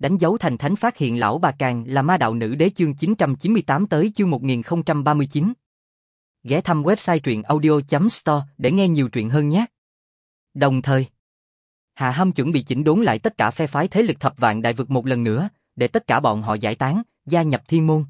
Đánh dấu thành thánh phát hiện lão bà càng là ma đạo nữ đế chương 998 tới chương 1039. Ghé thăm website truyện audio.store để nghe nhiều truyện hơn nhé. Đồng thời, Hạ Hâm chuẩn bị chỉnh đốn lại tất cả phe phái thế lực thập vạn đại vực một lần nữa, để tất cả bọn họ giải tán, gia nhập thiên môn.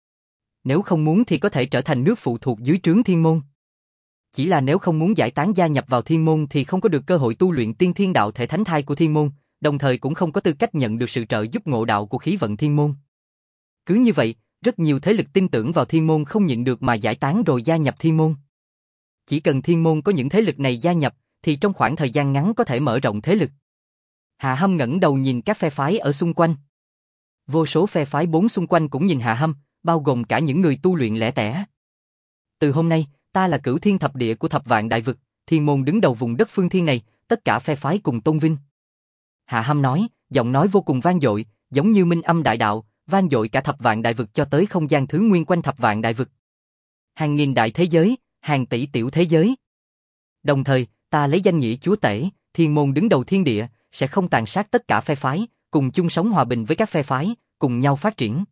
Nếu không muốn thì có thể trở thành nước phụ thuộc dưới trướng thiên môn. Chỉ là nếu không muốn giải tán gia nhập vào thiên môn thì không có được cơ hội tu luyện tiên thiên đạo thể thánh thai của thiên môn, đồng thời cũng không có tư cách nhận được sự trợ giúp ngộ đạo của khí vận thiên môn. Cứ như vậy, rất nhiều thế lực tin tưởng vào thiên môn không nhịn được mà giải tán rồi gia nhập thiên môn. Chỉ cần thiên môn có những thế lực này gia nhập, thì trong khoảng thời gian ngắn có thể mở rộng thế lực. Hạ Hâm ngẩng đầu nhìn các phe phái ở xung quanh. Vô số phe phái bốn xung quanh cũng nhìn Hạ Hâm, bao gồm cả những người tu luyện lẻ tẻ. Từ hôm nay, ta là cửu thiên thập địa của thập vạn đại vực, thiên môn đứng đầu vùng đất phương thiên này, tất cả phe phái cùng tôn vinh. Hạ Hâm nói, giọng nói vô cùng vang dội, giống như minh âm đại đạo, vang dội cả thập vạn đại vực cho tới không gian thứ nguyên quanh thập vạn đại vực. Hàng nghìn đại thế giới, hàng tỷ tiểu thế giới. Đồng thời, ta lấy danh nghĩa chúa tể, thiên môn đứng đầu thiên địa, sẽ không tàn sát tất cả phe phái, cùng chung sống hòa bình với các phe phái, cùng nhau phát triển.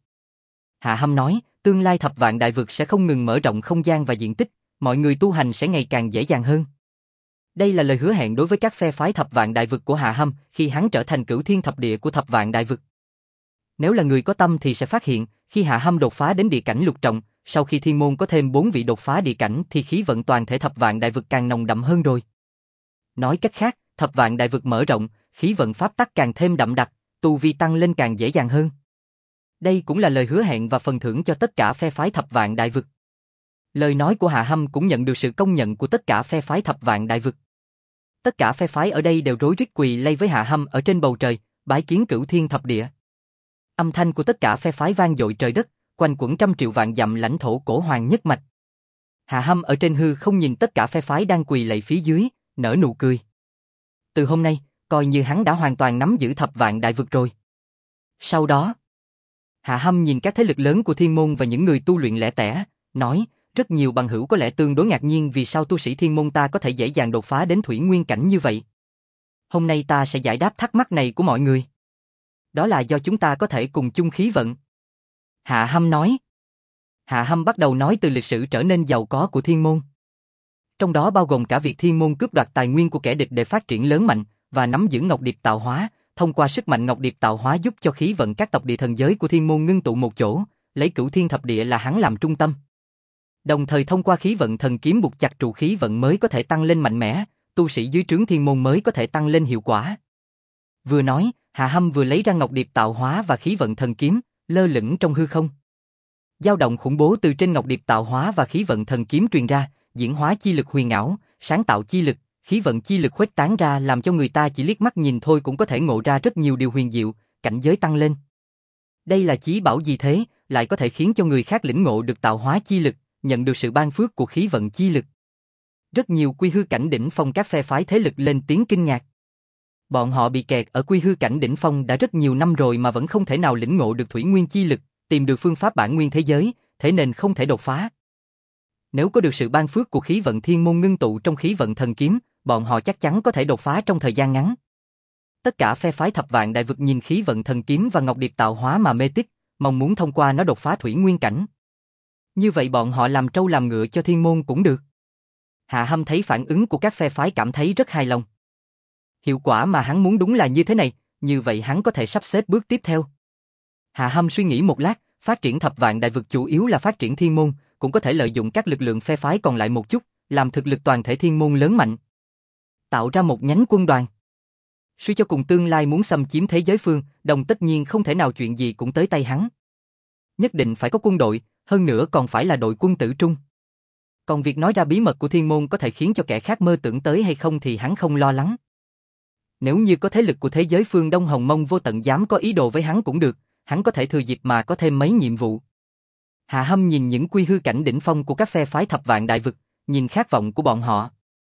Hạ Hâm nói, tương lai thập vạn đại vực sẽ không ngừng mở rộng không gian và diện tích, mọi người tu hành sẽ ngày càng dễ dàng hơn. Đây là lời hứa hẹn đối với các phe phái thập vạn đại vực của Hạ Hâm khi hắn trở thành cửu thiên thập địa của thập vạn đại vực. Nếu là người có tâm thì sẽ phát hiện, khi Hạ Hâm đột phá đến địa cảnh lục trọng, sau khi thiên môn có thêm 4 vị đột phá địa cảnh thì khí vận toàn thể thập vạn đại vực càng nồng đậm hơn rồi. Nói cách khác, thập vạn đại vực mở rộng, khí vận pháp tắc càng thêm đậm đặc, tu vi tăng lên càng dễ dàng hơn. Đây cũng là lời hứa hẹn và phần thưởng cho tất cả phe phái thập vạn đại vực. Lời nói của Hạ Hâm cũng nhận được sự công nhận của tất cả phe phái thập vạn đại vực. Tất cả phe phái ở đây đều rối rít quỳ lạy với Hạ Hâm ở trên bầu trời, bái kiến cửu thiên thập địa. Âm thanh của tất cả phe phái vang dội trời đất, quanh quẩn trăm triệu vạn dặm lãnh thổ cổ hoàng nhất mạch. Hạ Hâm ở trên hư không nhìn tất cả phe phái đang quỳ lạy phía dưới, nở nụ cười. Từ hôm nay, coi như hắn đã hoàn toàn nắm giữ thập vạn đại vực rồi. Sau đó, Hạ Hâm nhìn các thế lực lớn của thiên môn và những người tu luyện lẻ tẻ, nói, rất nhiều bằng hữu có lẽ tương đối ngạc nhiên vì sao tu sĩ thiên môn ta có thể dễ dàng đột phá đến thủy nguyên cảnh như vậy. Hôm nay ta sẽ giải đáp thắc mắc này của mọi người. Đó là do chúng ta có thể cùng chung khí vận. Hạ Hâm nói. Hạ Hâm bắt đầu nói từ lịch sử trở nên giàu có của thiên môn. Trong đó bao gồm cả việc thiên môn cướp đoạt tài nguyên của kẻ địch để phát triển lớn mạnh, và nắm giữ Ngọc Điệp tạo hóa, thông qua sức mạnh Ngọc Điệp tạo hóa giúp cho khí vận các tộc địa thần giới của thiên môn ngưng tụ một chỗ, lấy cửu thiên thập địa là hắn làm trung tâm. Đồng thời thông qua khí vận thần kiếm buộc chặt trụ khí vận mới có thể tăng lên mạnh mẽ, tu sĩ dưới trướng thiên môn mới có thể tăng lên hiệu quả. Vừa nói, Hạ Hâm vừa lấy ra Ngọc Điệp tạo hóa và khí vận thần kiếm, lơ lửng trong hư không. Dao động khủng bố từ trên Ngọc Điệp tạo hóa và khí vận thần kiếm truyền ra, diễn hóa chi lực huyền ảo, sáng tạo chi lực, khí vận chi lực khuếch tán ra làm cho người ta chỉ liếc mắt nhìn thôi cũng có thể ngộ ra rất nhiều điều huyền diệu, cảnh giới tăng lên. Đây là chí bảo gì thế, lại có thể khiến cho người khác lĩnh ngộ được tạo hóa chi lực, nhận được sự ban phước của khí vận chi lực. Rất nhiều quy hư cảnh đỉnh phong các phe phái thế lực lên tiếng kinh ngạc. Bọn họ bị kẹt ở quy hư cảnh đỉnh phong đã rất nhiều năm rồi mà vẫn không thể nào lĩnh ngộ được thủy nguyên chi lực, tìm được phương pháp bản nguyên thế giới, thế nên không thể đột phá. Nếu có được sự ban phước của khí vận thiên môn ngưng tụ trong khí vận thần kiếm, bọn họ chắc chắn có thể đột phá trong thời gian ngắn. Tất cả phe phái thập vạn đại vực nhìn khí vận thần kiếm và Ngọc Điệp tạo hóa mà mê tít, mong muốn thông qua nó đột phá thủy nguyên cảnh. Như vậy bọn họ làm trâu làm ngựa cho thiên môn cũng được. Hạ Hâm thấy phản ứng của các phe phái cảm thấy rất hài lòng. Hiệu quả mà hắn muốn đúng là như thế này, như vậy hắn có thể sắp xếp bước tiếp theo. Hạ Hâm suy nghĩ một lát, phát triển thập vạn đại vực chủ yếu là phát triển thiên môn, cũng có thể lợi dụng các lực lượng phe phái còn lại một chút, làm thực lực toàn thể thiên môn lớn mạnh. Tạo ra một nhánh quân đoàn. Suy cho cùng tương lai muốn xâm chiếm thế giới phương, Đông tất nhiên không thể nào chuyện gì cũng tới tay hắn. Nhất định phải có quân đội, hơn nữa còn phải là đội quân tử trung. Còn việc nói ra bí mật của thiên môn có thể khiến cho kẻ khác mơ tưởng tới hay không thì hắn không lo lắng. Nếu như có thế lực của thế giới phương Đông Hồng Mông vô tận dám có ý đồ với hắn cũng được, hắn có thể thừa dịp mà có thêm mấy nhiệm vụ. Hạ Hâm nhìn những quy hư cảnh đỉnh phong của các phe phái thập vạn đại vực, nhìn khát vọng của bọn họ.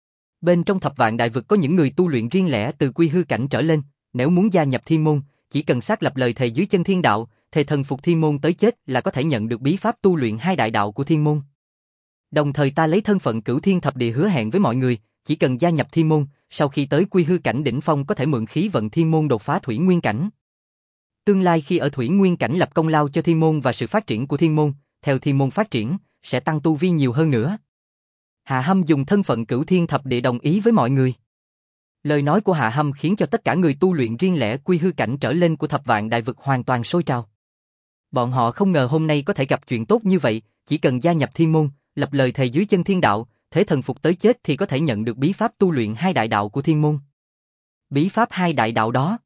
Bên trong thập vạn đại vực có những người tu luyện riêng lẻ từ quy hư cảnh trở lên, nếu muốn gia nhập thiên môn, chỉ cần xác lập lời thề dưới chân thiên đạo, thề thần phục thiên môn tới chết là có thể nhận được bí pháp tu luyện hai đại đạo của thiên môn. Đồng thời ta lấy thân phận cửu thiên thập địa hứa hẹn với mọi người, chỉ cần gia nhập thiên môn, sau khi tới quy hư cảnh đỉnh phong có thể mượn khí vận thiên môn đột phá thủy nguyên cảnh. Tương lai khi ở Thủy Nguyên cảnh lập công lao cho thiên môn và sự phát triển của thiên môn, theo thiên môn phát triển, sẽ tăng tu vi nhiều hơn nữa. Hạ Hâm dùng thân phận Cửu Thiên Thập Địa đồng ý với mọi người. Lời nói của Hạ Hâm khiến cho tất cả người tu luyện riêng lẻ quy hư cảnh trở lên của Thập Vạn Đại Vực hoàn toàn sôi trào. Bọn họ không ngờ hôm nay có thể gặp chuyện tốt như vậy, chỉ cần gia nhập thiên môn, lập lời thề dưới chân thiên đạo, thế thần phục tới chết thì có thể nhận được bí pháp tu luyện hai đại đạo của thiên môn. Bí pháp hai đại đạo đó.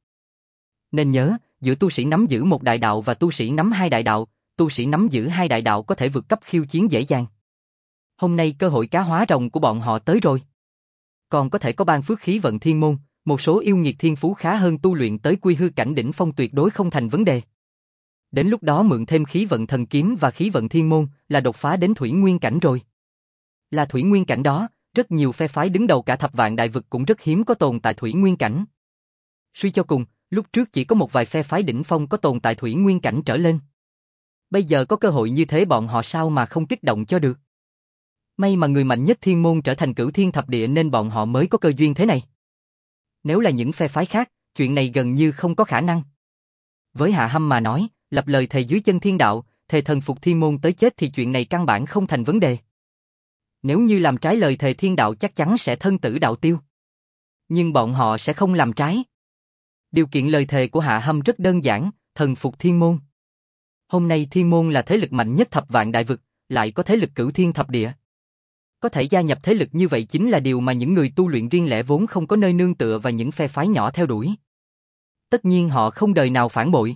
Nên nhớ, giữa tu sĩ nắm giữ một đại đạo và tu sĩ nắm hai đại đạo, tu sĩ nắm giữ hai đại đạo có thể vượt cấp khiêu chiến dễ dàng. Hôm nay cơ hội cá hóa rồng của bọn họ tới rồi. Còn có thể có ban phước khí vận thiên môn, một số yêu nghiệt thiên phú khá hơn tu luyện tới quy hư cảnh đỉnh phong tuyệt đối không thành vấn đề. Đến lúc đó mượn thêm khí vận thần kiếm và khí vận thiên môn là đột phá đến Thủy Nguyên cảnh rồi. Là Thủy Nguyên cảnh đó, rất nhiều phe phái đứng đầu cả Thập Vạn Đại Vực cũng rất hiếm có tồn tại Thủy Nguyên cảnh. Suy cho cùng, lúc trước chỉ có một vài phe phái đỉnh phong có tồn tại Thủy Nguyên cảnh trở lên. Bây giờ có cơ hội như thế bọn họ sao mà không kích động cho được. May mà người mạnh nhất thiên môn trở thành Cửu Thiên Thập Địa nên bọn họ mới có cơ duyên thế này. Nếu là những phe phái khác, chuyện này gần như không có khả năng. Với Hạ Hâm mà nói, lập lời thề dưới chân thiên đạo, thề thần phục thiên môn tới chết thì chuyện này căn bản không thành vấn đề. Nếu như làm trái lời thề thiên đạo chắc chắn sẽ thân tử đạo tiêu. Nhưng bọn họ sẽ không làm trái. Điều kiện lời thề của Hạ Hâm rất đơn giản, thần phục thiên môn. Hôm nay thiên môn là thế lực mạnh nhất Thập Vạn Đại Vực, lại có thế lực Cửu Thiên Thập Địa. Có thể gia nhập thế lực như vậy chính là điều mà những người tu luyện riêng lẻ vốn không có nơi nương tựa và những phe phái nhỏ theo đuổi. Tất nhiên họ không đời nào phản bội.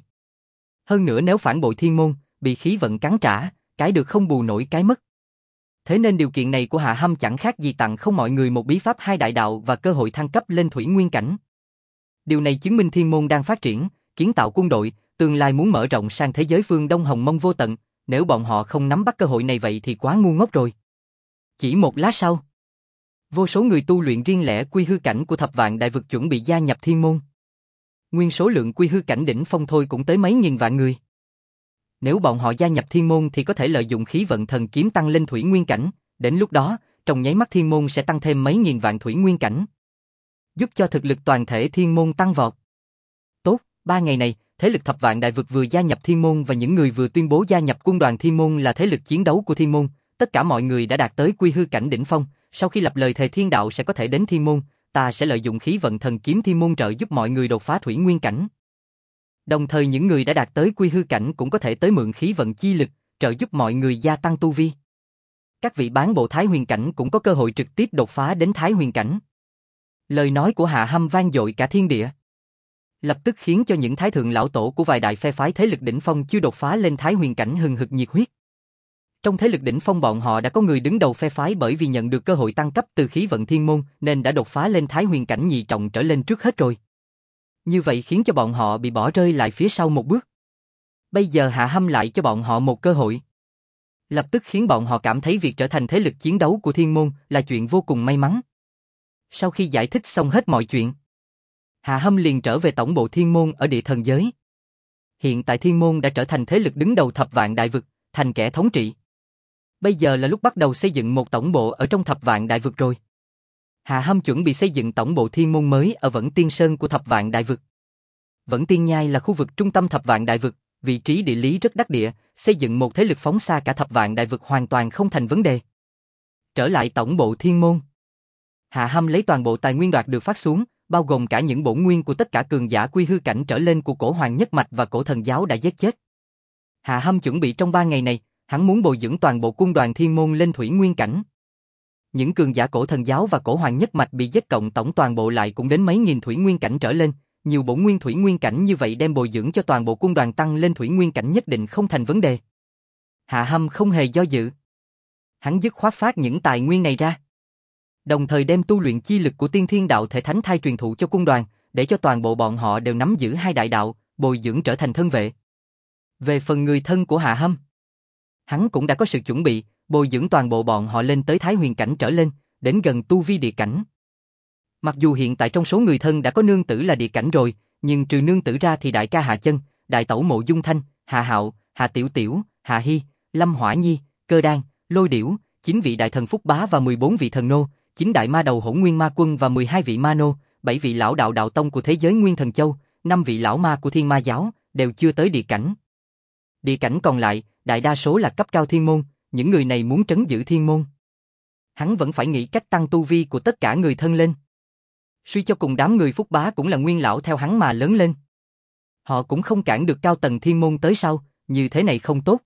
Hơn nữa nếu phản bội thiên môn, bị khí vận cắn trả, cái được không bù nổi cái mất. Thế nên điều kiện này của Hạ Hâm chẳng khác gì tặng không mọi người một bí pháp hai đại đạo và cơ hội thăng cấp lên Thủy Nguyên cảnh. Điều này chứng minh thiên môn đang phát triển, kiến tạo quân đội, tương lai muốn mở rộng sang thế giới phương Đông hồng mông vô tận, nếu bọn họ không nắm bắt cơ hội này vậy thì quá ngu ngốc rồi. Chỉ một lát sau, vô số người tu luyện riêng lẻ quy hư cảnh của Thập Vạn Đại Vực chuẩn bị gia nhập thiên môn. Nguyên số lượng quy hư cảnh đỉnh phong thôi cũng tới mấy nghìn vạn người. Nếu bọn họ gia nhập thiên môn thì có thể lợi dụng khí vận thần kiếm tăng lên Thủy Nguyên cảnh, đến lúc đó, trong nháy mắt thiên môn sẽ tăng thêm mấy nghìn vạn Thủy Nguyên cảnh, giúp cho thực lực toàn thể thiên môn tăng vọt. Tốt, 3 ngày này, thế lực Thập Vạn Đại Vực vừa gia nhập thiên môn và những người vừa tuyên bố gia nhập quân đoàn thiên môn là thế lực chiến đấu của thiên môn, tất cả mọi người đã đạt tới quy hư cảnh đỉnh phong, sau khi lập lời thề thiên đạo sẽ có thể đến thiên môn, ta sẽ lợi dụng khí vận thần kiếm thiên môn trợ giúp mọi người đột phá Thủy Nguyên cảnh. Đồng thời những người đã đạt tới quy hư cảnh cũng có thể tới mượn khí vận chi lực, trợ giúp mọi người gia tăng tu vi. Các vị bán bộ Thái Huyền cảnh cũng có cơ hội trực tiếp đột phá đến Thái Huyền cảnh. Lời nói của Hạ Hâm vang dội cả thiên địa, lập tức khiến cho những thái thượng lão tổ của vài đại phe phái thế lực đỉnh phong chưa đột phá lên Thái Huyền cảnh hừng hực nhiệt huyết. Trong thế lực đỉnh phong bọn họ đã có người đứng đầu phe phái bởi vì nhận được cơ hội tăng cấp từ khí vận thiên môn nên đã đột phá lên Thái Huyền cảnh nhị trọng trở lên trước hết rồi. Như vậy khiến cho bọn họ bị bỏ rơi lại phía sau một bước. Bây giờ Hạ Hâm lại cho bọn họ một cơ hội. Lập tức khiến bọn họ cảm thấy việc trở thành thế lực chiến đấu của thiên môn là chuyện vô cùng may mắn. Sau khi giải thích xong hết mọi chuyện, Hạ Hâm liền trở về tổng bộ thiên môn ở địa thần giới. Hiện tại thiên môn đã trở thành thế lực đứng đầu Thập Vạn Đại Vực, thành kẻ thống trị. Bây giờ là lúc bắt đầu xây dựng một tổng bộ ở trong Thập Vạn Đại Vực rồi. Hạ Hâm chuẩn bị xây dựng tổng bộ thiên môn mới ở Vẫn Tiên Sơn của Thập Vạn Đại Vực. Vẫn Tiên Nhai là khu vực trung tâm Thập Vạn Đại Vực, vị trí địa lý rất đắc địa, xây dựng một thế lực phóng xa cả Thập Vạn Đại Vực hoàn toàn không thành vấn đề. Trở lại tổng bộ thiên môn, Hạ Hâm lấy toàn bộ tài nguyên đoạt được phát xuống, bao gồm cả những bổn nguyên của tất cả cường giả quy hư cảnh trở lên của Cổ Hoàng Nhất Mạch và Cổ Thần Giáo đã giết chết. Hạ Hâm chuẩn bị trong 3 ngày này, hắn muốn bồi dưỡng toàn bộ quân đoàn thiên môn lên Thủy Nguyên cảnh. Những cường giả Cổ Thần Giáo và Cổ Hoàng Nhất Mạch bị giết cộng tổng toàn bộ lại cũng đến mấy nghìn Thủy Nguyên cảnh trở lên, nhiều bổn nguyên Thủy Nguyên cảnh như vậy đem bồi dưỡng cho toàn bộ quân đoàn tăng lên Thủy Nguyên cảnh nhất định không thành vấn đề. Hạ Hâm không hề do dự. Hắn dứt khoát phát những tài nguyên này ra, đồng thời đem tu luyện chi lực của Tiên Thiên Đạo Thể Thánh Thai truyền thụ cho quân đoàn, để cho toàn bộ bọn họ đều nắm giữ hai đại đạo, bồi dưỡng trở thành thân vệ. Về phần người thân của Hạ Hâm, hắn cũng đã có sự chuẩn bị, bồi dưỡng toàn bộ bọn họ lên tới Thái Huyền cảnh trở lên, đến gần tu vi địa cảnh. Mặc dù hiện tại trong số người thân đã có nương tử là địa cảnh rồi, nhưng trừ nương tử ra thì đại ca Hạ Chân, đại tẩu Mộ Dung Thanh, Hạ Hạo, Hạ Tiểu Tiểu, Hạ Hy, Lâm Hỏa Nhi, Cơ Đan, Lôi Điểu, 9 vị đại thần Phúc Bá và 14 vị thần nô, 9 đại ma đầu Hỗn Nguyên Ma Quân và 12 vị ma nô, 7 vị lão đạo đạo tông của thế giới Nguyên Thần Châu, 5 vị lão ma của Thiên Ma Giáo, đều chưa tới địa cảnh. Địa cảnh còn lại, đại đa số là cấp cao thiên môn, những người này muốn trấn giữ thiên môn. Hắn vẫn phải nghĩ cách tăng tu vi của tất cả người thân lên. Suy cho cùng đám người Phúc Bá cũng là nguyên lão theo hắn mà lớn lên. Họ cũng không cản được cao tầng thiên môn tới sau, như thế này không tốt.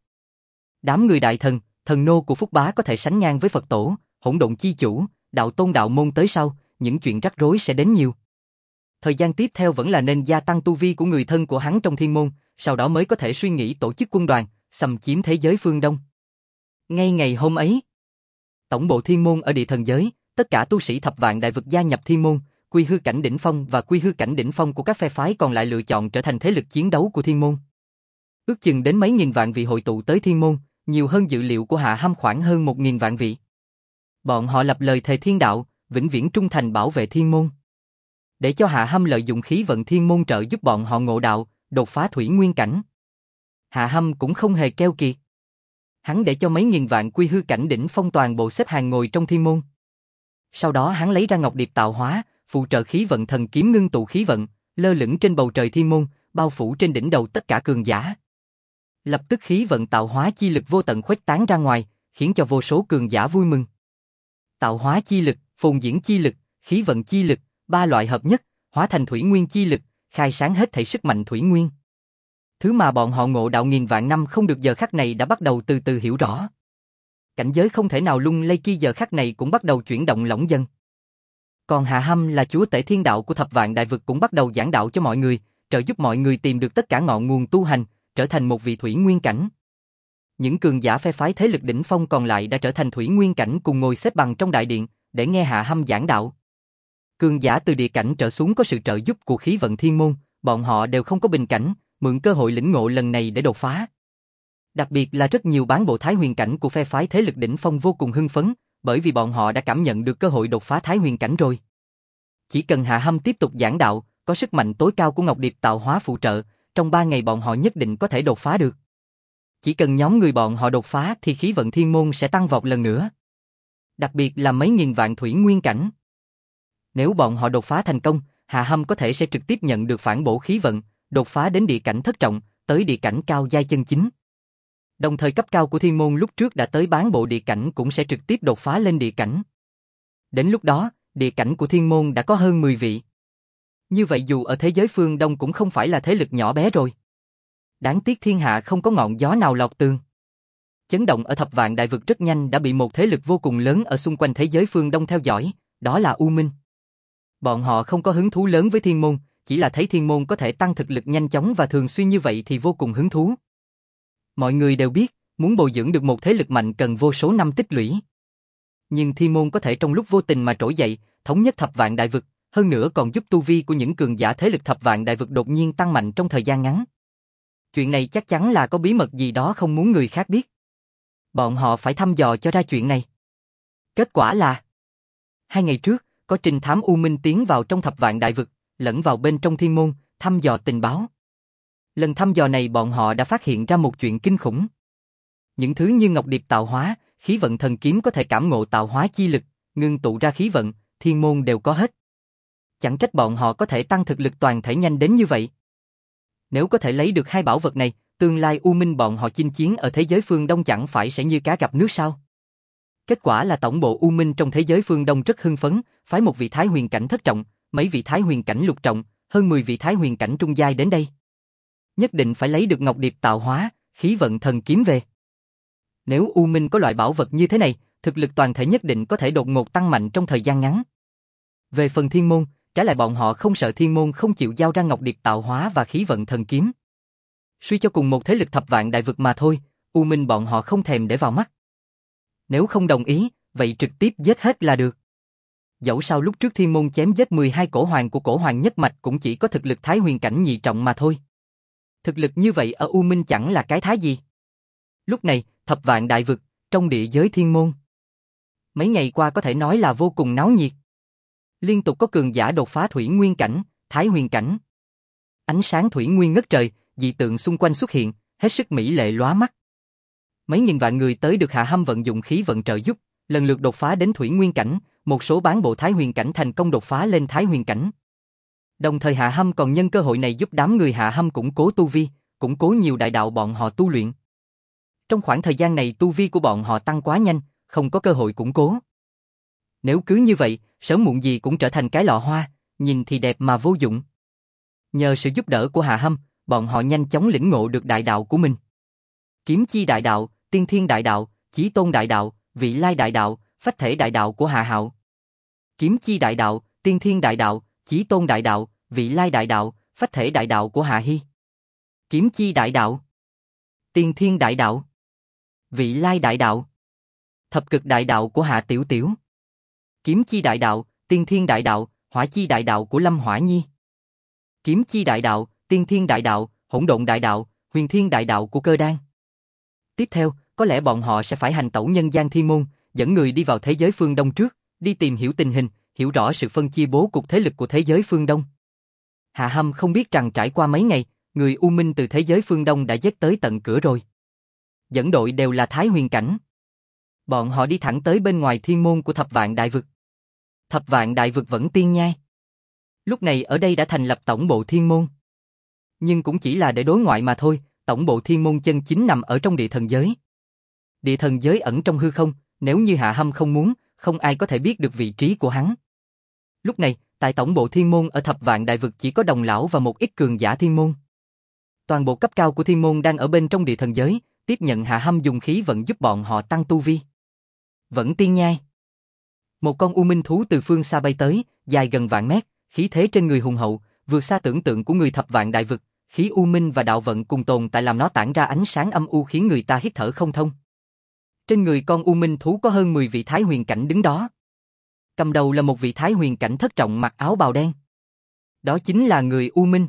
Đám người đại thần, thần nô của Phúc Bá có thể sánh ngang với Phật tổ, hỗn độn chi chủ, đạo tôn đạo môn tới sau, những chuyện rắc rối sẽ đến nhiều. Thời gian tiếp theo vẫn là nên gia tăng tu vi của người thân của hắn trong thiên môn, sau đó mới có thể suy nghĩ tổ chức quân đoàn, xâm chiếm thế giới phương Đông. Ngay ngày hôm ấy, tổng bộ thiên môn ở địa thần giới, tất cả tu sĩ thập vạn đại vực gia nhập thiên môn, quy hư cảnh đỉnh phong và quy hư cảnh đỉnh phong của các phe phái còn lại lựa chọn trở thành thế lực chiến đấu của thiên môn. Ước chừng đến mấy nghìn vạn vị hội tụ tới thiên môn, nhiều hơn dự liệu của Hạ Hâm khoảng hơn 1.000 vạn vị. Bọn họ lập lời thề thiên đạo, vĩnh viễn trung thành bảo vệ thiên môn. Để cho Hạ Hâm lợi dụng khí vận thiên môn trợ giúp bọn họ ngộ đạo, đột phá thủy nguyên cảnh. Hạ Hâm cũng không hề keo kiệt. Hắn để cho mấy nghìn vạn quy hư cảnh đỉnh phong toàn bộ xếp hàng ngồi trong thiên môn. Sau đó hắn lấy ra ngọc điệp tạo hóa, phụ trợ khí vận thần kiếm ngưng tụ khí vận, lơ lửng trên bầu trời thiên môn, bao phủ trên đỉnh đầu tất cả cường giả. Lập tức khí vận tạo hóa chi lực vô tận khuếch tán ra ngoài, khiến cho vô số cường giả vui mừng. Tạo hóa chi lực, phồn diễn chi lực, khí vận chi lực, ba loại hợp nhất, hóa thành thủy nguyên chi lực, khai sáng hết thảy sức mạnh thủy nguyên. Thứ mà bọn họ ngộ đạo nghìn vạn năm không được giờ khắc này đã bắt đầu từ từ hiểu rõ. Cảnh giới không thể nào lung lay kia giờ khắc này cũng bắt đầu chuyển động lỏng dần. Còn Hạ Hâm là chúa tể thiên đạo của thập vạn đại vực cũng bắt đầu giảng đạo cho mọi người, trợ giúp mọi người tìm được tất cả ngọn nguồn tu hành, trở thành một vị thủy nguyên cảnh. Những cường giả phe phái thế lực đỉnh phong còn lại đã trở thành thủy nguyên cảnh cùng ngồi xếp bằng trong đại điện, để nghe Hạ Hâm giảng đạo. Cường giả từ địa cảnh trở xuống có sự trợ giúp của khí vận thiên môn, bọn họ đều không có bình cảnh, mượn cơ hội lĩnh ngộ lần này để đột phá. Đặc biệt là rất nhiều bán bộ thái huyền cảnh của phe phái thế lực đỉnh phong vô cùng hưng phấn, bởi vì bọn họ đã cảm nhận được cơ hội đột phá thái huyền cảnh rồi. Chỉ cần Hạ Hâm tiếp tục giảng đạo, có sức mạnh tối cao của ngọc điệp tạo hóa phụ trợ, trong 3 ngày bọn họ nhất định có thể đột phá được. Chỉ cần nhóm người bọn họ đột phá thì khí vận thiên môn sẽ tăng vọt lần nữa. Đặc biệt là mấy nghìn vạn thủy nguyên cảnh. Nếu bọn họ đột phá thành công, Hạ Hâm có thể sẽ trực tiếp nhận được phản bổ khí vận, đột phá đến địa cảnh thất trọng, tới địa cảnh cao giai chân chính. Đồng thời cấp cao của thiên môn lúc trước đã tới bán bộ địa cảnh cũng sẽ trực tiếp đột phá lên địa cảnh. Đến lúc đó, địa cảnh của thiên môn đã có hơn 10 vị. Như vậy dù ở thế giới phương Đông cũng không phải là thế lực nhỏ bé rồi. Đáng tiếc thiên hạ không có ngọn gió nào lọt tường. Chấn động ở thập vạn đại vực rất nhanh đã bị một thế lực vô cùng lớn ở xung quanh thế giới phương Đông theo dõi, đó là U Minh. Bọn họ không có hứng thú lớn với thiên môn, chỉ là thấy thiên môn có thể tăng thực lực nhanh chóng và thường xuyên như vậy thì vô cùng hứng thú. Mọi người đều biết, muốn bồi dưỡng được một thế lực mạnh cần vô số năm tích lũy. Nhưng thiên môn có thể trong lúc vô tình mà trỗi dậy, thống nhất thập vạn đại vực, hơn nữa còn giúp tu vi của những cường giả thế lực thập vạn đại vực đột nhiên tăng mạnh trong thời gian ngắn. Chuyện này chắc chắn là có bí mật gì đó không muốn người khác biết. Bọn họ phải thăm dò cho ra chuyện này. Kết quả là 2 ngày trước, có trinh thám U Minh tiến vào trong thập vạn đại vực, lẫn vào bên trong thiên môn, thăm dò tình báo. Lần thăm dò này bọn họ đã phát hiện ra một chuyện kinh khủng. Những thứ như ngọc điệp tạo hóa, khí vận thần kiếm có thể cảm ngộ tạo hóa chi lực, ngưng tụ ra khí vận, thiên môn đều có hết. Chẳng trách bọn họ có thể tăng thực lực toàn thể nhanh đến như vậy. Nếu có thể lấy được hai bảo vật này, tương lai U Minh bọn họ chinh chiến ở thế giới phương Đông chẳng phải sẽ như cá gặp nước sao? Kết quả là tổng bộ U Minh trong thế giới phương Đông rất hưng phấn, phái một vị thái huyền cảnh thất trọng, mấy vị thái huyền cảnh lục trọng, hơn 10 vị thái huyền cảnh trung giai đến đây. Nhất định phải lấy được ngọc điệp tạo hóa, khí vận thần kiếm về. Nếu U Minh có loại bảo vật như thế này, thực lực toàn thể nhất định có thể đột ngột tăng mạnh trong thời gian ngắn. Về phần thiên môn, trái lại bọn họ không sợ thiên môn không chịu giao ra ngọc điệp tạo hóa và khí vận thần kiếm. Suy cho cùng một thế lực thập vạn đại vực mà thôi, U Minh bọn họ không thèm để vào mắt. Nếu không đồng ý, vậy trực tiếp giết hết là được. Dẫu sao lúc trước thiên môn chém giết 12 cổ hoàng của cổ hoàng nhất mạch cũng chỉ có thực lực thái huyền cảnh nhị trọng mà thôi. Thực lực như vậy ở U Minh chẳng là cái thái gì. Lúc này, thập vạn đại vực, trong địa giới thiên môn. Mấy ngày qua có thể nói là vô cùng náo nhiệt. Liên tục có cường giả đột phá thủy nguyên cảnh, thái huyền cảnh. Ánh sáng thủy nguyên ngất trời, dị tượng xung quanh xuất hiện, hết sức mỹ lệ lóa mắt. Mấy nghìn vạn người tới được Hạ Hâm vận dụng khí vận trợ giúp, lần lượt đột phá đến thủy nguyên cảnh, một số bán bộ thái huyền cảnh thành công đột phá lên thái huyền cảnh. Đồng thời Hạ Hâm còn nhân cơ hội này giúp đám người Hạ Hâm củng cố tu vi, củng cố nhiều đại đạo bọn họ tu luyện. Trong khoảng thời gian này tu vi của bọn họ tăng quá nhanh, không có cơ hội củng cố. Nếu cứ như vậy, sớm muộn gì cũng trở thành cái lọ hoa, nhìn thì đẹp mà vô dụng. Nhờ sự giúp đỡ của Hạ Hâm, bọn họ nhanh chóng lĩnh ngộ được đại đạo của mình. Kiếm chi đại đạo, tiên thiên đại đạo, chí tôn đại đạo, vị lai đại đạo, phách thể đại đạo của Hạ Hạo. Kiếm chi đại đạo, tiên thiên đại đạo, chí tôn đại đạo, vị lai đại đạo, phách thể đại đạo của Hạ Hy. Kiếm chi đại đạo, tiên thiên đại đạo, vị lai đại đạo, thập cực đại đạo của Hạ Tiểu Tiểu. Kiếm chi đại đạo, tiên thiên đại đạo, hỏa chi đại đạo của Lâm Hỏa Nhi. Kiếm chi đại đạo, tiên thiên đại đạo, hỗn độn đại đạo, huyền thiên đại đạo của Cơ Đan. Tiếp theo, có lẽ bọn họ sẽ phải hành tẩu nhân gian thiên môn, dẫn người đi vào thế giới phương Đông trước, đi tìm hiểu tình hình, hiểu rõ sự phân chia bố cục thế lực của thế giới phương Đông. Hạ Hâm không biết rằng trải qua mấy ngày, người U Minh từ thế giới phương Đông đã dết tới tận cửa rồi. Dẫn đội đều là Thái Huyền cảnh. Bọn họ đi thẳng tới bên ngoài thiên môn của Thập Vạn Đại Vực. Thập Vạn Đại Vực vẫn tiên nhai. Lúc này ở đây đã thành lập tổng bộ thiên môn. Nhưng cũng chỉ là để đối ngoại mà thôi, tổng bộ thiên môn chân chính nằm ở trong địa thần giới. Địa thần giới ẩn trong hư không, nếu như Hạ Hâm không muốn, không ai có thể biết được vị trí của hắn. Lúc này, tại tổng bộ thiên môn ở Thập Vạn Đại Vực chỉ có Đồng lão và một ít cường giả thiên môn. Toàn bộ cấp cao của thiên môn đang ở bên trong địa thần giới, tiếp nhận Hạ Hâm dùng khí vận giúp bọn họ tăng tu vi. Vẫn tiên nhai. Một con u minh thú từ phương xa bay tới, dài gần vạn mét, khí thế trên người hùng hậu, vượt xa tưởng tượng của người Thập Vạn Đại Vực, khí u minh và đạo vận cùng tồn tại làm nó tản ra ánh sáng âm u khiến người ta hít thở không thông. Trên người con u minh thú có hơn 10 vị Thái Huyền cảnh đứng đó. Cầm đầu là một vị Thái Huyền cảnh thất trọng mặc áo bào đen. Đó chính là người U Minh.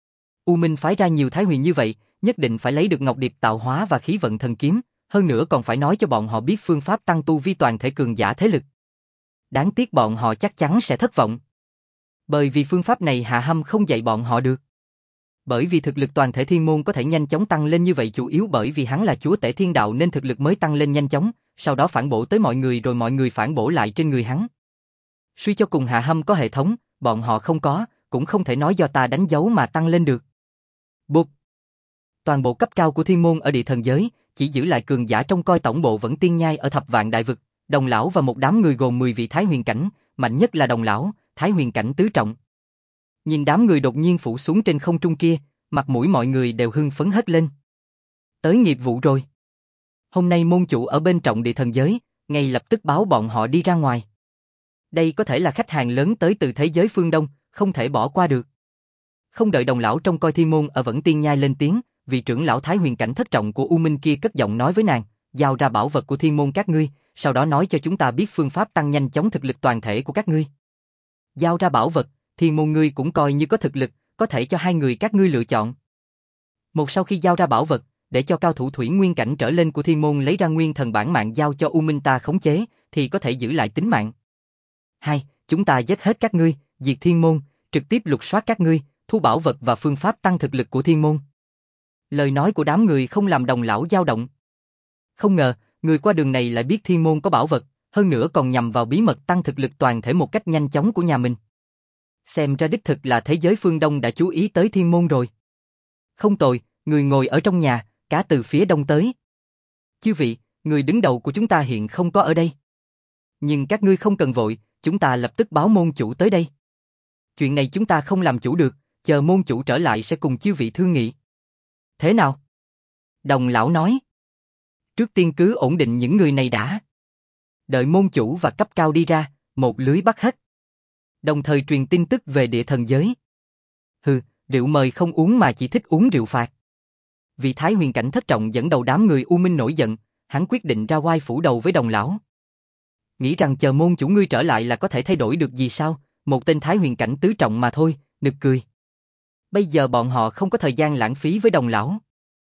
U Minh phái ra nhiều Thái Huyền như vậy, nhất định phải lấy được Ngọc Điệp tạo hóa và khí vận thần kiếm, hơn nữa còn phải nói cho bọn họ biết phương pháp tăng tu vi toàn thể cường giả thế lực. Đáng tiếc bọn họ chắc chắn sẽ thất vọng. Bởi vì phương pháp này Hạ Hâm không dạy bọn họ được. Bởi vì thực lực toàn thể thiên môn có thể nhanh chóng tăng lên như vậy chủ yếu bởi vì hắn là chúa tể thiên đạo nên thực lực mới tăng lên nhanh chóng, sau đó phản bổ tới mọi người rồi mọi người phản bổ lại trên người hắn. Suy cho cùng Hạ Hâm có hệ thống, bọn họ không có, cũng không thể nói do ta đánh dấu mà tăng lên được. Bụp! Toàn bộ cấp cao của thiên môn ở địa thần giới, chỉ giữ lại cường giả trong coi tổng bộ vẫn tiên nhai ở Thập Vạn Đại Vực, Đồng lão và một đám người gồm 10 vị Thái Huyền cảnh, mạnh nhất là Đồng lão, Thái Huyền cảnh tứ trọng. Nhìn đám người đột nhiên phủ xuống trên không trung kia, mặt mũi mọi người đều hưng phấn hết lên. Tới nghiệp vụ rồi. Hôm nay môn chủ ở bên trọng địa thần giới, ngay lập tức báo bọn họ đi ra ngoài. Đây có thể là khách hàng lớn tới từ thế giới phương Đông, không thể bỏ qua được. Không đợi Đồng lão trong coi thiên môn ở vẫn tiên nhai lên tiếng, vị trưởng lão Thái Huyền cảnh thất trọng của U Minh kia cất giọng nói với nàng, giao ra bảo vật của thiên môn các ngươi, sau đó nói cho chúng ta biết phương pháp tăng nhanh chóng thực lực toàn thể của các ngươi. Giao ra bảo vật, thiên môn ngươi cũng coi như có thực lực, có thể cho hai người các ngươi lựa chọn. Một sau khi giao ra bảo vật, để cho cao thủ thủy nguyên cảnh trở lên của thiên môn lấy ra nguyên thần bản mạng giao cho U Minh ta khống chế, thì có thể giữ lại tính mạng. Hai, chúng ta giết hết các ngươi, diệt thiên môn, trực tiếp lục soát các ngươi, thu bảo vật và phương pháp tăng thực lực của thiên môn. Lời nói của đám người không làm Đồng lão dao động. Không ngờ, người qua đường này lại biết thiên môn có bảo vật, hơn nữa còn nhằm vào bí mật tăng thực lực toàn thể một cách nhanh chóng của nhà mình. Xem ra đích thực là thế giới phương Đông đã chú ý tới thiên môn rồi. Không tồi, người ngồi ở trong nhà, cá từ phía đông tới. Chư vị, người đứng đầu của chúng ta hiện không có ở đây. Nhưng các ngươi không cần vội, chúng ta lập tức báo môn chủ tới đây. Chuyện này chúng ta không làm chủ được, chờ môn chủ trở lại sẽ cùng chư vị thương nghị. Thế nào? Đồng lão nói. Trước tiên cứ ổn định những người này đã. Đợi môn chủ và cấp cao đi ra, một lưới bắt hết. Đồng thời truyền tin tức về địa thần giới. Hừ, rượu mời không uống mà chỉ thích uống rượu phạt. Vị Thái Huyền cảnh thất trọng dẫn đầu đám người U Minh nổi giận, hắn quyết định ra oai phủ đầu với Đồng lão. Nghĩ rằng chờ môn chủ ngươi trở lại là có thể thay đổi được gì sao, một tên Thái Huyền cảnh tứ trọng mà thôi, nực cười. Bây giờ bọn họ không có thời gian lãng phí với Đồng lão.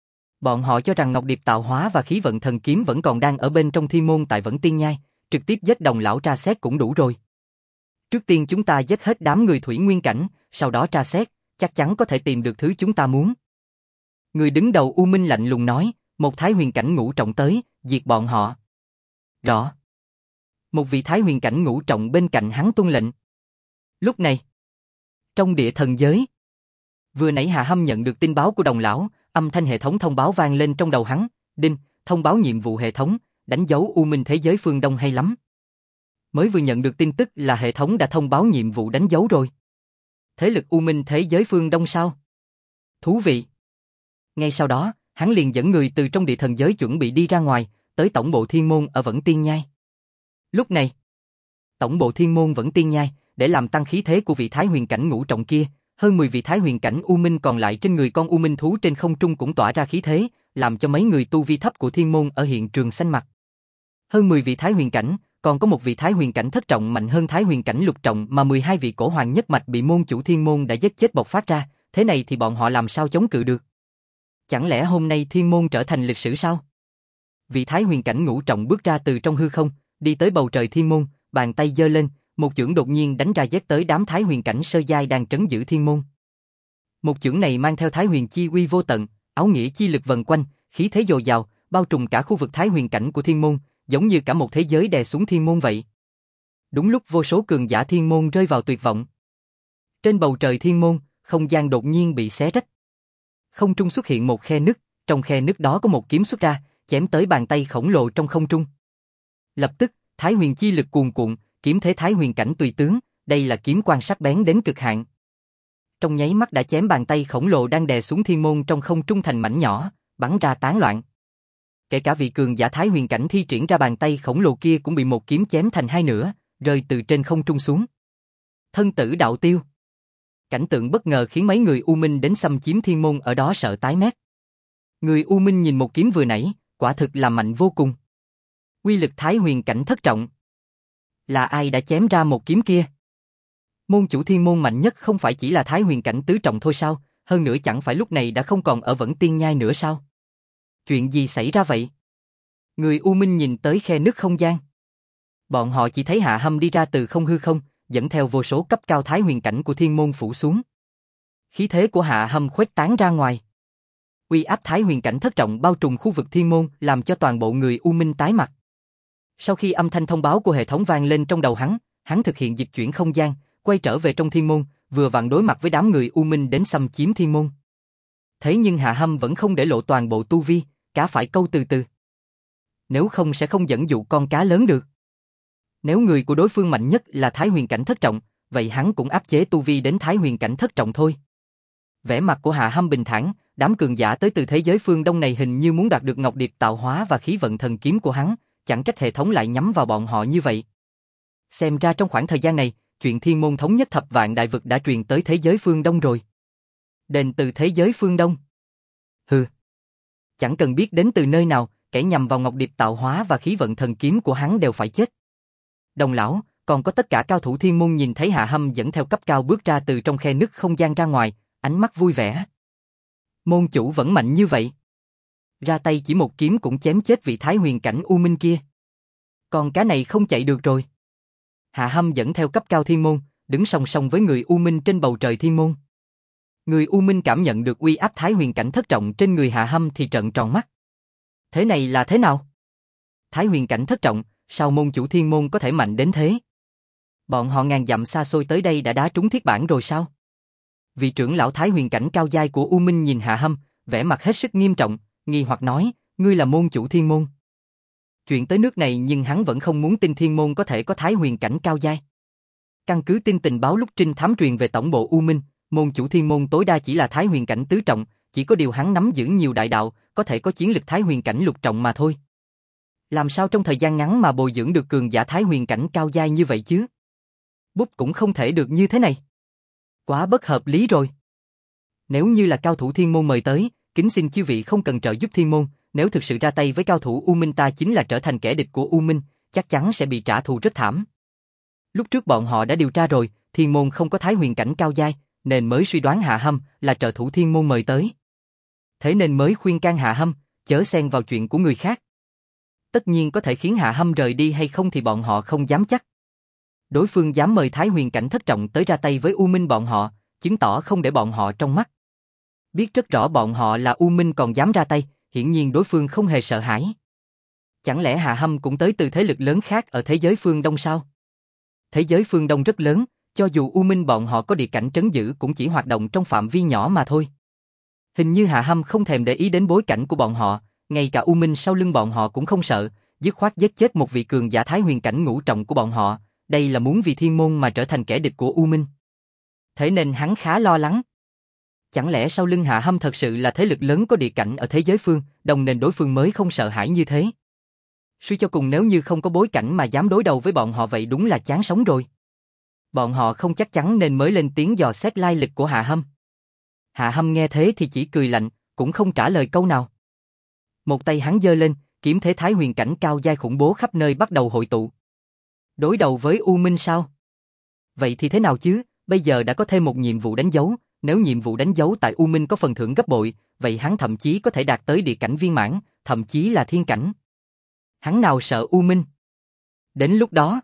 Bọn họ cho rằng Ngọc Điệp tạo hóa và khí vận thần kiếm vẫn còn đang ở bên trong thiên môn tại Vẫn Tiên Nhai, trực tiếp giết Đồng lão tra xét cũng đủ rồi. Trước tiên chúng ta giết hết đám người thủy nguyên cảnh, sau đó tra xét, chắc chắn có thể tìm được thứ chúng ta muốn. Người đứng đầu U Minh lạnh lùng nói, một Thái Huyền cảnh ngũ trọng tới, diệt bọn họ. Rõ. Một vị Thái Huyền cảnh ngũ trọng bên cạnh hắn tuân lệnh. Lúc này, Trong địa thần giới. Vừa nãy Hạ Hâm nhận được tin báo của đồng lão, âm thanh hệ thống thông báo vang lên trong đầu hắn. Đinh, thông báo nhiệm vụ hệ thống, đánh dấu U Minh thế giới phương Đông hay lắm. Mới vừa nhận được tin tức là hệ thống đã thông báo nhiệm vụ đánh dấu rồi. Thế lực U Minh thế giới phương Đông sao? Thú vị. Ngay sau đó, hắn liền dẫn người từ trong địa thần giới chuẩn bị đi ra ngoài, tới tổng bộ thiên môn ở Vẫn Tiên Nhai. Lúc này, tổng bộ thiên môn Vẫn Tiên Nhai, để làm tăng khí thế của vị Thái Huyền cảnh ngũ trọng kia, hơn 10 vị Thái Huyền cảnh U Minh còn lại trên người con U Minh thú trên không trung cũng tỏa ra khí thế, làm cho mấy người tu vi thấp của thiên môn ở hiện trường xanh mặt. Hơn 10 vị Thái Huyền cảnh, còn có một vị Thái Huyền cảnh thất trọng mạnh hơn Thái Huyền cảnh lục trọng mà 12 vị cổ hoàng nhất mạch bị môn chủ thiên môn đã giết chết bộc phát ra, thế này thì bọn họ làm sao chống cự được? Chẳng lẽ hôm nay thiên môn trở thành lịch sử sao? Vị Thái Huyền cảnh ngũ trọng bước ra từ trong hư không, đi tới bầu trời thiên môn, bàn tay giơ lên, một chưởng đột nhiên đánh ra giết tới đám Thái Huyền cảnh sơ giai đang trấn giữ thiên môn. Một chưởng này mang theo Thái Huyền chi uy vô tận, áo nghĩa chi lực vần quanh, khí thế dồi dào, bao trùm cả khu vực Thái Huyền cảnh của thiên môn, giống như cả một thế giới đè xuống thiên môn vậy. Đúng lúc vô số cường giả thiên môn rơi vào tuyệt vọng. Trên bầu trời thiên môn, không gian đột nhiên bị xé rách. Không trung xuất hiện một khe nứt, trong khe nứt đó có một kiếm xuất ra, chém tới bàn tay khổng lồ trong không trung. Lập tức, Thái Huyền chi lực cuồn cuộn, kiếm thế Thái Huyền cảnh tùy tướng, đây là kiếm quang sắc bén đến cực hạn. Trong nháy mắt đã chém bàn tay khổng lồ đang đè xuống thiên môn trong không trung thành mảnh nhỏ, bắn ra tán loạn. Kể cả vị cường giả Thái Huyền cảnh thi triển ra bàn tay khổng lồ kia cũng bị một kiếm chém thành hai nửa, rơi từ trên không trung xuống. Thân tử đạo tiêu. Cảnh tượng bất ngờ khiến mấy người U Minh đến xâm chiếm thiên môn ở đó sợ tái mét. Người U Minh nhìn một kiếm vừa nãy, quả thực là mạnh vô cùng. Uy lực Thái Huyền cảnh thất trọng. Là ai đã chém ra một kiếm kia? Môn chủ thiên môn mạnh nhất không phải chỉ là Thái Huyền cảnh tứ trọng thôi sao? Hơn nữa chẳng phải lúc này đã không còn ở Vẫn Tiên Nhai nữa sao? Chuyện gì xảy ra vậy? Người U Minh nhìn tới khe nứt không gian. Bọn họ chỉ thấy Hạ Hâm đi ra từ không hư không, dẫn theo vô số cấp cao Thái Huyền cảnh của thiên môn phủ xuống. Khí thế của Hạ Hâm khuếch tán ra ngoài. Uy áp Thái Huyền cảnh thất trọng bao trùm khu vực thiên môn, làm cho toàn bộ người U Minh tái mặt. Sau khi âm thanh thông báo của hệ thống vang lên trong đầu hắn thực hiện dịch chuyển không gian, quay trở về trong thiên môn, vừa vặn đối mặt với đám người U Minh đến xâm chiếm thiên môn. Thế nhưng Hạ Hâm vẫn không để lộ toàn bộ tu vi, cá phải câu từ từ. Nếu không sẽ không dẫn dụ con cá lớn được. Nếu người của đối phương mạnh nhất là Thái Huyền cảnh thất trọng, vậy hắn cũng áp chế tu vi đến Thái Huyền cảnh thất trọng thôi. Vẻ mặt của Hạ Hâm bình thản, đám cường giả tới từ thế giới phương Đông này hình như muốn đoạt được Ngọc Điệp tạo hóa và khí vận thần kiếm của hắn, chẳng trách hệ thống lại nhắm vào bọn họ như vậy. Xem ra trong khoảng thời gian này, chuyện thiên môn thống nhất thập vạn đại vực đã truyền tới thế giới phương Đông rồi. Đền từ thế giới phương Đông. Hừ. Chẳng cần biết đến từ nơi nào, kẻ nhằm vào Ngọc Điệp tạo hóa và khí vận thần kiếm của hắn đều phải chết. Đồng lão, còn có tất cả cao thủ thiên môn nhìn thấy Hạ Hâm dẫn theo cấp cao bước ra từ trong khe nứt không gian ra ngoài, ánh mắt vui vẻ. Môn chủ vẫn mạnh như vậy. Ra tay chỉ một kiếm cũng chém chết vị Thái Huyền cảnh U Minh kia. Còn cá này không chạy được rồi. Hạ Hâm dẫn theo cấp cao thiên môn, đứng song song với người U Minh trên bầu trời thiên môn. Người U Minh cảm nhận được uy áp Thái Huyền cảnh thất trọng trên người Hạ Hâm thì trợn tròn mắt. Thế này là thế nào? Thái Huyền cảnh thất trọng, sao môn chủ thiên môn có thể mạnh đến thế? Bọn họ ngàn dặm xa xôi tới đây đã đá trúng thiết bản rồi sao? Vị trưởng lão Thái Huyền cảnh cao giai của U Minh nhìn Hạ Hâm, vẻ mặt hết sức nghiêm trọng, nghi hoặc nói, ngươi là môn chủ thiên môn. Chuyện tới nước này nhưng hắn vẫn không muốn tin thiên môn có thể có Thái Huyền cảnh cao giai. Căn cứ tin tình báo lúc trinh thám truyền về tổng bộ U Minh, môn chủ thiên môn tối đa chỉ là Thái Huyền cảnh tứ trọng, chỉ có điều hắn nắm giữ nhiều đại đạo, có thể có chiến lực Thái Huyền cảnh lục trọng mà thôi. Làm sao trong thời gian ngắn mà bồi dưỡng được cường giả Thái Huyền cảnh cao giai như vậy chứ? Bút cũng không thể được như thế này. Quá bất hợp lý rồi. Nếu như là cao thủ thiên môn mời tới, kính xin chư vị không cần trợ giúp thiên môn, nếu thực sự ra tay với cao thủ U Minh ta chính là trở thành kẻ địch của U Minh, chắc chắn sẽ bị trả thù rất thảm. Lúc trước bọn họ đã điều tra rồi, thiên môn không có Thái Huyền cảnh cao giai, nên mới suy đoán Hạ Hâm là trợ thủ thiên môn mời tới. Thế nên mới khuyên can Hạ Hâm, chớ xen vào chuyện của người khác. Tất nhiên có thể khiến Hạ Hâm rời đi hay không thì bọn họ không dám chắc. Đối phương dám mời Thái Huyền cảnh thất trọng tới ra tay với U Minh bọn họ, chứng tỏ không để bọn họ trong mắt. Biết rất rõ bọn họ là U Minh còn dám ra tay, hiển nhiên đối phương không hề sợ hãi. Chẳng lẽ Hạ Hâm cũng tới từ thế lực lớn khác ở thế giới phương Đông sao? Thế giới phương Đông rất lớn, Cho dù U Minh bọn họ có địa cảnh trấn giữ cũng chỉ hoạt động trong phạm vi nhỏ mà thôi. Hình như Hạ Hâm không thèm để ý đến bối cảnh của bọn họ, ngay cả U Minh sau lưng bọn họ cũng không sợ, dứt khoát giết chết một vị cường giả Thái Huyền cảnh ngũ trọng của bọn họ, đây là muốn vì Thiên Môn mà trở thành kẻ địch của U Minh. Thế nên hắn khá lo lắng. Chẳng lẽ sau lưng Hạ Hâm thật sự là thế lực lớn có địa cảnh ở thế giới phương, đồng nên đối phương mới không sợ hãi như thế. Suy cho cùng nếu như không có bối cảnh mà dám đối đầu với bọn họ vậy đúng là chán sống rồi. Bọn họ không chắc chắn nên mới lên tiếng dò xét lai lịch của Hạ Hâm. Hạ Hâm nghe thế thì chỉ cười lạnh, cũng không trả lời câu nào. Một tay hắn giơ lên, kiếm thế Thái Huyền cảnh cao giai khủng bố khắp nơi bắt đầu hội tụ. Đối đầu với U Minh sao? Vậy thì thế nào chứ, bây giờ đã có thêm một nhiệm vụ đánh dấu, nếu nhiệm vụ đánh dấu tại U Minh có phần thưởng gấp bội, vậy hắn thậm chí có thể đạt tới địa cảnh viên mãn, thậm chí là thiên cảnh. Hắn nào sợ U Minh? Đến lúc đó,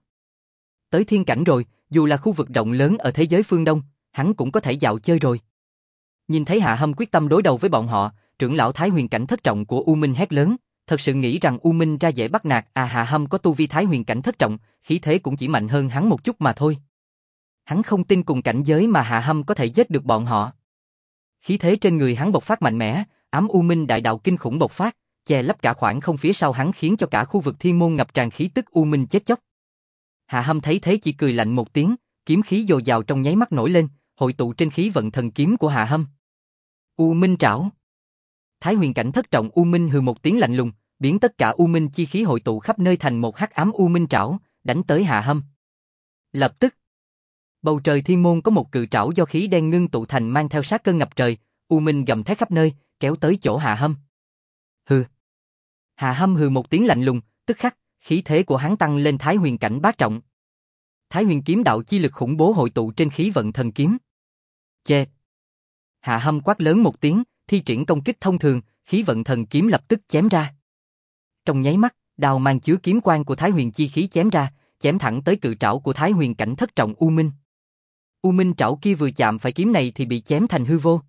tới thiên cảnh rồi, dù là khu vực rộng lớn ở thế giới phương Đông, hắn cũng có thể dạo chơi rồi. Nhìn thấy Hạ Hâm quyết tâm đối đầu với bọn họ, trưởng lão Thái Huyền cảnh thất trọng của U Minh hét lớn, thật sự nghĩ rằng U Minh ra dễ bắt nạt, Hạ Hâm có tu vi Thái Huyền cảnh thất trọng, khí thế cũng chỉ mạnh hơn hắn một chút mà thôi. Hắn không tin cùng cảnh giới mà Hạ Hâm có thể giết được bọn họ. Khí thế trên người hắn bộc phát mạnh mẽ, ám U Minh đại đạo kinh khủng bộc phát, che lấp cả khoảng không phía sau hắn khiến cho cả khu vực Thiên Môn ngập tràn khí tức U Minh chết chóc. Hạ Hâm thấy thế chỉ cười lạnh một tiếng, kiếm khí dồi dào trong nháy mắt nổi lên, hội tụ trên khí vận thần kiếm của Hạ Hâm. U Minh trảo. Thái Huyền cảnh thất trọng U Minh hừ một tiếng lạnh lùng, biến tất cả U Minh chi khí hội tụ khắp nơi thành một hắc ám U Minh trảo, đánh tới Hạ Hâm. Lập tức, bầu trời Thiên Môn có một cự trảo do khí đen ngưng tụ thành mang theo sát cơ ngập trời, U Minh gầm thét khắp nơi, kéo tới chỗ Hạ Hâm. Hừ. Hạ Hâm hừ một tiếng lạnh lùng, tức khắc, khí thế của hắn tăng lên Thái Huyền cảnh bát trọng. Thái Huyền kiếm đạo chi lực khủng bố hội tụ trên khí vận thần kiếm. Chê. Hạ Hâm quát lớn một tiếng, thi triển công kích thông thường, khí vận thần kiếm lập tức chém ra. Trong nháy mắt, đao mang chứa kiếm quang của Thái Huyền chi khí chém ra, chém thẳng tới cự trảo của Thái Huyền cảnh thất trọng U Minh. U Minh trảo kia vừa chạm phải kiếm này thì bị chém thành hư vô.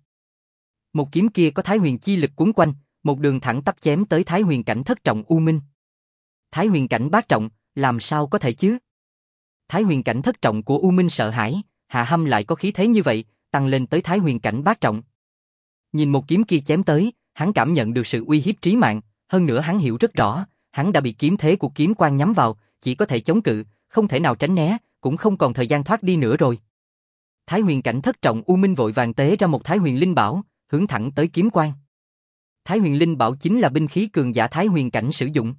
Một kiếm kia có Thái Huyền chi lực cuốn quanh, một đường thẳng tắp chém tới Thái Huyền cảnh thất trọng U Minh. Thái Huyền cảnh bát trọng, làm sao có thể chứ? Thái Huyền cảnh thất trọng của U Minh sợ hãi, Hạ Hâm lại có khí thế như vậy, tăng lên tới Thái Huyền cảnh bát trọng. Nhìn một kiếm kia chém tới, hắn cảm nhận được sự uy hiếp trí mạng, hơn nữa hắn hiểu rất rõ, hắn đã bị kiếm thế của kiếm quang nhắm vào, chỉ có thể chống cự, không thể nào tránh né, cũng không còn thời gian thoát đi nữa rồi. Thái Huyền cảnh thất trọng U Minh vội vàng tế ra một Thái Huyền linh bảo, hướng thẳng tới kiếm quang. Thái Huyền linh bảo chính là binh khí cường giả Thái Huyền cảnh sử dụng.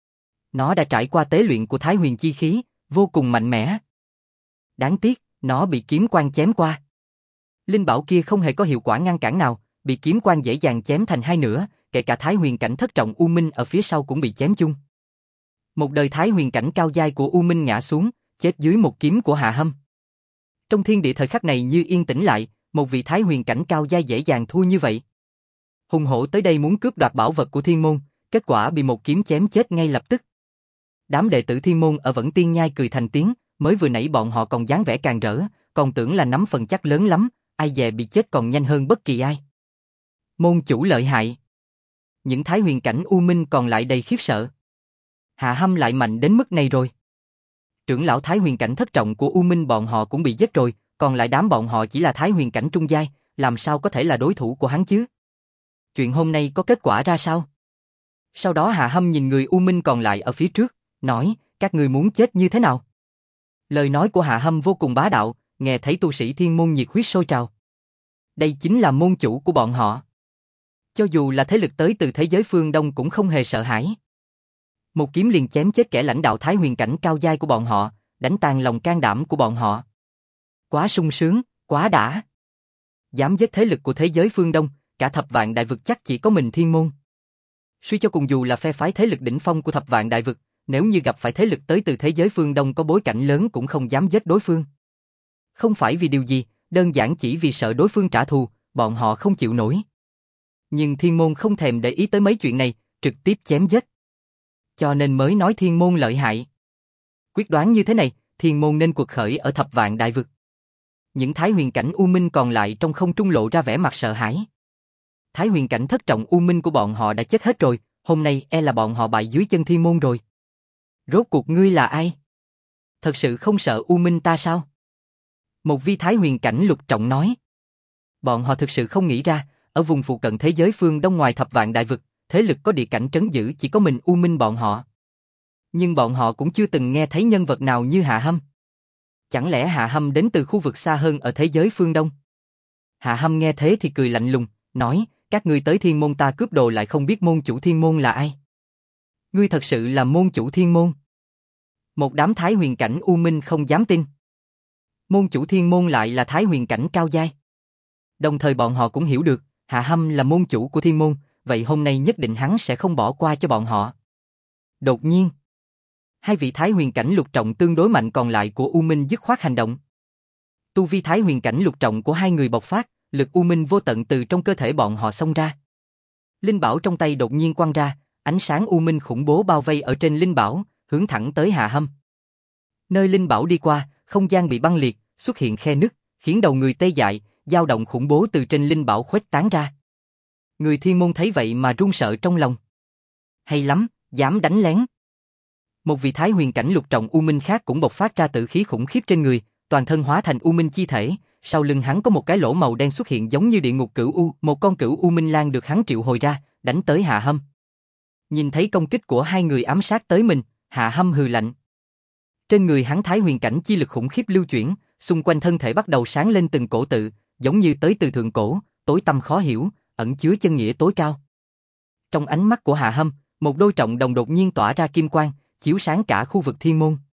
Nó đã trải qua tế luyện của Thái Huyền chi khí, vô cùng mạnh mẽ. Đáng tiếc, nó bị kiếm quang chém qua. Linh bảo kia không hề có hiệu quả ngăn cản nào, bị kiếm quang dễ dàng chém thành hai nửa, kể cả Thái Huyền cảnh thất trọng U Minh ở phía sau cũng bị chém chung. Một đời Thái Huyền cảnh cao giai của U Minh ngã xuống, chết dưới một kiếm của Hạ Hâm. Trong thiên địa thời khắc này như yên tĩnh lại, một vị Thái Huyền cảnh cao giai dễ dàng thua như vậy. Hùng hổ tới đây muốn cướp đoạt bảo vật của Thiên Môn, kết quả bị một kiếm chém chết ngay lập tức. Đám đệ tử Thiên Môn ở Vẫn Tiên Nhai cười thành tiếng, mới vừa nãy bọn họ còn dáng vẻ càng rỡ, còn tưởng là nắm phần chắc lớn lắm, ai dè bị chết còn nhanh hơn bất kỳ ai. Môn chủ lợi hại. Những Thái Huyền cảnh U Minh còn lại đầy khiếp sợ. Hạ Hâm lại mạnh đến mức này rồi. Trưởng lão Thái Huyền cảnh thất trọng của U Minh bọn họ cũng bị giết rồi, còn lại đám bọn họ chỉ là Thái Huyền cảnh trung giai, làm sao có thể là đối thủ của hắn chứ? Chuyện hôm nay có kết quả ra sao? Sau đó Hạ Hâm nhìn người U Minh còn lại ở phía trước, nói, các người muốn chết như thế nào? Lời nói của Hạ Hâm vô cùng bá đạo, nghe thấy tu sĩ Thiên Môn nhiệt huyết sôi trào. Đây chính là môn chủ của bọn họ. Cho dù là thế lực tới từ thế giới phương Đông cũng không hề sợ hãi. Một kiếm liền chém chết kẻ lãnh đạo Thái Huyền cảnh cao giai của bọn họ, đánh tan lòng can đảm của bọn họ. Quá sung sướng, quá đã. Dám giết thế lực của thế giới phương Đông, cả thập vạn đại vực chắc chỉ có mình Thiên Môn. Suy cho cùng dù là phe phái thế lực đỉnh phong của thập vạn đại vực, nếu như gặp phải thế lực tới từ thế giới phương Đông có bối cảnh lớn cũng không dám giết đối phương. Không phải vì điều gì, đơn giản chỉ vì sợ đối phương trả thù, bọn họ không chịu nổi. Nhưng Thiên Môn không thèm để ý tới mấy chuyện này, trực tiếp chém giết. Cho nên mới nói Thiên Môn lợi hại. Quyết đoán như thế này, Thiên Môn nên cuộc khởi ở thập vạn đại vực. Những Thái Huyền cảnh U Minh còn lại trong không trung lộ ra vẻ mặt sợ hãi. Thái Huyền cảnh thất trọng U Minh của bọn họ đã chết hết rồi, hôm nay e là bọn họ bại dưới chân Thiên Môn rồi. Rốt cuộc ngươi là ai? Thật sự không sợ U Minh ta sao? Một vi thái huyền cảnh lục trọng nói. Bọn họ thực sự không nghĩ ra, ở vùng phụ cận thế giới phương Đông ngoài thập vạn đại vực, thế lực có địa cảnh trấn giữ chỉ có mình U Minh bọn họ. Nhưng bọn họ cũng chưa từng nghe thấy nhân vật nào như Hạ Hâm. Chẳng lẽ Hạ Hâm đến từ khu vực xa hơn ở thế giới phương Đông? Hạ Hâm nghe thế thì cười lạnh lùng, nói, các ngươi tới thiên môn ta cướp đồ lại không biết môn chủ thiên môn là ai. Ngươi thật sự là môn chủ thiên môn. Một đám thái huyền cảnh U Minh không dám tin. Môn chủ thiên môn lại là thái huyền cảnh cao giai. Đồng thời bọn họ cũng hiểu được, Hạ Hâm là môn chủ của thiên môn, vậy hôm nay nhất định hắn sẽ không bỏ qua cho bọn họ. Đột nhiên, hai vị thái huyền cảnh lục trọng tương đối mạnh còn lại của U Minh dứt khoát hành động. Tu vi thái huyền cảnh lục trọng của hai người bộc phát, lực U Minh vô tận từ trong cơ thể bọn họ xông ra. Linh bảo trong tay đột nhiên quăng ra, ánh sáng U Minh khủng bố bao vây ở trên linh bảo, hướng thẳng tới Hạ Hâm. Nơi linh bảo đi qua, không gian bị băng liệt, xuất hiện khe nứt, khiến đầu người tê dại, dao động khủng bố từ trên linh bảo khuếch tán ra. Người thiên môn thấy vậy mà run sợ trong lòng. Hay lắm, dám đánh lén. Một vị thái huyền cảnh lục trọng U Minh khác cũng bộc phát ra tử khí khủng khiếp trên người, toàn thân hóa thành U Minh chi thể, sau lưng hắn có một cái lỗ màu đen xuất hiện giống như địa ngục cửu U, một con cửu U Minh Lang được hắn triệu hồi ra, đánh tới Hạ Hâm. Nhìn thấy công kích của hai người ám sát tới mình, Hạ Hâm hừ lạnh. Trên người hắn thái huyền cảnh chi lực khủng khiếp lưu chuyển, xung quanh thân thể bắt đầu sáng lên từng cổ tự, giống như tới từ thượng cổ, tối tăm khó hiểu, ẩn chứa chân nghĩa tối cao. Trong ánh mắt của Hạ Hâm, một đôi trọng đồng đột nhiên tỏa ra kim quang, chiếu sáng cả khu vực thiên môn.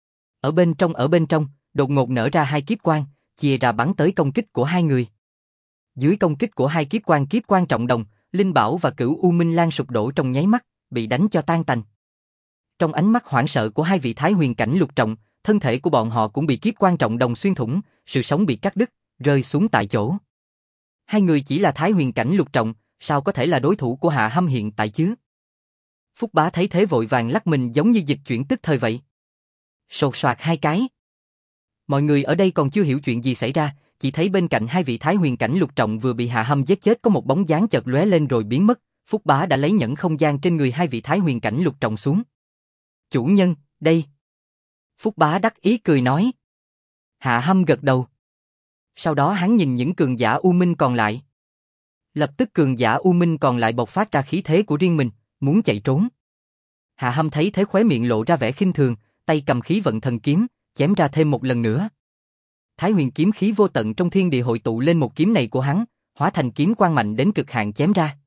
Ở bên trong, đột ngột nở ra hai kiếp quang, chia ra bắn tới công kích của hai người. Dưới công kích của hai kiếp quang trọng đồng, linh bảo và cửu U Minh Lang sụp đổ trong nháy mắt, bị đánh cho tan tành. Trong ánh mắt hoảng sợ của hai vị thái huyền cảnh lục trọng, thân thể của bọn họ cũng bị kiếp quang trọng đồng xuyên thủng, sự sống bị cắt đứt, rơi xuống tại chỗ. Hai người chỉ là thái huyền cảnh lục trọng, sao có thể là đối thủ của Hạ Hâm hiện tại chứ? Phúc Bá thấy thế vội vàng lắc mình giống như dịch chuyển tức thời vậy. Sột soạt hai cái. Mọi người ở đây còn chưa hiểu chuyện gì xảy ra, chỉ thấy bên cạnh hai vị thái huyền cảnh lục trọng vừa bị Hạ Hâm giết chết có một bóng dáng chợt lóe lên rồi biến mất. Phúc Bá đã lấy nhẫn không gian trên người hai vị thái huyền cảnh lục trọng xuống. Chủ nhân, đây. Phúc Bá đắc ý cười nói. Hạ Hâm gật đầu. Sau đó hắn nhìn những cường giả U Minh còn lại. Lập tức cường giả U Minh còn lại bộc phát ra khí thế của riêng mình, muốn chạy trốn. Hạ Hâm thấy thế khóe miệng lộ ra vẻ khinh thường, tay cầm khí vận thần kiếm, chém ra thêm một lần nữa. Thái huyền kiếm khí vô tận trong thiên địa hội tụ lên một kiếm này của hắn, hóa thành kiếm quang mạnh đến cực hạn chém ra.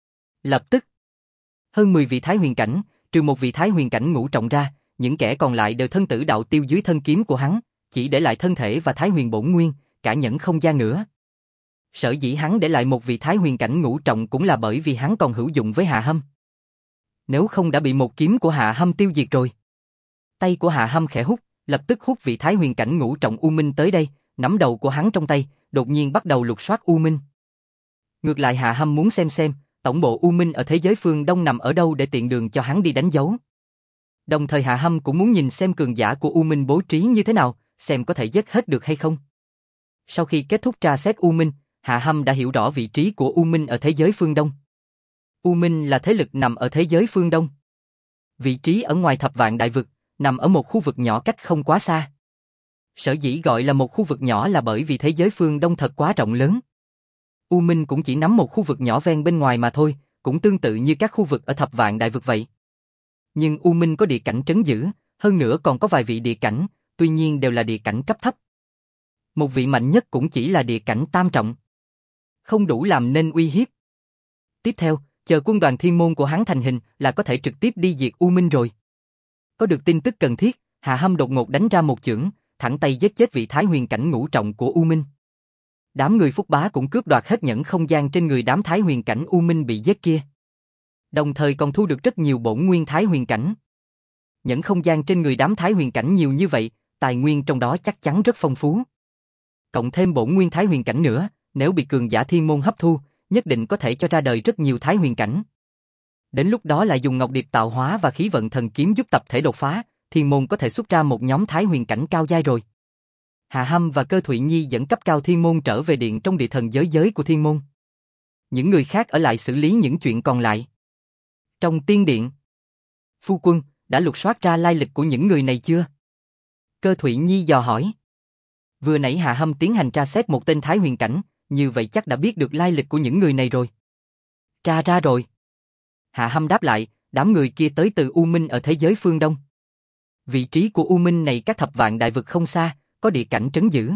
Lập tức, hơn 10 vị thái huyền cảnh, trừ một vị thái huyền cảnh ngũ trọng ra, những kẻ còn lại đều thân tử đạo tiêu dưới thân kiếm của hắn, chỉ để lại thân thể và thái huyền bổn nguyên, cả nhẫn không gian nữa. Sở dĩ hắn để lại một vị thái huyền cảnh ngũ trọng cũng là bởi vì hắn còn hữu dụng với Hạ Hâm. Nếu không đã bị một kiếm của Hạ Hâm tiêu diệt rồi. Tay của Hạ Hâm khẽ hút, lập tức hút vị thái huyền cảnh ngũ trọng U Minh tới đây, nắm đầu của hắn trong tay, đột nhiên bắt đầu lục soát U Minh. Ngược lại Hạ Hâm muốn xem, tổng bộ U Minh ở thế giới phương Đông nằm ở đâu để tiện đường cho hắn đi đánh dấu. Đồng thời Hạ Hâm cũng muốn nhìn xem cường giả của U Minh bố trí như thế nào, xem có thể giết hết được hay không. Sau khi kết thúc tra xét U Minh, Hạ Hâm đã hiểu rõ vị trí của U Minh ở thế giới phương Đông. U Minh là thế lực nằm ở thế giới phương Đông. Vị trí ở ngoài thập vạn đại vực, nằm ở một khu vực nhỏ cách không quá xa. Sở dĩ gọi là một khu vực nhỏ là bởi vì thế giới phương Đông thật quá rộng lớn. U Minh cũng chỉ nắm một khu vực nhỏ ven bên ngoài mà thôi, cũng tương tự như các khu vực ở thập vạn đại vực vậy. Nhưng U Minh có địa cảnh trấn giữ, hơn nữa còn có vài vị địa cảnh, tuy nhiên đều là địa cảnh cấp thấp. Một vị mạnh nhất cũng chỉ là địa cảnh tam trọng. Không đủ làm nên uy hiếp. Tiếp theo, chờ quân đoàn thiên môn của hắn thành hình là có thể trực tiếp đi diệt U Minh rồi. Có được tin tức cần thiết, Hạ Hâm đột ngột đánh ra một chưởng, thẳng tay giết chết vị thái huyền cảnh ngũ trọng của U Minh. Đám người Phúc Bá cũng cướp đoạt hết nhẫn không gian trên người đám thái huyền cảnh U Minh bị giết kia. Đồng thời còn thu được rất nhiều bổn nguyên thái huyền cảnh. Nhẫn không gian trên người đám thái huyền cảnh nhiều như vậy, tài nguyên trong đó chắc chắn rất phong phú. Cộng thêm bổn nguyên thái huyền cảnh nữa, nếu bị cường giả thiên môn hấp thu, nhất định có thể cho ra đời rất nhiều thái huyền cảnh. Đến lúc đó lại dùng ngọc điệp tạo hóa và khí vận thần kiếm giúp tập thể đột phá, thiên môn có thể xuất ra một nhóm thái huyền cảnh cao giai rồi. Hạ Hâm và Cơ Thụy Nhi dẫn cấp cao thiên môn trở về điện trong địa thần giới của thiên môn. Những người khác ở lại xử lý những chuyện còn lại. Trong tiên điện, phu quân, đã lục soát ra lai lịch của những người này chưa? Cơ Thụy Nhi dò hỏi. Vừa nãy Hạ Hâm tiến hành tra xét một tên Thái Huyền cảnh, như vậy chắc đã biết được lai lịch của những người này rồi. Tra ra rồi. Hạ Hâm đáp lại, đám người kia tới từ U Minh ở thế giới phương Đông. Vị trí của U Minh này cách Thập Vạn Đại Vực không xa, có địa cảnh trấn giữ.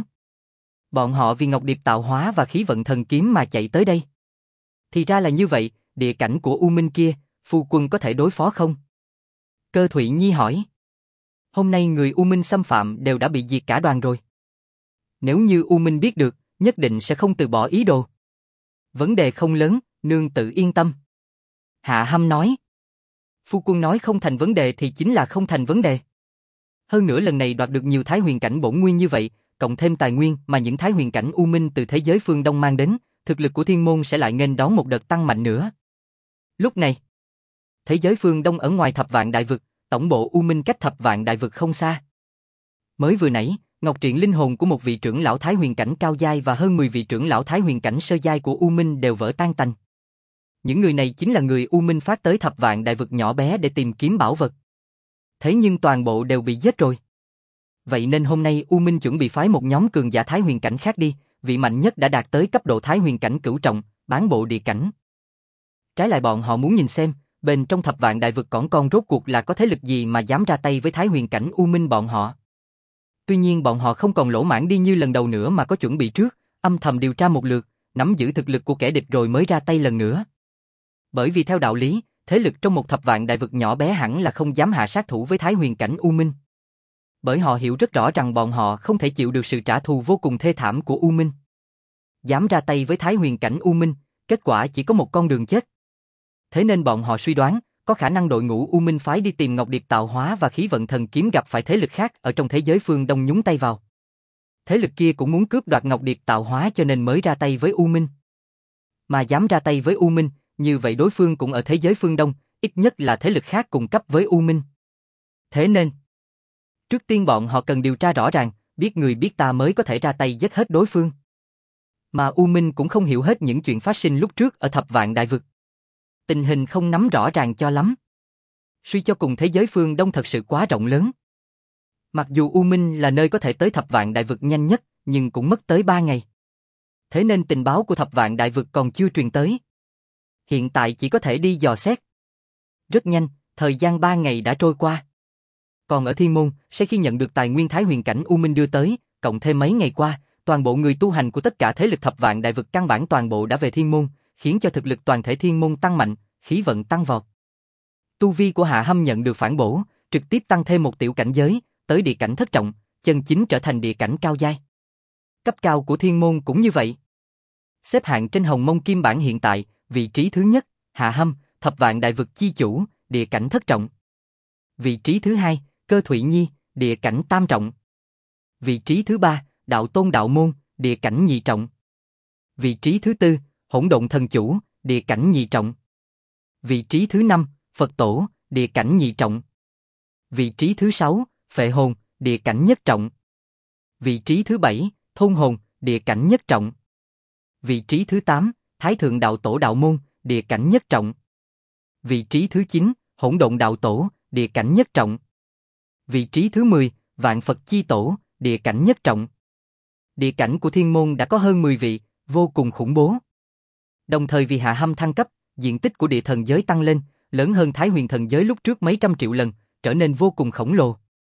Bọn họ vì Ngọc Điệp tạo hóa và khí vận thần kiếm mà chạy tới đây. Thì ra là như vậy, địa cảnh của U Minh kia, phu quân có thể đối phó không? Cơ Thụy Nhi hỏi. Hôm nay người U Minh xâm phạm đều đã bị diệt cả đoàn rồi. Nếu như U Minh biết được, nhất định sẽ không từ bỏ ý đồ. Vấn đề không lớn, nương tự yên tâm. Hạ Hâm nói. Phu quân nói không thành vấn đề thì chính là không thành vấn đề. Hơn nữa lần này đoạt được nhiều Thái Huyền cảnh bổn nguyên như vậy, cộng thêm tài nguyên mà những Thái Huyền cảnh U Minh từ thế giới phương Đông mang đến, thực lực của Thiên Môn sẽ lại nghênh đón một đợt tăng mạnh nữa. Lúc này, thế giới phương Đông ở ngoài Thập Vạn Đại Vực, tổng bộ U Minh cách Thập Vạn Đại Vực không xa. Mới vừa nãy, Ngọc Triện linh hồn của một vị trưởng lão Thái Huyền cảnh cao giai và hơn 10 vị trưởng lão Thái Huyền cảnh sơ giai của U Minh đều vỡ tan tành. Những người này chính là người U Minh phát tới Thập Vạn Đại Vực nhỏ bé để tìm kiếm bảo vật. Thế nhưng toàn bộ đều bị giết rồi. Vậy nên hôm nay U Minh chuẩn bị phái một nhóm cường giả Thái Huyền cảnh khác đi, vị mạnh nhất đã đạt tới cấp độ Thái Huyền cảnh cửu trọng, bán bộ địa cảnh. Trái lại bọn họ muốn nhìn xem, bên trong Thập Vạn Đại Vực còn rốt cuộc là có thế lực gì mà dám ra tay với Thái Huyền cảnh U Minh bọn họ. Tuy nhiên bọn họ không còn lỗ mãng đi như lần đầu nữa mà có chuẩn bị trước, âm thầm điều tra một lượt, nắm giữ thực lực của kẻ địch rồi mới ra tay lần nữa. Bởi vì theo đạo lý, thế lực trong một Thập Vạn Đại Vực nhỏ bé hẳn là không dám hạ sát thủ với Thái Huyền cảnh U Minh. Bởi họ hiểu rất rõ rằng bọn họ không thể chịu được sự trả thù vô cùng thê thảm của U Minh. Dám ra tay với Thái Huyền cảnh U Minh, kết quả chỉ có một con đường chết. Thế nên bọn họ suy đoán, có khả năng đội ngũ U Minh phái đi tìm Ngọc Điệp tạo hóa và khí vận thần kiếm gặp phải thế lực khác ở trong thế giới phương Đông nhúng tay vào. Thế lực kia cũng muốn cướp đoạt Ngọc Điệp tạo hóa cho nên mới ra tay với U Minh. Mà dám ra tay với U Minh, như vậy đối phương cũng ở thế giới phương Đông, ít nhất là thế lực khác cùng cấp với U Minh. Thế nên, trước tiên bọn họ cần điều tra rõ ràng, biết người biết ta mới có thể ra tay giết hết đối phương. Mà U Minh cũng không hiểu hết những chuyện phát sinh lúc trước ở Thập Vạn Đại Vực. Tình hình không nắm rõ ràng cho lắm. Suy cho cùng thế giới phương Đông thật sự quá rộng lớn. Mặc dù U Minh là nơi có thể tới Thập Vạn Đại Vực nhanh nhất, nhưng cũng mất tới 3 ngày. Thế nên tình báo của Thập Vạn Đại Vực còn chưa truyền tới. Hiện tại chỉ có thể đi dò xét. Rất nhanh, thời gian 3 ngày đã trôi qua. Còn ở Thiên Môn, sau khi nhận được tài nguyên Thái Huyền cảnh U Minh đưa tới, cộng thêm mấy ngày qua, toàn bộ người tu hành của tất cả thế lực Thập Vạn Đại Vực căn bản toàn bộ đã về Thiên Môn, khiến cho thực lực toàn thể Thiên Môn tăng mạnh, khí vận tăng vọt. Tu vi của Hạ Hâm nhận được phản bổ, trực tiếp tăng thêm một tiểu cảnh giới, tới địa cảnh thất trọng, chân chính trở thành địa cảnh cao giai. Cấp cao của Thiên Môn cũng như vậy. Xếp hạng trên Hồng Mông Kim Bản hiện tại, vị trí thứ nhất, Hạ Hâm, Thập Vạn Đại Vực chi chủ, địa cảnh thất trọng. Vị trí thứ hai, Cơ Thụy Nhi, địa cảnh tam trọng. Vị trí thứ ba, Đạo Tôn Đạo Môn, địa cảnh nhị trọng. Vị trí thứ tư, Hỗn Độn Thần Chủ, địa cảnh nhị trọng. Vị trí thứ năm, Phật Tổ, địa cảnh nhị trọng. Vị trí thứ sáu, Phệ Hồn, địa cảnh nhất trọng. Vị trí thứ bảy, Thôn Hồn, địa cảnh nhất trọng. Vị trí thứ 8, Thái Thượng Đạo Tổ Đạo Môn, địa cảnh nhất trọng. Vị trí thứ 9, Hỗn Độn Đạo Tổ, địa cảnh nhất trọng. Vị trí thứ 10, Vạn Phật Chi Tổ, địa cảnh nhất trọng. Địa cảnh của Thiên Môn đã có hơn 10 vị, vô cùng khủng bố. Đồng thời vì Hạ Hâm thăng cấp, diện tích của địa thần giới tăng lên, lớn hơn Thái Huyền thần giới lúc trước mấy trăm triệu lần, trở nên vô cùng khổng lồ.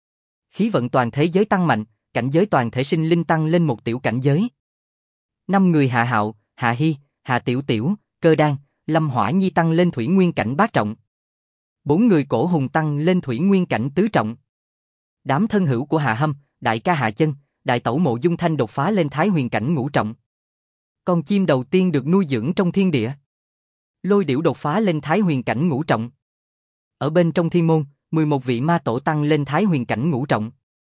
Khí vận toàn thế giới tăng mạnh, cảnh giới toàn thể sinh linh tăng lên một tiểu cảnh giới. 5 người Hạ Hạo, Hạ Hy, Hạ Tiểu Tiểu, Cơ Đan, Lâm Hỏa Nhi tăng lên thủy nguyên cảnh bát trọng. 4 người Cổ Hùng tăng lên thủy nguyên cảnh tứ trọng. Đám thân hữu của Hạ Hâm, đại ca Hạ Chân, đại tẩu Mộ Dung Thanh đột phá lên Thái Huyền cảnh ngũ trọng. Con chim đầu tiên được nuôi dưỡng trong thiên địa. Lôi Điểu đột phá lên Thái Huyền cảnh ngũ trọng. Ở bên trong Thiên Môn, 11 vị ma tổ tăng lên Thái Huyền cảnh ngũ trọng.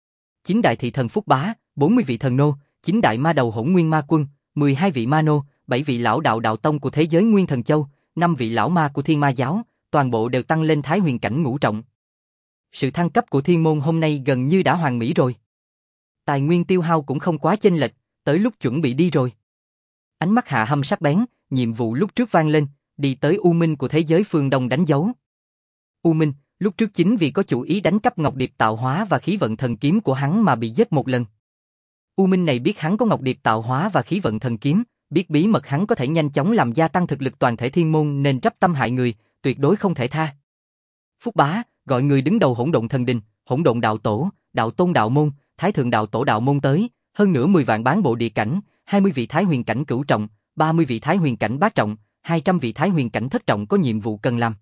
9 đại thị thần Phúc Bá, 40 vị thần nô, 9 đại ma đầu Hỗn Nguyên Ma Quân, 12 vị ma nô, 7 vị lão đạo đạo tông của thế giới Nguyên Thần Châu, 5 vị lão ma của Thiên Ma giáo, toàn bộ đều tăng lên Thái Huyền cảnh ngũ trọng. Sự thăng cấp của Thiên Môn hôm nay gần như đã hoàn mỹ rồi. Tài nguyên tiêu hao cũng không quá chênh lệch, tới lúc chuẩn bị đi rồi. Ánh mắt Hạ Hâm sắc bén, nhiệm vụ lúc trước vang lên, đi tới U Minh của thế giới phương Đông đánh dấu. U Minh, lúc trước chính vì có chủ ý đánh cắp Ngọc Điệp tạo hóa và khí vận thần kiếm của hắn mà bị giết một lần. U Minh này biết hắn có Ngọc Điệp tạo hóa và khí vận thần kiếm, biết bí mật hắn có thể nhanh chóng làm gia tăng thực lực toàn thể thiên môn nên trắp tâm hại người, tuyệt đối không thể tha. Phúc Bá, gọi người đứng đầu Hỗn Độn Thần Đình, Hỗn Độn Đạo Tổ, Đạo Tôn Đạo Môn, Thái Thượng Đạo Tổ Đạo Môn tới, hơn nữa 10 vạn bán bộ địa cảnh, 20 vị Thái Huyền cảnh cửu trọng, 30 vị Thái Huyền cảnh bát trọng, 200 vị Thái Huyền cảnh thất trọng có nhiệm vụ cần làm.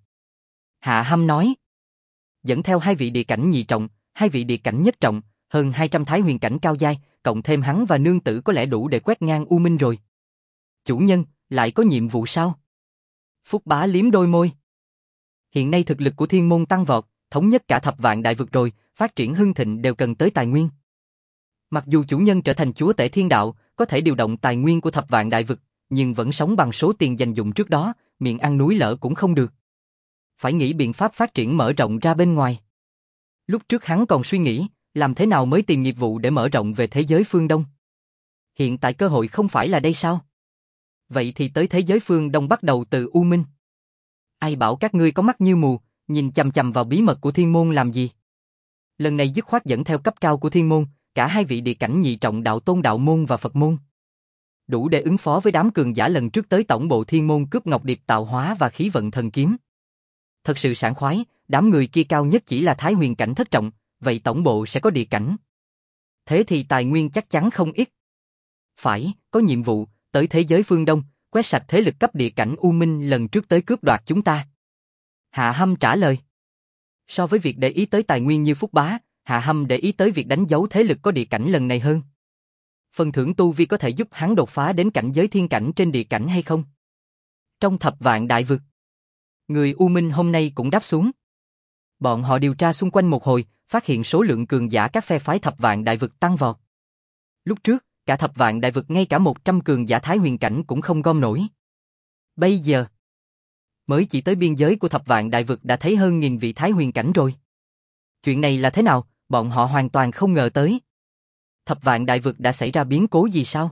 Hạ Hâm nói. Dẫn theo 2 vị địa cảnh nhị trọng, 2 vị địa cảnh nhất trọng, hơn 200 Thái Huyền cảnh cao giai, cộng thêm hắn và nương tử có lẽ đủ để quét ngang U Minh rồi. Chủ nhân, lại có nhiệm vụ sao? Phúc Bá liếm đôi môi. Hiện nay thực lực của thiên môn tăng vọt, thống nhất cả thập vạn đại vực rồi, phát triển hưng thịnh đều cần tới tài nguyên. Mặc dù chủ nhân trở thành chúa tể thiên đạo, có thể điều động tài nguyên của thập vạn đại vực, nhưng vẫn sống bằng số tiền dành dụm trước đó, miệng ăn núi lở cũng không được. Phải nghĩ biện pháp phát triển mở rộng ra bên ngoài. Lúc trước hắn còn suy nghĩ, làm thế nào mới tìm nghiệp vụ để mở rộng về thế giới phương Đông. Hiện tại cơ hội không phải là đây sao? Vậy thì tới thế giới phương Đông bắt đầu từ U Minh. Ai bảo các ngươi có mắt như mù, nhìn chằm chằm vào bí mật của thiên môn làm gì? Lần này dứt khoát dẫn theo cấp cao của thiên môn, cả 2 vị địa cảnh nhị trọng đạo tôn đạo môn và Phật môn. Đủ để ứng phó với đám cường giả lần trước tới tổng bộ thiên môn cướp Ngọc Điệp tạo hóa và khí vận thần kiếm. Thật sự sảng khoái, đám người kia cao nhất chỉ là Thái Huyền cảnh thất trọng, vậy tổng bộ sẽ có địa cảnh. Thế thì tài nguyên chắc chắn không ít. Phải, có nhiệm vụ, tới thế giới phương Đông, quét sạch thế lực cấp địa cảnh U Minh lần trước tới cướp đoạt chúng ta. Hạ Hâm trả lời. So với việc để ý tới tài nguyên như Phúc Bá, Hạ Hâm để ý tới việc đánh dấu thế lực có địa cảnh lần này hơn. Phần thưởng tu vi có thể giúp hắn đột phá đến cảnh giới thiên cảnh trên địa cảnh hay không? Trong thập vạn đại vực, người U Minh hôm nay cũng đáp xuống. Bọn họ điều tra xung quanh một hồi, phát hiện số lượng cường giả các phe phái thập vạn đại vực tăng vọt. Lúc trước, cả thập vạn đại vực ngay cả 100 cường giả Thái Huyền cảnh cũng không gom nổi. Bây giờ, mới chỉ tới biên giới của thập vạn đại vực đã thấy hơn 1000 vị Thái Huyền cảnh rồi. Chuyện này là thế nào, bọn họ hoàn toàn không ngờ tới. Thập vạn đại vực đã xảy ra biến cố gì sao?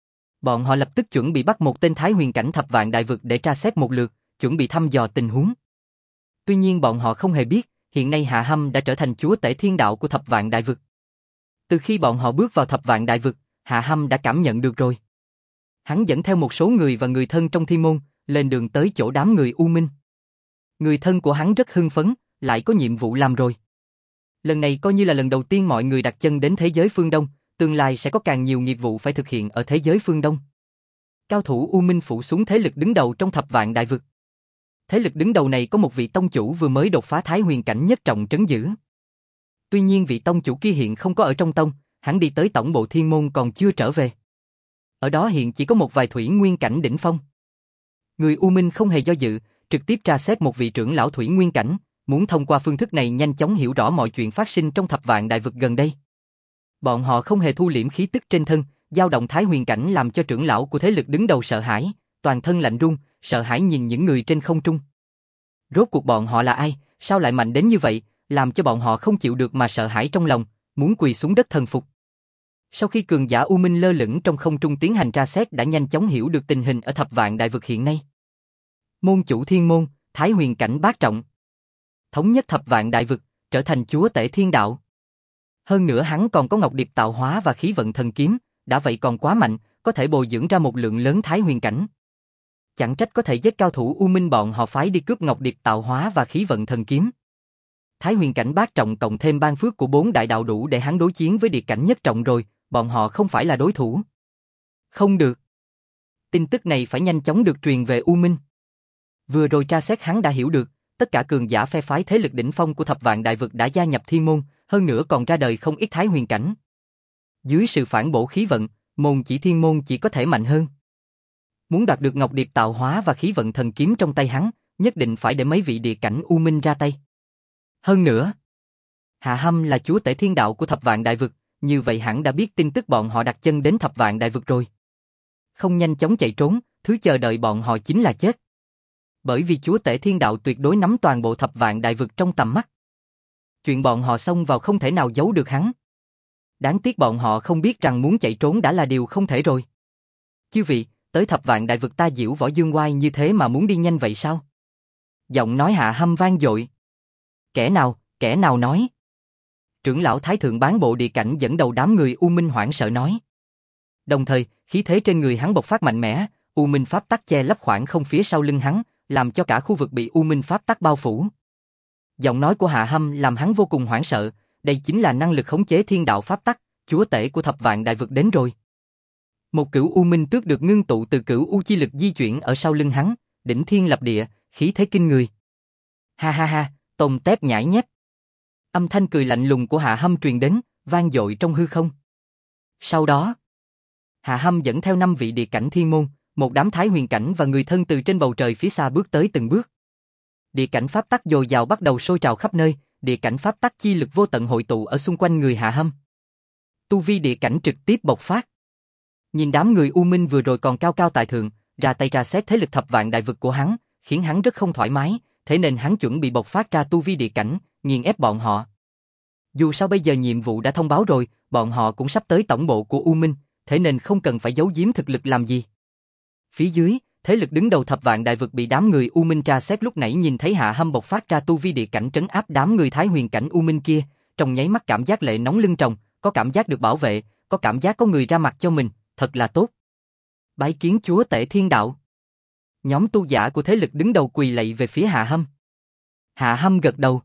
Bọn họ lập tức chuẩn bị bắt một tên Thái Huyền cảnh thập vạn đại vực để tra xét một lượt, chuẩn bị thăm dò tình huống. Tuy nhiên bọn họ không hề biết, hiện nay Hạ Hâm đã trở thành chúa tể thiên đạo của thập vạn đại vực. Từ khi bọn họ bước vào thập vạn đại vực, Hạ Hâm đã cảm nhận được rồi. Hắn dẫn theo một số người và người thân trong thiên môn, lên đường tới chỗ đám người U Minh. Người thân của hắn rất hưng phấn, lại có nhiệm vụ làm rồi. Lần này coi như là lần đầu tiên mọi người đặt chân đến thế giới phương Đông, tương lai sẽ có càng nhiều nghiệp vụ phải thực hiện ở thế giới phương Đông. Cao thủ U Minh phủ xuống thế lực đứng đầu trong thập vạn đại vực. Thế lực đứng đầu này có một vị tông chủ vừa mới đột phá Thái Huyền cảnh nhất trọng trấn giữ. Tuy nhiên vị tông chủ kia hiện không có ở trong tông, hắn đi tới tổng bộ thiên môn còn chưa trở về. Ở đó hiện chỉ có một vài thủy nguyên cảnh đỉnh phong. Người U Minh không hề do dự, trực tiếp tra xét một vị trưởng lão thủy nguyên cảnh, muốn thông qua phương thức này nhanh chóng hiểu rõ mọi chuyện phát sinh trong thập vạn đại vực gần đây. Bọn họ không hề thu liễm khí tức trên thân, dao động Thái Huyền cảnh làm cho trưởng lão của thế lực đứng đầu sợ hãi, toàn thân lạnh run, sợ hãi nhìn những người trên không trung. Rốt cuộc bọn họ là ai, sao lại mạnh đến như vậy, làm cho bọn họ không chịu được mà sợ hãi trong lòng, muốn quỳ xuống đất thần phục. Sau khi cường giả U Minh lơ lửng trong không trung tiến hành tra xét đã nhanh chóng hiểu được tình hình ở thập vạn đại vực hiện nay. Môn chủ thiên môn, Thái Huyền cảnh bát trọng. Thống nhất thập vạn đại vực, trở thành chúa tể thiên đạo. Hơn nữa hắn còn có Ngọc Điệp tạo hóa và khí vận thần kiếm, đã vậy còn quá mạnh, có thể bồi dưỡng ra một lượng lớn Thái Huyền cảnh. Chẳng trách có thể giết cao thủ U Minh bọn họ phái đi cướp Ngọc Điệp tạo hóa và khí vận thần kiếm. Thái Huyền cảnh bát trọng cộng thêm ban phước của 4 đại đạo đủ để hắn đối chiến với địa cảnh nhất trọng rồi, bọn họ không phải là đối thủ. Không được. Tin tức này phải nhanh chóng được truyền về U Minh. Vừa rồi tra xét hắn đã hiểu được, tất cả cường giả phe phái thế lực đỉnh phong của thập vạn đại vực đã gia nhập thiên môn, hơn nữa còn ra đời không ít Thái Huyền cảnh. Dưới sự phản bổ khí vận, môn chỉ thiên môn chỉ có thể mạnh hơn. Muốn đoạt được Ngọc Điệp tạo hóa và khí vận thần kiếm trong tay hắn, nhất định phải để mấy vị địa cảnh U Minh ra tay. Hơn nữa, Hạ Hâm là chúa tể thiên đạo của thập vạn đại vực, như vậy hẳn đã biết tin tức bọn họ đặt chân đến thập vạn đại vực rồi. Không nhanh chóng chạy trốn, thứ chờ đợi bọn họ chính là chết. Bởi vì chúa tể thiên đạo tuyệt đối nắm toàn bộ thập vạn đại vực trong tầm mắt. Chuyện bọn họ xông vào không thể nào giấu được hắn. Đáng tiếc bọn họ không biết rằng muốn chạy trốn đã là điều không thể rồi. Chư vị, tới thập vạn đại vực ta diễu võ dương oai như thế mà muốn đi nhanh vậy sao? Giọng nói Hạ Hâm vang dội. Kẻ nào nói? Trưởng lão Thái Thượng Bán Bộ Địa Cảnh dẫn đầu đám người U Minh hoảng sợ nói. Đồng thời, khí thế trên người hắn bộc phát mạnh mẽ, U Minh Pháp Tắc che lấp khoảng không phía sau lưng hắn, làm cho cả khu vực bị U Minh Pháp Tắc bao phủ. Giọng nói của Hạ Hâm làm hắn vô cùng hoảng sợ, đây chính là năng lực khống chế thiên đạo Pháp Tắc, chúa tể của thập vạn đại vực đến rồi. Một cửu U Minh tước được ngưng tụ từ cửu U chi lực di chuyển ở sau lưng hắn, đỉnh thiên lập địa, khí thế kinh người. Ha ha ha, tôm tép nhãi nhép. Âm thanh cười lạnh lùng của Hạ Hâm truyền đến, vang dội trong hư không. Sau đó, Hạ Hâm dẫn theo 5 vị địa cảnh thiên môn, một đám thái huyền cảnh và người thân từ trên bầu trời phía xa bước tới từng bước. Địa cảnh pháp tắc dồi dào bắt đầu sôi trào khắp nơi, địa cảnh pháp tắc chi lực vô tận hội tụ ở xung quanh người Hạ Hâm. Tu vi địa cảnh trực tiếp bộc phát. Nhìn đám người U Minh vừa rồi còn cao cao tại thượng, ra tay tra xét thế lực thập vạn đại vực của hắn, khiến hắn rất không thoải mái, thế nên hắn chuẩn bị bộc phát ra tu vi địa cảnh, nghiền ép bọn họ. Dù sao bây giờ nhiệm vụ đã thông báo rồi, bọn họ cũng sắp tới tổng bộ của U Minh, thế nên không cần phải giấu giếm thực lực làm gì. Phía dưới, thế lực đứng đầu thập vạn đại vực bị đám người U Minh tra xét lúc nãy nhìn thấy Hạ Hâm bộc phát ra tu vi địa cảnh trấn áp đám người thái huyền cảnh U Minh kia, trong nháy mắt cảm giác lệ nóng lưng tròng, có cảm giác được bảo vệ, có cảm giác có người ra mặt cho mình, thật là tốt. Bái kiến chúa tể thiên đạo. Nhóm tu giả của thế lực đứng đầu quỳ lạy về phía Hạ Hâm. Hạ Hâm gật đầu.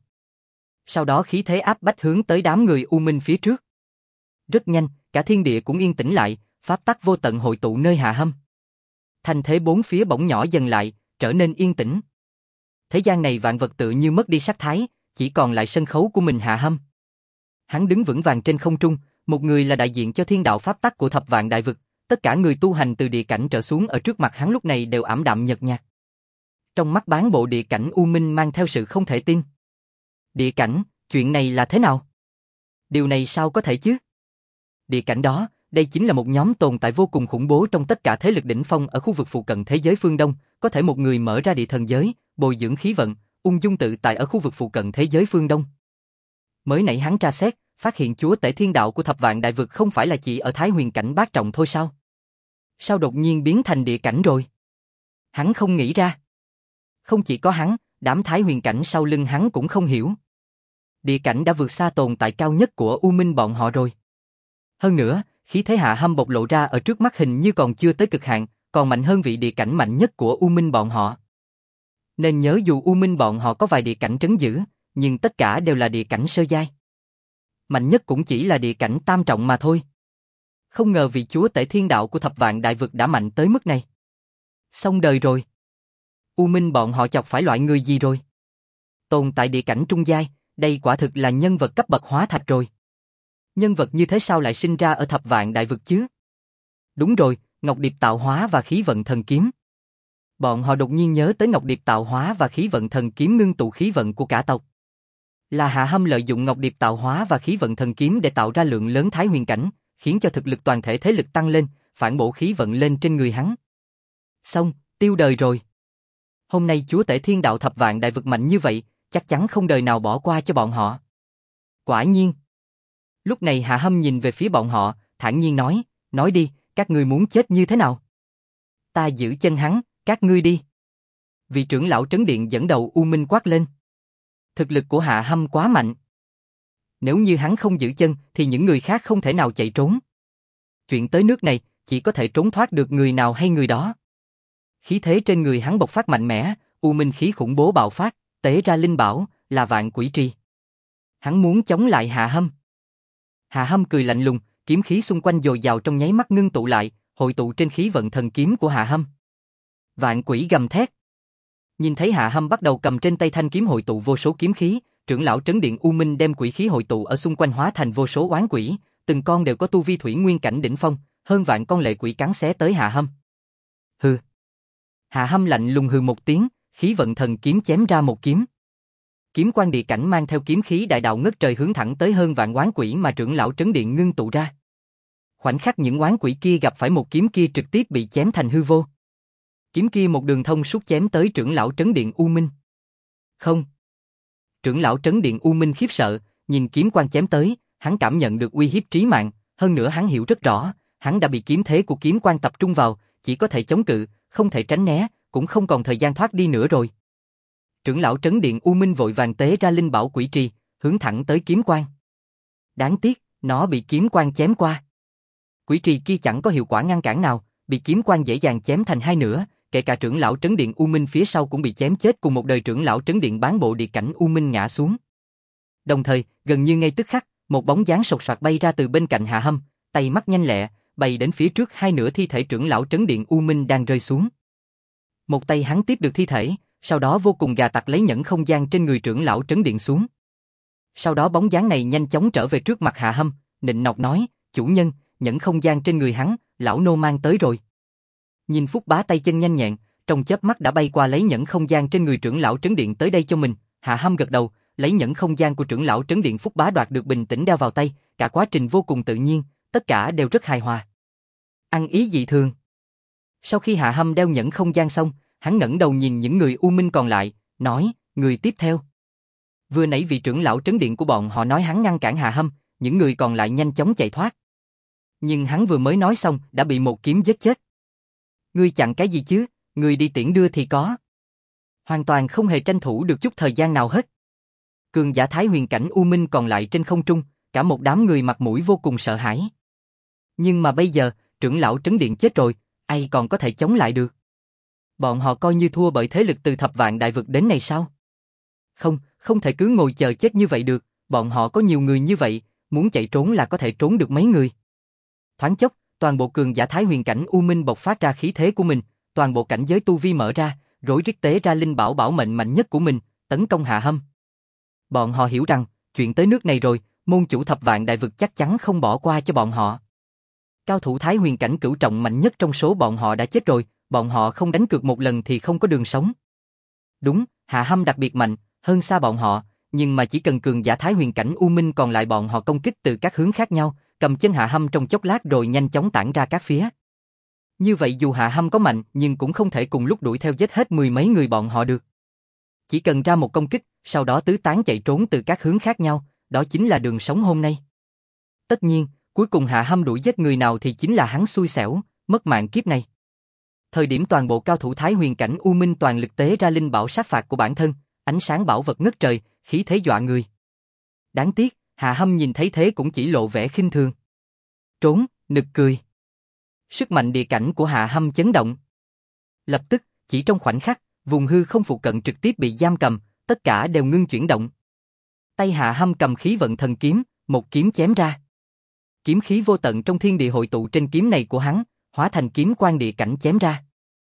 Sau đó khí thế áp bách hướng tới đám người U Minh phía trước. Rất nhanh, cả thiên địa cũng yên tĩnh lại, pháp tắc vô tận hội tụ nơi Hạ Hâm. Thành thế bốn phía bỗng nhỏ dần lại, trở nên yên tĩnh. Thế gian này vạn vật tự như mất đi sắc thái, chỉ còn lại sân khấu của mình Hạ Hâm. Hắn đứng vững vàng trên không trung, một người là đại diện cho thiên đạo pháp tắc của thập vạn đại vực, tất cả người tu hành từ địa cảnh trở xuống ở trước mặt hắn lúc này đều ảm đạm nhợt nhạt. Trong mắt bán bộ địa cảnh U Minh mang theo sự không thể tin. Địa cảnh, chuyện này là thế nào? Điều này sao có thể chứ? Địa cảnh đó, đây chính là một nhóm tồn tại vô cùng khủng bố trong tất cả thế lực đỉnh phong ở khu vực phụ cận thế giới phương Đông, có thể một người mở ra địa thần giới, bồi dưỡng khí vận, ung dung tự tại ở khu vực phụ cận thế giới phương Đông. Mới nãy hắn tra xét, phát hiện chúa tể thiên đạo của thập vạn đại vực không phải là chỉ ở Thái Huyền cảnh bát trọng thôi sao? Sao đột nhiên biến thành địa cảnh rồi? Hắn không nghĩ ra. Không chỉ có hắn, đám Thái Huyền cảnh sau lưng hắn cũng không hiểu. Địa cảnh đã vượt xa tồn tại cao nhất của U Minh bọn họ rồi. Hơn nữa, khí thế Hạ Hâm bộc lộ ra ở trước mắt hình như còn chưa tới cực hạn, còn mạnh hơn vị địa cảnh mạnh nhất của U Minh bọn họ. Nên nhớ dù U Minh bọn họ có vài địa cảnh trấn giữ, nhưng tất cả đều là địa cảnh sơ giai. Mạnh nhất cũng chỉ là địa cảnh tam trọng mà thôi. Không ngờ vị chúa tể thiên đạo của thập vạn đại vực đã mạnh tới mức này. Xong đời rồi. U Minh bọn họ chọc phải loại người gì rồi? Tồn tại địa cảnh trung giai, đây quả thực là nhân vật cấp bậc hóa thạch rồi. Nhân vật như thế sao lại sinh ra ở thập vạn đại vực chứ? Đúng rồi, Ngọc Điệp tạo hóa và khí vận thần kiếm. Bọn họ đột nhiên nhớ tới Ngọc Điệp tạo hóa và khí vận thần kiếm ngưng tụ khí vận của cả tộc. Là Hạ Hâm lợi dụng Ngọc Điệp tạo hóa và khí vận thần kiếm để tạo ra lượng lớn thái huyền cảnh, khiến cho thực lực toàn thể thế lực tăng lên, phản bổ khí vận lên trên người hắn. Xong, tiêu đời rồi. Hôm nay chúa tể thiên đạo thập vạn đại vực mạnh như vậy, chắc chắn không đời nào bỏ qua cho bọn họ. Quả nhiên. Lúc này Hạ Hâm nhìn về phía bọn họ, thản nhiên nói đi, các ngươi muốn chết như thế nào? Ta giữ chân hắn, các ngươi đi. Vị trưởng lão trấn điện dẫn đầu U Minh quát lên. Thực lực của Hạ Hâm quá mạnh. Nếu như hắn không giữ chân thì những người khác không thể nào chạy trốn. Chuyện tới nước này, chỉ có thể trốn thoát được người nào hay người đó. Khí thế trên người hắn bộc phát mạnh mẽ, U Minh khí khủng bố bạo phát, tế ra linh bảo, là vạn quỷ trì. Hắn muốn chống lại Hạ Hâm. Hạ Hâm cười lạnh lùng, kiếm khí xung quanh dồi dào trong nháy mắt ngưng tụ lại, hội tụ trên khí vận thần kiếm của Hạ Hâm. Vạn quỷ gầm thét. Nhìn thấy Hạ Hâm bắt đầu cầm trên tay thanh kiếm hội tụ vô số kiếm khí, trưởng lão trấn điện U Minh đem quỷ khí hội tụ ở xung quanh hóa thành vô số oán quỷ, từng con đều có tu vi thủy nguyên cảnh đỉnh phong, hơn vạn con lệ quỷ cắn xé tới Hạ Hâm. Hừ. Hạ Hâm lạnh lùng hừ một tiếng, khí vận thần kiếm chém ra một kiếm. Kiếm quang địa cảnh mang theo kiếm khí đại đạo ngất trời hướng thẳng tới hơn vạn oán quỷ mà trưởng lão trấn điện ngưng tụ ra. Khoảnh khắc những oán quỷ kia gặp phải một kiếm kia trực tiếp bị chém thành hư vô. Kiếm kia một đường thông suốt chém tới trưởng lão trấn điện U Minh. Không. Trưởng lão trấn điện U Minh khiếp sợ, nhìn kiếm quang chém tới, hắn cảm nhận được uy hiếp trí mạng, hơn nữa hắn hiểu rất rõ, hắn đã bị kiếm thế của kiếm quang tập trung vào, chỉ có thể chống cự, không thể tránh né, cũng không còn thời gian thoát đi nữa rồi. Trưởng lão trấn điện U Minh vội vàng tế ra linh bảo quỷ trì, hướng thẳng tới kiếm quang. Đáng tiếc, nó bị kiếm quang chém qua. Quỷ trì kia chẳng có hiệu quả ngăn cản nào, bị kiếm quang dễ dàng chém thành hai nửa, kể cả trưởng lão trấn điện U Minh phía sau cũng bị chém chết cùng một đời trưởng lão trấn điện bán bộ địa cảnh U Minh ngã xuống. Đồng thời, gần như ngay tức khắc, một bóng dáng sột soạt bay ra từ bên cạnh Hạ Hâm, tay mắt nhanh lẹ, bay đến phía trước hai nửa thi thể trưởng lão trấn điện U Minh đang rơi xuống. Một tay hắn tiếp được thi thể, sau đó vô cùng gà tặc lấy nhẫn không gian trên người trưởng lão trấn điện xuống. Sau đó bóng dáng này nhanh chóng trở về trước mặt Hạ Hâm, nịnh nọt nói, chủ nhân, nhẫn không gian trên người hắn, lão nô mang tới rồi. Nhìn Phúc Bá tay chân nhanh nhẹn, trong chớp mắt đã bay qua lấy nhẫn không gian trên người trưởng lão trấn điện tới đây cho mình. Hạ Hâm gật đầu, lấy nhẫn không gian của trưởng lão trấn điện Phúc Bá đoạt được bình tĩnh đeo vào tay, cả quá trình vô cùng tự nhiên, tất cả đều rất hài hòa. Ăn ý dị thường. Sau khi Hạ Hâm đeo nhẫn không gian xong, hắn ngẩng đầu nhìn những người U Minh còn lại, nói, người tiếp theo. Vừa nãy vị trưởng lão trấn điện của bọn họ nói hắn ngăn cản Hạ Hâm, những người còn lại nhanh chóng chạy thoát. Nhưng hắn vừa mới nói xong đã bị một kiếm giết chết. Ngươi chặn cái gì chứ, ngươi đi tiễn đưa thì có. Hoàn toàn không hề tranh thủ được chút thời gian nào hết. Cường giả Thái Huyền cảnh U Minh còn lại trên không trung, cả một đám người mặt mũi vô cùng sợ hãi. Nhưng mà bây giờ, trưởng lão trấn điện chết rồi, ai còn có thể chống lại được? Bọn họ coi như thua bởi thế lực từ thập vạn đại vực đến này sao? Không, không thể cứ ngồi chờ chết như vậy được, bọn họ có nhiều người như vậy, muốn chạy trốn là có thể trốn được mấy người. Thoáng chốc, toàn bộ cường giả Thái Huyền cảnh U Minh bộc phát ra khí thế của mình, toàn bộ cảnh giới tu vi mở ra, rối rít tế ra linh bảo bảo mệnh mạnh nhất của mình, tấn công Hạ Hâm. Bọn họ hiểu rằng, chuyện tới nước này rồi, môn chủ thập vạn đại vực chắc chắn không bỏ qua cho bọn họ. Cao thủ Thái Huyền cảnh cửu trọng mạnh nhất trong số bọn họ đã chết rồi, bọn họ không đánh cược một lần thì không có đường sống. Đúng, Hạ Hâm đặc biệt mạnh, hơn xa bọn họ, nhưng mà chỉ cần cường giả Thái Huyền cảnh U Minh còn lại bọn họ công kích từ các hướng khác nhau, cầm chân Hạ Hâm trong chốc lát rồi nhanh chóng tản ra các phía. Như vậy dù Hạ Hâm có mạnh nhưng cũng không thể cùng lúc đuổi theo giết hết mười mấy người bọn họ được. Chỉ cần ra một công kích, sau đó tứ tán chạy trốn từ các hướng khác nhau, đó chính là đường sống hôm nay. Tất nhiên, cuối cùng Hạ Hâm đuổi giết người nào thì chính là hắn xui xẻo, mất mạng kiếp này. Thời điểm toàn bộ cao thủ Thái Huyền cảnh U Minh toàn lực tế ra linh bảo sát phạt của bản thân, ánh sáng bảo vật ngất trời, khí thế dọa người. Đáng tiếc, Hạ Hâm nhìn thấy thế cũng chỉ lộ vẻ khinh thường. Trốn, nực cười. Sức mạnh địa cảnh của Hạ Hâm chấn động. Lập tức, chỉ trong khoảnh khắc, vùng hư không phụ cận trực tiếp bị giam cầm, tất cả đều ngưng chuyển động. Tay Hạ Hâm cầm khí vận thần kiếm, một kiếm chém ra. Kiếm khí vô tận trong thiên địa hội tụ trên kiếm này của hắn, hóa thành kiếm quang địa cảnh chém ra.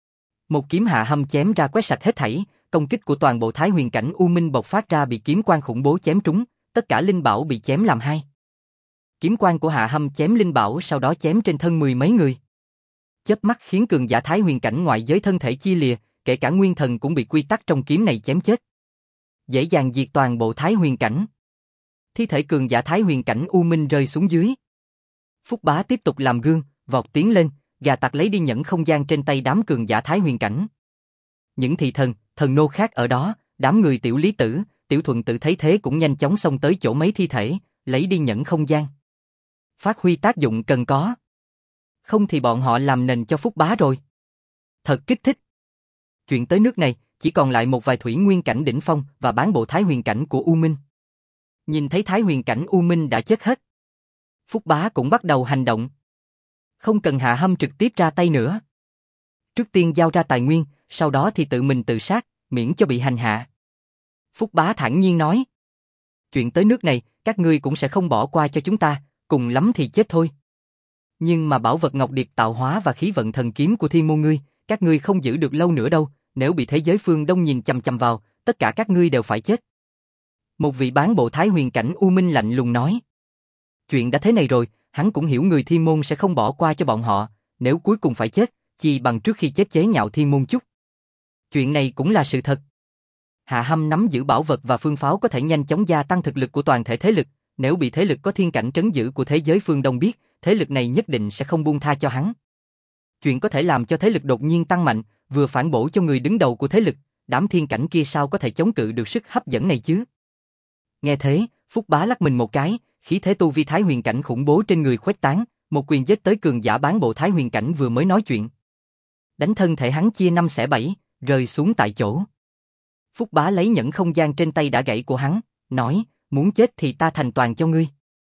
Một kiếm Hạ Hâm chém ra quét sạch hết thảy, công kích của toàn bộ Thái Huyền cảnh U Minh bộc phát ra bị kiếm quang khủng bố chém trúng, tất cả linh bảo bị chém làm hai. Kiếm quang của Hạ Hâm chém linh bảo sau đó chém trên thân mười mấy người. Chớp mắt khiến cường giả Thái Huyền cảnh ngoại giới thân thể chia lìa, kể cả nguyên thần cũng bị quy tắc trong kiếm này chém chết. Dễ dàng diệt toàn bộ Thái Huyền cảnh. Thi thể cường giả Thái Huyền cảnh U Minh rơi xuống dưới. Phúc Bá tiếp tục làm gương, vọt tiến lên, gà tặc lấy đi nhẫn không gian trên tay đám cường giả Thái Huyền cảnh. Những thị thần, thần nô khác ở đó, đám người Tiểu Lý Tử, Tiểu Thuận Tử thấy thế cũng nhanh chóng xông tới chỗ mấy thi thể, lấy đi nhẫn không gian. Phát huy tác dụng cần có. Không thì bọn họ làm nền cho Phúc Bá rồi. Thật kích thích. Chuyện tới nước này, chỉ còn lại một vài thủy nguyên cảnh đỉnh phong và bán bộ Thái Huyền cảnh của U Minh. Nhìn thấy Thái Huyền cảnh U Minh đã chết hết. Phúc Bá cũng bắt đầu hành động. Không cần Hạ Hâm trực tiếp ra tay nữa. Trước tiên giao ra tài nguyên, sau đó thì tự mình tự sát, miễn cho bị hành hạ. Phúc Bá thản nhiên nói. Chuyện tới nước này, các ngươi cũng sẽ không bỏ qua cho chúng ta, cùng lắm thì chết thôi. Nhưng mà bảo vật Ngọc Điệp tạo hóa và khí vận thần kiếm của Thiên Môn ngươi, các ngươi không giữ được lâu nữa đâu, nếu bị thế giới phương Đông nhìn chằm chằm vào, tất cả các ngươi đều phải chết. Một vị bán bộ Thái Huyền cảnh U Minh lạnh lùng nói. Chuyện đã thế này rồi, hắn cũng hiểu người Thiên Môn sẽ không bỏ qua cho bọn họ, nếu cuối cùng phải chết, chi bằng trước khi chết chế nhạo Thiên Môn chút. Chuyện này cũng là sự thật. Hạ Hâm nắm giữ bảo vật và phương pháo có thể nhanh chóng gia tăng thực lực của toàn thể thế lực, nếu bị thế lực có thiên cảnh trấn giữ của thế giới phương Đông biết, thế lực này nhất định sẽ không buông tha cho hắn. Chuyện có thể làm cho thế lực đột nhiên tăng mạnh, vừa phản bổ cho người đứng đầu của thế lực, đám thiên cảnh kia sao có thể chống cự được sức hấp dẫn này chứ? Nghe thế, Phúc Bá lắc mình một cái, khí thế tu vi Thái Huyền cảnh khủng bố trên người khuếch tán, một quyền giết tới cường giả bán bộ Thái Huyền cảnh vừa mới nói chuyện. Đánh thân thể hắn chia 5/7, rơi xuống tại chỗ. Phúc Bá lấy nhẫn không gian trên tay đã gãy của hắn, nói, muốn chết thì ta thành toàn cho ngươi.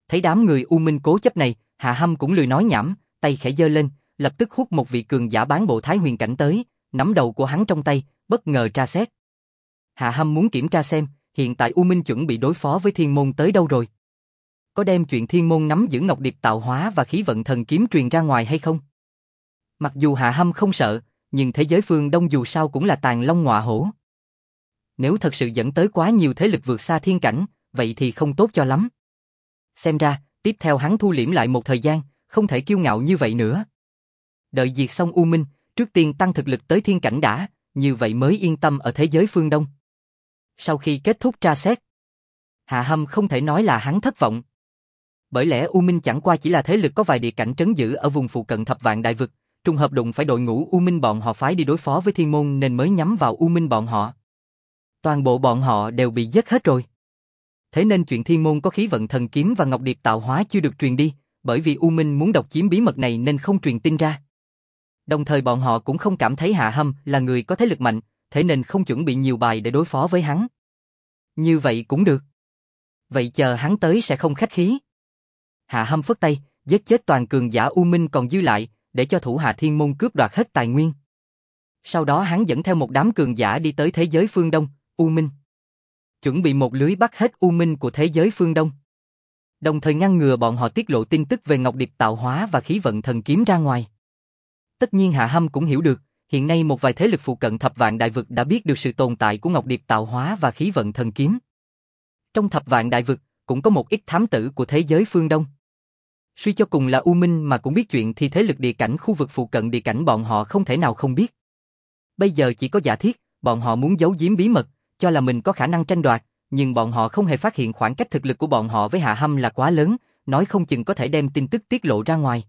Thấy đám người U Minh cố chấp này, Hạ Hâm cũng lười nói nhảm, tay khẽ giơ lên, lập tức hút một vị cường giả bán bộ Thái Huyền cảnh tới, nắm đầu của hắn trong tay, bất ngờ tra xét. Hạ Hâm muốn kiểm tra xem, hiện tại U Minh chuẩn bị đối phó với Thiên Môn tới đâu rồi. Có đem chuyện Thiên Môn nắm giữ Ngọc Điệp tạo hóa và khí vận thần kiếm truyền ra ngoài hay không? Mặc dù Hạ Hâm không sợ, nhưng thế giới phương Đông dù sao cũng là tàng long ngọa hổ. Nếu thật sự dẫn tới quá nhiều thế lực vượt xa thiên cảnh, vậy thì không tốt cho lắm. Xem ra, tiếp theo hắn thu liễm lại một thời gian, không thể kiêu ngạo như vậy nữa. Đợi diệt xong U Minh, trước tiên tăng thực lực tới thiên cảnh đã, như vậy mới yên tâm ở thế giới phương Đông. Sau khi kết thúc tra xét, Hạ Hâm không thể nói là hắn thất vọng. Bởi lẽ U Minh chẳng qua chỉ là thế lực có vài địa cảnh trấn giữ ở vùng phụ cận Thập Vạn Đại Vực, trùng hợp đụng phải đội ngũ U Minh bọn họ phái đi đối phó với Thiên Môn nên mới nhắm vào U Minh bọn họ. Toàn bộ bọn họ đều bị giết hết rồi. Thế nên chuyện Thiên Môn có khí vận thần kiếm và Ngọc Điệp tạo hóa chưa được truyền đi, bởi vì U Minh muốn độc chiếm bí mật này nên không truyền tin ra. Đồng thời bọn họ cũng không cảm thấy Hạ Hâm là người có thế lực mạnh, thế nên không chuẩn bị nhiều bài để đối phó với hắn. Như vậy cũng được. Vậy chờ hắn tới sẽ không khách khí. Hạ Hâm phất tay, giết chết toàn cường giả U Minh còn dư lại, để cho thủ hạ Thiên Môn cướp đoạt hết tài nguyên. Sau đó hắn dẫn theo một đám cường giả đi tới thế giới phương Đông, U Minh. Chuẩn bị một lưới bắt hết U Minh của thế giới phương Đông. Đồng thời ngăn ngừa bọn họ tiết lộ tin tức về Ngọc Điệp tạo hóa và khí vận thần kiếm ra ngoài. Tất nhiên Hạ Hâm cũng hiểu được, hiện nay một vài thế lực phụ cận Thập Vạn Đại Vực đã biết được sự tồn tại của Ngọc Điệp tạo hóa và khí vận thần kiếm. Trong Thập Vạn Đại Vực, cũng có một ít thám tử của thế giới phương Đông. Suy cho cùng là U Minh mà cũng biết chuyện thì thế lực địa cảnh khu vực phụ cận địa cảnh bọn họ không thể nào không biết. Bây giờ chỉ có giả thiết, bọn họ muốn giấu giếm bí mật, cho là mình có khả năng tranh đoạt, nhưng bọn họ không hề phát hiện khoảng cách thực lực của bọn họ với Hạ Hâm là quá lớn, nói không chừng có thể đem tin tức tiết lộ ra ngoài.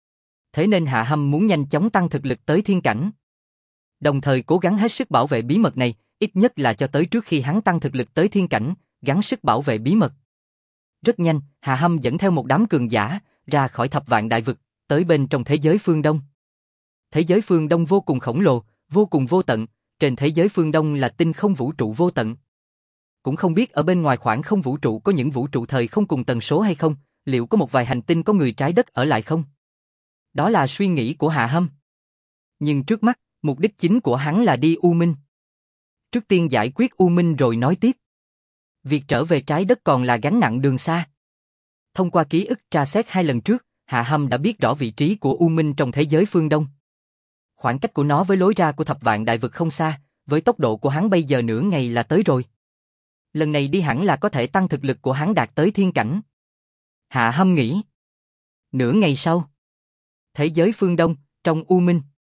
Thế nên Hạ Hâm muốn nhanh chóng tăng thực lực tới thiên cảnh. Đồng thời cố gắng hết sức bảo vệ bí mật này, ít nhất là cho tới trước khi hắn tăng thực lực tới thiên cảnh, gắng sức bảo vệ bí mật. Rất nhanh, Hạ Hâm dẫn theo một đám cường giả, ra khỏi Thập Vạn Đại Vực, tới bên trong thế giới phương Đông. Thế giới phương Đông vô cùng khổng lồ, vô cùng vô tận, trên thế giới phương Đông là tinh không vũ trụ vô tận. Cũng không biết ở bên ngoài khoảng không vũ trụ có những vũ trụ thời không cùng tần số hay không, liệu có một vài hành tinh có người trái đất ở lại không? Đó là suy nghĩ của Hạ Hâm. Nhưng trước mắt, mục đích chính của hắn là đi U Minh. Trước tiên giải quyết U Minh rồi nói tiếp. Việc trở về trái đất còn là gánh nặng đường xa. Thông qua ký ức tra xét 2 lần trước, Hạ Hâm đã biết rõ vị trí của U Minh trong thế giới phương Đông. Khoảng cách của nó với lối ra của Thập Vạn Đại Vực không xa, với tốc độ của hắn bây giờ nửa ngày là tới rồi. Lần này đi hẳn là có thể tăng thực lực của hắn đạt tới thiên cảnh. Hạ Hâm nghĩ. Nửa ngày sau, thế giới phương Đông, trong U Minh.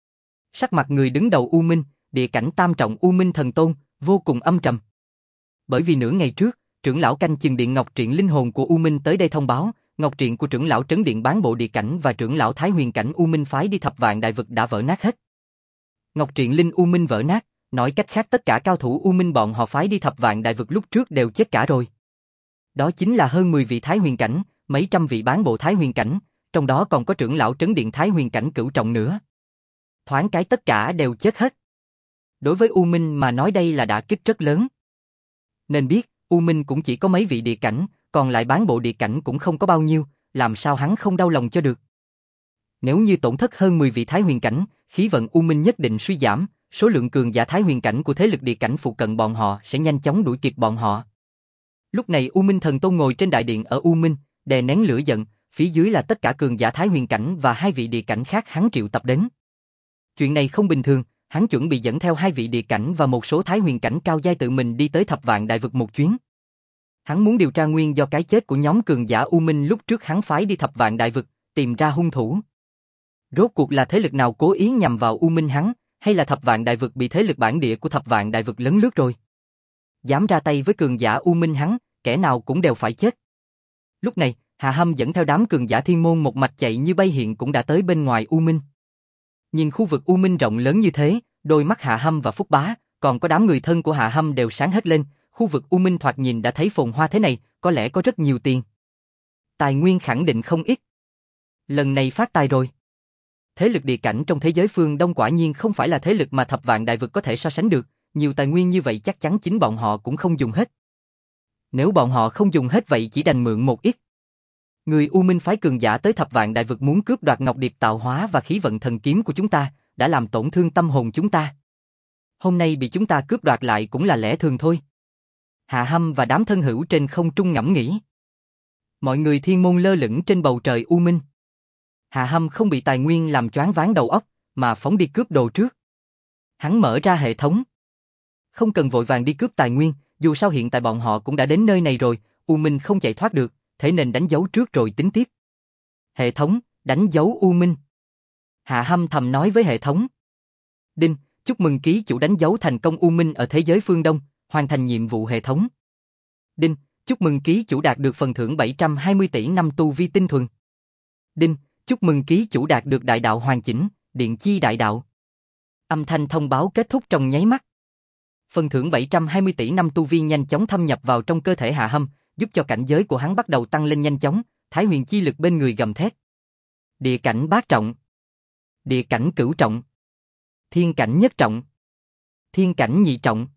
Sắc mặt người đứng đầu U Minh, địa cảnh tam trọng U Minh thần tôn, vô cùng âm trầm. Bởi vì nửa ngày trước, trưởng lão canh chừng điện Ngọc Triện linh hồn của U Minh tới đây thông báo, Ngọc Triện của trưởng lão trấn điện bán bộ địa cảnh và trưởng lão Thái Huyền cảnh U Minh phái đi Thập Vạn Đại Vực đã vỡ nát hết. Ngọc Triện linh U Minh vỡ nát, nói cách khác tất cả cao thủ U Minh bọn họ phái đi Thập Vạn Đại Vực lúc trước đều chết cả rồi. Đó chính là hơn 10 vị Thái Huyền cảnh, mấy trăm vị bán bộ Thái Huyền cảnh, trong đó còn có trưởng lão trấn điện Thái Huyền cảnh cửu trọng nữa. Thoáng cái tất cả đều chết hết. Đối với U Minh mà nói đây là đả kích rất lớn. Nên biết, U Minh cũng chỉ có mấy vị địa cảnh, còn lại bán bộ địa cảnh cũng không có bao nhiêu, làm sao hắn không đau lòng cho được. Nếu như tổn thất hơn 10 vị Thái Huyền cảnh, khí vận U Minh nhất định suy giảm, số lượng cường giả Thái Huyền cảnh của thế lực địa cảnh phụ cận bọn họ sẽ nhanh chóng đuổi kịp bọn họ. Lúc này U Minh thần tôn ngồi trên đại điện ở U Minh, đè nén lửa giận, phía dưới là tất cả cường giả Thái Huyền cảnh và 2 vị địa cảnh khác hắn triệu tập đến. Chuyện này không bình thường, hắn chuẩn bị dẫn theo 2 vị địa cảnh và một số Thái Huyền cảnh cao giai tự mình đi tới Thập Vạn Đại Vực một chuyến. Hắn muốn điều tra nguyên do cái chết của nhóm cường giả U Minh lúc trước hắn phái đi Thập Vạn Đại Vực, tìm ra hung thủ. Rốt cuộc là thế lực nào cố ý nhằm vào U Minh hắn, hay là Thập Vạn Đại Vực bị thế lực bản địa của Thập Vạn Đại Vực lấn lướt rồi? Dám ra tay với cường giả U Minh hắn, kẻ nào cũng đều phải chết. Lúc này, Hạ Hâm dẫn theo đám cường giả thiên môn một mạch chạy như bay hiện cũng đã tới bên ngoài U Minh. Nhìn khu vực U Minh rộng lớn như thế, đôi mắt Hạ Hâm và Phúc Bá, còn có đám người thân của Hạ Hâm đều sáng hết lên, khu vực U Minh thoạt nhìn đã thấy phồn hoa thế này, có lẽ có rất nhiều tiền. Tài nguyên khẳng định không ít. Lần này phát tài rồi. Thế lực địa cảnh trong thế giới phương Đông quả nhiên không phải là thế lực mà Thập Vạn Đại Vực có thể so sánh được, nhiều tài nguyên như vậy chắc chắn chính bọn họ cũng không dùng hết. Nếu bọn họ không dùng hết vậy chỉ đành mượn một ít. Người U Minh phái cường giả tới Thập Vạn Đại Vực muốn cướp đoạt Ngọc Điệp tạo hóa và khí vận thần kiếm của chúng ta, đã làm tổn thương tâm hồn chúng ta. Hôm nay bị chúng ta cướp đoạt lại cũng là lẽ thường thôi. Hạ Hâm và đám thân hữu trên không trung ngẫm nghĩ. Mọi người thiên môn lơ lửng trên bầu trời U Minh. Hạ Hâm không bị tài nguyên làm choáng váng đầu óc, mà phóng đi cướp đồ trước. Hắn mở ra hệ thống. Không cần vội vàng đi cướp tài nguyên, dù sao hiện tại bọn họ cũng đã đến nơi này rồi, U Minh không chạy thoát được, thế nên đánh dấu trước rồi tính tiếp. Hệ thống, đánh dấu U Minh. Hạ Hâm thầm nói với hệ thống. Đinh, chúc mừng ký chủ đánh dấu thành công U Minh ở thế giới phương Đông, hoàn thành nhiệm vụ hệ thống. Đinh, chúc mừng ký chủ đạt được phần thưởng 720 tỷ năm tu vi tinh thuần. Đinh, chúc mừng ký chủ đạt được đại đạo hoàn chỉnh, điện chi đại đạo. Âm thanh thông báo kết thúc trong nháy mắt. Phần thưởng 720 tỷ năm tu vi nhanh chóng thâm nhập vào trong cơ thể Hạ Hâm, giúp cho cảnh giới của hắn bắt đầu tăng lên nhanh chóng, Thái Huyền chi lực bên người gầm thét. Địa cảnh bát trọng, địa cảnh cửu trọng, thiên cảnh nhất trọng, thiên cảnh nhị trọng.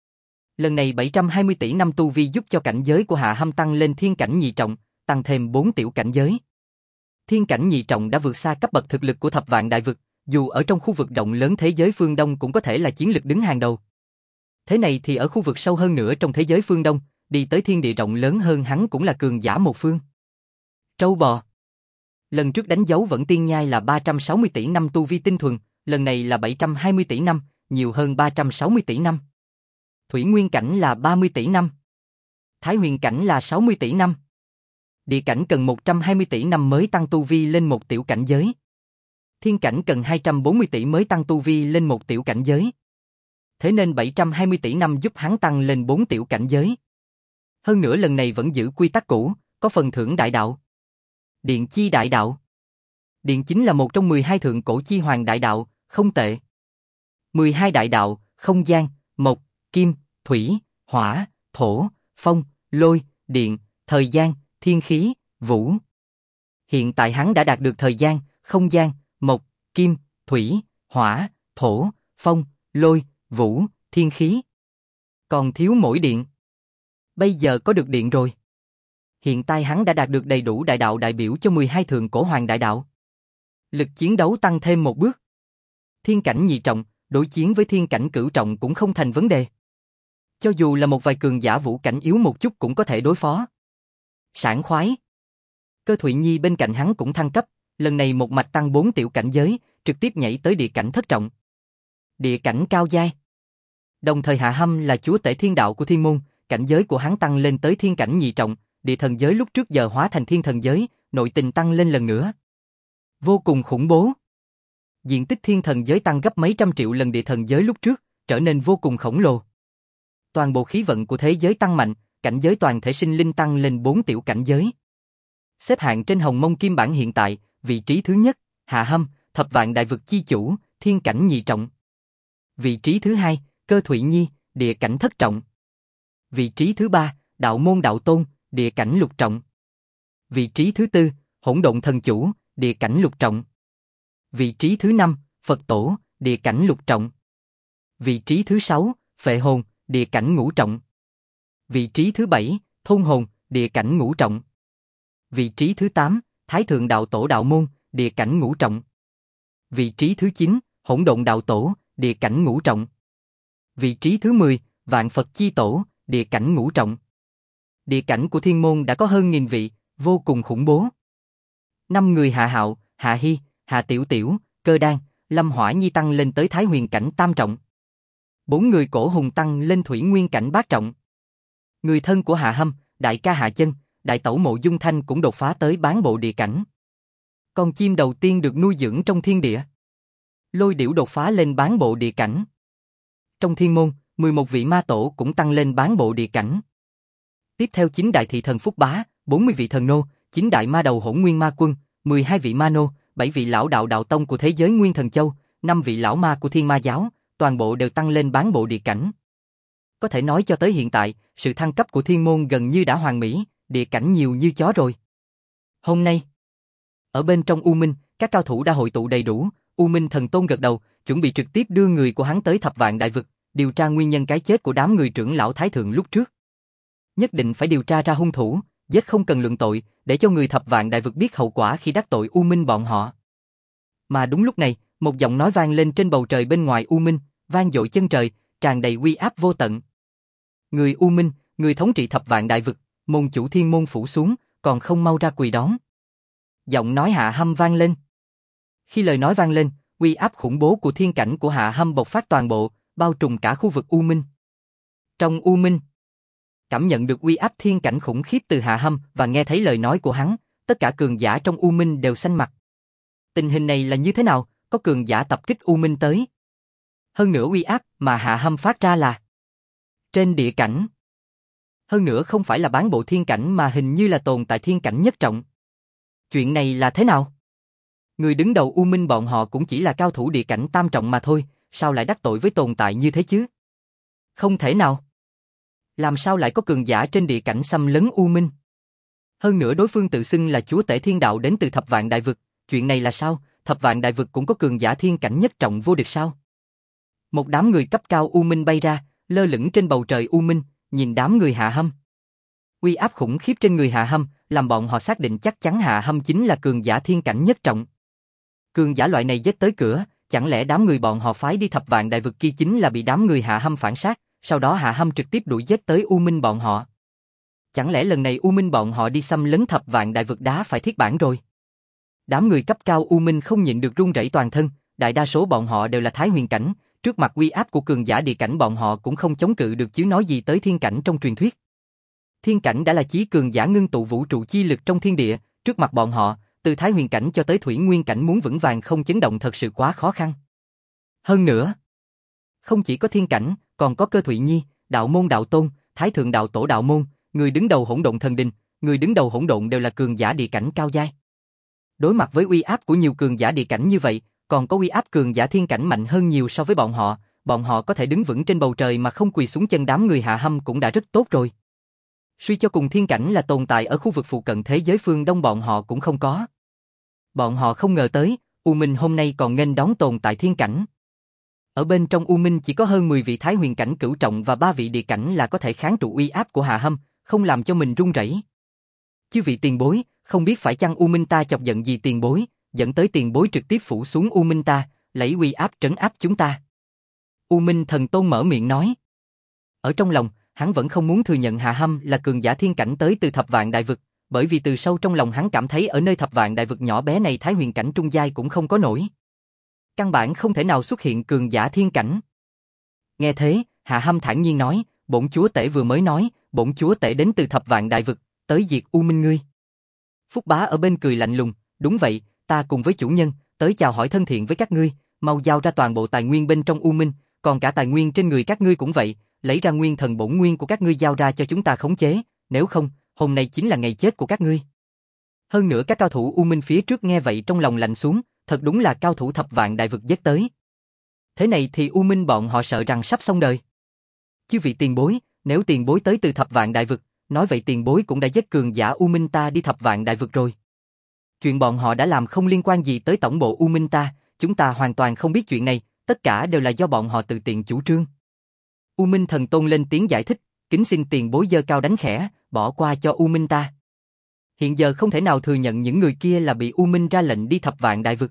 Lần này 720 tỷ năm tu vi giúp cho cảnh giới của Hạ Hâm tăng lên thiên cảnh nhị trọng, tăng thêm 4 tiểu cảnh giới. Thiên cảnh nhị trọng đã vượt xa cấp bậc thực lực của Thập Vạn Đại Vực, dù ở trong khu vực rộng lớn thế giới phương Đông cũng có thể là chiến lực đứng hàng đầu. Thế này thì ở khu vực sâu hơn nữa trong thế giới phương Đông, đi tới thiên địa rộng lớn hơn hắn cũng là cường giả một phương. Trâu bò. Lần trước đánh dấu vẫn tiên nhai là 360 tỷ năm tu vi tinh thuần, lần này là 720 tỷ năm, nhiều hơn 360 tỷ năm. Thủy nguyên cảnh là 30 tỷ năm. Thái huyền cảnh là 60 tỷ năm. Địa cảnh cần 120 tỷ năm mới tăng tu vi lên một tiểu cảnh giới. Thiên cảnh cần 240 tỷ mới tăng tu vi lên một tiểu cảnh giới. Thế nên 720 tỷ năm giúp hắn tăng lên 4 tiểu cảnh giới. Hơn nữa lần này vẫn giữ quy tắc cũ, có phần thưởng đại đạo. Điện chi đại đạo. Điện chính là một trong 12 thượng cổ chi hoàng đại đạo, không tệ. 12 đại đạo, không gian, mộc, kim, thủy, hỏa, thổ, phong, lôi, điện, thời gian, thiên khí, vũ. Hiện tại hắn đã đạt được thời gian, không gian, mộc, kim, thủy, hỏa, thổ, phong, lôi, vũ, thiên khí. Còn thiếu mỗi điện. Bây giờ có được điện rồi. Hiện tại hắn đã đạt được đầy đủ đại đạo đại biểu cho 12 thượng cổ hoàng đại đạo. Lực chiến đấu tăng thêm một bước. Thiên cảnh nhị trọng, đối chiến với thiên cảnh cửu trọng cũng không thành vấn đề. Cho dù là một vài cường giả vũ cảnh yếu một chút cũng có thể đối phó. Sảng khoái. Cơ Thụy Nhi bên cạnh hắn cũng thăng cấp, lần này một mạch tăng 4 tiểu cảnh giới, trực tiếp nhảy tới địa cảnh thất trọng. Địa cảnh cao giai. Đồng thời Hạ Hâm là chúa tể thiên đạo của thiên môn, cảnh giới của hắn tăng lên tới thiên cảnh nhị trọng, địa thần giới lúc trước giờ hóa thành thiên thần giới, nội tình tăng lên lần nữa. Vô cùng khủng bố. Diện tích thiên thần giới tăng gấp mấy trăm triệu lần địa thần giới lúc trước, trở nên vô cùng khổng lồ. Toàn bộ khí vận của thế giới tăng mạnh, cảnh giới toàn thể sinh linh tăng lên 4 tiểu cảnh giới. Xếp hạng trên hồng mông kim bản hiện tại, vị trí thứ nhất, Hạ Hâm, Thập Vạn Đại Vực chi chủ, thiên cảnh nhị trọng. Vị trí thứ hai, Cơ Thụy Nhi, địa cảnh thất trọng. Vị trí thứ ba, Đạo Môn Đạo Tôn, địa cảnh lục trọng. Vị trí thứ tư, Hỗn Độn Thần Chủ, địa cảnh lục trọng. Vị trí thứ năm, Phật Tổ, địa cảnh lục trọng. Vị trí thứ sáu, Phệ Hồn, địa cảnh ngũ trọng. Vị trí thứ bảy, Thôn Hồn, địa cảnh ngũ trọng. Vị trí thứ 8, Thái Thượng Đạo Tổ Đạo Môn, địa cảnh ngũ trọng. Vị trí thứ 9, Hỗn Độn Đạo Tổ, địa cảnh ngũ trọng. Vị trí thứ 10, Vạn Phật Chi Tổ, địa cảnh ngũ trọng. Địa cảnh của thiên môn đã có hơn 1000 vị, vô cùng khủng bố. 5 người Hạ Hạo, Hạ Hy, Hạ Tiểu Tiểu, Cơ Đan, Lâm Hỏa Nhi tăng lên tới Thái Huyền cảnh tam trọng. 4 người Cổ Hùng tăng lên Thủy Nguyên cảnh bát trọng. Người thân của Hạ Hâm, đại ca Hạ Chân, đại tẩu Mộ Dung Thanh cũng đột phá tới bán bộ địa cảnh. Con chim đầu tiên được nuôi dưỡng trong thiên địa. Lôi Điểu đột phá lên bán bộ địa cảnh. Trong thiên môn, 11 vị ma tổ cũng tăng lên bán bộ địa cảnh. Tiếp theo 9 đại thị thần Phúc Bá, 40 vị thần nô, 9 đại ma đầu Hỗn Nguyên Ma Quân, 12 vị ma nô, 7 vị lão đạo đạo tông của thế giới Nguyên Thần Châu, 5 vị lão ma của Thiên Ma giáo, toàn bộ đều tăng lên bán bộ địa cảnh. Có thể nói cho tới hiện tại, sự thăng cấp của thiên môn gần như đã hoàn mỹ, địa cảnh nhiều như chó rồi. Hôm nay, ở bên trong U Minh, các cao thủ đã hội tụ đầy đủ, U Minh Thần Tôn gật đầu, chuẩn bị trực tiếp đưa người của hắn tới Thập Vạn Đại Vực, điều tra nguyên nhân cái chết của đám người trưởng lão Thái Thượng lúc trước. Nhất định phải điều tra ra hung thủ, giết không cần luận tội, để cho người thập vạn đại vực biết hậu quả khi đắc tội U Minh bọn họ. Mà đúng lúc này, một giọng nói vang lên trên bầu trời bên ngoài U Minh, vang dội chân trời, tràn đầy uy áp vô tận. Người U Minh, người thống trị thập vạn đại vực, môn chủ thiên môn phủ xuống, còn không mau ra quỳ đón. Giọng nói Hạ Hâm vang lên. Khi lời nói vang lên, uy áp khủng bố của thiên cảnh của Hạ Hâm bộc phát toàn bộ, bao trùm cả khu vực U Minh. Trong U Minh, cảm nhận được uy áp thiên cảnh khủng khiếp từ Hạ Hâm và nghe thấy lời nói của hắn, tất cả cường giả trong U Minh đều xanh mặt. Tình hình này là như thế nào? Có cường giả tập kích U Minh tới. Hơn nữa uy áp mà Hạ Hâm phát ra là trên địa cảnh. Hơn nữa không phải là bán bộ thiên cảnh mà hình như là tồn tại thiên cảnh nhất trọng. Chuyện này là thế nào? Người đứng đầu U Minh bọn họ cũng chỉ là cao thủ địa cảnh tam trọng mà thôi, sao lại đắc tội với tồn tại như thế chứ? Không thể nào. Làm sao lại có cường giả trên địa cảnh xâm lấn U Minh? Hơn nữa đối phương tự xưng là chúa tể thiên đạo đến từ thập vạn đại vực, chuyện này là sao? Thập vạn đại vực cũng có cường giả thiên cảnh nhất trọng vô địch sao? Một đám người cấp cao U Minh bay ra, lơ lửng trên bầu trời U Minh, nhìn đám người Hạ Hâm. Uy áp khủng khiếp trên người Hạ Hâm, làm bọn họ xác định chắc chắn Hạ Hâm chính là cường giả thiên cảnh nhất trọng. Cường giả loại này giết tới cửa, chẳng lẽ đám người bọn họ phái đi thập vạn đại vực kia chính là bị đám người Hạ Hâm phản sát, sau đó Hạ Hâm trực tiếp đuổi giết tới U Minh bọn họ. Chẳng lẽ lần này U Minh bọn họ đi xâm lấn thập vạn đại vực đá phải thiết bản rồi? Đám người cấp cao U Minh không nhịn được run rẩy toàn thân, đại đa số bọn họ đều là thái huyền cảnh, trước mặt uy áp của cường giả địa cảnh bọn họ cũng không chống cự được chứ nói gì tới thiên cảnh trong truyền thuyết. Thiên cảnh đã là chí cường giả ngưng tụ vũ trụ chi lực trong thiên địa, trước mặt bọn họ, từ thái huyền cảnh cho tới thủy nguyên cảnh muốn vững vàng không chấn động thật sự quá khó khăn. Hơn nữa, không chỉ có thiên cảnh, còn có Cơ Thụy Nhi, đạo môn đạo tôn, thái thượng đạo tổ đạo môn, người đứng đầu hỗn độn thần đình, người đứng đầu hỗn độn đều là cường giả địa cảnh cao giai. Đối mặt với uy áp của nhiều cường giả địa cảnh như vậy, còn có uy áp cường giả thiên cảnh mạnh hơn nhiều so với bọn họ có thể đứng vững trên bầu trời mà không quỳ xuống chân đám người Hạ Hâm cũng đã rất tốt rồi. Suy cho cùng thiên cảnh là tồn tại ở khu vực phụ cận thế giới phương Đông bọn họ cũng không có. Bọn họ không ngờ tới, U Minh hôm nay còn nghênh đón tồn tại thiên cảnh. Ở bên trong U Minh chỉ có hơn 10 vị thái huyền cảnh cửu trọng và 3 vị địa cảnh là có thể kháng trụ uy áp của Hạ Hâm, không làm cho mình run rẩy. Chư vị tiền bối, không biết phải chăng U Minh ta chọc giận gì tiền bối, dẫn tới tiền bối trực tiếp phủ xuống U Minh ta, lấy uy áp trấn áp chúng ta. U Minh thần tôn mở miệng nói. Ở trong lòng, hắn vẫn không muốn thừa nhận Hạ Hâm là cường giả thiên cảnh tới từ thập vạn đại vực, bởi vì từ sâu trong lòng hắn cảm thấy ở nơi thập vạn đại vực nhỏ bé này thái huyền cảnh trung giai cũng không có nổi. Căn bản không thể nào xuất hiện cường giả thiên cảnh. Nghe thế, Hạ Hâm thản nhiên nói, bổn chúa tể vừa mới nói, bổn chúa tể đến từ thập vạn đại vực, tới diệt U Minh ngươi. Phúc Bá ở bên cười lạnh lùng, đúng vậy, ta cùng với chủ nhân, tới chào hỏi thân thiện với các ngươi, mau giao ra toàn bộ tài nguyên bên trong U Minh, còn cả tài nguyên trên người các ngươi cũng vậy, lấy ra nguyên thần bổn nguyên của các ngươi giao ra cho chúng ta khống chế, nếu không, hôm nay chính là ngày chết của các ngươi. Hơn nữa các cao thủ U Minh phía trước nghe vậy trong lòng lạnh xuống, thật đúng là cao thủ thập vạn đại vực giết tới. Thế này thì U Minh bọn họ sợ rằng sắp xong đời. Chư vị tiền bối, nếu tiền bối tới từ thập vạn đại vực, nói vậy tiền bối cũng đã giết cường giả U Minh ta đi thập vạn đại vực rồi. Chuyện bọn họ đã làm không liên quan gì tới tổng bộ U Minh ta, chúng ta hoàn toàn không biết chuyện này, tất cả đều là do bọn họ tự tiện chủ trương. U Minh thần tôn lên tiếng giải thích, kính xin tiền bối giơ cao đánh khẽ, bỏ qua cho U Minh ta. Hiện giờ không thể nào thừa nhận những người kia là bị U Minh ra lệnh đi thập vạn đại vực.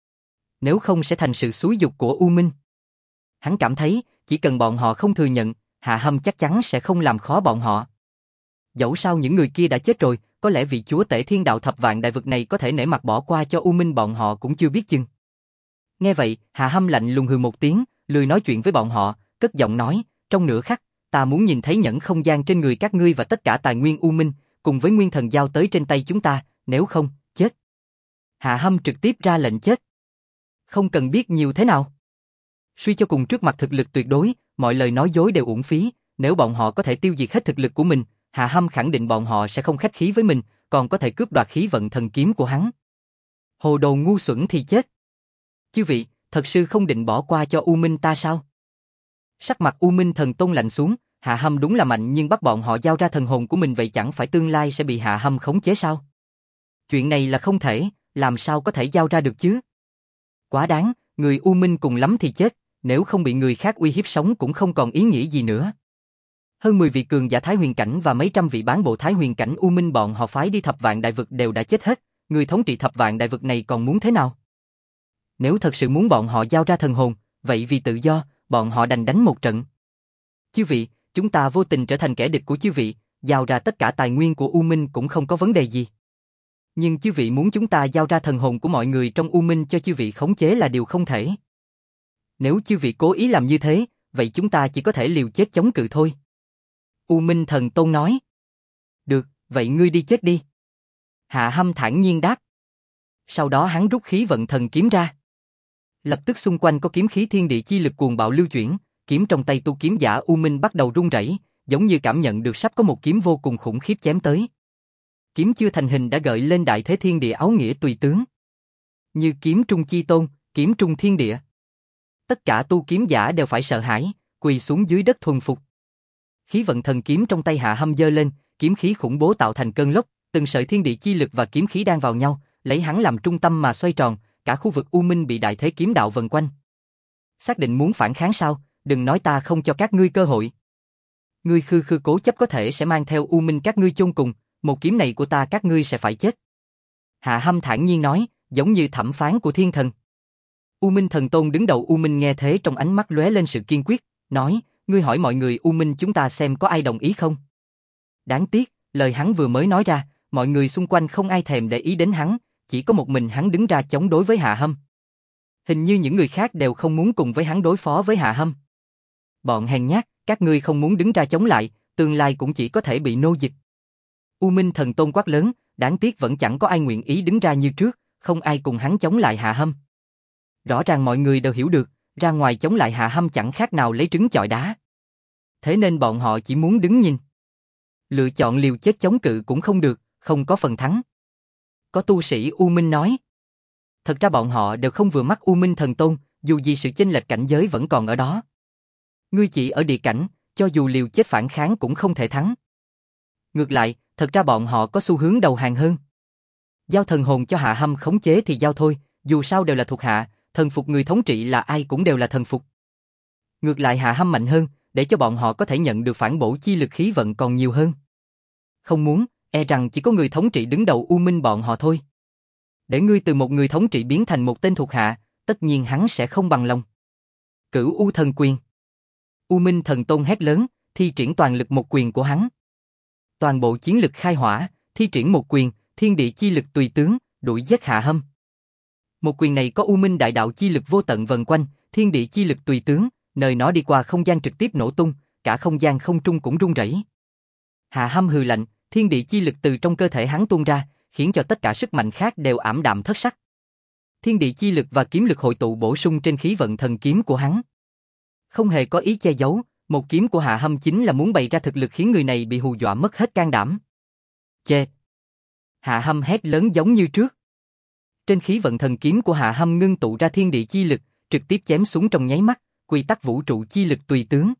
Nếu không sẽ thành sự xúi dục của U Minh. Hắn cảm thấy, chỉ cần bọn họ không thừa nhận, Hạ Hâm chắc chắn sẽ không làm khó bọn họ. Dẫu sao những người kia đã chết rồi, có lẽ vị chúa tể thiên đạo thập vạn đại vực này có thể nể mặt bỏ qua cho U Minh bọn họ cũng chưa biết chừng. Nghe vậy, Hạ Hâm lạnh lùng hừ một tiếng, lười nói chuyện với bọn họ, cất giọng nói, trong nửa khắc, ta muốn nhìn thấy nhẫn không gian trên người các ngươi và tất cả tài nguyên U Minh, cùng với nguyên thần giao tới trên tay chúng ta, nếu không, chết. Hạ Hâm trực tiếp ra lệnh chết. Không cần biết nhiều thế nào. Suy cho cùng trước mặt thực lực tuyệt đối, mọi lời nói dối đều uổng phí, nếu bọn họ có thể tiêu diệt hết thực lực của mình, Hạ Hâm khẳng định bọn họ sẽ không khách khí với mình, còn có thể cướp đoạt khí vận thần kiếm của hắn. Hồ đồ ngu xuẩn thì chết. Chư vị, thật sự không định bỏ qua cho U Minh ta sao? Sắc mặt U Minh thần tôn lạnh xuống, Hạ Hâm đúng là mạnh nhưng bắt bọn họ giao ra thần hồn của mình vậy chẳng phải tương lai sẽ bị Hạ Hâm khống chế sao? Chuyện này là không thể, làm sao có thể giao ra được chứ? Quá đáng, người U Minh cùng lắm thì chết, nếu không bị người khác uy hiếp sống cũng không còn ý nghĩa gì nữa. Hơn 10 vị cường giả Thái Huyền cảnh và mấy trăm vị bán bộ Thái Huyền cảnh U Minh bọn họ phái đi Thập Vạn Đại Vực đều đã chết hết, người thống trị Thập Vạn Đại Vực này còn muốn thế nào? Nếu thật sự muốn bọn họ giao ra thần hồn, vậy vì tự do, bọn họ đành đánh một trận. Chư vị, chúng ta vô tình trở thành kẻ địch của chư vị, giao ra tất cả tài nguyên của U Minh cũng không có vấn đề gì. Nhưng chư vị muốn chúng ta giao ra thần hồn của mọi người trong U Minh cho chư vị khống chế là điều không thể. Nếu chư vị cố ý làm như thế, vậy chúng ta chỉ có thể liều chết chống cự thôi. U Minh Thần Tôn nói. Được, vậy ngươi đi chết đi. Hạ Hâm thản nhiên đáp. Sau đó hắn rút khí vận thần kiếm ra. Lập tức xung quanh có kiếm khí thiên địa chi lực cuồng bạo lưu chuyển, kiếm trong tay tu kiếm giả U Minh bắt đầu rung rẩy, giống như cảm nhận được sắp có một kiếm vô cùng khủng khiếp chém tới. Kiếm chưa thành hình đã gợi lên đại thế thiên địa áo nghĩa tùy tướng. Như kiếm trung chi tôn, kiếm trung thiên địa. Tất cả tu kiếm giả đều phải sợ hãi, quỳ xuống dưới đất thuần phục. Khí vận thần kiếm trong tay Hạ Hâm giơ lên, kiếm khí khủng bố tạo thành cơn lốc, từng sợi thiên địa chi lực và kiếm khí đan vào nhau, lấy hắn làm trung tâm mà xoay tròn, cả khu vực U Minh bị đại thế kiếm đạo vần quanh. Xác định muốn phản kháng sao, đừng nói ta không cho các ngươi cơ hội. Ngươi khư khư cố chấp có thể sẽ mang theo U Minh các ngươi chôn cùng, một kiếm này của ta các ngươi sẽ phải chết. Hạ Hâm thản nhiên nói, giống như thẩm phán của thiên thần. U Minh Thần Tôn đứng đầu U Minh nghe thế trong ánh mắt lóe lên sự kiên quyết, nói, ngươi hỏi mọi người U Minh chúng ta xem có ai đồng ý không? Đáng tiếc, lời hắn vừa mới nói ra, mọi người xung quanh không ai thèm để ý đến hắn, chỉ có một mình hắn đứng ra chống đối với Hạ Hâm. Hình như những người khác đều không muốn cùng với hắn đối phó với Hạ Hâm. Bọn hèn nhát, các ngươi không muốn đứng ra chống lại, tương lai cũng chỉ có thể bị nô dịch. U Minh Thần Tôn quát lớn, đáng tiếc vẫn chẳng có ai nguyện ý đứng ra như trước, không ai cùng hắn chống lại Hạ Hâm. Rõ ràng mọi người đều hiểu được, ra ngoài chống lại Hạ Hâm chẳng khác nào lấy trứng chọi đá. Thế nên bọn họ chỉ muốn đứng nhìn. Lựa chọn liều chết chống cự cũng không được, không có phần thắng. Có tu sĩ U Minh nói. Thật ra bọn họ đều không vừa mắt U Minh Thần Tôn, dù gì sự chênh lệch cảnh giới vẫn còn ở đó. Ngươi chỉ ở địa cảnh, cho dù liều chết phản kháng cũng không thể thắng. Ngược lại, thật ra bọn họ có xu hướng đầu hàng hơn. Giao thần hồn cho Hạ Hâm khống chế thì giao thôi, dù sao đều là thuộc hạ, thần phục người thống trị là ai cũng đều là thần phục. Ngược lại Hạ Hâm mạnh hơn, để cho bọn họ có thể nhận được phản bổ chi lực khí vận còn nhiều hơn. Không muốn, e rằng chỉ có người thống trị đứng đầu U Minh bọn họ thôi. Để ngươi từ một người thống trị biến thành một tên thuộc hạ, tất nhiên hắn sẽ không bằng lòng. Cửu U Thần Quyền. U Minh Thần Tôn hét lớn, thi triển toàn lực một quyền của hắn. Toàn bộ chiến lực khai hỏa, thi triển một quyền, thiên địa chi lực tùy tướng, đuổi giết Hạ Hâm. Một quyền này có U Minh đại đạo chi lực vô tận vần quanh, thiên địa chi lực tùy tướng, nơi nó đi qua không gian trực tiếp nổ tung, cả không gian không trung cũng rung rẩy. Hạ Hâm hừ lạnh, thiên địa chi lực từ trong cơ thể hắn tuôn ra, khiến cho tất cả sức mạnh khác đều ảm đạm thất sắc. Thiên địa chi lực và kiếm lực hội tụ bổ sung trên khí vận thần kiếm của hắn. Không hề có ý che giấu, một kiếm của Hạ Hâm chính là muốn bày ra thực lực khiến người này bị hù dọa mất hết can đảm. Chê! Hạ Hâm hét lớn giống như trước. Trên khí vận thần kiếm của Hạ Hâm ngưng tụ ra thiên địa chi lực, trực tiếp chém xuống trong nháy mắt, quy tắc vũ trụ chi lực tùy tướng.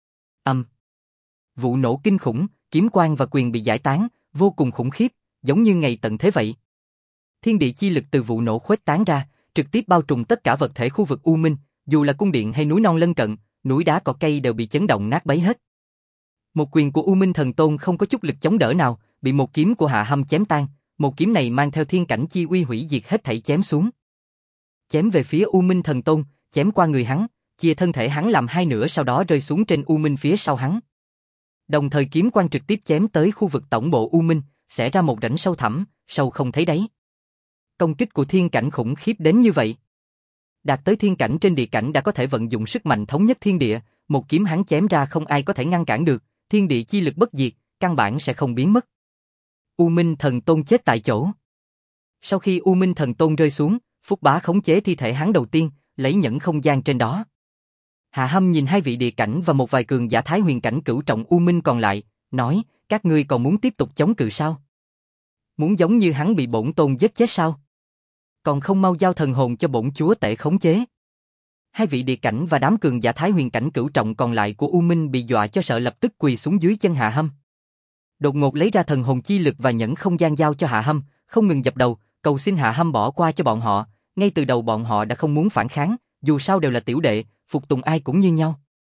Vụ nổ kinh khủng, kiếm quang và quyền bị giải tán, vô cùng khủng khiếp, giống như ngày tận thế vậy. Thiên địa chi lực từ vụ nổ khuếch tán ra, trực tiếp bao trùm tất cả vật thể khu vực U Minh, dù là cung điện hay núi non lân cận, núi đá cỏ cây đều bị chấn động nát bấy hết. Một quyền của U Minh Thần Tôn không có chút lực chống đỡ nào, bị một kiếm của Hạ Hâm chém tan, một kiếm này mang theo thiên cảnh chi uy hủy diệt hết thảy chém xuống. Chém về phía U Minh Thần Tôn, chém qua người hắn, chia thân thể hắn làm hai nửa sau đó rơi xuống trên U Minh phía sau hắn. Đồng thời kiếm quang trực tiếp chém tới khu vực tổng bộ U Minh, xẻ ra một rãnh sâu thẳm, sâu không thấy đáy. Công kích của thiên cảnh khủng khiếp đến như vậy. Đạt tới thiên cảnh trên địa cảnh đã có thể vận dụng sức mạnh thống nhất thiên địa, một kiếm hắn chém ra không ai có thể ngăn cản được, thiên địa chi lực bất diệt, căn bản sẽ không biến mất. U Minh Thần Tôn chết tại chỗ. Sau khi U Minh Thần Tôn rơi xuống, Phúc Bá khống chế thi thể hắn đầu tiên, lấy nhẫn không gian trên đó. Hạ Hâm nhìn hai vị địa cảnh và một vài cường giả Thái Huyền cảnh cửu trọng U Minh còn lại, nói, các ngươi còn muốn tiếp tục chống cự sao? Muốn giống như hắn bị bổn tôn giết chết sao? Còn không mau giao thần hồn cho bổn chúa tể khống chế. Hai vị địa cảnh và đám cường giả Thái Huyền cảnh cửu trọng còn lại của U Minh bị dọa cho sợ lập tức quỳ xuống dưới chân Hạ Hâm. Đột ngột lấy ra thần hồn chi lực và nhẫn không gian giao cho Hạ Hâm, không ngừng dập đầu, cầu xin Hạ Hâm bỏ qua cho bọn họ. Ngay từ đầu bọn họ đã không muốn phản kháng, dù sao đều là tiểu đệ, phục tùng ai cũng như nhau.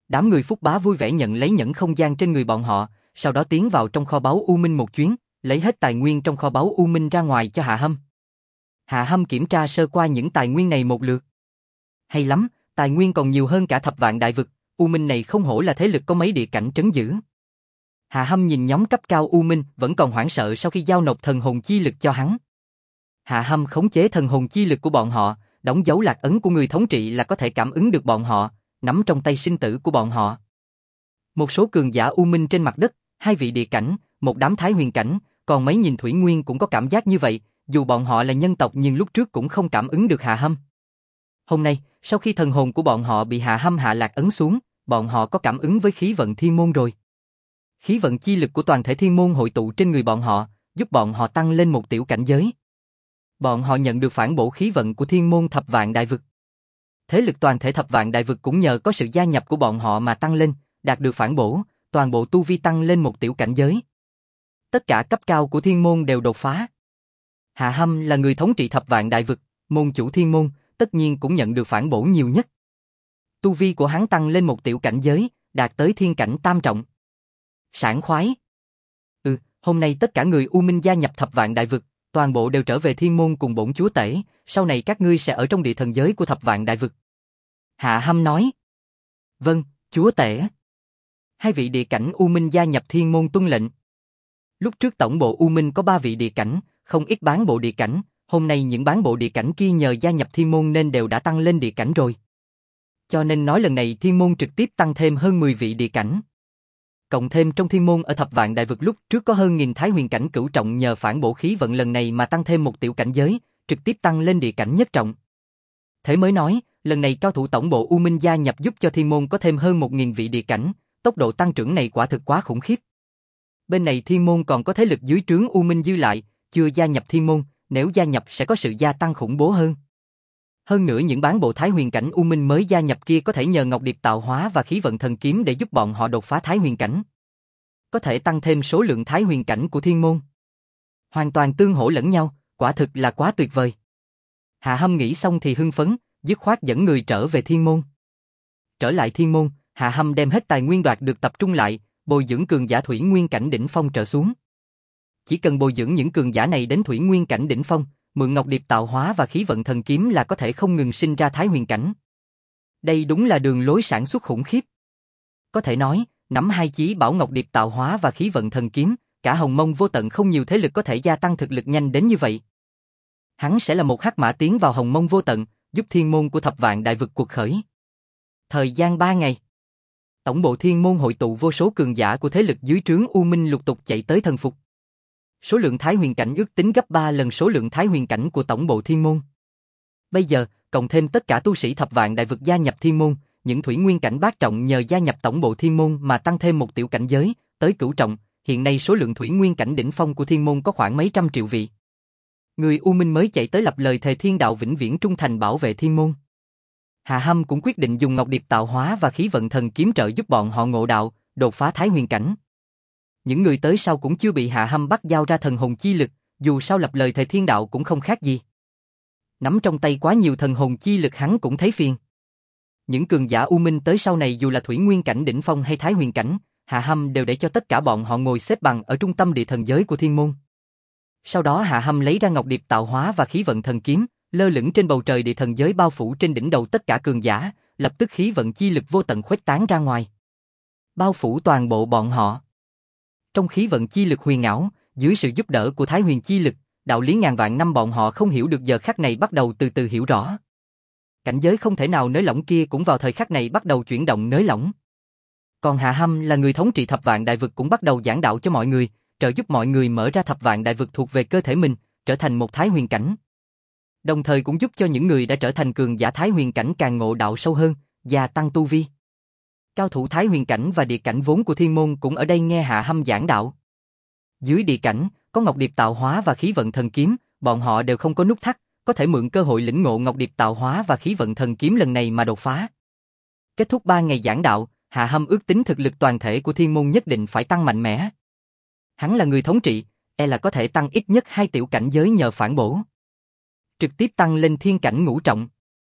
Đám người Phúc Bá vui vẻ nhận lấy nhẫn không gian trên người bọn họ, sau đó tiến vào trong kho báu U Minh một chuyến, lấy hết tài nguyên trong kho báu U Minh ra ngoài cho Hạ Hâm. Hạ Hâm kiểm tra sơ qua những tài nguyên này một lượt. Hay lắm, tài nguyên còn nhiều hơn cả thập vạn đại vực, U Minh này không hổ là thế lực có mấy địa cảnh trấn giữ. Hạ Hâm nhìn nhóm cấp cao U Minh vẫn còn hoảng sợ sau khi giao nộp thần hồn chi lực cho hắn. Hạ Hâm khống chế thần hồn chi lực của bọn họ, đóng dấu lạc ấn của người thống trị là có thể cảm ứng được bọn họ, nắm trong tay sinh tử của bọn họ. Một số cường giả U Minh trên mặt đất, 2 vị địa cảnh, một đám thái huyền cảnh, còn mấy nhìn thủy nguyên cũng có cảm giác như vậy, dù bọn họ là nhân tộc nhưng lúc trước cũng không cảm ứng được Hạ Hâm. Hôm nay, sau khi thần hồn của bọn họ bị Hạ Hâm hạ lạc ấn xuống, bọn họ có cảm ứng với khí vận thiên môn rồi. Khí vận chi lực của toàn thể thiên môn hội tụ trên người bọn họ, giúp bọn họ tăng lên một tiểu cảnh giới. Bọn họ nhận được phản bổ khí vận của thiên môn thập vạn đại vực. Thế lực toàn thể thập vạn đại vực cũng nhờ có sự gia nhập của bọn họ mà tăng lên, đạt được phản bổ, toàn bộ tu vi tăng lên một tiểu cảnh giới. Tất cả cấp cao của thiên môn đều đột phá. Hạ Hâm là người thống trị thập vạn đại vực, môn chủ thiên môn, tất nhiên cũng nhận được phản bổ nhiều nhất. Tu vi của hắn tăng lên một tiểu cảnh giới, đạt tới thiên cảnh tam trọng. Sảng khoái. Hôm nay tất cả người U Minh gia nhập thập vạn đại vực, toàn bộ đều trở về thiên môn cùng bổn chúa tể, sau này các ngươi sẽ ở trong địa thần giới của thập vạn đại vực. Hạ Hâm nói. Vâng, chúa tể. 2 vị địa cảnh U Minh gia nhập thiên môn tuân lệnh. Lúc trước tổng bộ U Minh có 3 vị địa cảnh, không ít bán bộ địa cảnh, hôm nay những bán bộ địa cảnh kia nhờ gia nhập thiên môn nên đều đã tăng lên địa cảnh rồi. Cho nên nói lần này thiên môn trực tiếp tăng thêm hơn 10 vị địa cảnh. Cộng thêm trong thiên môn ở thập vạn đại vực lúc trước có hơn 1000 thái huyền cảnh cửu trọng nhờ phản bổ khí vận lần này mà tăng thêm một tiểu cảnh giới, trực tiếp tăng lên địa cảnh nhất trọng. Thế mới nói, lần này cao thủ tổng bộ U Minh gia nhập giúp cho thiên môn có thêm hơn 1000 vị địa cảnh, tốc độ tăng trưởng này quả thực quá khủng khiếp. Bên này thiên môn còn có thế lực dưới trướng U Minh dư lại, chưa gia nhập thiên môn, nếu gia nhập sẽ có sự gia tăng khủng bố hơn. Hơn nữa những bán bộ thái huyền cảnh U Minh mới gia nhập kia có thể nhờ Ngọc Điệp tạo hóa và khí vận thần kiếm để giúp bọn họ đột phá thái huyền cảnh. Có thể tăng thêm số lượng thái huyền cảnh của thiên môn. Hoàn toàn tương hỗ lẫn nhau, quả thực là quá tuyệt vời. Hạ Hâm nghĩ xong thì hưng phấn, dứt khoát dẫn người trở về thiên môn. Trở lại thiên môn, Hạ Hâm đem hết tài nguyên đoạt được tập trung lại, bồi dưỡng cường giả thủy nguyên cảnh đỉnh phong trở xuống. Chỉ cần bồi dưỡng những cường giả này đến thủy nguyên cảnh đỉnh phong, mượn Ngọc Điệp tạo hóa và khí vận thần kiếm là có thể không ngừng sinh ra thái huyền cảnh. Đây đúng là đường lối sản xuất khủng khiếp. Có thể nói, nắm 2 chí bảo Ngọc Điệp tạo hóa và khí vận thần kiếm, cả Hồng Mông vô tận không nhiều thế lực có thể gia tăng thực lực nhanh đến như vậy. Hắn sẽ là một hắc mã tiến vào Hồng Mông vô tận, giúp thiên môn của thập vạn đại vực cuộc khởi. Thời gian 3 ngày. Tổng bộ thiên môn hội tụ vô số cường giả của thế lực dưới trướng U Minh lục tục chạy tới thần phục. Số lượng thái huyền cảnh ước tính gấp 3 lần số lượng thái huyền cảnh của tổng bộ thiên môn. Bây giờ, cộng thêm tất cả tu sĩ thập vạn đại vực gia nhập thiên môn, những thủy nguyên cảnh bát trọng nhờ gia nhập tổng bộ thiên môn mà tăng thêm một tiểu cảnh giới, tới cửu trọng, hiện nay số lượng thủy nguyên cảnh đỉnh phong của thiên môn có khoảng mấy trăm triệu vị. Người U Minh mới chạy tới lập lời thề thiên đạo vĩnh viễn trung thành bảo vệ thiên môn. Hạ Hâm cũng quyết định dùng Ngọc Điệp tạo hóa và khí vận thần kiếm trợ giúp bọn họ ngộ đạo, đột phá thái huyền cảnh. Những người tới sau cũng chưa bị Hạ Hâm bắt giao ra thần hồn chi lực, dù sao lập lời thề thiên đạo cũng không khác gì. Nắm trong tay quá nhiều thần hồn chi lực hắn cũng thấy phiền. Những cường giả U Minh tới sau này dù là thủy nguyên cảnh đỉnh phong hay thái huyền cảnh, Hạ Hâm đều để cho tất cả bọn họ ngồi xếp bằng ở trung tâm địa thần giới của thiên môn. Sau đó Hạ Hâm lấy ra Ngọc Điệp tạo hóa và khí vận thần kiếm, lơ lửng trên bầu trời địa thần giới bao phủ trên đỉnh đầu tất cả cường giả, lập tức khí vận chi lực vô tận khuếch tán ra ngoài, bao phủ toàn bộ bọn họ. Trong khí vận chi lực huyền ảo, dưới sự giúp đỡ của Thái Huyền chi lực, đạo lý ngàn vạn năm bọn họ không hiểu được giờ khắc này bắt đầu từ từ hiểu rõ. Cảnh giới không thể nào nới lỏng kia cũng vào thời khắc này bắt đầu chuyển động nới lỏng. Còn Hạ Hâm là người thống trị thập vạn đại vực cũng bắt đầu giảng đạo cho mọi người, trợ giúp mọi người mở ra thập vạn đại vực thuộc về cơ thể mình, trở thành một Thái Huyền cảnh. Đồng thời cũng giúp cho những người đã trở thành cường giả Thái Huyền cảnh càng ngộ đạo sâu hơn, gia tăng tu vi. Cao thủ Thái Huyền cảnh và địa cảnh vốn của thiên môn cũng ở đây nghe Hạ Hâm giảng đạo. Dưới địa cảnh, có Ngọc Điệp tạo hóa và khí vận thần kiếm, bọn họ đều không có nút thắt, có thể mượn cơ hội lĩnh ngộ Ngọc Điệp tạo hóa và khí vận thần kiếm lần này mà đột phá. Kết thúc 3 ngày giảng đạo, Hạ Hâm ước tính thực lực toàn thể của thiên môn nhất định phải tăng mạnh mẽ. Hắn là người thống trị, là có thể tăng ít nhất 2 tiểu cảnh giới nhờ phản bổ. Trực tiếp tăng lên thiên cảnh ngũ trọng.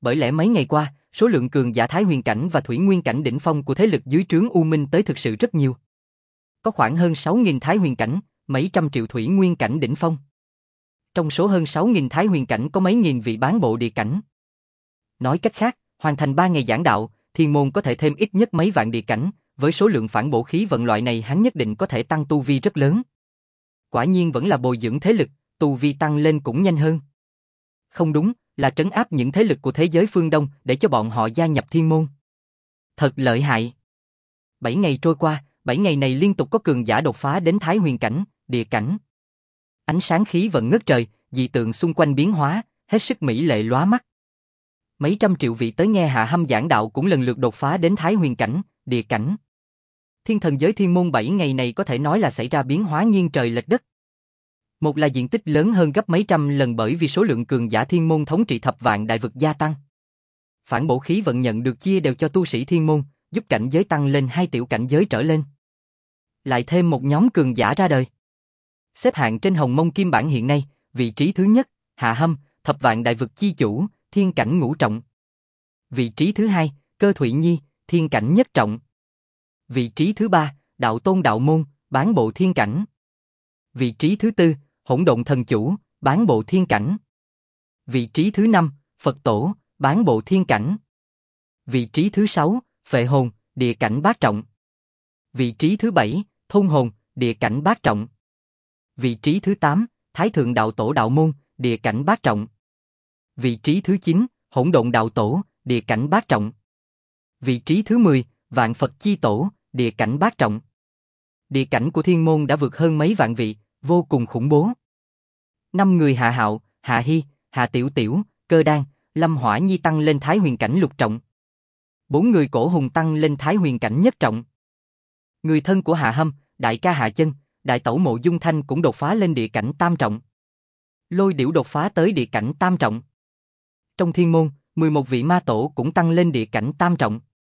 bởi lẽ mấy ngày qua, số lượng cường giả Thái Huyền cảnh và Thủy Nguyên cảnh đỉnh phong của thế lực dưới trướng U Minh tới thực sự rất nhiều. Có khoảng hơn 6.000 Thái Huyền cảnh, mấy trăm triệu Thủy Nguyên cảnh đỉnh phong. Trong số hơn 6.000 Thái Huyền cảnh có mấy nghìn vị bán bộ địa cảnh. Nói cách khác, hoàn thành 3 ngày giảng đạo, Thiên Môn có thể thêm ít nhất mấy vạn địa cảnh, với số lượng phản bổ khí vận loại này hắn nhất định có thể tăng tu vi rất lớn. Quả nhiên vẫn là bồi dưỡng thế lực, tu vi tăng lên cũng nhanh hơn. Không đúng, là trấn áp những thế lực của thế giới phương Đông để cho bọn họ gia nhập Thiên Môn. Thật lợi hại. 7 ngày trôi qua, 7 ngày này liên tục có cường giả đột phá đến Thái Huyền cảnh, địa cảnh. Ánh sáng khí vận ngất trời, dị tượng xung quanh biến hóa, hết sức mỹ lệ lóa mắt. Mấy trăm triệu vị tới nghe Hạ Hâm giảng đạo cũng lần lượt đột phá đến Thái Huyền cảnh, địa cảnh. Thiên thần giới Thiên Môn 7 ngày này có thể nói là xảy ra biến hóa nghiêng trời lệch đất. Một là diện tích lớn hơn gấp mấy trăm lần bởi vì số lượng cường giả Thiên Môn thống trị thập vạn đại vực gia tăng. Phản bổ khí vận nhận được chia đều cho tu sĩ Thiên Môn, giúp cảnh giới tăng lên 2 tiểu cảnh giới trở lên. Lại thêm một nhóm cường giả ra đời. Xếp hạng trên Hồng Mông Kim Bản hiện nay, vị trí thứ nhất, Hạ Hâm, thập vạn đại vực chi chủ, thiên cảnh ngũ trọng. Vị trí thứ hai, Cơ Thụy Nhi, thiên cảnh nhất trọng. Vị trí thứ ba, Đạo Tôn Đạo Môn, bán bộ thiên cảnh. Vị trí thứ tư, Hỗn Độn Thần Chủ, bán bộ thiên cảnh. Vị trí thứ năm, Phật Tổ, bán bộ thiên cảnh. Vị trí thứ sáu, Phệ Hồn, địa cảnh bát trọng. Vị trí thứ bảy, Thôn Hồn, địa cảnh bát trọng. Vị trí thứ 8, Thái Thượng Đạo Tổ Đạo Môn, địa cảnh bát trọng. Vị trí thứ 9, Hỗn Độn Đạo Tổ, địa cảnh bát trọng. Vị trí thứ 10, Vạn Phật Chi Tổ, địa cảnh bát trọng. Địa cảnh của Thiên Môn đã vượt hơn mấy vạn vị, vô cùng khủng bố. 5 người Hạ Hạo, Hạ Hy, Hạ Tiểu Tiểu, Cơ Đan, Lâm Hỏa Nhi tăng lên Thái Huyền cảnh lục trọng. 4 người Cổ Hùng tăng lên Thái Huyền cảnh nhất trọng. Người thân của Hạ Hâm, đại ca Hạ Chân, đại tẩu Mộ Dung Thanh cũng đột phá lên địa cảnh tam trọng. Lôi Điểu đột phá tới địa cảnh tam trọng. Trong Thiên Môn, 11 vị ma tổ cũng tăng lên địa cảnh tam trọng.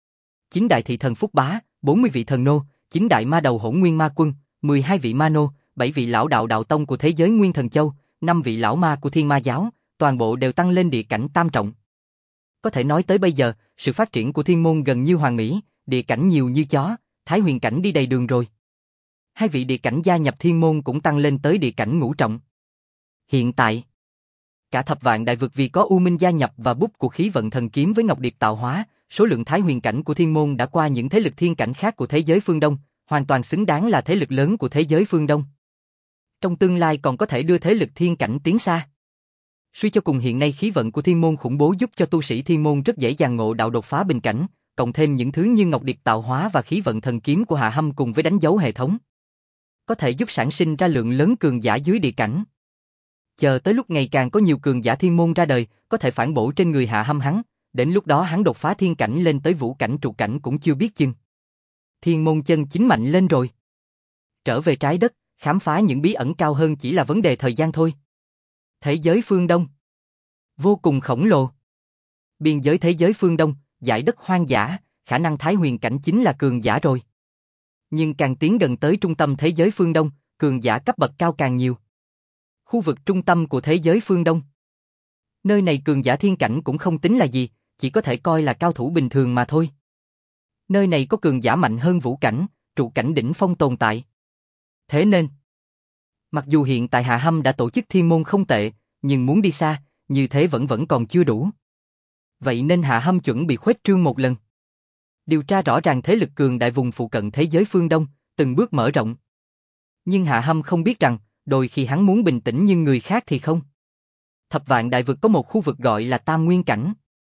9 đại thị thần Phúc Bá, 40 vị thần nô, 9 đại ma đầu Hỗn Nguyên Ma Quân, 12 vị ma nô, 7 vị lão đạo đạo tông của thế giới Nguyên Thần Châu, 5 vị lão ma của Thiên Ma giáo, toàn bộ đều tăng lên địa cảnh tam trọng. Có thể nói tới bây giờ, sự phát triển của Thiên Môn gần như hoàn mỹ, địa cảnh nhiều như chó, Thái Huyền cảnh đi đầy đường rồi. 2 vị địa cảnh gia nhập Thiên Môn cũng tăng lên tới địa cảnh ngũ trọng. Hiện tại, cả thập vạn đại vực vì có U Minh gia nhập và bút của khí vận thần kiếm với Ngọc Điệp tạo hóa, số lượng Thái Huyền cảnh của Thiên Môn đã qua những thế lực thiên cảnh khác của thế giới phương Đông, hoàn toàn xứng đáng là thế lực lớn của thế giới phương Đông. Trong tương lai còn có thể đưa thế lực thiên cảnh tiến xa. Suy cho cùng hiện nay khí vận của Thiên Môn khủng bố giúp cho tu sĩ Thiên Môn rất dễ dàng ngộ đạo đột phá bình cảnh, cộng thêm những thứ như Ngọc Điệp tạo hóa và khí vận thần kiếm của Hạ Hâm cùng với đánh dấu hệ thống, có thể giúp sản sinh ra lượng lớn cường giả dưới địa cảnh. Chờ tới lúc ngày càng có nhiều cường giả Thiên Môn ra đời, có thể phản bổ trên người Hạ Hâm hắn, đến lúc đó hắn đột phá thiên cảnh lên tới vũ cảnh trụ cảnh cũng chưa biết chừng. Thiên Môn chân chính mạnh lên rồi. Trở về trái đất, khám phá những bí ẩn cao hơn chỉ là vấn đề thời gian thôi. Thế giới phương Đông vô cùng khổng lồ. Biên giới thế giới phương Đông, dải đất hoang dã, khả năng Thái Huyền cảnh chính là cường giả rồi. Nhưng càng tiến gần tới trung tâm thế giới phương Đông, cường giả cấp bậc cao càng nhiều. Khu vực trung tâm của thế giới phương Đông. Nơi này cường giả thiên cảnh cũng không tính là gì, chỉ có thể coi là cao thủ bình thường mà thôi. Nơi này có cường giả mạnh hơn vũ cảnh, trụ cảnh đỉnh phong tồn tại. Thế nên, mặc dù hiện tại Hạ Hâm đã tổ chức Thiên Môn không tệ, nhưng muốn đi xa, như thế vẫn còn chưa đủ. Vậy nên Hạ Hâm chuẩn bị khuếch trương một lần. Điều tra rõ ràng thế lực cường đại vùng phụ cận thế giới phương Đông, từng bước mở rộng. Nhưng Hạ Hâm không biết rằng, đôi khi hắn muốn bình tĩnh nhưng người khác thì không. Thập vạn đại vực có một khu vực gọi là Tam Nguyên Cảnh.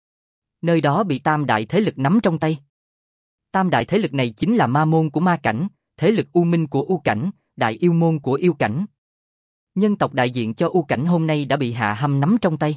Nơi đó bị tam đại thế lực nắm trong tay. Tam đại thế lực này chính là ma môn của ma cảnh, thế lực U Minh của U cảnh, đại yêu môn của yêu cảnh. Nhân tộc đại diện cho U cảnh hôm nay đã bị Hạ Hâm nắm trong tay.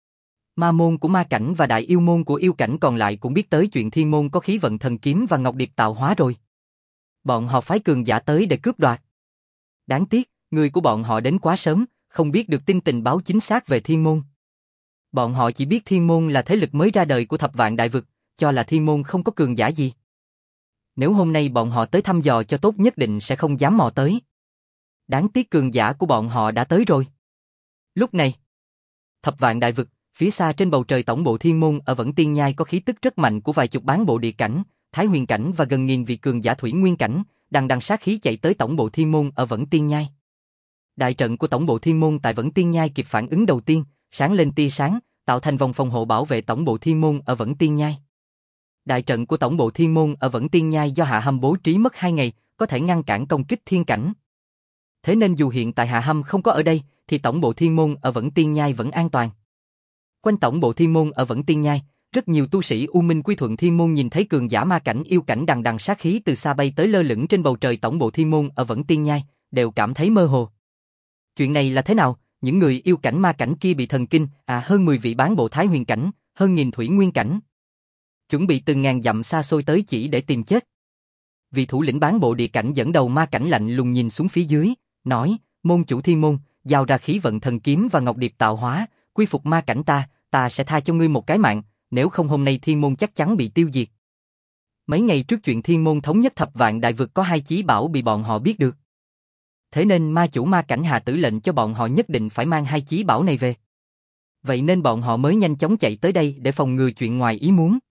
Ma môn của ma cảnh và đại yêu môn của yêu cảnh còn lại cũng biết tới chuyện Thiên Môn có khí vận thần kiếm và Ngọc Điệp tạo hóa rồi. Bọn họ phái cường giả tới để cướp đoạt. Đáng tiếc, người của bọn họ đến quá sớm, không biết được tin tình báo chính xác về Thiên Môn. Bọn họ chỉ biết Thiên Môn là thế lực mới ra đời của thập vạn đại vực, cho là Thiên Môn không có cường giả gì. Nếu hôm nay bọn họ tới thăm dò cho tốt nhất định sẽ không dám mò tới. Đáng tiếc cường giả của bọn họ đã tới rồi. Lúc này, thập vạn đại vực, Phía xa trên bầu trời tổng bộ thiên môn ở Vẫn Tiên Nhai có khí tức rất mạnh của vài chục bán bộ địa cảnh, thái huyền cảnh và gần nghìn vị cường giả thủy nguyên cảnh, đằng đằng sát khí chạy tới tổng bộ thiên môn ở Vẫn Tiên Nhai. Đại trận của tổng bộ thiên môn tại Vẫn Tiên Nhai kịp phản ứng đầu tiên, sáng lên tia sáng, tạo thành vòng phòng hộ bảo vệ tổng bộ thiên môn ở Vẫn Tiên Nhai. Đại trận của tổng bộ thiên môn ở Vẫn Tiên Nhai do Hạ Hâm bố trí mất 2 ngày, có thể ngăn cản công kích thiên cảnh. Thế nên dù hiện tại Hạ Hâm không có ở đây, thì tổng bộ thiên môn ở Vẫn Tiên Nhai vẫn an toàn. Quanh tổng bộ thiên môn ở Vẫn Tiên Nhai, rất nhiều tu sĩ U Minh Quy Thuận Thiên Môn nhìn thấy cường giả ma cảnh yêu cảnh đằng đằng sát khí từ xa bay tới lơ lửng trên bầu trời tổng bộ thiên môn ở Vẫn Tiên Nhai, đều cảm thấy mơ hồ. Chuyện này là thế nào? Những người yêu cảnh ma cảnh kia bị thần kinh, hơn 10 vị bán bộ thái huyền cảnh, hơn nghìn thủy nguyên cảnh. Chuẩn bị từng ngàn dặm xa xôi tới chỉ để tìm chết. Vị thủ lĩnh bán bộ địa cảnh dẫn đầu ma cảnh lạnh lùng nhìn xuống phía dưới, nói, môn chủ thiên môn, giao ra khí vận thần kiếm và ngọc điệp tạo hóa, quy phục ma cảnh ta sẽ tha cho ngươi một cái mạng, nếu không hôm nay thiên môn chắc chắn bị tiêu diệt. Mấy ngày trước chuyện thiên môn thống nhất thập vạn đại vực có 2 chí bảo bị bọn họ biết được. Thế nên ma chủ ma cảnh hạ tử lệnh cho bọn họ nhất định phải mang 2 chí bảo này về. Vậy nên bọn họ mới nhanh chóng chạy tới đây để phòng ngừa chuyện ngoài ý muốn.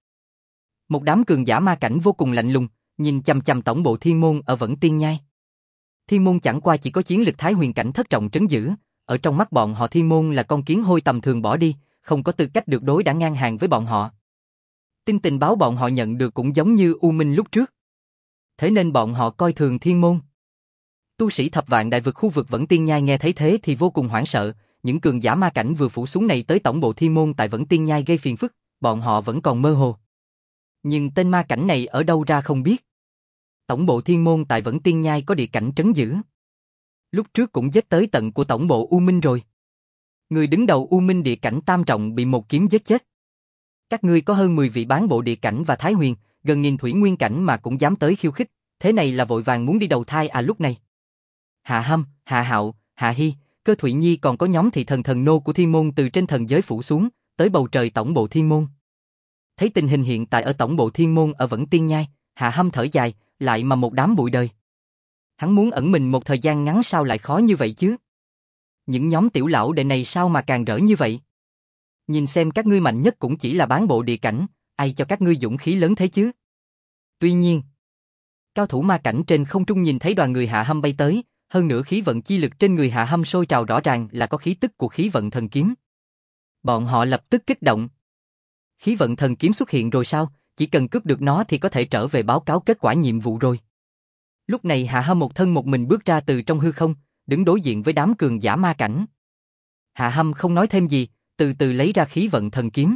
Một đám cường giả ma cảnh vô cùng lạnh lùng, nhìn chằm chằm tổng bộ thiên môn ở Vẫn Tiên Nhai. Thiên môn chẳng qua chỉ có chiến lực thái huyền cảnh thất trọng trấn giữ, ở trong mắt bọn họ thiên môn là con kiến hôi tầm thường bỏ đi, không có tư cách được đối đãi ngang hàng với bọn họ. Tin tình báo bọn họ nhận được cũng giống như U Minh lúc trước. Thế nên bọn họ coi thường thiên môn. Tu sĩ thập vạn đại vực khu vực Vẫn Tiên Nhai nghe thấy thế thì vô cùng hoảng sợ, những cường giả ma cảnh vừa phủ xuống này tới tổng bộ thiên môn tại Vẫn Tiên Nhai gây phiền phức, bọn họ vẫn còn mơ hồ. Nhưng tên ma cảnh này ở đâu ra không biết. Tổng bộ thiên môn tại Vẫn Tiên Nhai có địa cảnh trấn giữ. Lúc trước cũng giết tới tận của tổng bộ U Minh rồi. Người đứng đầu U Minh địa cảnh tam trọng bị một kiếm giết chết. Các ngươi có hơn 10 vị bán bộ địa cảnh và thái huyền, gần nghìn thủy nguyên cảnh mà cũng dám tới khiêu khích, thế này là vội vàng muốn đi đầu thai lúc này. Hạ Hâm, Hạ Hạo, Hạ Hy, Cơ Thụy Nhi còn có nhóm thị thần thần nô của thiên môn từ trên thần giới phủ xuống, tới bầu trời tổng bộ thiên môn. Thấy tình hình hiện tại ở tổng bộ thiên môn ở Vẫn Tiên Nhai, Hạ Hâm thở dài, lại mà một đám bụi đời. Hắn muốn ẩn mình một thời gian ngắn sao lại khó như vậy chứ? Những nhóm tiểu lão đệ này sao mà càng rỡ như vậy? Nhìn xem các ngươi mạnh nhất cũng chỉ là bán bộ địa cảnh, ai cho các ngươi dũng khí lớn thế chứ? Tuy nhiên, cao thủ ma cảnh trên không trung nhìn thấy đoàn người Hạ Hâm bay tới, hơn nữa khí vận chi lực trên người Hạ Hâm sôi trào rõ ràng là có khí tức của khí vận thần kiếm. Bọn họ lập tức kích động. Khí vận thần kiếm xuất hiện rồi sao? Chỉ cần cướp được nó thì có thể trở về báo cáo kết quả nhiệm vụ rồi. Lúc này Hạ Hâm một thân một mình bước ra từ trong hư không, đứng đối diện với đám cường giả ma cảnh. Hạ Hâm không nói thêm gì, từ từ lấy ra khí vận thần kiếm.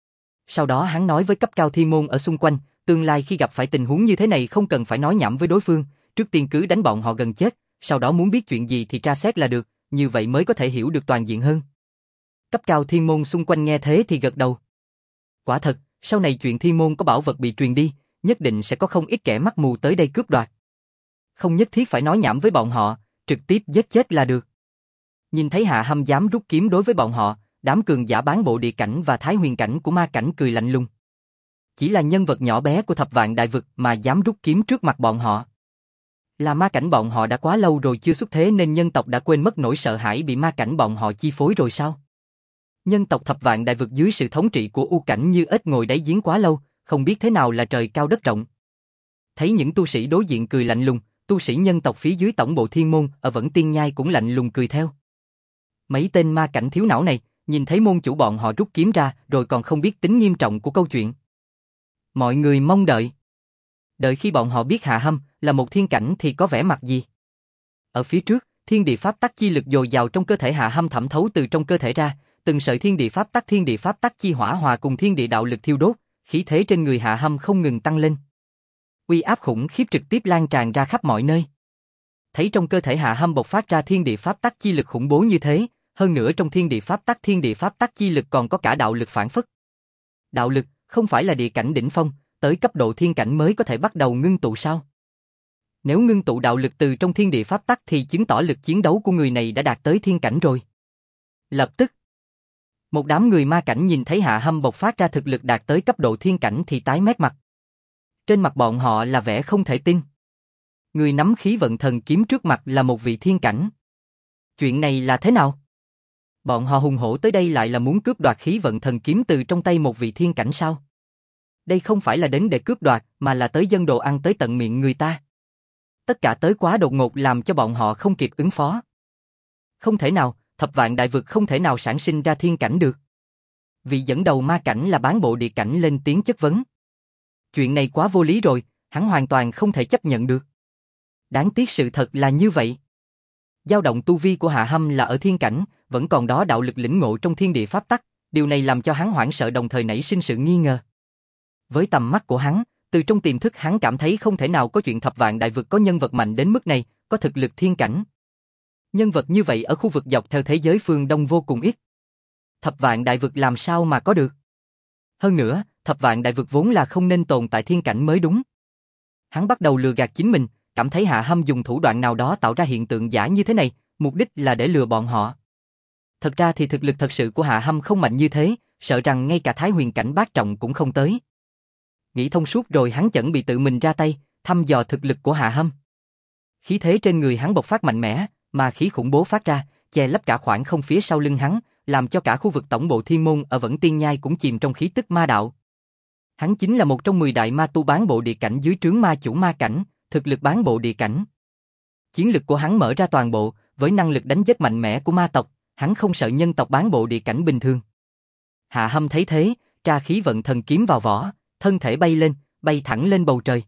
Sau đó hắn nói với cấp cao thiên môn ở xung quanh, tương lai khi gặp phải tình huống như thế này không cần phải nói nhảm với đối phương, trước tiên cứ đánh bọn họ gần chết, sau đó muốn biết chuyện gì thì tra xét là được, như vậy mới có thể hiểu được toàn diện hơn. Cấp cao thiên môn xung quanh nghe thế thì gật đầu. Quả thật, sau này chuyện thiên môn có bảo vật bị truyền đi, nhất định sẽ có không ít kẻ mắt mù tới đây cướp đoạt. Không nhất thiết phải nói nhảm với bọn họ, trực tiếp giết chết là được. Nhìn thấy Hạ Hâm dám rút kiếm đối với bọn họ, đám cường giả bán bộ địa cảnh và thái huyền cảnh của ma cảnh cười lạnh lùng. Chỉ là nhân vật nhỏ bé của thập vạn đại vực mà dám rút kiếm trước mặt bọn họ. Là ma cảnh bọn họ đã quá lâu rồi chưa xuất thế nên nhân tộc đã quên mất nỗi sợ hãi bị ma cảnh bọn họ chi phối rồi sao? Nhân tộc thập vạn đại vực dưới sự thống trị của U cảnh như ếch ngồi đáy giếng quá lâu, không biết thế nào là trời cao đất rộng. Thấy những tu sĩ đối diện cười lạnh lùng, tu sĩ nhân tộc phía dưới tổng bộ thiên môn ở Vẫn Tiên Nhai cũng lạnh lùng cười theo. Mấy tên ma cảnh thiếu não này, nhìn thấy môn chủ bọn họ rút kiếm ra rồi còn không biết tính nghiêm trọng của câu chuyện. Mọi người mong đợi. Đợi khi bọn họ biết Hạ Hâm là một thiên cảnh thì có vẻ mặt gì. Ở phía trước, thiên địa pháp tắc chi lực dồi dào trong cơ thể Hạ Hâm thẩm thấu từ trong cơ thể ra, từng sợi thiên địa pháp tắc chi hỏa hòa cùng thiên địa đạo lực thiêu đốt, khí thế trên người Hạ Hâm không ngừng tăng lên. Uy áp khủng khiếp trực tiếp lan tràn ra khắp mọi nơi. Thấy trong cơ thể Hạ Hâm bộc phát ra thiên địa pháp tắc chi lực khủng bố như thế, hơn nữa trong thiên địa pháp tắc chi lực còn có cả đạo lực phản phất. Đạo lực không phải là địa cảnh đỉnh phong, tới cấp độ thiên cảnh mới có thể bắt đầu ngưng tụ sao? Nếu ngưng tụ đạo lực từ trong thiên địa pháp tắc thì chứng tỏ lực chiến đấu của người này đã đạt tới thiên cảnh rồi. Lập tức, một đám người ma cảnh nhìn thấy Hạ Hâm bộc phát ra thực lực đạt tới cấp độ thiên cảnh thì tái mét mặt. Trên mặt bọn họ là vẻ không thể tin. Người nắm khí vận thần kiếm trước mặt là một vị thiên cảnh. Chuyện này là thế nào? Bọn họ hùng hổ tới đây lại là muốn cướp đoạt khí vận thần kiếm từ trong tay một vị thiên cảnh sao? Đây không phải là đến để cướp đoạt, mà là tới dâng đồ ăn tới tận miệng người ta. Tất cả tới quá đột ngột làm cho bọn họ không kịp ứng phó. Không thể nào, thập vạn đại vực không thể nào sản sinh ra thiên cảnh được. Vị dẫn đầu ma cảnh là bán bộ địa cảnh lên tiếng chất vấn. Chuyện này quá vô lý rồi, hắn hoàn toàn không thể chấp nhận được. Đáng tiếc sự thật là như vậy. Dao động tu vi của Hạ Hâm là ở thiên cảnh, vẫn còn đó đạo lực lĩnh ngộ trong thiên địa pháp tắc, điều này làm cho hắn hoảng sợ đồng thời nảy sinh sự nghi ngờ. Với tầm mắt của hắn, từ trong tiềm thức hắn cảm thấy không thể nào có chuyện thập vạn đại vực có nhân vật mạnh đến mức này, có thực lực thiên cảnh. Nhân vật như vậy ở khu vực dọc theo thế giới phương Đông vô cùng ít. Thập vạn đại vực làm sao mà có được? Hơn nữa, thập vạn đại vực vốn là không nên tồn tại thiên cảnh mới đúng. Hắn bắt đầu lừa gạt chính mình, cảm thấy Hạ Hâm dùng thủ đoạn nào đó tạo ra hiện tượng giả như thế này, mục đích là để lừa bọn họ. Thật ra thì thực lực thật sự của Hạ Hâm không mạnh như thế, sợ rằng ngay cả Thái Huyền cảnh bát trọng cũng không tới. Nghĩ thông suốt rồi hắn chuẩn bị tự mình ra tay, thăm dò thực lực của Hạ Hâm. Khí thế trên người hắn bộc phát mạnh mẽ, mà khí khủng bố phát ra, che lấp cả khoảng không phía sau lưng hắn, làm cho cả khu vực tổng bộ thiên môn ở Vẫn Tiên Nhai cũng chìm trong khí tức ma đạo. Hắn chính là một trong 10 đại ma tu bán bộ địa cảnh dưới trướng ma chủ ma cảnh, thực lực bán bộ địa cảnh. Chiến lực của hắn mở ra toàn bộ, với năng lực đánh giết mạnh mẽ của ma tộc, hắn không sợ nhân tộc bán bộ địa cảnh bình thường. Hạ Hâm thấy thế, tra khí vận thần kiếm vào vỏ, thân thể bay lên, bay thẳng lên bầu trời.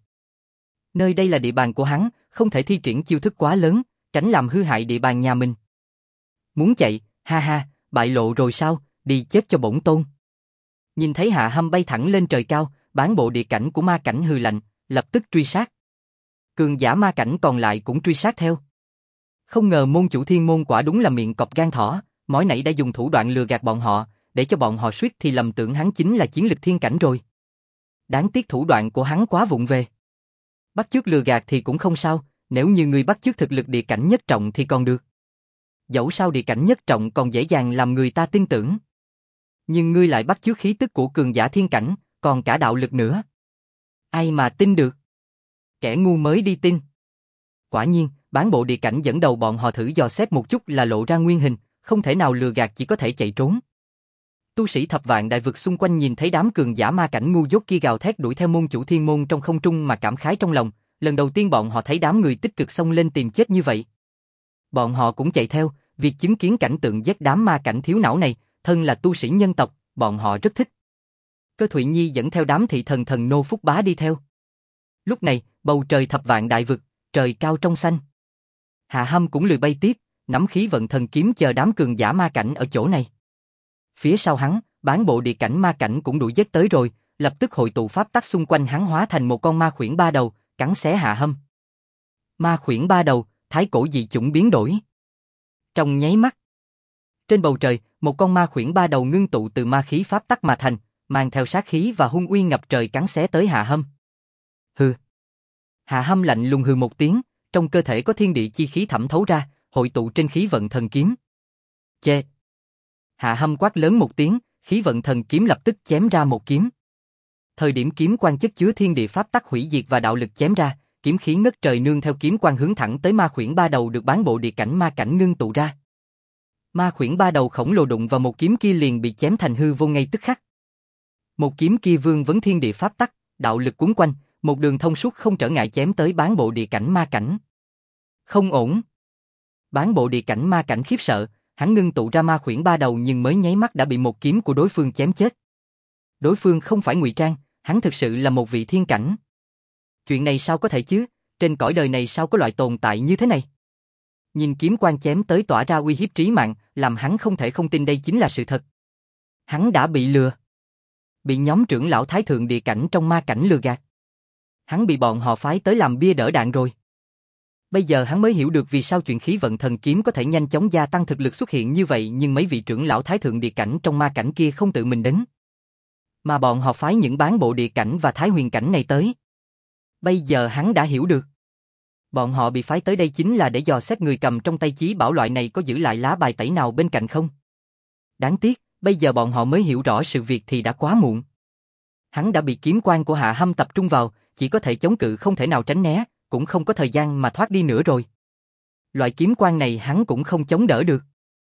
Nơi đây là địa bàn của hắn, không thể thi triển chiêu thức quá lớn, tránh làm hư hại địa bàn nhà mình. Muốn chạy, ha ha, bại lộ rồi sao, đi chết cho bổn tôn. Nhìn thấy Hạ Hâm bay thẳng lên trời cao, bán bộ địa cảnh của ma cảnh hừ lạnh, lập tức truy sát. Cường giả ma cảnh còn lại cũng truy sát theo. Không ngờ môn chủ thiên môn quả đúng là miệng cọp gan thỏ, mới nãy đã dùng thủ đoạn lừa gạt bọn họ, để cho bọn họ suýt thì lầm tưởng hắn chính là chiến lực thiên cảnh rồi. Đáng tiếc thủ đoạn của hắn quá vụng về. Bắt chước lừa gạt thì cũng không sao, nếu như người bắt chước thực lực địa cảnh nhất trọng thì còn được. Dẫu sao địa cảnh nhất trọng còn dễ dàng làm người ta tin tưởng. Nhưng ngươi lại bắt chước khí tức của cường giả thiên cảnh, còn cả đạo lực nữa. Ai mà tin được? Kẻ ngu mới đi tin. Quả nhiên, bán bộ địa cảnh dẫn đầu bọn họ thử dò xét một chút là lộ ra nguyên hình, không thể nào lừa gạt, chỉ có thể chạy trốn. Tu sĩ thập vạn đại vực xung quanh nhìn thấy đám cường giả ma cảnh ngu dốt kia gào thét đuổi theo môn chủ thiên môn trong không trung mà cảm khái trong lòng, lần đầu tiên bọn họ thấy đám người tích cực xông lên tìm chết như vậy. Bọn họ cũng chạy theo, việc chứng kiến cảnh tượng giết đám ma cảnh thiếu não này, thân là tu sĩ nhân tộc, bọn họ rất thích. Cơ Thụy Nhi dẫn theo đám thị thần thần nô Phúc Bá đi theo. Lúc này, bầu trời thập vạn đại vực, trời cao trong xanh. Hạ Hâm cũng lười bay tiếp, nắm khí vận thần kiếm chờ đám cường giả ma cảnh ở chỗ này. Phía sau hắn, bán bộ địa cảnh ma cảnh cũng đuổi giết tới rồi, lập tức hội tụ pháp tắc xung quanh hắn hóa thành một con ma khuyển ba đầu, cắn xé Hạ Hâm. Ma khuyển ba đầu, thái cổ dị chủng biến đổi. Trong nháy mắt, trên bầu trời, một con ma khuyển ba đầu ngưng tụ từ ma khí pháp tắc mà thành, mang theo sát khí và hung uy ngập trời cắn xé tới Hạ Hâm. Hừ. Hạ Hâm lạnh lùng hừ một tiếng, trong cơ thể có thiên địa chi khí thẩm thấu ra, hội tụ trên khí vận thần kiếm. Chê. Hạ Hâm quát lớn một tiếng, khí vận thần kiếm lập tức chém ra một kiếm. Thời điểm kiếm quang chất chứa thiên địa pháp tắc hủy diệt và đạo lực chém ra, kiếm khí ngất trời nương theo kiếm quang hướng thẳng tới ma khuyển ba đầu được bán bộ địa cảnh ma cảnh ngưng tụ ra. Ma khuyển ba đầu khổng lồ đụng vào một kiếm kia liền bị chém thành hư vô ngay tức khắc. Một kiếm kia vương vấn thiên địa pháp tắc, đạo lực cuốn quanh, một đường thông suốt không trở ngại chém tới bán bộ địa cảnh ma cảnh. Không ổn. Bán bộ địa cảnh ma cảnh khiếp sợ, hắn ngưng tụ ra ma khuyển ba đầu nhưng mới nháy mắt đã bị một kiếm của đối phương chém chết. Đối phương không phải ngụy trang, hắn thực sự là một vị thiên cảnh. Chuyện này sao có thể chứ, trên cõi đời này sao có loại tồn tại như thế này? Nhìn kiếm quang chém tới tỏa ra uy hiếp trí mạng, làm hắn không thể không tin đây chính là sự thật. Hắn đã bị lừa. Bị nhóm trưởng lão thái thượng địa cảnh trong ma cảnh lừa gạt. Hắn bị bọn họ phái tới làm bia đỡ đạn rồi. Bây giờ hắn mới hiểu được vì sao chuyện khí vận thần kiếm có thể nhanh chóng gia tăng thực lực xuất hiện như vậy, nhưng mấy vị trưởng lão thái thượng địa cảnh trong ma cảnh kia không tự mình đến. Mà bọn họ phái những bán bộ địa cảnh và thái huyền cảnh này tới. Bây giờ hắn đã hiểu được. Bọn họ bị phái tới đây chính là để dò xét người cầm trong tay chí bảo loại này có giữ lại lá bài tẩy nào bên cạnh không. Đáng tiếc, bây giờ bọn họ mới hiểu rõ sự việc thì đã quá muộn. Hắn đã bị kiếm quang của Hạ Hâm tập trung vào, chỉ có thể chống cự không thể nào tránh né, cũng không có thời gian mà thoát đi nữa rồi. Loại kiếm quang này hắn cũng không chống đỡ được.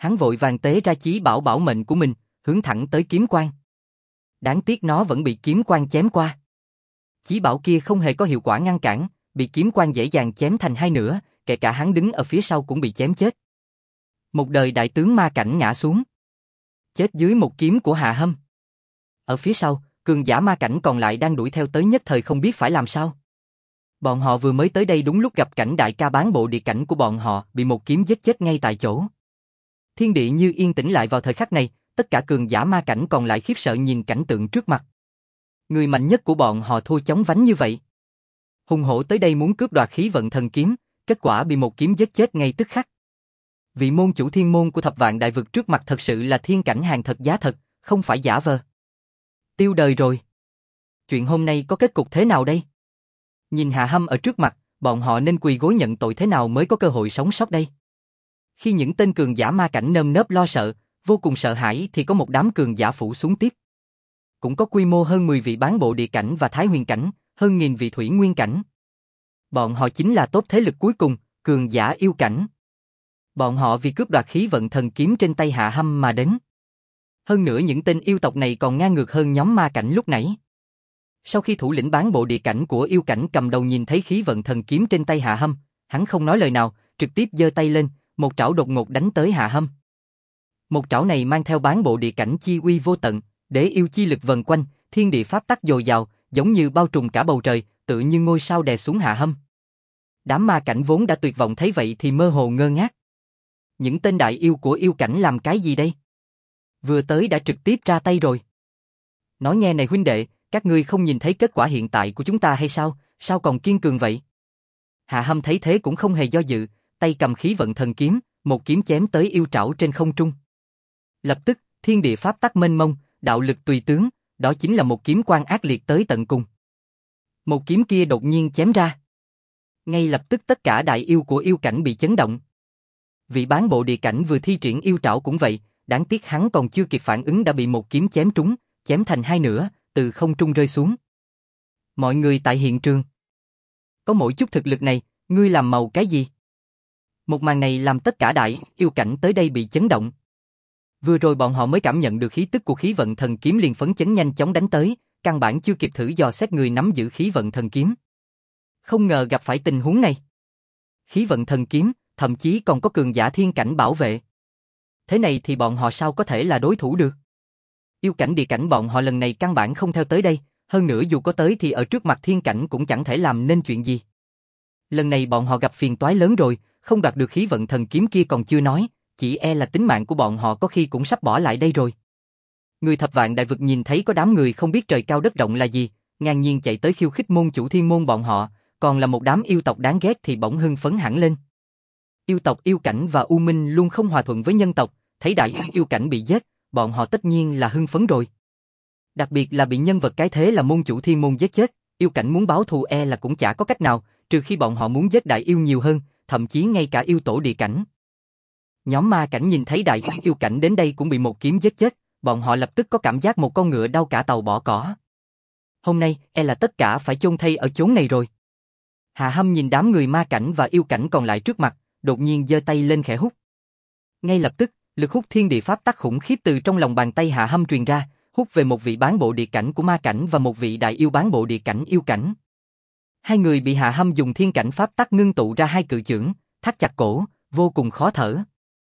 Hắn vội vàng tế ra chí bảo bảo mệnh của mình, hướng thẳng tới kiếm quan. Đáng tiếc nó vẫn bị kiếm quan chém qua. Chí bảo kia không hề có hiệu quả ngăn cản, bị kiếm quan dễ dàng chém thành hai nửa, kể cả hắn đứng ở phía sau cũng bị chém chết. Một đời đại tướng ma cảnh ngã xuống, chết dưới một kiếm của Hạ Hâm. Ở phía sau, cường giả ma cảnh còn lại đang đuổi theo tới nhất thời không biết phải làm sao. Bọn họ vừa mới tới đây đúng lúc gặp cảnh đại ca bán bộ địa cảnh của bọn họ bị một kiếm giết chết ngay tại chỗ. Thiên địa như yên tĩnh lại vào thời khắc này, tất cả cường giả ma cảnh còn lại khiếp sợ nhìn cảnh tượng trước mặt. Người mạnh nhất của bọn họ thua chóng vánh như vậy. Hùng hổ tới đây muốn cướp đoạt khí vận thần kiếm, kết quả bị một kiếm giết chết ngay tức khắc. Vị môn chủ thiên môn của thập vạn đại vực trước mặt thật sự là thiên cảnh hàng thật giá thật, không phải giả vờ. Tiêu đời rồi. Chuyện hôm nay có kết cục thế nào đây? Nhìn Hạ Hâm ở trước mặt, bọn họ nên quỳ gối nhận tội thế nào mới có cơ hội sống sót đây? Khi những tên cường giả ma cảnh nơm nớp lo sợ, vô cùng sợ hãi thì có một đám cường giả phủ xuống tiếp. Cũng có quy mô hơn 10 vị bán bộ địa cảnh và thái huyền cảnh, hơn nghìn vị thủy nguyên cảnh. Bọn họ chính là tốt thế lực cuối cùng, cường giả yêu cảnh. Bọn họ vì cướp đoạt khí vận thần kiếm trên tay Hạ Hâm mà đến. Hơn nữa những tên yêu tộc này còn ngang ngược hơn nhóm ma cảnh lúc nãy. Sau khi thủ lĩnh bán bộ địa cảnh của yêu cảnh cầm đầu nhìn thấy khí vận thần kiếm trên tay Hạ Hâm, hắn không nói lời nào, trực tiếp giơ tay lên, một trảo đột ngột đánh tới Hạ Hâm. Một trảo này mang theo bán bộ địa cảnh chi uy vô tận, để yêu chi lực vần quanh, thiên địa pháp tắc dồi dào, giống như bao trùm cả bầu trời, tự như ngôi sao đè xuống Hạ Hâm. Đám ma cảnh vốn đã tuyệt vọng thấy vậy thì mơ hồ ngơ ngác. Những tên đại yêu của yêu cảnh làm cái gì đây? Vừa tới đã trực tiếp ra tay rồi. Nói nghe này huynh đệ, các ngươi không nhìn thấy kết quả hiện tại của chúng ta hay sao? Sao còn kiên cường vậy? Hạ Hâm thấy thế cũng không hề do dự, tay cầm khí vận thần kiếm, một kiếm chém tới yêu trảo trên không trung. Lập tức, thiên địa pháp tắc mênh mông, đạo lực tùy tướng, đó chính là một kiếm quang ác liệt tới tận cùng. Một kiếm kia đột nhiên chém ra. Ngay lập tức tất cả đại yêu của yêu cảnh bị chấn động. Vị bán bộ địa cảnh vừa thi triển yêu trảo cũng vậy, đáng tiếc hắn còn chưa kịp phản ứng đã bị một kiếm chém trúng, chém thành hai nửa, từ không trung rơi xuống. Mọi người tại hiện trường. Có mỗi chút thực lực này, ngươi làm màu cái gì? Một màn này làm tất cả đại yêu cảnh tới đây bị chấn động. Vừa rồi bọn họ mới cảm nhận được khí tức của khí vận thần kiếm liền phấn chấn nhanh chóng đánh tới, căn bản chưa kịp thử dò xét người nắm giữ khí vận thần kiếm. Không ngờ gặp phải tình huống này. Khí vận thần kiếm, thậm chí còn có cường giả thiên cảnh bảo vệ. Thế này thì bọn họ sao có thể là đối thủ được? Yêu cảnh địa cảnh bọn họ lần này căn bản không theo tới đây, hơn nữa dù có tới thì ở trước mặt thiên cảnh cũng chẳng thể làm nên chuyện gì. Lần này bọn họ gặp phiền toái lớn rồi, không đoạt được khí vận thần kiếm kia còn chưa nói, chỉ e là tính mạng của bọn họ có khi cũng sắp bỏ lại đây rồi. Người thập vạn đại vực nhìn thấy có đám người không biết trời cao đất rộng là gì, ngang nhiên chạy tới khiêu khích môn chủ thiên môn bọn họ, còn là một đám yêu tộc đáng ghét thì bỗng hưng phấn hẳn lên. Yêu tộc yêu cảnh và U Minh luôn không hòa thuận với nhân tộc, thấy đại yêu cảnh bị giết, bọn họ tất nhiên là hưng phấn rồi. Đặc biệt là bị nhân vật cái thế là môn chủ thiên môn giết chết, yêu cảnh muốn báo thù e là cũng chả có cách nào, trừ khi bọn họ muốn giết đại yêu nhiều hơn, thậm chí ngay cả yêu tổ địa cảnh. Nhóm ma cảnh nhìn thấy đại yêu cảnh đến đây cũng bị một kiếm giết chết, bọn họ lập tức có cảm giác một con ngựa đau cả tàu bỏ cỏ. Hôm nay, e là tất cả phải chôn thây ở chốn này rồi. Hạ Hâm nhìn đám người ma cảnh và yêu cảnh còn lại trước mặt, đột nhiên giơ tay lên khẽ hút. Ngay lập tức, lực hút thiên địa pháp tắc khủng khiếp từ trong lòng bàn tay Hạ Hâm truyền ra, hút về một vị bán bộ địa cảnh của ma cảnh và một vị đại yêu bán bộ địa cảnh yêu cảnh. Hai người bị Hạ Hâm dùng thiên cảnh pháp tắc ngưng tụ ra hai cự chưởng, thắt chặt cổ, vô cùng khó thở.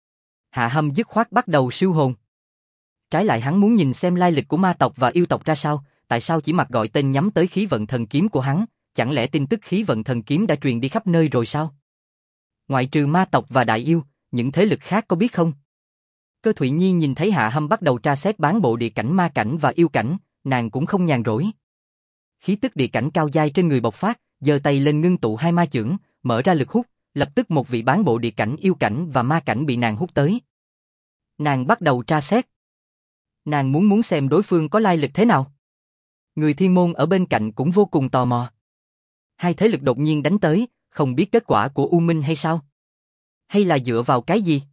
Hạ Hâm dứt khoát bắt đầu siêu hồn. Trái lại hắn muốn nhìn xem lai lịch của ma tộc và yêu tộc ra sao, tại sao chỉ mặc gọi tên nhắm tới khí vận thần kiếm của hắn, chẳng lẽ tin tức khí vận thần kiếm đã truyền đi khắp nơi rồi sao? Ngoại trừ ma tộc và đại yêu, những thế lực khác có biết không? Cơ Thụy Nhi nhìn thấy Hạ Hâm bắt đầu tra xét bán bộ địa cảnh ma cảnh và yêu cảnh, nàng cũng không nhàn rỗi. Khí tức địa cảnh cao dai trên người bộc phát, giơ tay lên ngưng tụ hai ma chưởng, mở ra lực hút, lập tức một vị bán bộ địa cảnh yêu cảnh và ma cảnh bị nàng hút tới. Nàng bắt đầu tra xét. Nàng muốn xem đối phương có lai lịch thế nào. Người thiên môn ở bên cạnh cũng vô cùng tò mò. Hai thế lực đột nhiên đánh tới, không biết kết quả của U Minh hay sao? Hay là dựa vào cái gì?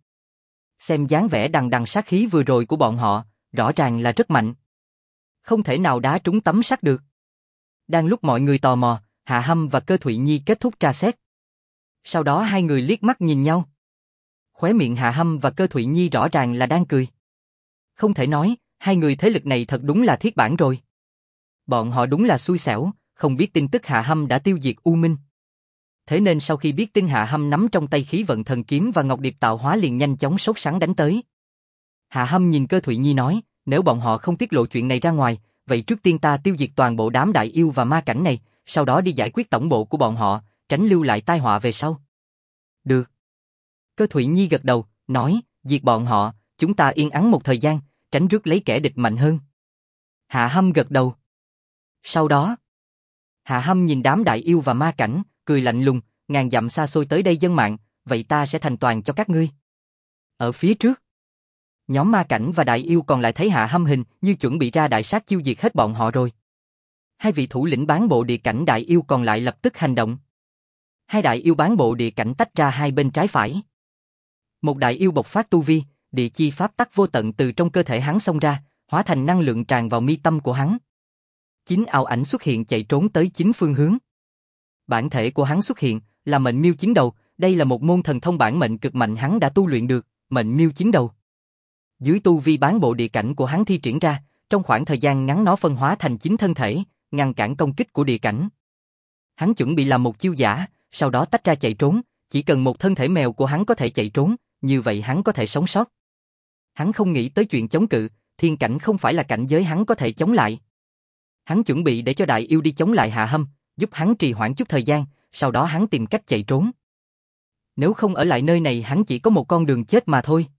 Xem dáng vẻ đằng đằng sát khí vừa rồi của bọn họ, rõ ràng là rất mạnh. Không thể nào đá trúng tấm sắt được. Đang lúc mọi người tò mò, Hạ Hâm và Cơ Thụy Nhi kết thúc tra xét. Sau đó hai người liếc mắt nhìn nhau. Khóe miệng Hạ Hâm và Cơ Thụy Nhi rõ ràng là đang cười. Không thể nói, hai người thế lực này thật đúng là thiết bản rồi. Bọn họ đúng là xui xẻo, không biết tin tức Hạ Hâm đã tiêu diệt U Minh. Thế nên sau khi biết tin Hạ Hâm nắm trong tay khí vận thần kiếm và Ngọc Điệp tạo hóa liền nhanh chóng sốt sắng đánh tới. Hạ Hâm nhìn Cơ Thụy Nhi nói, nếu bọn họ không tiết lộ chuyện này ra ngoài, vậy trước tiên ta tiêu diệt toàn bộ đám đại yêu và ma cảnh này, sau đó đi giải quyết tổng bộ của bọn họ, tránh lưu lại tai họa về sau. Được. Cơ Thụy Nhi gật đầu, nói, diệt bọn họ, chúng ta yên ắng một thời gian, tránh rước lấy kẻ địch mạnh hơn. Hạ Hâm gật đầu. Sau đó, Hạ Hâm nhìn đám đại yêu và ma cảnh, cười lạnh lùng, ngàn dặm xa xôi tới đây dân mạng, vậy ta sẽ thành toàn cho các ngươi. Ở phía trước, nhóm ma cảnh và đại yêu còn lại thấy Hạ Hâm hình như chuẩn bị ra đại sát chiêu diệt hết bọn họ rồi. Hai vị thủ lĩnh bán bộ địa cảnh đại yêu còn lại lập tức hành động. Hai đại yêu bán bộ địa cảnh tách ra hai bên trái phải. Một đại yêu bộc phát tu vi, địa chi pháp tắc vô tận từ trong cơ thể hắn xông ra, hóa thành năng lượng tràn vào mi tâm của hắn. 9 ảo ảnh xuất hiện chạy trốn tới 9 phương hướng. Bản thể của hắn xuất hiện là mệnh miêu chín đầu, đây là một môn thần thông bản mệnh cực mạnh hắn đã tu luyện được, mệnh miêu chín đầu. Dưới tu vi bán bộ địa cảnh của hắn thi triển ra, trong khoảng thời gian ngắn nó phân hóa thành 9 thân thể, ngăn cản công kích của địa cảnh. Hắn chuẩn bị làm một chiêu giả, sau đó tách ra chạy trốn, chỉ cần một thân thể mèo của hắn có thể chạy trốn, như vậy hắn có thể sống sót. Hắn không nghĩ tới chuyện chống cự, thiên cảnh không phải là cảnh giới hắn có thể chống lại. Hắn chuẩn bị để cho đại yêu đi chống lại Hạ Hâm, giúp hắn trì hoãn chút thời gian, sau đó hắn tìm cách chạy trốn. Nếu không ở lại nơi này hắn chỉ có một con đường chết mà thôi.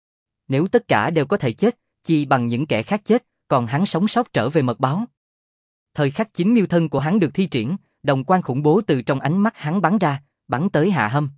Nếu tất cả đều có thể chết, chi bằng những kẻ khác chết, còn hắn sống sót trở về mật báo. Thời khắc 9 miêu thân của hắn được thi triển, đồng quang khủng bố từ trong ánh mắt hắn bắn ra, bắn tới Hạ Hâm.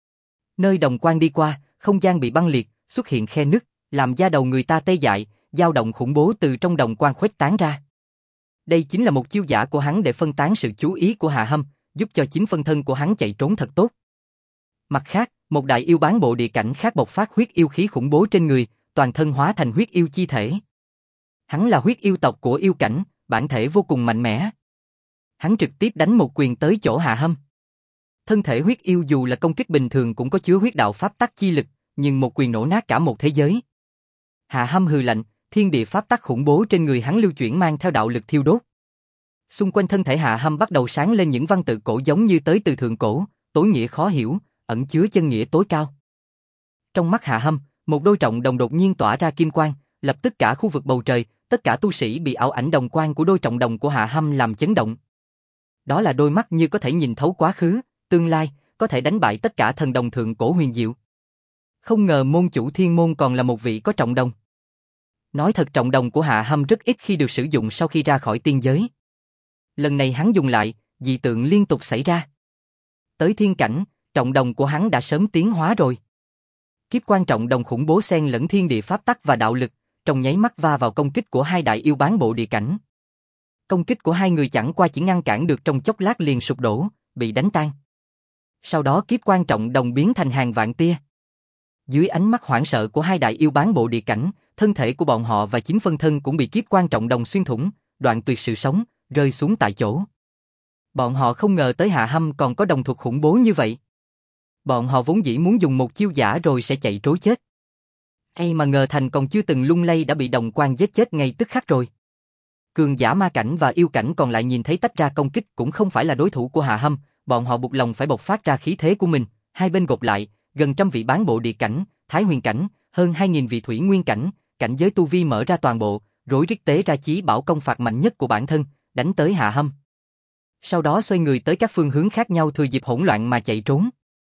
Nơi đồng quang đi qua, không gian bị băng liệt, xuất hiện khe nứt, làm da đầu người ta tê dại, dao động khủng bố từ trong đồng quang khuếch tán ra. Đây chính là một chiêu giả của hắn để phân tán sự chú ý của Hạ Hâm, giúp cho 9 phân thân của hắn chạy trốn thật tốt. Mặt khác, một đại yêu bán bộ địa cảnh khác bộc phát huyết yêu khí khủng bố trên người, toàn thân hóa thành huyết yêu chi thể. Hắn là huyết yêu tộc của yêu cảnh, bản thể vô cùng mạnh mẽ. Hắn trực tiếp đánh một quyền tới chỗ Hạ Hâm. Thân thể huyết yêu dù là công kích bình thường cũng có chứa huyết đạo pháp tắc chi lực, nhưng một quyền nổ nát cả một thế giới. Hạ Hâm hừ lạnh, thiên địa pháp tắc khủng bố trên người hắn lưu chuyển mang theo đạo lực thiêu đốt. Xung quanh thân thể Hạ Hâm bắt đầu sáng lên những văn tự cổ giống như tới từ thượng cổ, tối nghĩa khó hiểu, ẩn chứa chân nghĩa tối cao. Trong mắt Hạ Hâm, một đôi trọng đồng đột nhiên tỏa ra kim quang, lập tức cả khu vực bầu trời, tất cả tu sĩ bị ảo ảnh đồng quang của đôi trọng đồng của Hạ Hâm làm chấn động. Đó là đôi mắt như có thể nhìn thấu quá khứ, tương lai, có thể đánh bại tất cả thần đồng thượng cổ huyền diệu. Không ngờ môn chủ thiên môn còn là một vị có trọng đồng. Nói thật trọng đồng của Hạ Hâm rất ít khi được sử dụng sau khi ra khỏi tiên giới. Lần này hắn dùng lại, dị tượng liên tục xảy ra. Tới thiên cảnh, trọng đồng của hắn đã sớm tiến hóa rồi. Kiếp quan trọng đồng khủng bố xen lẫn thiên địa pháp tắc và đạo lực, trong nháy mắt va vào công kích của hai đại yêu bán bộ địa cảnh. Công kích của hai người chẳng qua chỉ ngăn cản được trong chốc lát liền sụp đổ, bị đánh tan. Sau đó kiếp quan trọng đồng biến thành hàng vạn tia. Dưới ánh mắt hoảng sợ của hai đại yêu bán bộ địa cảnh, thân thể của bọn họ và 9 phân thân cũng bị kiếp quan trọng đồng xuyên thủng, đoạn tuyệt sự sống, rơi xuống tại chỗ. Bọn họ không ngờ tới Hạ Hâm còn có đồng thuật khủng bố như vậy. Bọn họ vốn dĩ muốn dùng một chiêu giả rồi sẽ chạy trối chết. Hay mà ngờ thành còn chưa từng lung lay đã bị đồng quan giết chết ngay tức khắc rồi. Cường giả ma cảnh và yêu cảnh còn lại nhìn thấy tách ra công kích cũng không phải là đối thủ của Hạ Hâm, bọn họ buộc lòng phải bộc phát ra khí thế của mình, hai bên gộp lại, gần trăm vị bán bộ địa cảnh, thái huyền cảnh, hơn 2000 vị thủy nguyên cảnh, cảnh giới tu vi mở ra toàn bộ, rối rít tế ra chí bảo công phạt mạnh nhất của bản thân, đánh tới Hạ Hâm. Sau đó xoay người tới các phương hướng khác nhau thừa dịp hỗn loạn mà chạy trốn.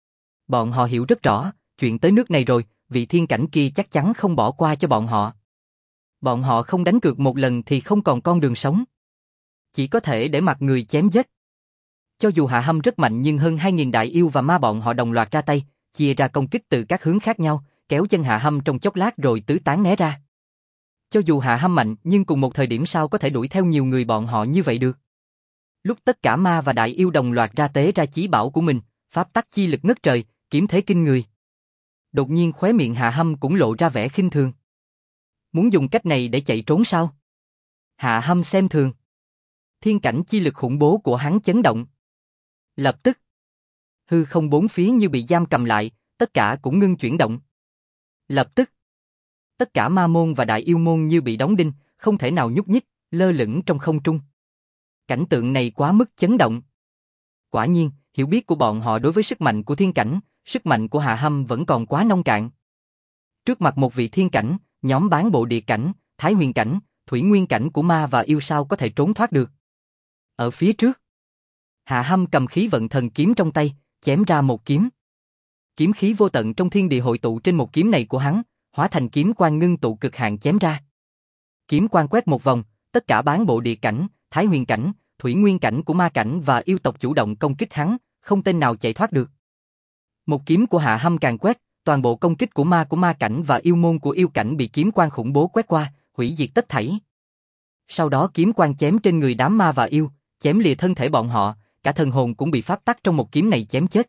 Bọn họ hiểu rất rõ, chuyện tới nước này rồi, vị thiên cảnh kia chắc chắn không bỏ qua cho bọn họ. Bọn họ không đánh cược một lần thì không còn con đường sống. Chỉ có thể để mặc người chém giết. Cho dù Hạ Hâm rất mạnh nhưng hơn 2000 đại yêu và ma bọn họ đồng loạt ra tay, chia ra công kích từ các hướng khác nhau, kéo chân Hạ Hâm trong chốc lát rồi tứ tán né ra. Cho dù Hạ Hâm mạnh nhưng cùng một thời điểm sao có thể đuổi theo nhiều người bọn họ như vậy được. Lúc tất cả ma và đại yêu đồng loạt ra tế ra chí bảo của mình, pháp tắc chi lực ngất trời, kiếm thế kinh người. Đột nhiên khóe miệng Hạ Hâm cũng lộ ra vẻ khinh thường. Muốn dùng cách này để chạy trốn sao? Hạ Hâm xem thường. Thiên cảnh chi lực khủng bố của hắn chấn động. Lập tức, hư không bốn phía như bị giam cầm lại, tất cả cũng ngưng chuyển động. Lập tức, tất cả ma môn và đại yêu môn như bị đóng đinh, không thể nào nhúc nhích, lơ lửng trong không trung. Cảnh tượng này quá mức chấn động. Quả nhiên, hiểu biết của bọn họ đối với sức mạnh của thiên cảnh, sức mạnh của Hạ Hâm vẫn còn quá nông cạn. Trước mặt một vị thiên cảnh, nhóm bán bộ địa cảnh, thái huyền cảnh, thủy nguyên cảnh của ma và yêu sao có thể trốn thoát được. Ở phía trước, Hạ Hâm cầm khí vận thần kiếm trong tay, chém ra một kiếm. Kiếm khí vô tận trong thiên địa hội tụ trên một kiếm này của hắn, hóa thành kiếm quang ngưng tụ cực hạn chém ra. Kiếm quang quét một vòng, tất cả bán bộ địa cảnh, thái huyền cảnh, thủy nguyên cảnh của ma cảnh và yêu tộc chủ động công kích hắn, không tên nào chạy thoát được. Một kiếm của Hạ Hâm càng quét, toàn bộ công kích của ma cảnh và yêu môn của yêu cảnh bị kiếm quang khủng bố quét qua, hủy diệt tất thảy. Sau đó kiếm quang chém trên người đám ma và yêu, chém lìa thân thể bọn họ, cả thần hồn cũng bị pháp tắc trong một kiếm này chém chết.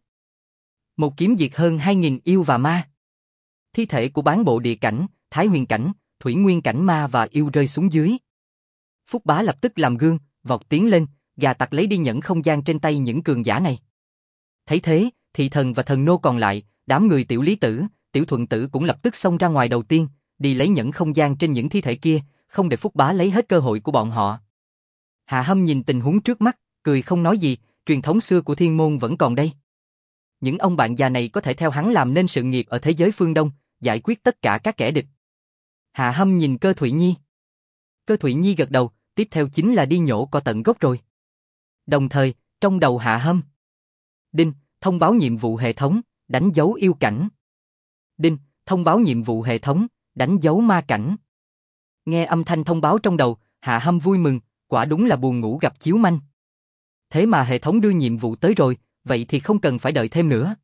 Một kiếm diệt hơn 2000 yêu và ma. Thi thể của bán bộ địa cảnh, thái huyền cảnh, thủy nguyên cảnh ma và yêu rơi xuống dưới. Phúc Bá lập tức làm gương, vọt tiến lên, gà tặc lấy đi nhẫn không gian trên tay những cường giả này. Thấy thế, thị thần và thần nô còn lại, đám người tiểu lý tử, tiểu thuận tử cũng lập tức xông ra ngoài đầu tiên, đi lấy nhẫn không gian trên những thi thể kia, không để Phúc Bá lấy hết cơ hội của bọn họ. Hạ Hâm nhìn tình huống trước mắt, cười không nói gì, truyền thống xưa của thiên môn vẫn còn đây. Những ông bạn già này có thể theo hắn làm nên sự nghiệp ở thế giới phương Đông, giải quyết tất cả các kẻ địch. Hạ Hâm nhìn Cơ Thụy Nhi. Cơ Thụy Nhi gật đầu, tiếp theo chính là đi nhổ cỏ tận gốc rồi. Đồng thời, trong đầu Hạ Hâm. Đinh, thông báo nhiệm vụ hệ thống, đánh dấu yêu cảnh. Đinh, thông báo nhiệm vụ hệ thống, đánh dấu ma cảnh. Nghe âm thanh thông báo trong đầu, Hạ Hâm vui mừng, quả đúng là buồn ngủ gặp chiếu manh. Thế mà hệ thống đưa nhiệm vụ tới rồi, vậy thì không cần phải đợi thêm nữa.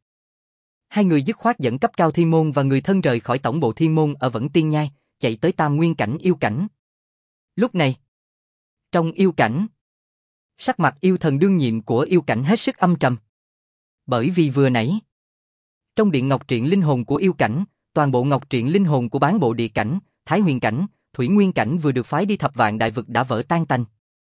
Hai người dứt khoát dẫn cấp cao thiên môn và người thân rời khỏi tổng bộ thiên môn ở Vẫn Tiên Nhai, chạy tới Tam Nguyên cảnh yêu cảnh. Lúc này, trong yêu cảnh, sắc mặt yêu thần đương nhiệm của yêu cảnh hết sức âm trầm. Bởi vì vừa nãy, trong điện ngọc truyện linh hồn của yêu cảnh, toàn bộ ngọc truyện linh hồn của bán bộ địa cảnh, thái huyền cảnh, thủy nguyên cảnh vừa được phái đi thập vạn đại vực đã vỡ tan tành.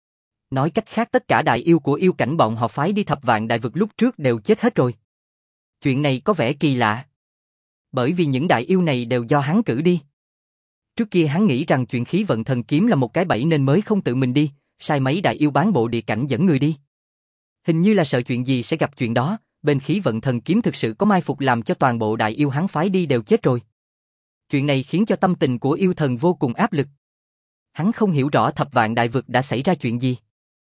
Nói cách khác tất cả đại yêu của yêu cảnh bọn họ phái đi thập vạn đại vực lúc trước đều chết hết rồi. Chuyện này có vẻ kỳ lạ. Bởi vì những đại yêu này đều do hắn cử đi. Trước kia hắn nghĩ rằng chuyện khí vận thần kiếm là một cái bẫy nên mới không tự mình đi, sai mấy đại yêu bán bộ địa cảnh dẫn người đi. Hình như là sợ chuyện gì sẽ gặp chuyện đó, bên khí vận thần kiếm thực sự có mai phục làm cho toàn bộ đại yêu hắn phái đi đều chết rồi. Chuyện này khiến cho tâm tình của yêu thần vô cùng áp lực. Hắn không hiểu rõ thập vạn đại vực đã xảy ra chuyện gì.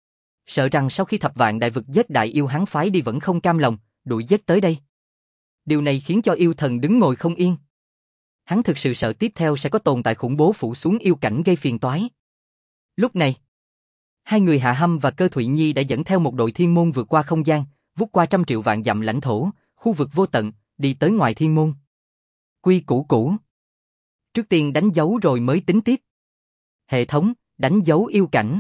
Sợ rằng sau khi thập vạn đại vực giết đại yêu hắn phái đi vẫn không cam lòng, đuổi giết tới đây. Điều này khiến cho yêu thần đứng ngồi không yên. Hắn thực sự sợ tiếp theo sẽ có tồn tại khủng bố phủ xuống yêu cảnh gây phiền toái. Lúc này, hai người Hạ Hâm và Cơ Thụy Nhi đã dẫn theo một đội thiên môn vượt qua không gian, vút qua trăm triệu vạn dặm lãnh thổ, khu vực vô tận, đi tới ngoài thiên môn. Quy củ cũ. Trước tiên đánh dấu rồi mới tính tiếp. Hệ thống, đánh dấu yêu cảnh.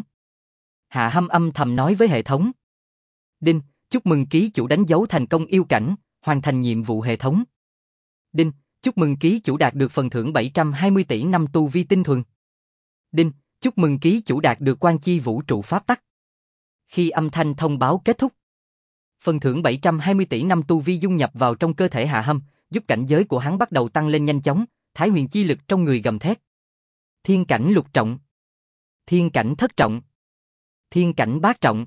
Hạ Hâm âm thầm nói với hệ thống. Đinh, chúc mừng ký chủ đánh dấu thành công yêu cảnh, hoàn thành nhiệm vụ hệ thống. Đinh, chúc mừng ký chủ đạt được phần thưởng 720 tỷ năm tu vi tinh thuần. Đinh, chúc mừng ký chủ đạt được quan chi vũ trụ pháp tắc. Khi âm thanh thông báo kết thúc, phần thưởng 720 tỷ năm tu vi dung nhập vào trong cơ thể Hạ Hâm, giúp cảnh giới của hắn bắt đầu tăng lên nhanh chóng, thái huyền chi lực trong người gầm thét. Thiên cảnh lục trọng, thiên cảnh thất trọng, thiên cảnh bát trọng.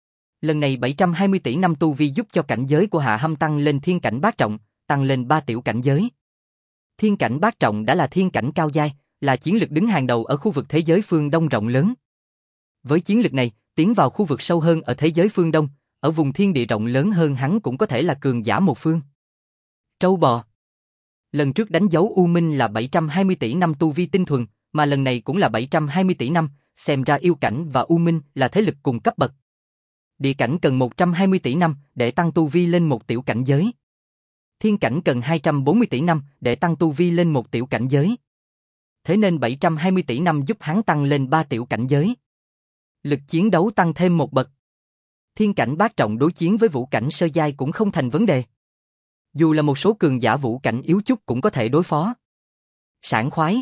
Lần này 720 tỷ năm tu vi giúp cho cảnh giới của Hạ Hâm tăng lên thiên cảnh bát trọng, tăng lên 3 tiểu cảnh giới. Thiên cảnh bát trọng đã là thiên cảnh cao giai, là chiến lực đứng hàng đầu ở khu vực thế giới phương Đông rộng lớn. Với chiến lực này, tiến vào khu vực sâu hơn ở thế giới phương Đông, ở vùng thiên địa rộng lớn hơn hắn cũng có thể là cường giả một phương. Trâu bò. Lần trước đánh dấu U Minh là 720 tỷ năm tu vi tinh thuần, mà lần này cũng là 720 tỷ năm, xem ra yêu cảnh và U Minh là thế lực cùng cấp bậc. Địa cảnh cần 120 tỷ năm để tăng tu vi lên một tiểu cảnh giới. Thiên cảnh cần 240 tỷ năm để tăng tu vi lên một tiểu cảnh giới. Thế nên 720 tỷ năm giúp hắn tăng lên 3 tiểu cảnh giới. Lực chiến đấu tăng thêm một bậc. Thiên cảnh bát trọng đối chiến với vũ cảnh sơ giai cũng không thành vấn đề. Dù là một số cường giả vũ cảnh yếu chút cũng có thể đối phó. Sảng khoái.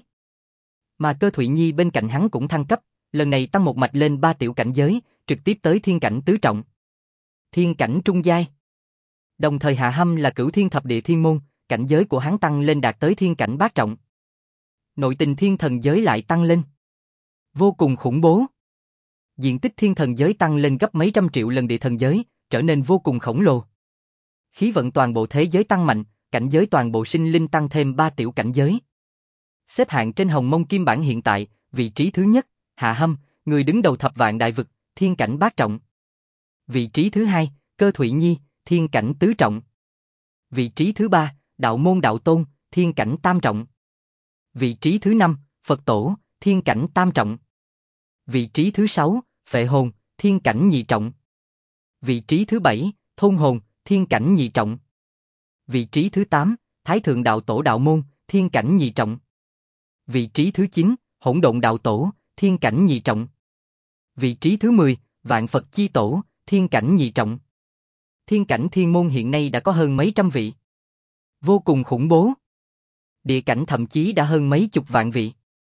Mà Cơ Thụy Nhi bên cạnh hắn cũng thăng cấp, lần này tăng một mạch lên 3 tiểu cảnh giới, trực tiếp tới thiên cảnh tứ trọng. Thiên cảnh trung giai. Đồng thời Hạ Hâm là cửu thiên thập địa thiên môn, cảnh giới của hắn tăng lên đạt tới thiên cảnh bát trọng. Nội tình thiên thần giới lại tăng lên. Vô cùng khủng bố. Diện tích thiên thần giới tăng lên gấp mấy trăm triệu lần địa thần giới, trở nên vô cùng khổng lồ. Khí vận toàn bộ thế giới tăng mạnh, cảnh giới toàn bộ sinh linh tăng thêm 3 tiểu cảnh giới. Xếp hạng trên hồng mông kim bản hiện tại, vị trí thứ nhất, Hạ Hâm, người đứng đầu thập vạn đại vực, thiên cảnh bát trọng. Vị trí thứ hai, Cơ Thụy Nhi, thiên cảnh tứ trọng. Vị trí thứ ba, Đạo Môn Đạo Tôn, thiên cảnh tam trọng. Vị trí thứ năm, Phật Tổ, thiên cảnh tam trọng. Vị trí thứ sáu, Phệ Hồn, thiên cảnh nhị trọng. Vị trí thứ bảy, Thôn Hồn, thiên cảnh nhị trọng. Vị trí thứ 8, Thái Thượng Đạo Tổ Đạo Môn, thiên cảnh nhị trọng. Vị trí thứ 9, Hỗn Độn Đạo Tổ, thiên cảnh nhị trọng. Vị trí thứ 10, Vạn Phật Chi Tổ, thiên cảnh nhị trọng. Thiên cảnh thiên môn hiện nay đã có hơn mấy trăm vị. Vô cùng khủng bố. Địa cảnh thậm chí đã hơn mấy chục vạn vị.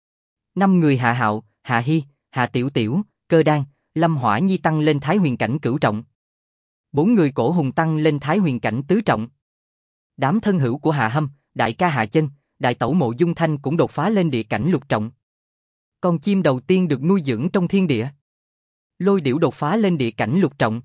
5 người Hạ Hạo, Hạ Hy, Hạ Tiểu Tiểu, Cơ Đan, Lâm Hỏa Nhi tăng lên Thái Huyền cảnh cửu trọng. 4 người Cổ Hùng tăng lên Thái Huyền cảnh tứ trọng. Đám thân hữu của Hạ Hâm, đại ca Hạ Chân, đại tẩu Mộ Dung Thanh cũng đột phá lên địa cảnh lục trọng. Con chim đầu tiên được nuôi dưỡng trong thiên địa. Lôi Điểu đột phá lên địa cảnh lục trọng.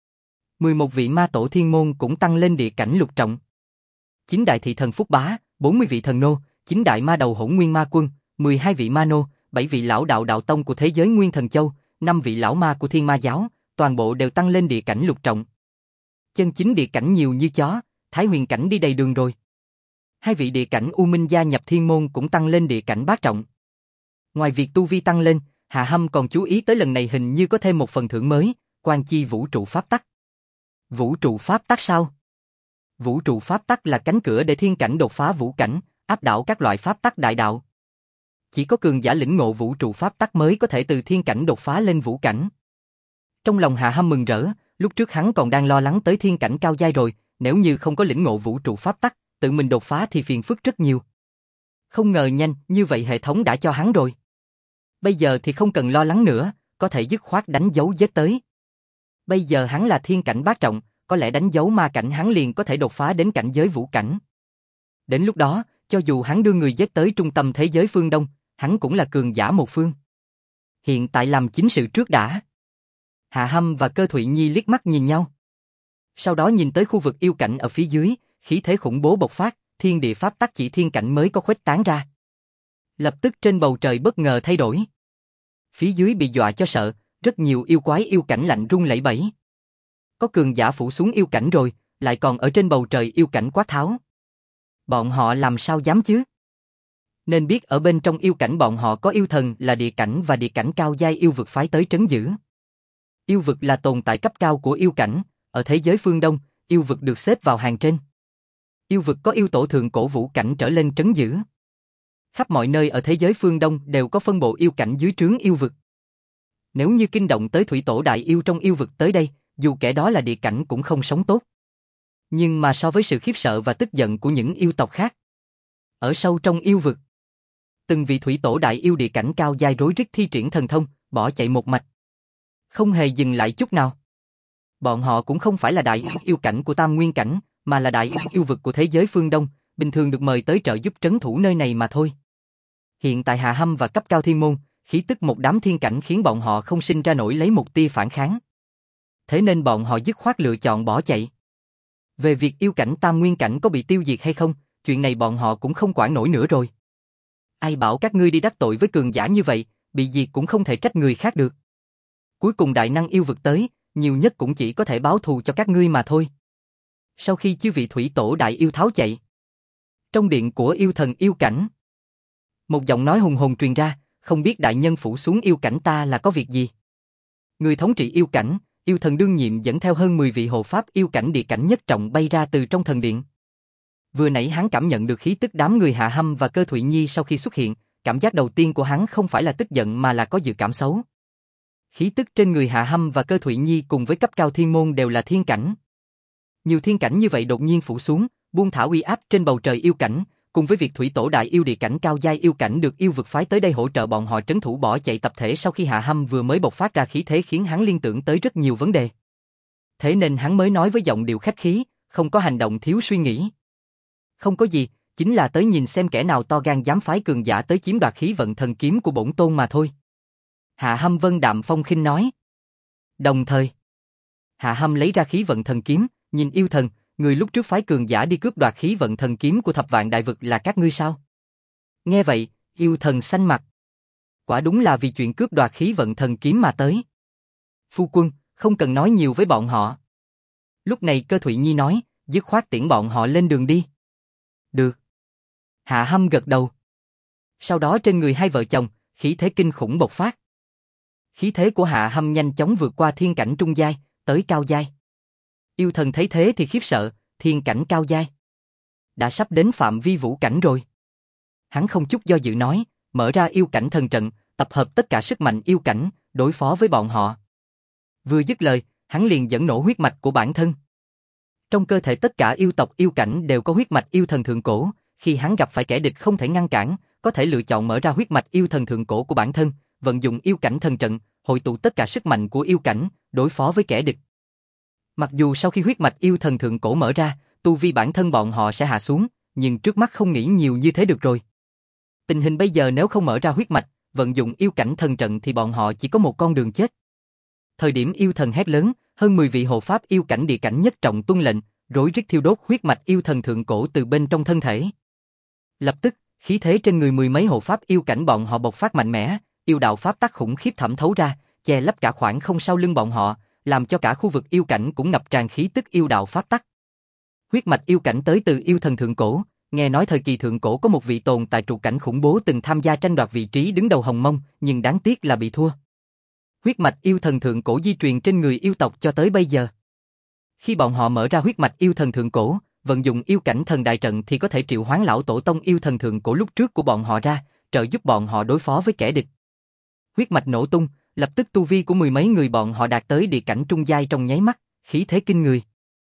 11 vị ma tổ thiên môn cũng tăng lên địa cảnh lục trọng. 9 đại thị thần Phúc Bá, 40 vị thần nô, 9 đại ma đầu Hỗn Nguyên Ma Quân, 12 vị ma nô, 7 vị lão đạo đạo tông của thế giới Nguyên Thần Châu, 5 vị lão ma của Thiên Ma giáo, toàn bộ đều tăng lên địa cảnh lục trọng. Chân chính địa cảnh nhiều như chó, Thái Huyền cảnh đi đầy đường rồi. 2 vị địa cảnh U Minh gia nhập thiên môn cũng tăng lên địa cảnh bát trọng. Ngoài việc tu vi tăng lên, Hạ Hâm còn chú ý tới lần này hình như có thêm một phần thưởng mới, Quan Chi Vũ trụ pháp tắc. Vũ trụ pháp tắc sao? Vũ trụ pháp tắc là cánh cửa để thiên cảnh đột phá vũ cảnh, áp đảo các loại pháp tắc đại đạo. Chỉ có cường giả lĩnh ngộ vũ trụ pháp tắc mới có thể từ thiên cảnh đột phá lên vũ cảnh. Trong lòng Hạ Hâm mừng rỡ, lúc trước hắn còn đang lo lắng tới thiên cảnh cao giai rồi, nếu như không có lĩnh ngộ vũ trụ pháp tắc, tự mình đột phá thì phiền phức rất nhiều. Không ngờ nhanh như vậy hệ thống đã cho hắn rồi. Bây giờ thì không cần lo lắng nữa, có thể dứt khoát đánh dấu vết tới. Bây giờ hắn là thiên cảnh bát trọng, có lẽ đánh dấu ma cảnh hắn liền có thể đột phá đến cảnh giới vũ cảnh. Đến lúc đó, cho dù hắn đưa người giết tới trung tâm thế giới phương Đông, hắn cũng là cường giả một phương. Hiện tại làm chính sự trước đã. Hạ Hâm và Cơ Thụy Nhi liếc mắt nhìn nhau. Sau đó nhìn tới khu vực yêu cảnh ở phía dưới, khí thế khủng bố bộc phát, thiên địa pháp tắc chỉ thiên cảnh mới có khuếch tán ra. Lập tức trên bầu trời bất ngờ thay đổi. Phía dưới bị dọa cho sợ, rất nhiều yêu quái yêu cảnh lạnh run lẩy bẩy. Có cường giả phủ xuống yêu cảnh rồi, lại còn ở trên bầu trời yêu cảnh quát tháo. Bọn họ làm sao dám chứ? Nên biết ở bên trong yêu cảnh bọn họ có yêu thần là địa cảnh và địa cảnh cao giai yêu vực phái tới trấn giữ. Yêu vực là tồn tại cấp cao của yêu cảnh, ở thế giới phương Đông, yêu vực được xếp vào hàng trên. Yêu vực có yêu tổ thượng cổ vũ cảnh trở lên trấn giữ. Khắp mọi nơi ở thế giới phương Đông đều có phân bộ yêu cảnh dưới trướng yêu vực. Nếu như kinh động tới thủy tổ đại yêu trong yêu vực tới đây, dù kẻ đó là địa cảnh cũng không sống tốt. Nhưng mà so với sự khiếp sợ và tức giận của những yêu tộc khác, ở sâu trong yêu vực, từng vị thủy tổ đại yêu địa cảnh cao giai rối rít thi triển thần thông, bỏ chạy một mạch. Không hề dừng lại chút nào. Bọn họ cũng không phải là đại yêu cảnh của Tam Nguyên cảnh, mà là đại yêu vực của thế giới phương Đông, bình thường được mời tới trợ giúp trấn thủ nơi này mà thôi. Hiện tại Hạ Hâm và cấp cao thiên môn, khí tức một đám thiên cảnh khiến bọn họ không sinh ra nổi lấy một tia phản kháng. Thế nên bọn họ dứt khoát lựa chọn bỏ chạy. Về việc yêu cảnh Tam Nguyên cảnh có bị tiêu diệt hay không, chuyện này bọn họ cũng không quản nổi nữa rồi. Ai bảo các ngươi đi đắc tội với cường giả như vậy, bị diệt cũng không thể trách người khác được. Cuối cùng đại năng yêu vực tới, nhiều nhất cũng chỉ có thể báo thù cho các ngươi mà thôi. Sau khi chư vị thủy tổ đại yêu tháo chạy, trong điện của yêu thần yêu cảnh, một giọng nói hùng hồn truyền ra, không biết đại nhân phủ xuống yêu cảnh ta là có việc gì. Người thống trị yêu cảnh, yêu thần đương nhiệm dẫn theo hơn 10 vị hộ pháp yêu cảnh địa cảnh nhất trọng bay ra từ trong thần điện. Vừa nãy hắn cảm nhận được khí tức đám người Hạ Hâm và Cơ Thụy Nhi sau khi xuất hiện, cảm giác đầu tiên của hắn không phải là tức giận mà là có dự cảm xấu. Khí tức trên người Hạ Hâm và Cơ Thụy Nhi cùng với cấp cao thiên môn đều là thiên cảnh. Nhiều thiên cảnh như vậy đột nhiên phủ xuống, buông thả uy áp trên bầu trời yêu cảnh, cùng với việc thủy tổ đại yêu địa cảnh cao giai yêu cảnh được yêu vực phái tới đây hỗ trợ bọn họ trấn thủ bỏ chạy tập thể sau khi Hạ Hâm vừa mới bộc phát ra khí thế khiến hắn liên tưởng tới rất nhiều vấn đề. Thế nên hắn mới nói với giọng điệu khách khí, không có hành động thiếu suy nghĩ. Không có gì, chính là tới nhìn xem kẻ nào to gan dám phái cường giả tới chiếm đoạt khí vận thần kiếm của bổn tôn mà thôi. Hạ Hâm vân đạm phong khinh nói. Đồng thời, Hạ Hâm lấy ra khí vận thần kiếm, nhìn yêu thần, người lúc trước phái cường giả đi cướp đoạt khí vận thần kiếm của thập vạn đại vực là các ngươi sao? Nghe vậy, yêu thần xanh mặt. Quả đúng là vì chuyện cướp đoạt khí vận thần kiếm mà tới. Phu quân, không cần nói nhiều với bọn họ. Lúc này Cơ Thụy Nhi nói, dứt khoát tiễn bọn họ lên đường đi. Được. Hạ Hâm gật đầu. Sau đó trên người hai vợ chồng, khí thế kinh khủng bộc phát. Khí thế của Hạ Hâm nhanh chóng vượt qua thiên cảnh trung giai, tới cao giai. Yêu thần thấy thế thì khiếp sợ, thiên cảnh cao giai. Đã sắp đến phạm vi vũ cảnh rồi. Hắn không chút do dự nói, mở ra yêu cảnh thần trận, tập hợp tất cả sức mạnh yêu cảnh, đối phó với bọn họ. Vừa dứt lời, hắn liền dẫn nổ huyết mạch của bản thân. Trong cơ thể tất cả yêu tộc yêu cảnh đều có huyết mạch yêu thần thượng cổ, khi hắn gặp phải kẻ địch không thể ngăn cản, có thể lựa chọn mở ra huyết mạch yêu thần thượng cổ của bản thân, vận dụng yêu cảnh thần trận, hội tụ tất cả sức mạnh của yêu cảnh, đối phó với kẻ địch. Mặc dù sau khi huyết mạch yêu thần thượng cổ mở ra, tu vi bản thân bọn họ sẽ hạ xuống, nhưng trước mắt không nghĩ nhiều như thế được rồi. Tình hình bây giờ nếu không mở ra huyết mạch, vận dụng yêu cảnh thần trận thì bọn họ chỉ có một con đường chết. Thời điểm yêu thần hét lớn, hơn 10 vị hộ pháp yêu cảnh địa cảnh nhất trọng tuân lệnh, rối rít thiêu đốt huyết mạch yêu thần thượng cổ từ bên trong thân thể. Lập tức, khí thế trên người mười mấy hộ pháp yêu cảnh bọn họ bộc phát mạnh mẽ, yêu đạo pháp tắc khủng khiếp thẩm thấu ra, che lấp cả khoảng không sau lưng bọn họ, làm cho cả khu vực yêu cảnh cũng ngập tràn khí tức yêu đạo pháp tắc. Huyết mạch yêu cảnh tới từ yêu thần thượng cổ, nghe nói thời kỳ thượng cổ có một vị tồn tại trụ cảnh khủng bố từng tham gia tranh đoạt vị trí đứng đầu Hồng Mông, nhưng đáng tiếc là bị thua. Huyết mạch yêu thần thượng cổ di truyền trên người yêu tộc cho tới bây giờ. Khi bọn họ mở ra huyết mạch yêu thần thượng cổ, vận dụng yêu cảnh thần đại trận thì có thể triệu hoán lão tổ tông yêu thần thượng cổ lúc trước của bọn họ ra, trợ giúp bọn họ đối phó với kẻ địch. Huyết mạch nổ tung, lập tức tu vi của mười mấy người bọn họ đạt tới địa cảnh trung giai trong nháy mắt, khí thế kinh người.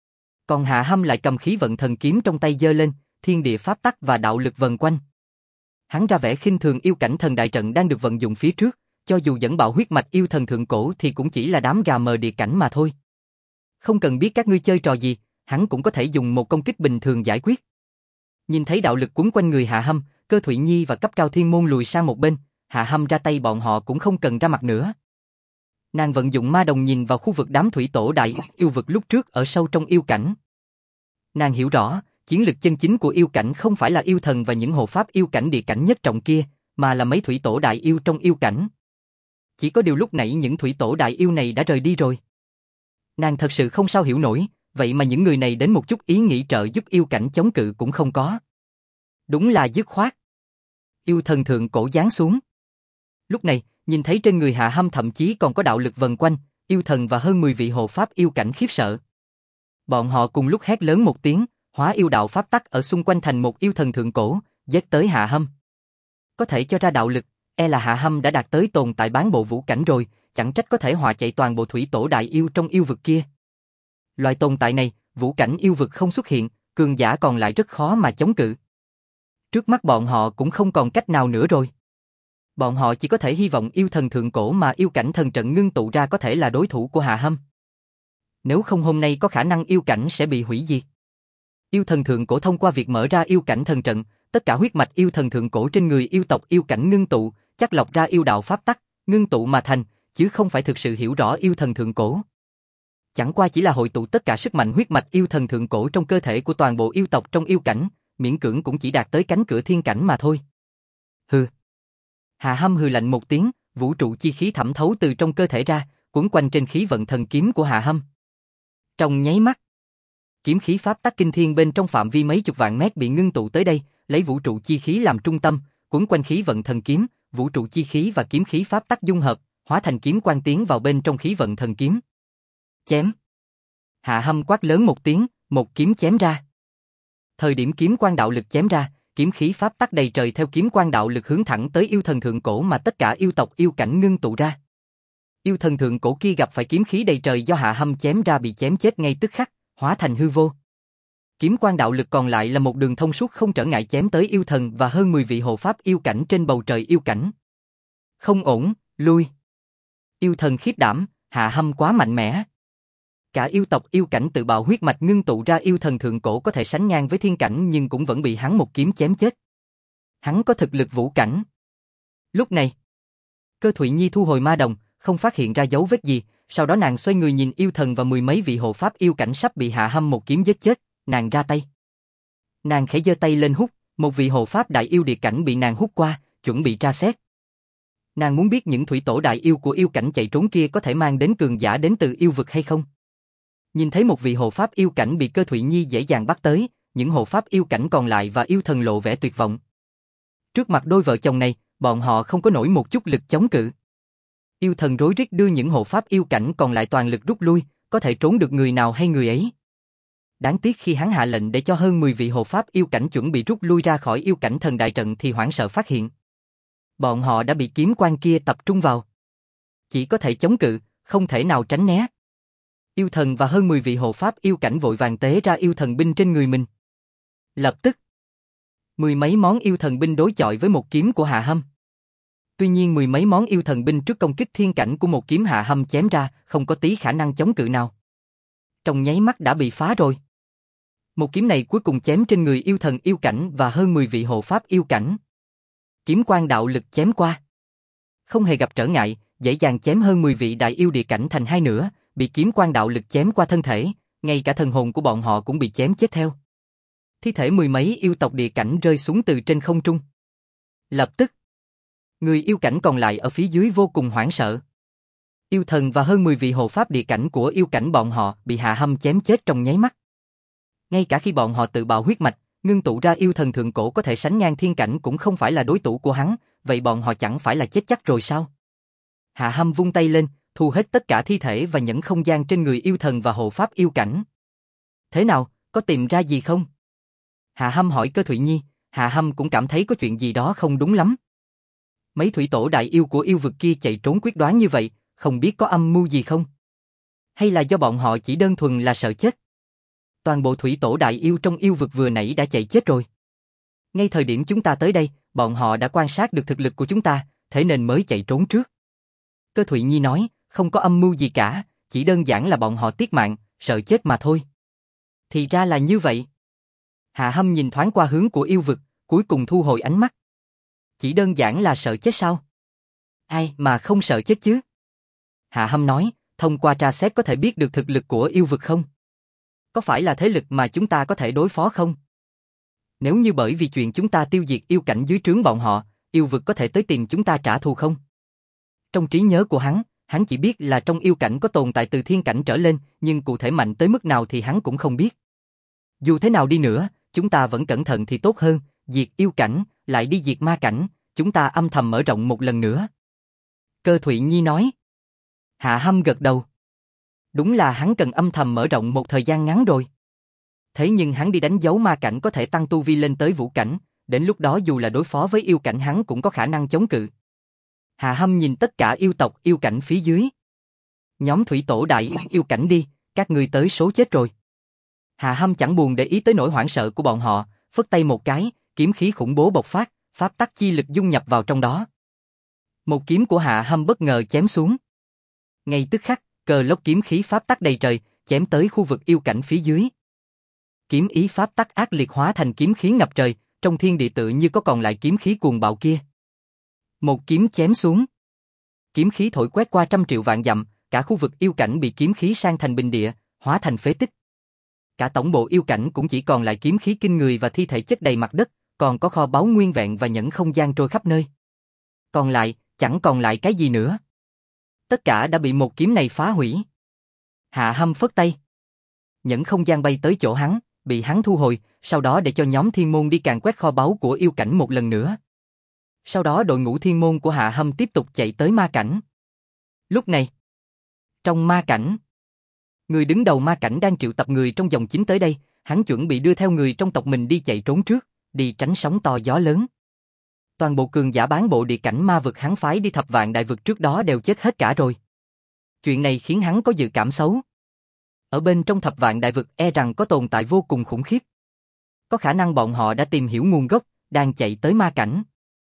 Còn Hạ Hâm lại cầm khí vận thần kiếm trong tay giơ lên, thiên địa pháp tắc và đạo lực vần quanh. Hắn ra vẻ khinh thường yêu cảnh thần đại trận đang được vận dụng phía trước, cho dù dẫn bạo huyết mạch yêu thần thượng cổ thì cũng chỉ là đám gà mờ địa cảnh mà thôi. Không cần biết các ngươi chơi trò gì, hắn cũng có thể dùng một công kích bình thường giải quyết. Nhìn thấy đạo lực quấn quanh người Hạ Hâm, Cơ Thụy Nhi và cấp cao thiên môn lùi sang một bên, Hạ Hâm ra tay bọn họ cũng không cần ra mặt nữa. Nàng vận dụng ma đồng nhìn vào khu vực đám thủy tổ đại yêu vực lúc trước ở sâu trong yêu cảnh. Nàng hiểu rõ, chiến lực chân chính của yêu cảnh không phải là yêu thần và những hộ pháp yêu cảnh địa cảnh nhất trọng kia, mà là mấy thủy tổ đại yêu trong yêu cảnh. Chỉ có điều lúc nãy những thủy tổ đại yêu này đã rời đi rồi. Nàng thật sự không sao hiểu nổi, vậy mà những người này đến một chút ý nghĩ trợ giúp yêu cảnh chống cự cũng không có. Đúng là dứt khoát. Yêu thần thượng cổ giáng xuống. Lúc này, nhìn thấy trên người Hạ Hâm thậm chí còn có đạo lực vần quanh, yêu thần và hơn 10 vị hộ pháp yêu cảnh khiếp sợ. Bọn họ cùng lúc hét lớn một tiếng, hóa yêu đạo pháp tắc ở xung quanh thành một yêu thần thượng cổ, giết tới Hạ Hâm. Có thể cho ra đạo lực, e là Hạ Hâm đã đạt tới tồn tại bán bộ vũ cảnh rồi, chẳng trách có thể hòa chạy toàn bộ thủy tổ đại yêu trong yêu vực kia. Loại tồn tại này, vũ cảnh yêu vực không xuất hiện, cường giả còn lại rất khó mà chống cự. Trước mắt bọn họ cũng không còn cách nào nữa rồi. Bọn họ chỉ có thể hy vọng yêu thần thượng cổ mà yêu cảnh thần trận ngưng tụ ra có thể là đối thủ của Hạ Hâm. Nếu không hôm nay có khả năng yêu cảnh sẽ bị hủy diệt. Yêu thần thượng cổ thông qua việc mở ra yêu cảnh thần trận, tất cả huyết mạch yêu thần thượng cổ trên người yêu tộc yêu cảnh ngưng tụ, chắc lọc ra yêu đạo pháp tắc, ngưng tụ mà thành, chứ không phải thực sự hiểu rõ yêu thần thượng cổ. Chẳng qua chỉ là hội tụ tất cả sức mạnh huyết mạch yêu thần thượng cổ trong cơ thể của toàn bộ yêu tộc trong yêu cảnh, miễn cưỡng cũng chỉ đạt tới cánh cửa thiên cảnh mà thôi. Hừ. Hạ Hâm hừ lạnh một tiếng, vũ trụ chi khí thẩm thấu từ trong cơ thể ra, quấn quanh trên khí vận thần kiếm của Hạ Hâm. Trong nháy mắt, kiếm khí pháp tắc kinh thiên bên trong phạm vi mấy chục vạn mét bị ngưng tụ tới đây, lấy vũ trụ chi khí làm trung tâm, quấn quanh khí vận thần kiếm, vũ trụ chi khí và kiếm khí pháp tắc dung hợp, hóa thành kiếm quang tiến vào bên trong khí vận thần kiếm. Chém. Hạ Hâm quát lớn một tiếng, một kiếm chém ra. Thời điểm kiếm quang đạo lực chém ra, kiếm khí pháp tắc đầy trời theo kiếm quang đạo lực hướng thẳng tới yêu thần thượng cổ mà tất cả yêu tộc yêu cảnh ngưng tụ ra. Yêu thần thượng cổ kia gặp phải kiếm khí đầy trời do Hạ Hâm chém ra bị chém chết ngay tức khắc, hóa thành hư vô. Kiếm quang đạo lực còn lại là một đường thông suốt không trở ngại chém tới yêu thần và hơn 10 vị hộ pháp yêu cảnh trên bầu trời yêu cảnh. Không ổn, lui. Yêu thần khiếp đảm, Hạ Hâm quá mạnh mẽ. Cả yêu tộc yêu cảnh tự bạo huyết mạch ngưng tụ ra yêu thần thượng cổ có thể sánh ngang với thiên cảnh nhưng cũng vẫn bị hắn một kiếm chém chết. Hắn có thực lực vũ cảnh. Lúc này, Cơ Thụy Nhi thu hồi ma đồng, không phát hiện ra dấu vết gì, sau đó nàng xoay người nhìn yêu thần và mười mấy vị hộ pháp yêu cảnh sắp bị Hạ Hâm một kiếm giết chết, nàng ra tay. Nàng khẽ giơ tay lên hút, một vị hộ pháp đại yêu địa cảnh bị nàng hút qua, chuẩn bị tra xét. Nàng muốn biết những thủy tổ đại yêu của yêu cảnh chạy trốn kia có thể mang đến cường giả đến từ yêu vực hay không. Nhìn thấy một vị hộ pháp yêu cảnh bị Cơ Thụy Nhi dễ dàng bắt tới, những hộ pháp yêu cảnh còn lại và yêu thần lộ vẻ tuyệt vọng. Trước mặt đôi vợ chồng này, bọn họ không có nổi một chút lực chống cự. Yêu thần rối rít đưa những hộ pháp yêu cảnh còn lại toàn lực rút lui, có thể trốn được người nào hay người ấy. Đáng tiếc khi hắn hạ lệnh để cho hơn 10 vị hộ pháp yêu cảnh chuẩn bị rút lui ra khỏi yêu cảnh thần đại trận thì hoảng sợ phát hiện. Bọn họ đã bị kiếm quan kia tập trung vào. Chỉ có thể chống cự, không thể nào tránh né. Yêu thần và hơn 10 vị hộ pháp yêu cảnh vội vàng tế ra yêu thần binh trên người mình. Lập tức, mười mấy món yêu thần binh đối chọi với một kiếm của Hạ Hâm. Tuy nhiên mười mấy món yêu thần binh trước công kích thiên cảnh của một kiếm Hạ Hâm chém ra, không có tí khả năng chống cự nào. Trong nháy mắt đã bị phá rồi. Một kiếm này cuối cùng chém trên người yêu thần yêu cảnh và hơn 10 vị hộ pháp yêu cảnh. Kiếm quang đạo lực chém qua. Không hề gặp trở ngại, dễ dàng chém hơn 10 vị đại yêu địa cảnh thành hai nửa, bị kiếm quang đạo lực chém qua thân thể, ngay cả thần hồn của bọn họ cũng bị chém chết theo. Thi thể mười mấy yêu tộc địa cảnh rơi xuống từ trên không trung. Lập tức, người yêu cảnh còn lại ở phía dưới vô cùng hoảng sợ. Yêu thần và hơn 10 vị hộ pháp địa cảnh của yêu cảnh bọn họ bị Hạ Hâm chém chết trong nháy mắt. Ngay cả khi bọn họ tự bạo huyết mạch, ngưng tụ ra yêu thần thượng cổ có thể sánh ngang thiên cảnh cũng không phải là đối thủ của hắn, vậy bọn họ chẳng phải là chết chắc rồi sao? Hạ Hâm vung tay lên, thu hết tất cả thi thể và nhẫn không gian trên người yêu thần và hộ pháp yêu cảnh. Thế nào, có tìm ra gì không? Hạ Hâm hỏi Cơ Thụy Nhi, Hạ Hâm cũng cảm thấy có chuyện gì đó không đúng lắm. Mấy thủy tổ đại yêu của yêu vực kia chạy trốn quyết đoán như vậy, không biết có âm mưu gì không? Hay là do bọn họ chỉ đơn thuần là sợ chết? Toàn bộ thủy tổ đại yêu trong yêu vực vừa nãy đã chạy chết rồi. Ngay thời điểm chúng ta tới đây, bọn họ đã quan sát được thực lực của chúng ta, thế nên mới chạy trốn trước. Cơ Thụy Nhi nói, không có âm mưu gì cả, chỉ đơn giản là bọn họ tiếc mạng, sợ chết mà thôi. Thì ra là như vậy. Hạ Hâm nhìn thoáng qua hướng của yêu vực, cuối cùng thu hồi ánh mắt. Chỉ đơn giản là sợ chết sao? Ai mà không sợ chết chứ? Hạ Hâm nói, thông qua tra xét có thể biết được thực lực của yêu vực không? Có phải là thế lực mà chúng ta có thể đối phó không? Nếu như bởi vì chuyện chúng ta tiêu diệt yêu cảnh dưới trướng bọn họ, yêu vực có thể tới tìm chúng ta trả thù không? Trong trí nhớ của hắn chỉ biết là trong yêu cảnh có tồn tại từ thiên cảnh trở lên, nhưng cụ thể mạnh tới mức nào thì hắn cũng không biết. Dù thế nào đi nữa, chúng ta vẫn cẩn thận thì tốt hơn, diệt yêu cảnh, lại đi diệt ma cảnh, chúng ta âm thầm mở rộng một lần nữa. Cơ Thụy Nhi nói. Hạ Hâm gật đầu. Đúng là hắn cần âm thầm mở rộng một thời gian ngắn rồi. Thế nhưng hắn đi đánh dấu ma cảnh có thể tăng tu vi lên tới vũ cảnh, đến lúc đó dù là đối phó với yêu cảnh hắn cũng có khả năng chống cự. Hạ Hâm nhìn tất cả yêu tộc yêu cảnh phía dưới. Nhóm thủy tổ đại yêu cảnh đi, các ngươi tới số chết rồi. Hạ Hâm chẳng buồn để ý tới nỗi hoảng sợ của bọn họ, phất tay một cái, kiếm khí khủng bố bộc phát, pháp tắc chi lực dung nhập vào trong đó. Một kiếm của Hạ Hâm bất ngờ chém xuống. Ngay tức khắc, cờ lốc kiếm khí pháp tắc đầy trời, chém tới khu vực yêu cảnh phía dưới. Kiếm ý pháp tắc ác liệt hóa thành kiếm khí ngập trời, trong thiên địa tự như có còn lại kiếm khí cuồng bạo kia. Một kiếm chém xuống. Kiếm khí thổi quét qua trăm triệu vạn dặm, cả khu vực yêu cảnh bị kiếm khí san thành bình địa, hóa thành phế tích. Cả tổng bộ yêu cảnh cũng chỉ còn lại kiếm khí kinh người và thi thể chất đầy mặt đất, còn có kho báu nguyên vẹn và nhẫn không gian trôi khắp nơi. Còn lại, chẳng còn lại cái gì nữa. Tất cả đã bị một kiếm này phá hủy. Hạ Hâm phất tay. Nhẫn không gian bay tới chỗ hắn, bị hắn thu hồi, sau đó để cho nhóm thiên môn đi càn quét kho báu của yêu cảnh một lần nữa. Sau đó đội ngũ thiên môn của Hạ Hâm tiếp tục chạy tới ma cảnh. Lúc này, trong ma cảnh, người đứng đầu ma cảnh đang triệu tập người trong dòng chính tới đây, hắn chuẩn bị đưa theo người trong tộc mình đi chạy trốn trước, đi tránh sóng to gió lớn. Toàn bộ cường giả bán bộ địa cảnh ma vực hắn phái đi thập vạn đại vực trước đó đều chết hết cả rồi. Chuyện này khiến hắn có dự cảm xấu. Ở bên trong thập vạn đại vực e rằng có tồn tại vô cùng khủng khiếp. Có khả năng bọn họ đã tìm hiểu nguồn gốc, đang chạy tới ma cảnh.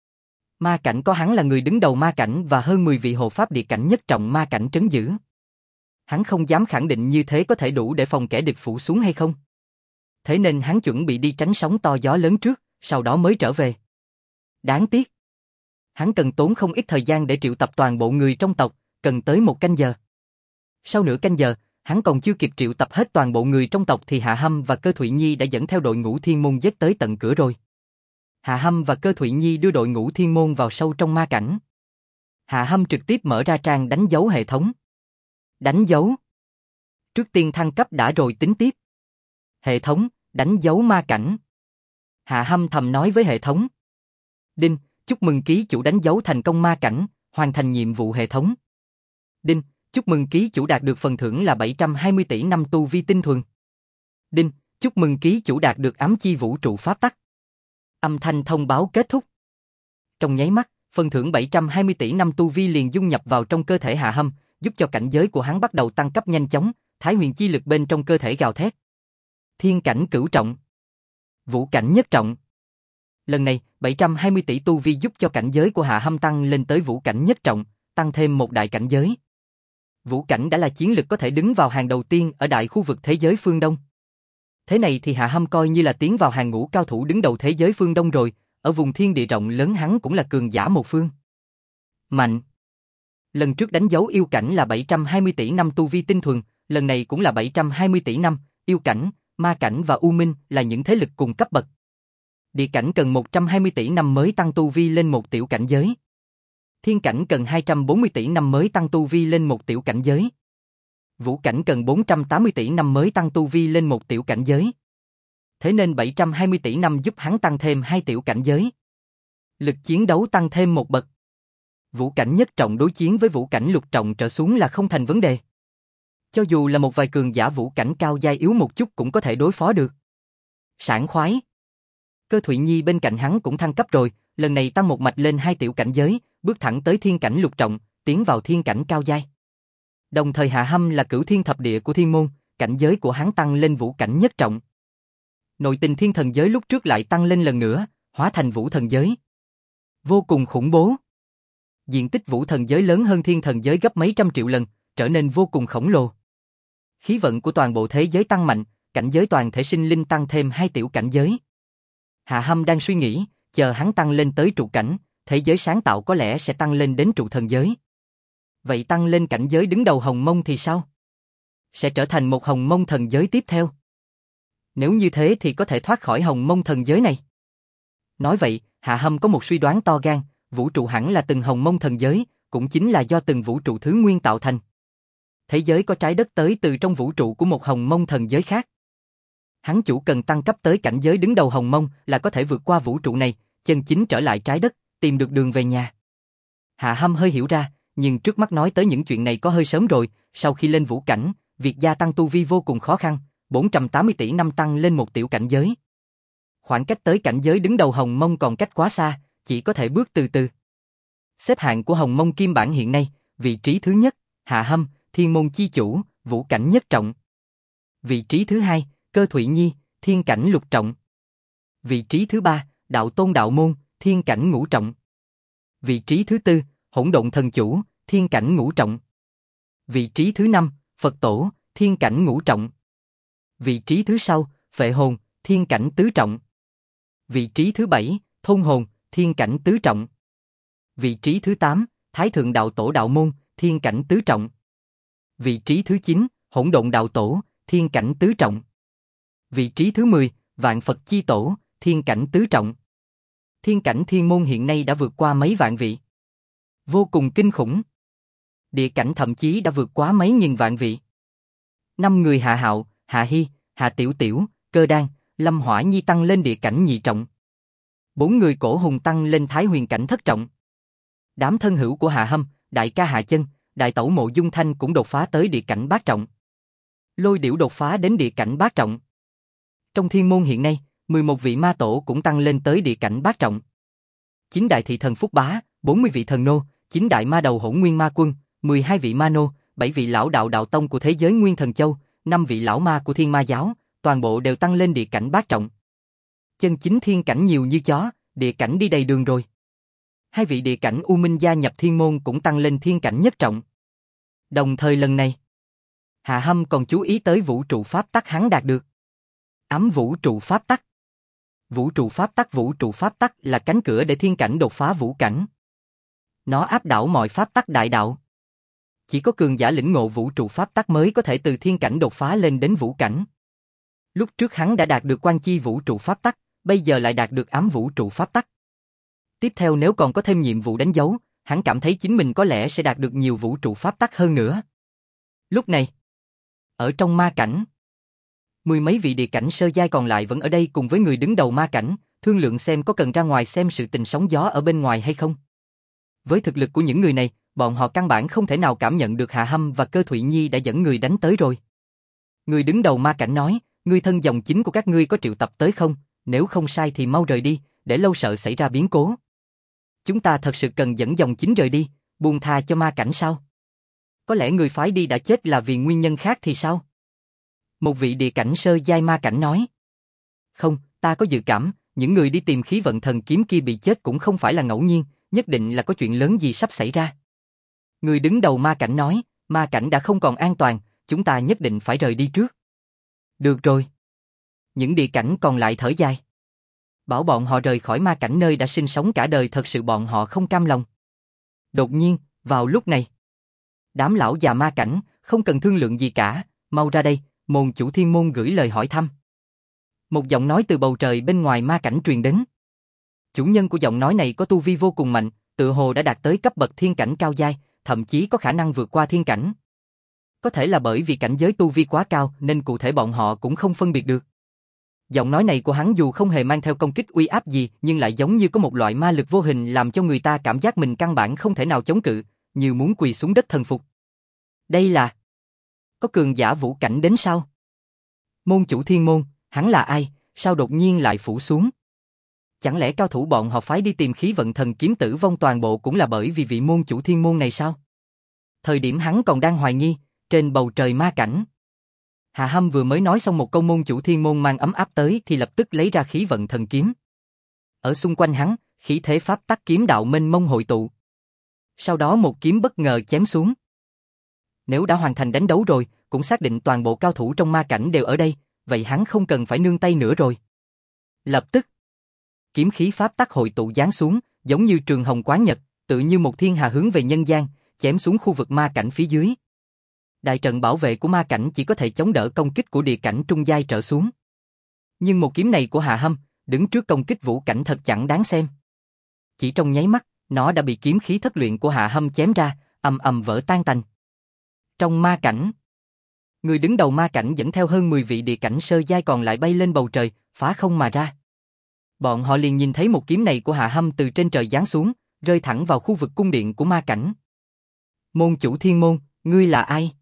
Ma cảnh có hắn là người đứng đầu ma cảnh và hơn 10 vị hộ pháp địa cảnh nhất trọng ma cảnh trấn giữ. Hắn không dám khẳng định như thế có thể đủ để phòng kẻ địch phủ xuống hay không. Thế nên hắn chuẩn bị đi tránh sóng to gió lớn trước, sau đó mới trở về. Đáng tiếc. Hắn cần tốn không ít thời gian để triệu tập toàn bộ người trong tộc, cần tới 1 canh giờ. Sau nửa canh giờ, hắn còn chưa kịp triệu tập hết toàn bộ người trong tộc thì Hạ Hâm và Cơ Thụy Nhi đã dẫn theo đội ngũ thiên môn giết tới tận cửa rồi. Hạ Hâm và Cơ Thụy Nhi đưa đội ngũ thiên môn vào sâu trong ma cảnh. Hạ Hâm trực tiếp mở ra trang đánh dấu hệ thống. Đánh dấu. Trước tiên thăng cấp đã rồi tính tiếp. Hệ thống, đánh dấu ma cảnh. Hạ Hâm thầm nói với hệ thống. Đinh, chúc mừng ký chủ đánh dấu thành công ma cảnh, hoàn thành nhiệm vụ hệ thống. Đinh, chúc mừng ký chủ đạt được phần thưởng là 720 tỷ năm tu vi tinh thuần. Đinh, chúc mừng ký chủ đạt được ám chi vũ trụ pháp tắc. Âm thanh thông báo kết thúc. Trong nháy mắt, phần thưởng 720 tỷ năm tu vi liền dung nhập vào trong cơ thể Hạ Hâm, giúp cho cảnh giới của hắn bắt đầu tăng cấp nhanh chóng, thái huyền chi lực bên trong cơ thể gào thét. Thiên cảnh cửu trọng. Vũ cảnh nhất trọng. Lần này, 720 tỷ tu vi giúp cho cảnh giới của Hạ Hâm tăng lên tới vũ cảnh nhất trọng, tăng thêm một đại cảnh giới. Vũ cảnh đã là chiến lực có thể đứng vào hàng đầu tiên ở đại khu vực thế giới phương Đông. Thế này thì Hạ Hâm coi như là tiến vào hàng ngũ cao thủ đứng đầu thế giới phương Đông rồi, ở vùng thiên địa rộng lớn hắn cũng là cường giả một phương. Mạnh. Lần trước đánh dấu yêu cảnh là 720 tỷ năm tu vi tinh thuần, lần này cũng là 720 tỷ năm, yêu cảnh, ma cảnh và u minh là những thế lực cùng cấp bậc. Địa cảnh cần 120 tỷ năm mới tăng tu vi lên một tiểu cảnh giới. Thiên cảnh cần 240 tỷ năm mới tăng tu vi lên một tiểu cảnh giới. Vũ cảnh cần 480 tỷ năm mới tăng tu vi lên một tiểu cảnh giới. Thế nên 720 tỷ năm giúp hắn tăng thêm 2 tiểu cảnh giới. Lực chiến đấu tăng thêm một bậc. Vũ cảnh nhất trọng đối chiến với vũ cảnh lục trọng trở xuống là không thành vấn đề. Cho dù là một vài cường giả vũ cảnh cao giai yếu một chút cũng có thể đối phó được. Sảng khoái. Cơ Thụy Nhi bên cạnh hắn cũng thăng cấp rồi, lần này tăng một mạch lên 2 tiểu cảnh giới, bước thẳng tới thiên cảnh lục trọng, tiến vào thiên cảnh cao giai. Đồng thời Hạ Hâm là cửu thiên thập địa của thiên môn, cảnh giới của hắn tăng lên vũ cảnh nhất trọng. Nội tình thiên thần giới lúc trước lại tăng lên lần nữa, hóa thành vũ thần giới. Vô cùng khủng bố. Diện tích vũ thần giới lớn hơn thiên thần giới gấp mấy trăm triệu lần, trở nên vô cùng khổng lồ. Khí vận của toàn bộ thế giới tăng mạnh, cảnh giới toàn thể sinh linh tăng thêm 2 tiểu cảnh giới. Hạ Hâm đang suy nghĩ, chờ hắn tăng lên tới trụ cảnh, thế giới sáng tạo có lẽ sẽ tăng lên đến trụ thần giới. Vậy tăng lên cảnh giới đứng đầu hồng mông thì sao? Sẽ trở thành một hồng mông thần giới tiếp theo. Nếu như thế thì có thể thoát khỏi hồng mông thần giới này. Nói vậy, Hạ Hâm có một suy đoán to gan, vũ trụ hẳn là từng hồng mông thần giới, cũng chính là do từng vũ trụ thứ nguyên tạo thành. Thế giới có trái đất tới từ trong vũ trụ của một hồng mông thần giới khác. Hắn chủ cần tăng cấp tới cảnh giới đứng đầu hồng mông là có thể vượt qua vũ trụ này, chân chính trở lại trái đất, tìm được đường về nhà. Hạ Hâm hơi hiểu ra, nhưng trước mắt nói tới những chuyện này có hơi sớm rồi, sau khi lên vũ cảnh, việc gia tăng tu vi vô cùng khó khăn, 480 tỷ năm tăng lên một tiểu cảnh giới. Khoảng cách tới cảnh giới đứng đầu hồng mông còn cách quá xa, chỉ có thể bước từ từ. Xếp hạng của hồng mông kim bản hiện nay, vị trí thứ nhất, Hạ Hâm, thiên môn chi chủ, vũ cảnh nhất trọng. Vị trí thứ hai, Cơ Thụy Nhi, thiên cảnh lục trọng. Vị trí thứ ba, Đạo Tôn Đạo Môn, thiên cảnh ngũ trọng. Vị trí thứ tư, Hỗn Độn Thần Chủ, thiên cảnh ngũ trọng. Vị trí thứ năm, Phật Tổ, thiên cảnh ngũ trọng. Vị trí thứ sáu, Phệ Hồn, thiên cảnh tứ trọng. Vị trí thứ bảy, Thôn Hồn, thiên cảnh tứ trọng. Vị trí thứ 8, Thái Thượng Đạo Tổ Đạo Môn, thiên cảnh tứ trọng. Vị trí thứ 9, Hỗn Độn Đạo Tổ, thiên cảnh tứ trọng. Vị trí thứ 10, Vạn Phật Chi Tổ, thiên cảnh tứ trọng. Thiên cảnh thiên môn hiện nay đã vượt qua mấy vạn vị. Vô cùng kinh khủng. Địa cảnh thậm chí đã vượt quá mấy nghìn vạn vị. 5 người Hạ Hạo, Hạ Hy, Hạ Tiểu Tiểu, Cơ Đan, Lâm Hỏa Nhi tăng lên địa cảnh nhị trọng. 4 người Cổ Hùng tăng lên Thái Huyền cảnh thất trọng. Đám thân hữu của Hạ Hâm, đại ca Hạ Chân, đại tẩu Mộ Dung Thanh cũng đột phá tới địa cảnh bát trọng. Lôi Điểu đột phá đến địa cảnh bát trọng. Trong thiên môn hiện nay, 11 vị ma tổ cũng tăng lên tới địa cảnh bát trọng. 9 đại thị thần Phúc Bá, 40 vị thần nô, 9 đại ma đầu Hỗn Nguyên Ma Quân, 12 vị ma nô, 7 vị lão đạo đạo tông của thế giới Nguyên Thần Châu, 5 vị lão ma của Thiên Ma giáo, toàn bộ đều tăng lên địa cảnh bát trọng. Chân chính thiên cảnh nhiều như chó, địa cảnh đi đầy đường rồi. 2 vị địa cảnh U Minh gia nhập thiên môn cũng tăng lên thiên cảnh nhất trọng. Đồng thời lần này, Hạ Hâm còn chú ý tới vũ trụ pháp tắc hắn đạt được. Ấm vũ trụ pháp tắc. Vũ trụ pháp tắc là cánh cửa để thiên cảnh đột phá vũ cảnh. Nó áp đảo mọi pháp tắc đại đạo. Chỉ có cường giả lĩnh ngộ vũ trụ pháp tắc mới có thể từ thiên cảnh đột phá lên đến vũ cảnh. Lúc trước hắn đã đạt được quan chi vũ trụ pháp tắc, bây giờ lại đạt được ám vũ trụ pháp tắc. Tiếp theo nếu còn có thêm nhiệm vụ đánh dấu, hắn cảm thấy chính mình có lẽ sẽ đạt được nhiều vũ trụ pháp tắc hơn nữa. Lúc này, ở trong ma cảnh, mười mấy vị địa cảnh sơ giai còn lại vẫn ở đây cùng với người đứng đầu ma cảnh, thương lượng xem có cần ra ngoài xem sự tình sóng gió ở bên ngoài hay không. Với thực lực của những người này, bọn họ căn bản không thể nào cảm nhận được Hạ Hâm và Cơ Thụy Nhi đã dẫn người đánh tới rồi. Người đứng đầu ma cảnh nói, người thân dòng chính của các ngươi có triệu tập tới không? Nếu không sai thì mau rời đi, để lâu sợ xảy ra biến cố. Chúng ta thật sự cần dẫn dòng chính rời đi, buông tha cho ma cảnh sao? Có lẽ người phái đi đã chết là vì nguyên nhân khác thì sao? Một vị địa cảnh sơ giai ma cảnh nói. Không, ta có dự cảm, những người đi tìm khí vận thần kiếm kia bị chết cũng không phải là ngẫu nhiên, nhất định là có chuyện lớn gì sắp xảy ra. Người đứng đầu ma cảnh nói, ma cảnh đã không còn an toàn, chúng ta nhất định phải rời đi trước. Được rồi. Những địa cảnh còn lại thở dài. Bảo bọn họ rời khỏi ma cảnh nơi đã sinh sống cả đời thật sự bọn họ không cam lòng. Đột nhiên, vào lúc này, đám lão già ma cảnh, không cần thương lượng gì cả, mau ra đây, môn chủ thiên môn gửi lời hỏi thăm. Một giọng nói từ bầu trời bên ngoài ma cảnh truyền đến. Chủ nhân của giọng nói này có tu vi vô cùng mạnh, tự hồ đã đạt tới cấp bậc thiên cảnh cao giai, thậm chí có khả năng vượt qua thiên cảnh. Có thể là bởi vì cảnh giới tu vi quá cao nên cụ thể bọn họ cũng không phân biệt được. Giọng nói này của hắn dù không hề mang theo công kích uy áp gì nhưng lại giống như có một loại ma lực vô hình làm cho người ta cảm giác mình căn bản không thể nào chống cự, như muốn quỳ xuống đất thần phục. Đây là... Có cường giả vũ cảnh đến sao? Môn chủ thiên môn, hắn là ai, sao đột nhiên lại phủ xuống? Chẳng lẽ cao thủ bọn họ phái đi tìm khí vận thần kiếm tử vong toàn bộ cũng là bởi vì vị môn chủ thiên môn này sao? Thời điểm hắn còn đang hoài nghi, trên bầu trời ma cảnh. Hạ Hâm vừa mới nói xong một câu môn chủ thiên môn mang ấm áp tới thì lập tức lấy ra khí vận thần kiếm. Ở xung quanh hắn, khí thế pháp tắc kiếm đạo mênh mông hội tụ. Sau đó một kiếm bất ngờ chém xuống. Nếu đã hoàn thành đánh đấu rồi, cũng xác định toàn bộ cao thủ trong ma cảnh đều ở đây, vậy hắn không cần phải nương tay nữa rồi. Lập tức, kiếm khí pháp tắc hội tụ giáng xuống, giống như trường hồng quán nhật, tự như một thiên hà hướng về nhân gian, chém xuống khu vực ma cảnh phía dưới. Đại trận bảo vệ của ma cảnh chỉ có thể chống đỡ công kích của địa cảnh trung giai trở xuống. Nhưng một kiếm này của Hạ Hâm, đứng trước công kích vũ cảnh thật chẳng đáng xem. Chỉ trong nháy mắt, nó đã bị kiếm khí thất luyện của Hạ Hâm chém ra, ầm ầm vỡ tan tành. Trong ma cảnh, người đứng đầu ma cảnh dẫn theo hơn 10 vị địa cảnh sơ giai còn lại bay lên bầu trời, phá không mà ra. Bọn họ liền nhìn thấy một kiếm này của Hạ Hâm từ trên trời giáng xuống, rơi thẳng vào khu vực cung điện của ma cảnh. Môn chủ thiên môn, ngươi là ai?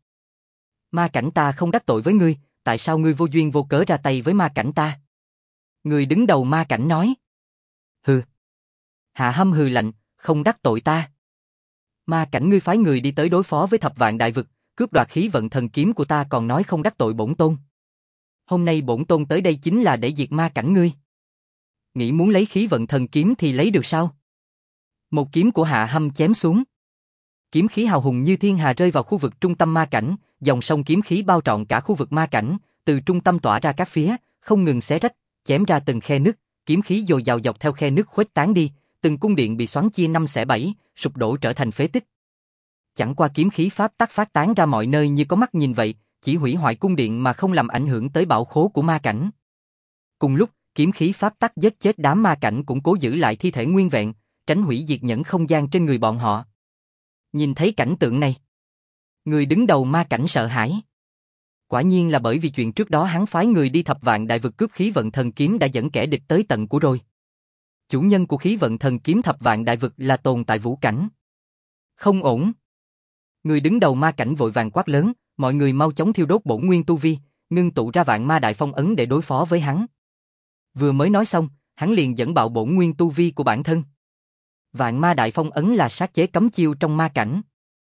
Ma cảnh ta không đắc tội với ngươi, tại sao ngươi vô duyên vô cớ ra tay với ma cảnh ta? Người đứng đầu ma cảnh nói. Hừ. Hạ Hâm hừ lạnh, không đắc tội ta. Ma cảnh ngươi phái người đi tới đối phó với thập vạn đại vực, cướp đoạt khí vận thần kiếm của ta còn nói không đắc tội bổn tôn. Hôm nay bổn tôn tới đây chính là để diệt ma cảnh ngươi. Nghĩ muốn lấy khí vận thần kiếm thì lấy được sao? Một kiếm của Hạ Hâm chém xuống. Kiếm khí hào hùng như thiên hà rơi vào khu vực trung tâm ma cảnh, dòng sông kiếm khí bao trọn cả khu vực ma cảnh, từ trung tâm tỏa ra các phía, không ngừng xé rách, chém ra từng khe nứt, kiếm khí dồi dào dọc theo khe nứt khuếch tán đi, từng cung điện bị xoắn chia 5/7, sụp đổ trở thành phế tích. Chẳng qua kiếm khí pháp tắc phát tán ra mọi nơi như có mắt nhìn vậy, chỉ hủy hoại cung điện mà không làm ảnh hưởng tới bảo khố của ma cảnh. Cùng lúc, kiếm khí pháp tắc giết chết đám ma cảnh cũng cố giữ lại thi thể nguyên vẹn, tránh hủy diệt nhẫn không gian trên người bọn họ. Nhìn thấy cảnh tượng này, người đứng đầu ma cảnh sợ hãi. Quả nhiên là bởi vì chuyện trước đó hắn phái người đi thập vạn đại vực cướp khí vận thần kiếm đã dẫn kẻ địch tới tận của rồi. Chủ nhân của khí vận thần kiếm thập vạn đại vực là tồn tại vũ cảnh. Không ổn. Người đứng đầu ma cảnh vội vàng quát lớn, mọi người mau chóng thiêu đốt bổn nguyên tu vi, ngưng tụ ra vạn ma đại phong ấn để đối phó với hắn. Vừa mới nói xong, hắn liền dẫn bạo bổn nguyên tu vi của bản thân. Vạn ma đại phong ấn là sát chế cấm chiêu trong ma cảnh.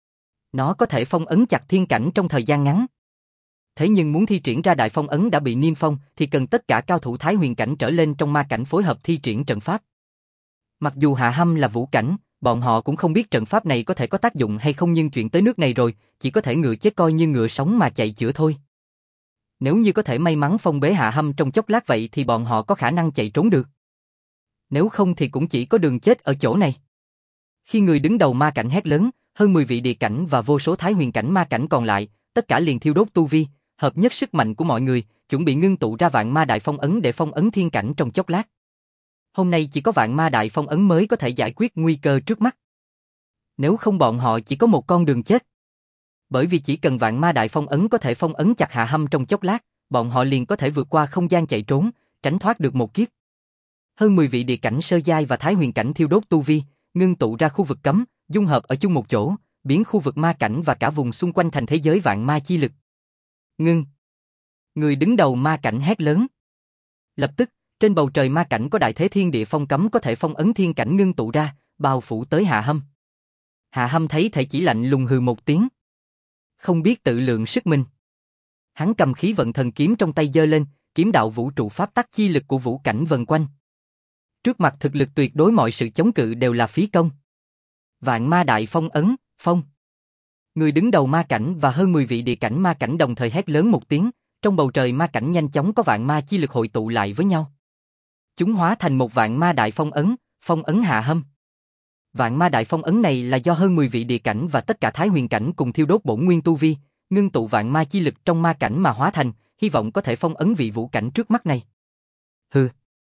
Nó có thể phong ấn chặt thiên cảnh trong thời gian ngắn. Thế nhưng muốn thi triển ra đại phong ấn đã bị niêm phong thì cần tất cả cao thủ Thái Huyền cảnh trở lên trong ma cảnh phối hợp thi triển trận pháp. Mặc dù Hạ Hâm là vũ cảnh, bọn họ cũng không biết trận pháp này có thể có tác dụng hay không, nhưng chuyện tới nước này rồi, chỉ có thể ngựa chết coi như ngựa sống mà chạy chữa thôi. Nếu như có thể may mắn phong bế Hạ Hâm trong chốc lát vậy thì bọn họ có khả năng chạy trốn được. Nếu không thì cũng chỉ có đường chết ở chỗ này. Khi người đứng đầu ma cảnh hét lớn, hơn 10 vị địa cảnh và vô số thái huyền cảnh ma cảnh còn lại, tất cả liền thiêu đốt tu vi, hợp nhất sức mạnh của mọi người, chuẩn bị ngưng tụ ra vạn ma đại phong ấn để phong ấn thiên cảnh trong chốc lát. Hôm nay chỉ có vạn ma đại phong ấn mới có thể giải quyết nguy cơ trước mắt. Nếu không bọn họ chỉ có một con đường chết. Bởi vì chỉ cần vạn ma đại phong ấn có thể phong ấn chặt Hạ Hâm trong chốc lát, bọn họ liền có thể vượt qua không gian chạy trốn, tránh thoát được một kiếp. Hơn 10 vị địa cảnh sơ giai và thái huyền cảnh thiêu đốt tu vi, ngưng tụ ra khu vực cấm, dung hợp ở chung một chỗ, biến khu vực ma cảnh và cả vùng xung quanh thành thế giới vạn ma chi lực. Ngưng. Người đứng đầu ma cảnh hét lớn. Lập tức, trên bầu trời ma cảnh có đại thế thiên địa phong cấm có thể phong ấn thiên cảnh ngưng tụ ra, bao phủ tới Hạ Hâm. Hạ Hâm thấy thể chỉ lạnh lùng hừ một tiếng. Không biết tự lượng sức mình. Hắn cầm khí vận thần kiếm trong tay giơ lên, kiếm đạo vũ trụ pháp tắc chi lực của vũ cảnh vần quanh. Trước mặt thực lực tuyệt đối mọi sự chống cự đều là phí công. Vạn ma đại phong ấn, phong. Người đứng đầu ma cảnh và hơn 10 vị địa cảnh ma cảnh đồng thời hét lớn một tiếng, trong bầu trời ma cảnh nhanh chóng có vạn ma chi lực hội tụ lại với nhau. Chúng hóa thành một vạn ma đại phong ấn Hạ Hâm. Vạn ma đại phong ấn này là do hơn 10 vị địa cảnh và tất cả thái huyền cảnh cùng thiêu đốt bổn nguyên tu vi, ngưng tụ vạn ma chi lực trong ma cảnh mà hóa thành, hy vọng có thể phong ấn vị vũ cảnh trước mắt này. Hừ.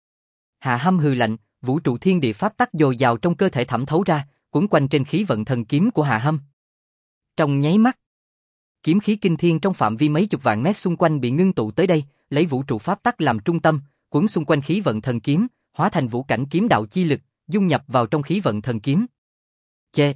Hạ Hâm hừ lạnh, vũ trụ thiên địa pháp tắc dồi dào trong cơ thể thẩm thấu ra, quấn quanh trên khí vận thần kiếm của Hạ Hâm. Trong nháy mắt, kiếm khí kinh thiên trong phạm vi mấy chục vạn mét xung quanh bị ngưng tụ tới đây, lấy vũ trụ pháp tắc làm trung tâm, quấn xung quanh khí vận thần kiếm, hóa thành vũ cảnh kiếm đạo chi lực, dung nhập vào trong khí vận thần kiếm. Chê!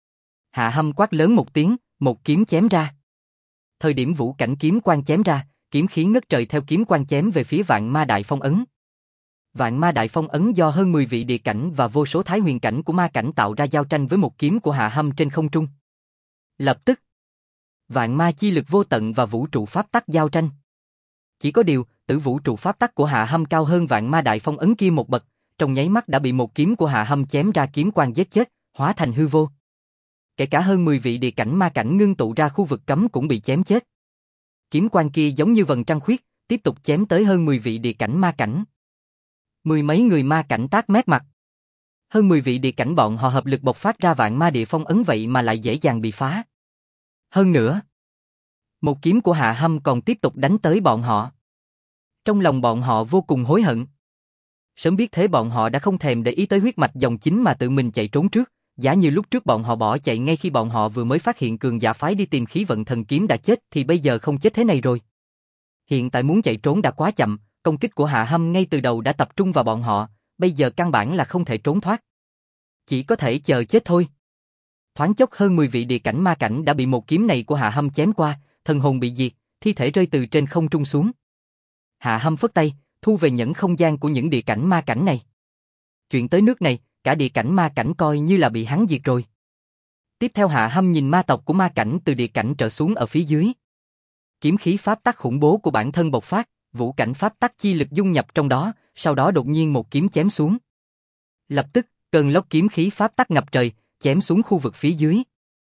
Hạ Hâm quát lớn một tiếng, một kiếm chém ra. Thời điểm vũ cảnh kiếm quang chém ra, kiếm khí ngất trời theo kiếm quang chém về phía vạn ma đại phong ấn. Vạn ma đại phong ấn do hơn 10 vị địa cảnh và vô số thái huyền cảnh của ma cảnh tạo ra giao tranh với một kiếm của Hạ Hâm trên không trung. Lập tức, vạn ma chi lực vô tận và vũ trụ pháp tắc giao tranh. Chỉ có điều, tử vũ trụ pháp tắc của Hạ Hâm cao hơn vạn ma đại phong ấn kia một bậc, trong nháy mắt đã bị một kiếm của Hạ Hâm chém ra kiếm quang giết chết, hóa thành hư vô. Kể cả hơn 10 vị địa cảnh ma cảnh ngưng tụ ra khu vực cấm cũng bị chém chết. Kiếm quang kia giống như vầng trăng khuyết, tiếp tục chém tới hơn 10 vị địa cảnh ma cảnh. Mười mấy người ma cảnh tát mét mặt. Hơn 10 vị địa cảnh bọn họ hợp lực bộc phát ra vạn ma địa phong ấn vậy mà lại dễ dàng bị phá. Hơn nữa, một kiếm của Hạ Hâm còn tiếp tục đánh tới bọn họ. Trong lòng bọn họ vô cùng hối hận. Sớm biết thế bọn họ đã không thèm để ý tới huyết mạch dòng chính mà tự mình chạy trốn trước, giả như lúc trước bọn họ bỏ chạy ngay khi bọn họ vừa mới phát hiện cường giả phái đi tìm khí vận thần kiếm đã chết thì bây giờ không chết thế này rồi. Hiện tại muốn chạy trốn đã quá chậm, công kích của Hạ Hâm ngay từ đầu đã tập trung vào bọn họ, bây giờ căn bản là không thể trốn thoát. Chỉ có thể chờ chết thôi. Thoáng chốc hơn 10 vị địa cảnh ma cảnh đã bị một kiếm này của Hạ Hâm chém qua, thần hồn bị diệt, thi thể rơi từ trên không trung xuống. Hạ Hâm phất tay, thu về nhẫn không gian của những địa cảnh ma cảnh này. Chuyện tới nước này, cả địa cảnh ma cảnh coi như là bị hắn diệt rồi. Tiếp theo Hạ Hâm nhìn ma tộc của ma cảnh từ địa cảnh trở xuống ở phía dưới. Kiếm khí pháp tắc khủng bố của bản thân bộc phát, vũ cảnh pháp tắc chi lực dung nhập trong đó, sau đó đột nhiên một kiếm chém xuống. Lập tức, cơn lốc kiếm khí pháp tắc ngập trời, chém xuống khu vực phía dưới.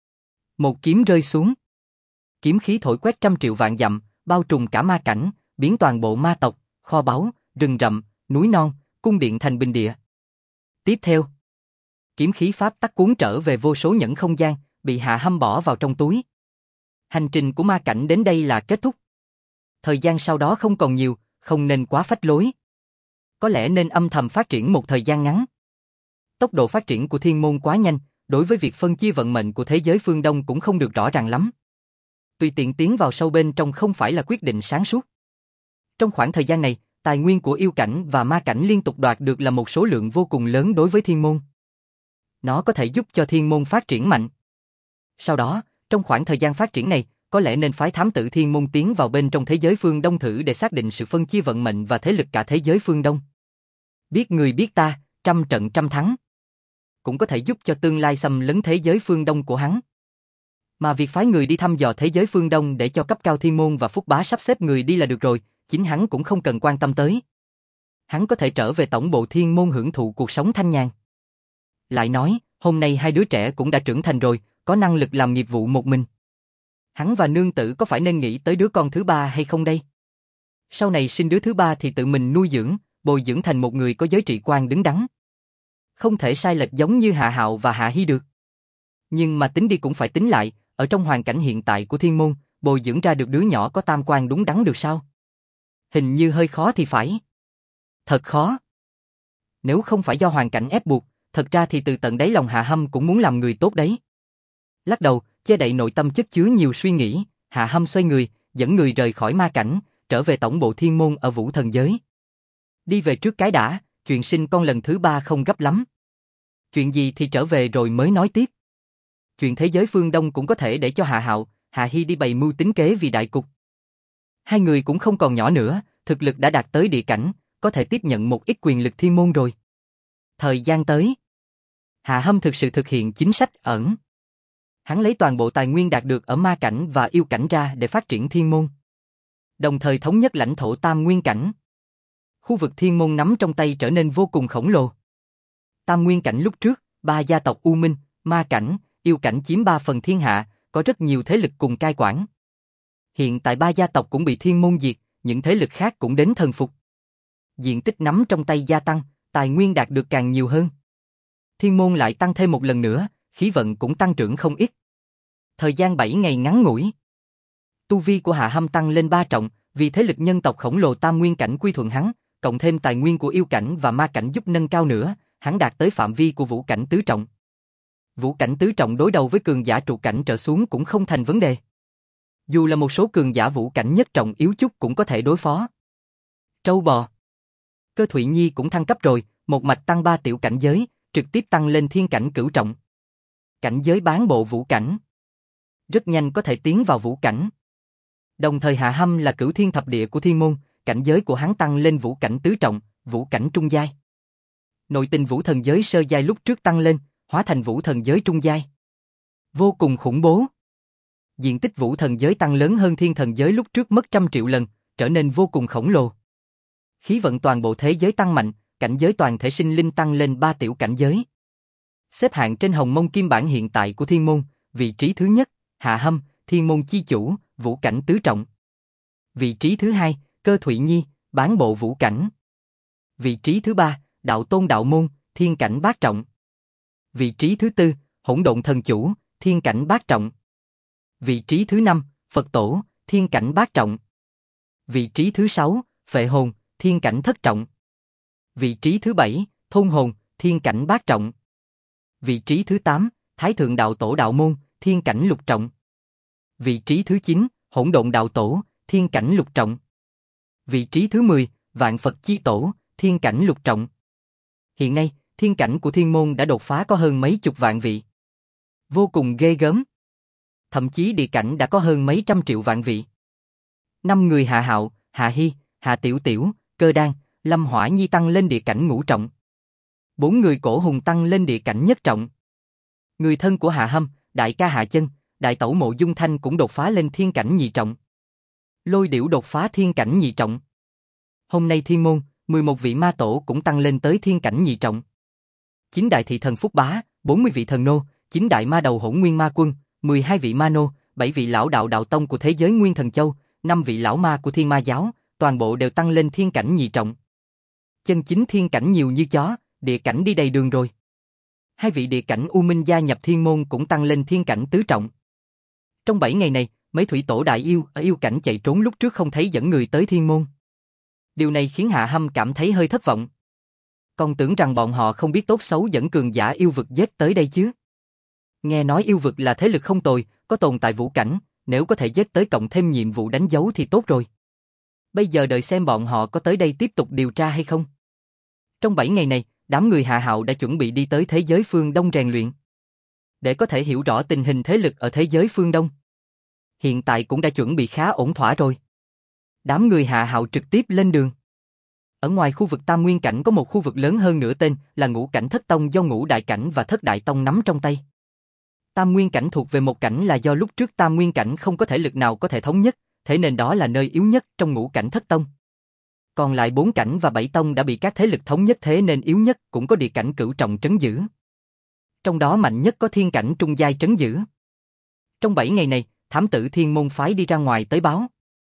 Một kiếm rơi xuống. Kiếm khí thổi quét trăm triệu vạn dặm, bao trùm cả ma cảnh, biến toàn bộ ma tộc, kho báu, rừng rậm, núi non, cung điện thành bình địa. Tiếp theo, kiếm khí pháp tắc cuốn trở về vô số nhẫn không gian, bị Hạ Hâm bỏ vào trong túi. Hành trình của ma cảnh đến đây là kết thúc. Thời gian sau đó không còn nhiều, không nên quá phách lối. Có lẽ nên âm thầm phát triển một thời gian ngắn. Tốc độ phát triển của thiên môn quá nhanh, đối với việc phân chia vận mệnh của thế giới phương Đông cũng không được rõ ràng lắm. Tùy tiện tiến vào sâu bên trong không phải là quyết định sáng suốt. Trong khoảng thời gian này, tài nguyên của yêu cảnh và ma cảnh liên tục đoạt được là một số lượng vô cùng lớn đối với thiên môn. Nó có thể giúp cho thiên môn phát triển mạnh. Sau đó, trong khoảng thời gian phát triển này, có lẽ nên phái thám tử thiên môn tiến vào bên trong thế giới phương Đông thử để xác định sự phân chia vận mệnh và thế lực cả thế giới phương Đông. Biết người biết ta, trăm trận trăm thắng. Cũng có thể giúp cho tương lai xâm lấn thế giới phương Đông của hắn. Mà việc phái người đi thăm dò thế giới phương Đông để cho cấp cao thiên môn và phúc bá sắp xếp người đi là được rồi, chính hắn cũng không cần quan tâm tới. Hắn có thể trở về tổng bộ thiên môn hưởng thụ cuộc sống thanh nhàn. Lại nói, Hôm nay hai đứa trẻ cũng đã trưởng thành rồi, có năng lực làm nghiệp vụ một mình. Hắn và nương tử có phải nên nghĩ tới đứa con thứ ba hay không đây? Sau này sinh đứa thứ ba thì tự mình nuôi dưỡng, bồi dưỡng thành một người có giới trị quan đứng đắn. Không thể sai lệch giống như Hạ Hạo và Hạ Hi được. Nhưng mà tính đi cũng phải tính lại, ở trong hoàn cảnh hiện tại của thiên môn, bồi dưỡng ra được đứa nhỏ có tam quan đúng đắn được sao? Hình như hơi khó thì phải. Thật khó. Nếu không phải do hoàn cảnh ép buộc, thật ra thì từ tận đáy lòng Hạ Hâm cũng muốn làm người tốt đấy. Lắc đầu, che đậy nội tâm chất chứa nhiều suy nghĩ, Hạ Hâm xoay người, dẫn người rời khỏi ma cảnh, trở về tổng bộ thiên môn ở Vũ Thần Giới. Đi về trước cái đã, chuyện sinh con lần thứ ba không gấp lắm. Chuyện gì thì trở về rồi mới nói tiếp. Chuyện thế giới phương Đông cũng có thể để cho Hạ Hạo, Hạ Hi đi bày mưu tính kế vì đại cục. Hai người cũng không còn nhỏ nữa, thực lực đã đạt tới địa cảnh, có thể tiếp nhận một ít quyền lực thiên môn rồi. Thời gian tới, Hạ Hâm thực sự thực hiện chính sách ẩn. Hắn lấy toàn bộ tài nguyên đạt được ở ma cảnh và yêu cảnh ra để phát triển thiên môn. Đồng thời thống nhất lãnh thổ tam nguyên cảnh. Khu vực thiên môn nắm trong tay trở nên vô cùng khổng lồ. Tam nguyên cảnh lúc trước, ba gia tộc U Minh, ma cảnh, yêu cảnh chiếm 3 phần thiên hạ, có rất nhiều thế lực cùng cai quản. Hiện tại ba gia tộc cũng bị thiên môn diệt, những thế lực khác cũng đến thần phục. Diện tích nắm trong tay gia tăng, tài nguyên đạt được càng nhiều hơn. Thiên môn lại tăng thêm một lần nữa, khí vận cũng tăng trưởng không ít. Thời gian 7 ngày ngắn ngủi, tu vi của Hạ Hâm tăng lên 3 trọng, vì thế lực nhân tộc khổng lồ tam nguyên cảnh quy thuận hắn, cộng thêm tài nguyên của yêu cảnh và ma cảnh giúp nâng cao nữa, hắn đạt tới phạm vi của vũ cảnh tứ trọng. Vũ cảnh tứ trọng đối đầu với cường giả trụ cảnh trở xuống cũng không thành vấn đề. Dù là một số cường giả vũ cảnh nhất trọng yếu chút cũng có thể đối phó. Trâu bò. Cơ Thụy Nhi cũng thăng cấp rồi, một mạch tăng 3 tiểu cảnh giới, trực tiếp tăng lên thiên cảnh cửu trọng. Cảnh giới bán bộ vũ cảnh. Rất nhanh có thể tiến vào vũ cảnh. Đồng thời Hạ Hâm là cửu thiên thập địa của thiên môn, cảnh giới của hắn tăng lên vũ cảnh tứ trọng, vũ cảnh trung giai. Nội tình vũ thần giới sơ giai lúc trước tăng lên, hóa thành vũ thần giới trung giai. Vô cùng khủng bố. Diện tích vũ thần giới tăng lớn hơn thiên thần giới lúc trước mất 100 triệu lần, trở nên vô cùng khổng lồ. Khí vận toàn bộ thế giới tăng mạnh, cảnh giới toàn thể sinh linh tăng lên 3 tiểu cảnh giới. Xếp hạng trên hồng mông kim bản hiện tại của thiên môn, vị trí thứ nhất, Hạ Hâm, thiên môn chi chủ, vũ cảnh tứ trọng. Vị trí thứ hai, Cơ Thụy Nhi, bán bộ vũ cảnh. Vị trí thứ ba, Đạo Tôn Đạo Môn, thiên cảnh bát trọng. Vị trí thứ tư, Hỗn Độn Thần Chủ, thiên cảnh bát trọng. Vị trí thứ năm, Phật Tổ, thiên cảnh bát trọng. Vị trí thứ sáu, Phệ Hồn, thiên cảnh thất trọng. Vị trí thứ bảy, Thôn Hồn, thiên cảnh bát trọng. Vị trí thứ 8, Thái Thượng Đạo Tổ Đạo Môn, thiên cảnh lục trọng. Vị trí thứ 9, Hỗn Độn Đạo Tổ, thiên cảnh lục trọng. Vị trí thứ 10, Vạn Phật Chi Tổ, thiên cảnh lục trọng. Hiện nay, thiên cảnh của thiên môn đã đột phá có hơn mấy chục vạn vị. Vô cùng ghê gớm. Thậm chí địa cảnh đã có hơn mấy trăm triệu vạn vị. 5 người Hạ Hạo, Hạ Hi, Hạ Tiểu Tiểu, Cơ Đan, Lâm Hỏa Nhi tăng lên địa cảnh ngũ trọng. 4 người Cổ Hùng tăng lên địa cảnh nhất trọng. Người thân của Hạ Hâm, đại ca Hạ Chân, đại tẩu Mộ Dung Thanh cũng đột phá lên thiên cảnh nhị trọng. Lôi Điểu đột phá thiên cảnh nhị trọng. Hôm nay thiên môn, 11 vị ma tổ cũng tăng lên tới thiên cảnh nhị trọng. 9 đại thị thần Phúc Bá, 40 vị thần nô, 9 đại ma đầu Hỗn Nguyên Ma Quân, 12 vị ma nô, 7 vị lão đạo đạo tông của thế giới Nguyên Thần Châu, 5 vị lão ma của Thiên Ma giáo, toàn bộ đều tăng lên thiên cảnh nhị trọng. Chân chính thiên cảnh nhiều như chó, địa cảnh đi đầy đường rồi. 2 vị địa cảnh U Minh gia nhập thiên môn cũng tăng lên thiên cảnh tứ trọng. Trong 7 ngày này, mấy thủy tổ đại yêu ở yêu cảnh chạy trốn lúc trước không thấy dẫn người tới thiên môn. Điều này khiến Hạ Hâm cảm thấy hơi thất vọng. Còn tưởng rằng bọn họ không biết tốt xấu dẫn cường giả yêu vực giết tới đây chứ. Nghe nói yêu vực là thế lực không tồi, có tồn tại vũ cảnh, nếu có thể giết tới cộng thêm nhiệm vụ đánh dấu thì tốt rồi. Bây giờ đợi xem bọn họ có tới đây tiếp tục điều tra hay không. Trong 7 ngày này, đám người Hạ Hạo đã chuẩn bị đi tới thế giới phương Đông rèn luyện. Để có thể hiểu rõ tình hình thế lực ở thế giới phương Đông. Hiện tại cũng đã chuẩn bị khá ổn thỏa rồi. Đám người Hạ Hạo trực tiếp lên đường. Ở ngoài khu vực Tam Nguyên Cảnh có một khu vực lớn hơn nữa tên là Ngũ Cảnh Thất Tông do Ngũ Đại Cảnh và Thất Đại Tông nắm trong tay. Tam Nguyên Cảnh thuộc về một cảnh là do lúc trước Tam Nguyên Cảnh không có thể lực nào có thể thống nhất, thế nên đó là nơi yếu nhất trong Ngũ Cảnh Thất Tông. Còn lại 4 cảnh và 7 tông đã bị các thế lực thống nhất thế nên yếu nhất cũng có địa cảnh cửu trọng trấn giữ. Trong đó mạnh nhất có thiên cảnh trung giai trấn giữ. Trong 7 ngày này, thám tử thiên môn phái đi ra ngoài tới báo.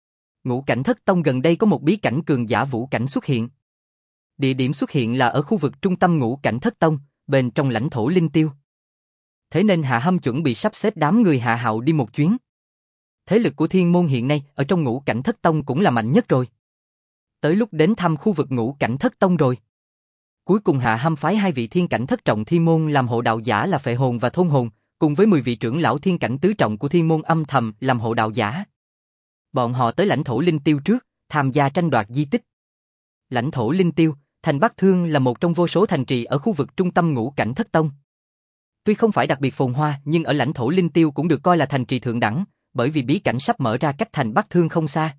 Ngũ cảnh thất tông gần đây có một bí cảnh cường giả vũ cảnh xuất hiện. Địa điểm xuất hiện là ở khu vực trung tâm ngũ cảnh thất tông, bên trong lãnh thổ linh tiêu. Thế nên Hạ Hâm chuẩn bị sắp xếp đám người Hạ Hạo đi một chuyến. Thế lực của thiên môn hiện nay ở trong ngũ cảnh thất tông cũng là mạnh nhất rồi. Tới lúc đến thăm khu vực ngũ cảnh thất tông rồi. Cuối cùng Hạ Hâm phái 2 vị thiên cảnh thất trọng thiên môn làm hộ đạo giả là Phệ Hồn và Thôn Hồn, cùng với 10 vị trưởng lão thiên cảnh tứ trọng của thiên môn âm thầm làm hộ đạo giả. Bọn họ tới lãnh thổ linh tiêu trước, tham gia tranh đoạt di tích. Lãnh thổ linh tiêu, thành Bắc Thương là một trong vô số thành trì ở khu vực trung tâm ngũ cảnh thất tông. Tuy không phải đặc biệt phồn hoa, nhưng ở lãnh thổ linh tiêu cũng được coi là thành trì thượng đẳng, bởi vì bí cảnh sắp mở ra cách thành Bắc Thương không xa.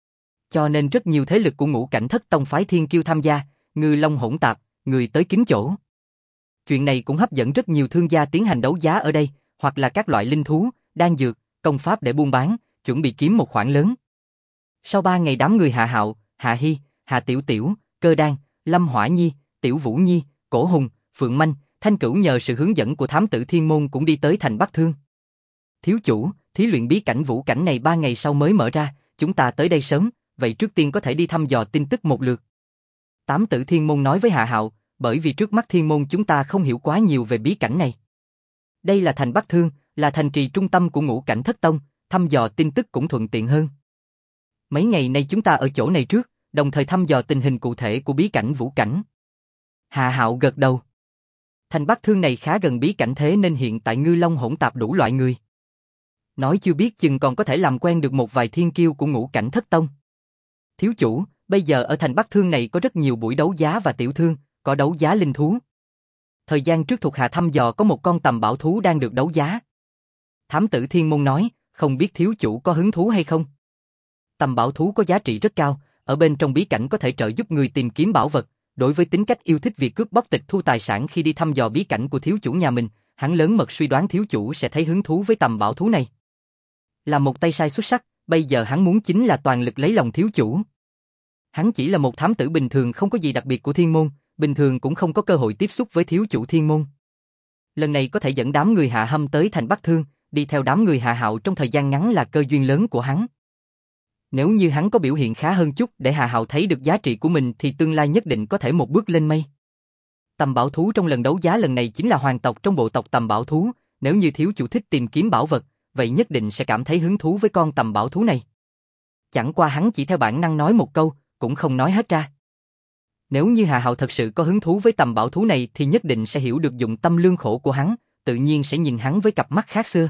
Cho nên rất nhiều thế lực của ngũ cảnh thất tông phái thiên kiêu tham gia, ngư long hỗn tạp, người tới kín chỗ. Chuyện này cũng hấp dẫn rất nhiều thương gia tiến hành đấu giá ở đây, hoặc là các loại linh thú, đan dược, công pháp để buôn bán, chuẩn bị kiếm một khoản lớn. Sau 3 ngày đám người Hạ Hạo, Hạ Hy, Hạ Tiểu Tiểu, Cơ Đan, Lâm Hỏa Nhi, Tiểu Vũ Nhi, Cổ Hùng, Phượng Manh, Thanh Cửu nhờ sự hướng dẫn của thám tử thiên môn cũng đi tới thành Bắc Thương. Thiếu chủ, thí luyện bí cảnh vũ cảnh này 3 ngày sau mới mở ra, chúng ta tới đây sớm, vậy trước tiên có thể đi thăm dò tin tức một lượt. Thám tử thiên môn nói với Hạ Hạo, bởi vì trước mắt thiên môn chúng ta không hiểu quá nhiều về bí cảnh này. Đây là thành Bắc Thương, là thành trì trung tâm của ngũ cảnh thất tông, thăm dò tin tức cũng thuận tiện hơn. Mấy ngày nay chúng ta ở chỗ này trước, đồng thời thăm dò tình hình cụ thể của bí cảnh vũ cảnh. Hạ Hạo gật đầu. Thành Bắc Thương này khá gần bí cảnh thế nên hiện tại ngư long hỗn tạp đủ loại người. Nói chưa biết chừng còn có thể làm quen được một vài thiên kiêu của ngũ cảnh thất tông. Thiếu chủ, bây giờ ở thành Bắc Thương này có rất nhiều buổi đấu giá và tiểu thương, có đấu giá linh thú. Thời gian trước thuộc hạ thăm dò có một con tầm bảo thú đang được đấu giá. Thám tử thiên môn nói, không biết thiếu chủ có hứng thú hay không? Tầm bảo thú có giá trị rất cao, ở bên trong bí cảnh có thể trợ giúp người tìm kiếm bảo vật. Đối với tính cách yêu thích việc cướp bóc tịch thu tài sản khi đi thăm dò bí cảnh của thiếu chủ nhà mình, hắn lớn mật suy đoán thiếu chủ sẽ thấy hứng thú với tầm bảo thú này. Là một tay sai xuất sắc, bây giờ hắn muốn chính là toàn lực lấy lòng thiếu chủ. Hắn chỉ là một thám tử bình thường không có gì đặc biệt của thiên môn, bình thường cũng không có cơ hội tiếp xúc với thiếu chủ thiên môn. Lần này có thể dẫn đám người Hạ Hâm tới thành Bắc Thương, đi theo đám người Hạ Hạo trong thời gian ngắn là cơ duyên lớn của hắn. Nếu như hắn có biểu hiện khá hơn chút để Hạ Hạo thấy được giá trị của mình thì tương lai nhất định có thể một bước lên mây. Tầm bảo thú trong lần đấu giá lần này chính là hoàng tộc trong bộ tộc tầm bảo thú, nếu như thiếu chủ thích tìm kiếm bảo vật, vậy nhất định sẽ cảm thấy hứng thú với con tầm bảo thú này. Chẳng qua hắn chỉ theo bản năng nói một câu, cũng không nói hết ra. Nếu như Hạ Hạo thật sự có hứng thú với tầm bảo thú này thì nhất định sẽ hiểu được dụng tâm lương khổ của hắn, tự nhiên sẽ nhìn hắn với cặp mắt khác xưa.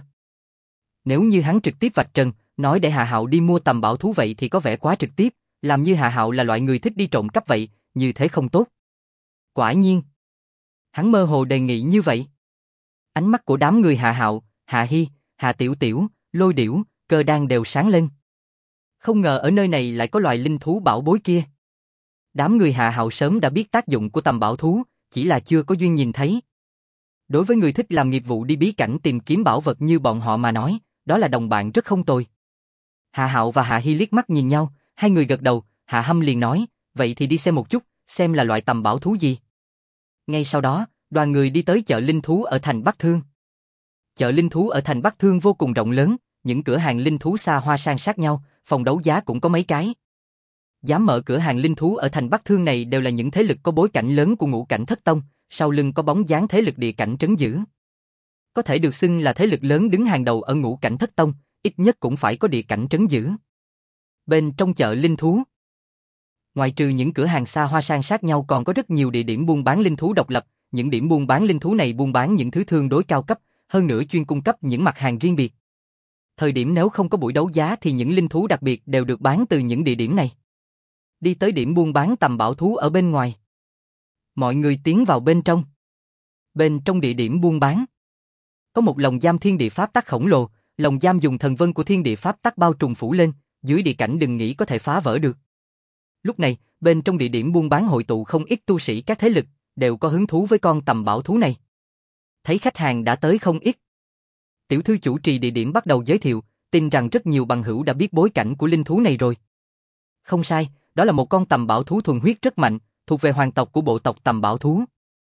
Nếu như hắn trực tiếp vạch trần, nói để Hạ Hạo đi mua tầm bảo thú vậy thì có vẻ quá trực tiếp, làm như Hạ Hạo là loại người thích đi trộm cắp vậy, như thế không tốt. Quả nhiên, hắn mơ hồ đề nghị như vậy. Ánh mắt của đám người Hạ Hạo, Hạ Hy, Hạ Tiểu Tiểu, Lôi Điểu, Cơ Đan đều sáng lên. Không ngờ ở nơi này lại có loài linh thú bảo bối kia. Đám người Hạ Hạo sớm đã biết tác dụng của tầm bảo thú, chỉ là chưa có duyên nhìn thấy. Đối với người thích làm nghiệp vụ đi bí cảnh tìm kiếm bảo vật như bọn họ mà nói, đó là đồng bạn rất không tồi. Hạ Hạo và Hạ Hy liếc mắt nhìn nhau, hai người gật đầu, Hạ Hâm liền nói, vậy thì đi xem một chút, xem là loại tầm bảo thú gì. Ngay sau đó, đoàn người đi tới chợ linh thú ở thành Bắc Thương. Chợ linh thú ở thành Bắc Thương vô cùng rộng lớn, những cửa hàng linh thú xa hoa san sát nhau, phòng đấu giá cũng có mấy cái. Dám mở cửa hàng linh thú ở thành Bắc Thương này đều là những thế lực có bối cảnh lớn của ngũ cảnh thất tông, sau lưng có bóng dáng thế lực địa cảnh trấn giữ. Có thể được xưng là thế lực lớn đứng hàng đầu ở ngũ cảnh thất tông, ít nhất cũng phải có địa cảnh trấn giữ. Bên trong chợ linh thú, ngoài trừ những cửa hàng xa hoa san sát nhau còn có rất nhiều địa điểm buôn bán linh thú độc lập, những điểm buôn bán linh thú này buôn bán những thứ tương đối cao cấp, hơn nữa chuyên cung cấp những mặt hàng riêng biệt. Thời điểm nếu không có buổi đấu giá thì những linh thú đặc biệt đều được bán từ những địa điểm này. Đi tới điểm buôn bán tầm bảo thú ở bên ngoài. Mọi người tiến vào bên trong. Bên trong địa điểm buôn bán, có một lồng giam thiên địa pháp tắc khổng lồ, lồng giam dùng thần vân của thiên địa pháp tắc bao trùm phủ lên, dưới địa cảnh đừng nghĩ có thể phá vỡ được. Lúc này, bên trong địa điểm buôn bán hội tụ không ít tu sĩ các thế lực, đều có hứng thú với con tầm bảo thú này. Thấy khách hàng đã tới không ít. Tiểu thư chủ trì địa điểm bắt đầu giới thiệu, tin rằng rất nhiều bằng hữu đã biết bối cảnh của linh thú này rồi. Không sai, đó là một con tầm bảo thú thuần huyết rất mạnh, thuộc về hoàng tộc của bộ tộc tầm bảo thú.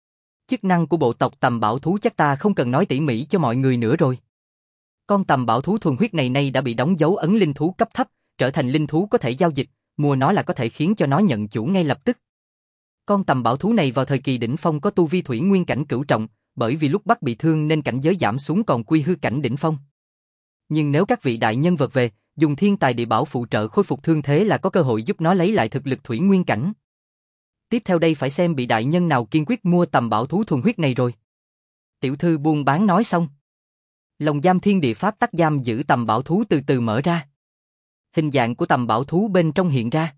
Chức năng của bộ tộc tầm bảo thú chắc ta không cần nói tỉ mỉ cho mọi người nữa rồi. Con tầm bảo thú thuần huyết này nay đã bị đóng dấu ấn linh thú cấp thấp, trở thành linh thú có thể giao dịch, mua nó là có thể khiến cho nó nhận chủ ngay lập tức. Con tầm bảo thú này vào thời kỳ đỉnh phong có tu vi thủy nguyên cảnh cửu trọng, bởi vì lúc bắt bị thương nên cảnh giới giảm xuống còn quy hư cảnh đỉnh phong. Nhưng nếu các vị đại nhân vật về, dùng thiên tài địa bảo phụ trợ khôi phục thương thế là có cơ hội giúp nó lấy lại thực lực thủy nguyên cảnh. Tiếp theo đây phải xem bị đại nhân nào kiên quyết mua tầm bảo thú thuần huyết này rồi. Tiểu thư buôn bán nói xong. Lồng giam thiên địa pháp tắc giam giữ tầm bảo thú từ từ mở ra. Hình dạng của tầm bảo thú bên trong hiện ra.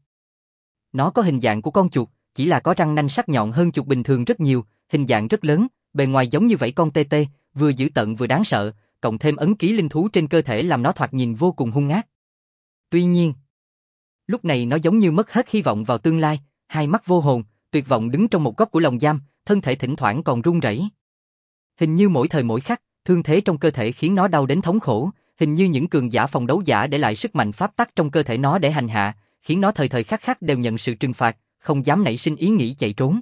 Nó có hình dạng của con chuột, chỉ là có răng nanh sắc nhọn hơn chuột bình thường rất nhiều, hình dạng rất lớn, bề ngoài giống như vảy con tê tê, vừa dữ tợn vừa đáng sợ, cộng thêm ấn ký linh thú trên cơ thể làm nó thoạt nhìn vô cùng hung ác. Tuy nhiên, lúc này nó giống như mất hết hy vọng vào tương lai, hai mắt vô hồn, tuyệt vọng đứng trong một góc của lồng giam, thân thể thỉnh thoảng còn run rẩy. Hình như mỗi thời mỗi khắc, thương thế trong cơ thể khiến nó đau đến thống khổ, hình như những cường giả phòng đấu giả để lại sức mạnh pháp tắc trong cơ thể nó để hành hạ, khiến nó thời thời khắc khắc đều nhận sự trừng phạt, không dám nảy sinh ý nghĩ chạy trốn.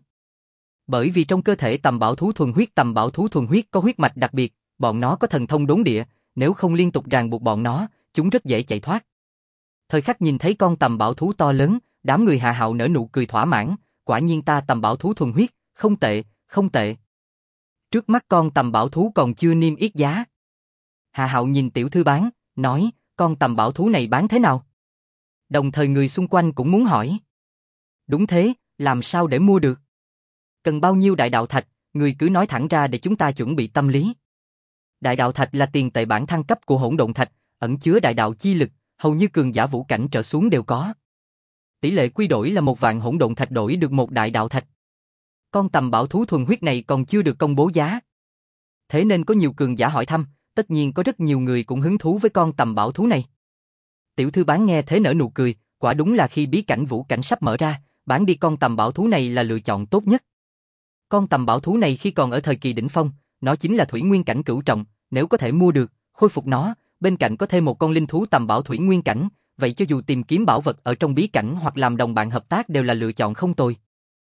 Bởi vì trong cơ thể tầm bảo thú thuần huyết có huyết mạch đặc biệt, bọn nó có thần thông đốn địa, nếu không liên tục ràng buộc bọn nó, chúng rất dễ chạy thoát. Thời khắc nhìn thấy con tầm bảo thú to lớn, đám người Hạ Hạo nở nụ cười thỏa mãn, quả nhiên ta tầm bảo thú thuần huyết, không tệ, không tệ. Trước mắt con tầm bảo thú còn chưa niêm yết giá. Hạ Hạo nhìn tiểu thư bán, nói, con tầm bảo thú này bán thế nào? Đồng thời người xung quanh cũng muốn hỏi. Đúng thế, làm sao để mua được? Cần bao nhiêu đại đạo thạch, người cứ nói thẳng ra để chúng ta chuẩn bị tâm lý. Đại đạo thạch là tiền tệ bản thăng cấp của hỗn độn thạch, ẩn chứa đại đạo chi lực, hầu như cường giả vũ cảnh trở xuống đều có. Tỷ lệ quy đổi là 1.000 hỗn độn thạch đổi được 1 đại đạo thạch. Con tầm bảo thú thuần huyết này còn chưa được công bố giá. Thế nên có nhiều cường giả hỏi thăm, tất nhiên có rất nhiều người cũng hứng thú với con tầm bảo thú này. Tiểu thư bán nghe thế nở nụ cười, quả đúng là khi bí cảnh vũ cảnh sắp mở ra, bán đi con tầm bảo thú này là lựa chọn tốt nhất. Con tầm bảo thú này khi còn ở thời kỳ đỉnh phong, nó chính là thủy nguyên cảnh cửu trọng, nếu có thể mua được, khôi phục nó, bên cạnh có thêm một con linh thú tầm bảo thủy nguyên cảnh, vậy cho dù tìm kiếm bảo vật ở trong bí cảnh hoặc làm đồng bạn hợp tác đều là lựa chọn không tồi.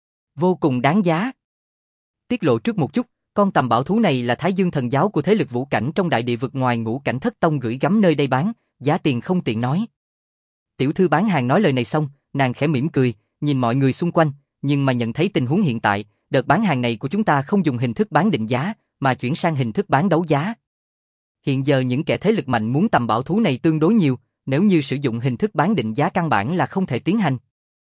Vô cùng đáng giá. Tiết lộ trước một chút, con tầm bảo thú này là Thái Dương thần giáo của thế lực vũ cảnh trong đại địa vực ngoài ngũ cảnh thất tông gửi gắm nơi đây bán, giá tiền không tiện nói. Tiểu thư bán hàng nói lời này xong, nàng khẽ mỉm cười, nhìn mọi người xung quanh, nhưng mà nhận thấy tình huống hiện tại, đợt bán hàng này của chúng ta không dùng hình thức bán định giá, mà chuyển sang hình thức bán đấu giá. Hiện giờ những kẻ thế lực mạnh muốn tầm bảo thú này tương đối nhiều, nếu như sử dụng hình thức bán định giá căn bản là không thể tiến hành.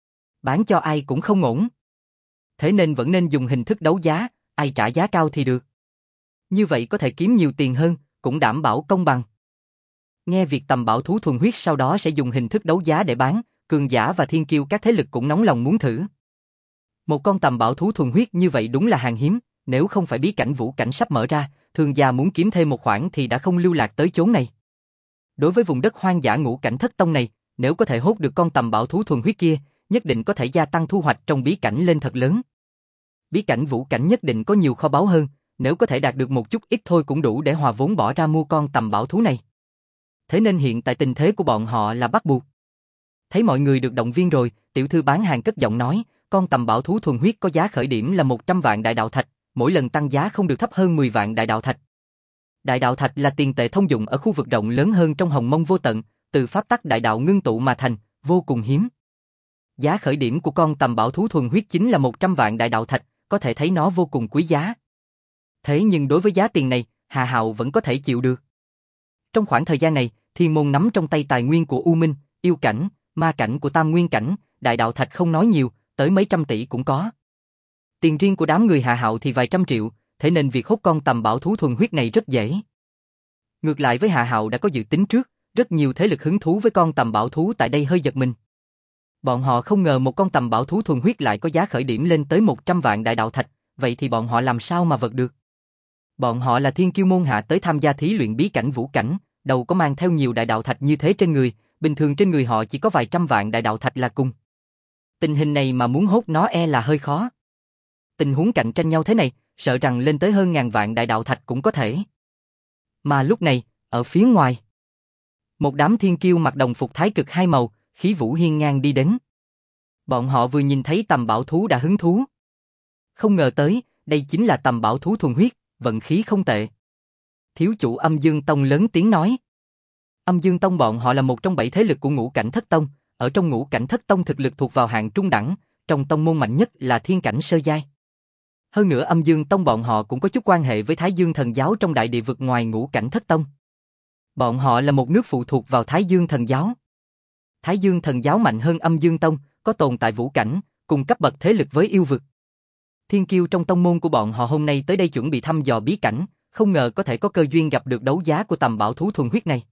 Bán cho ai cũng không ổn. Thế nên vẫn nên dùng hình thức đấu giá, ai trả giá cao thì được. Như vậy có thể kiếm nhiều tiền hơn, cũng đảm bảo công bằng. Nghe việc tầm bảo thú thuần huyết sau đó sẽ dùng hình thức đấu giá để bán, cường giả và thiên kiêu các thế lực cũng nóng lòng muốn thử. Một con tầm bảo thú thuần huyết như vậy đúng là hàng hiếm, nếu không phải bí cảnh vũ cảnh sắp mở ra, thương gia muốn kiếm thêm một khoản thì đã không lưu lạc tới chốn này. Đối với vùng đất hoang dã ngũ cảnh thất tông này, nếu có thể hốt được con tầm bảo thú thuần huyết kia, nhất định có thể gia tăng thu hoạch trong bí cảnh lên thật lớn. Bí cảnh vũ cảnh nhất định có nhiều kho báu hơn, nếu có thể đạt được một chút ít thôi cũng đủ để hòa vốn bỏ ra mua con tầm bảo thú này. Thế nên hiện tại tình thế của bọn họ là bắt buộc. Thấy mọi người được động viên rồi, tiểu thư bán hàng cất giọng nói, con tầm bảo thú thuần huyết có giá khởi điểm là 100 vạn đại đạo thạch, mỗi lần tăng giá không được thấp hơn 10 vạn đại đạo thạch. Đại đạo thạch là tiền tệ thông dụng ở khu vực rộng lớn hơn trong hồng mông vô tận, từ pháp tắc đại đạo ngưng tụ mà thành, vô cùng hiếm. Giá khởi điểm của con tầm bảo thú thuần huyết chính là 100 vạn đại đạo thạch, có thể thấy nó vô cùng quý giá. Thế nhưng đối với giá tiền này, Hạ Hạo vẫn có thể chịu được. Trong khoảng thời gian này, Thiên Môn nắm trong tay tài nguyên của U Minh, yêu cảnh, ma cảnh của Tam Nguyên cảnh, đại đạo thạch không nói nhiều, tới mấy trăm tỷ cũng có. Tiền riêng của đám người Hạ Hạo thì vài trăm triệu, thế nên việc hút con tầm bảo thú thuần huyết này rất dễ. Ngược lại với Hạ Hạo đã có dự tính trước, rất nhiều thế lực hứng thú với con tầm bảo thú tại đây hơi giật mình. Bọn họ không ngờ một con tầm bảo thú thuần huyết lại có giá khởi điểm lên tới 100 vạn đại đạo thạch, vậy thì bọn họ làm sao mà vật được? Bọn họ là thiên kiêu môn hạ tới tham gia thí luyện bí cảnh vũ cảnh, đâu có mang theo nhiều đại đạo thạch như thế trên người, bình thường trên người họ chỉ có vài trăm vạn đại đạo thạch là cùng. Tình hình này mà muốn hốt nó e là hơi khó. Tình huống cạnh tranh nhau thế này, sợ rằng lên tới hơn ngàn vạn đại đạo thạch cũng có thể. Mà lúc này, ở phía ngoài, một đám thiên kiêu mặc đồng phục thái cực hai màu, khí vũ hiên ngang đi đến. Bọn họ vừa nhìn thấy tầm bảo thú đã hứng thú. Không ngờ tới, đây chính là tầm bảo thú thuần huyết, vận khí không tệ. Thiếu chủ Âm Dương Tông lớn tiếng nói. Âm Dương Tông bọn họ là một trong 7 thế lực của Ngũ Cảnh Thất Tông, ở trong Ngũ Cảnh Thất Tông thực lực thuộc vào hạng trung đẳng, trong tông môn mạnh nhất là Thiên Cảnh sơ giai. Hơn nữa Âm Dương Tông bọn họ cũng có chút quan hệ với Thái Dương Thần Giáo trong đại địa vực ngoài Ngũ Cảnh Thất Tông. Bọn họ là một nước phụ thuộc vào Thái Dương Thần Giáo. Thái Dương Thần Giáo mạnh hơn Âm Dương Tông, có tồn tại vũ cảnh, cùng cấp bậc thế lực với yêu vực. Thiên kiêu trong tông môn của bọn họ hôm nay tới đây chuẩn bị thăm dò bí cảnh, không ngờ có thể có cơ duyên gặp được đấu giá của tầm bảo thú thuần huyết này.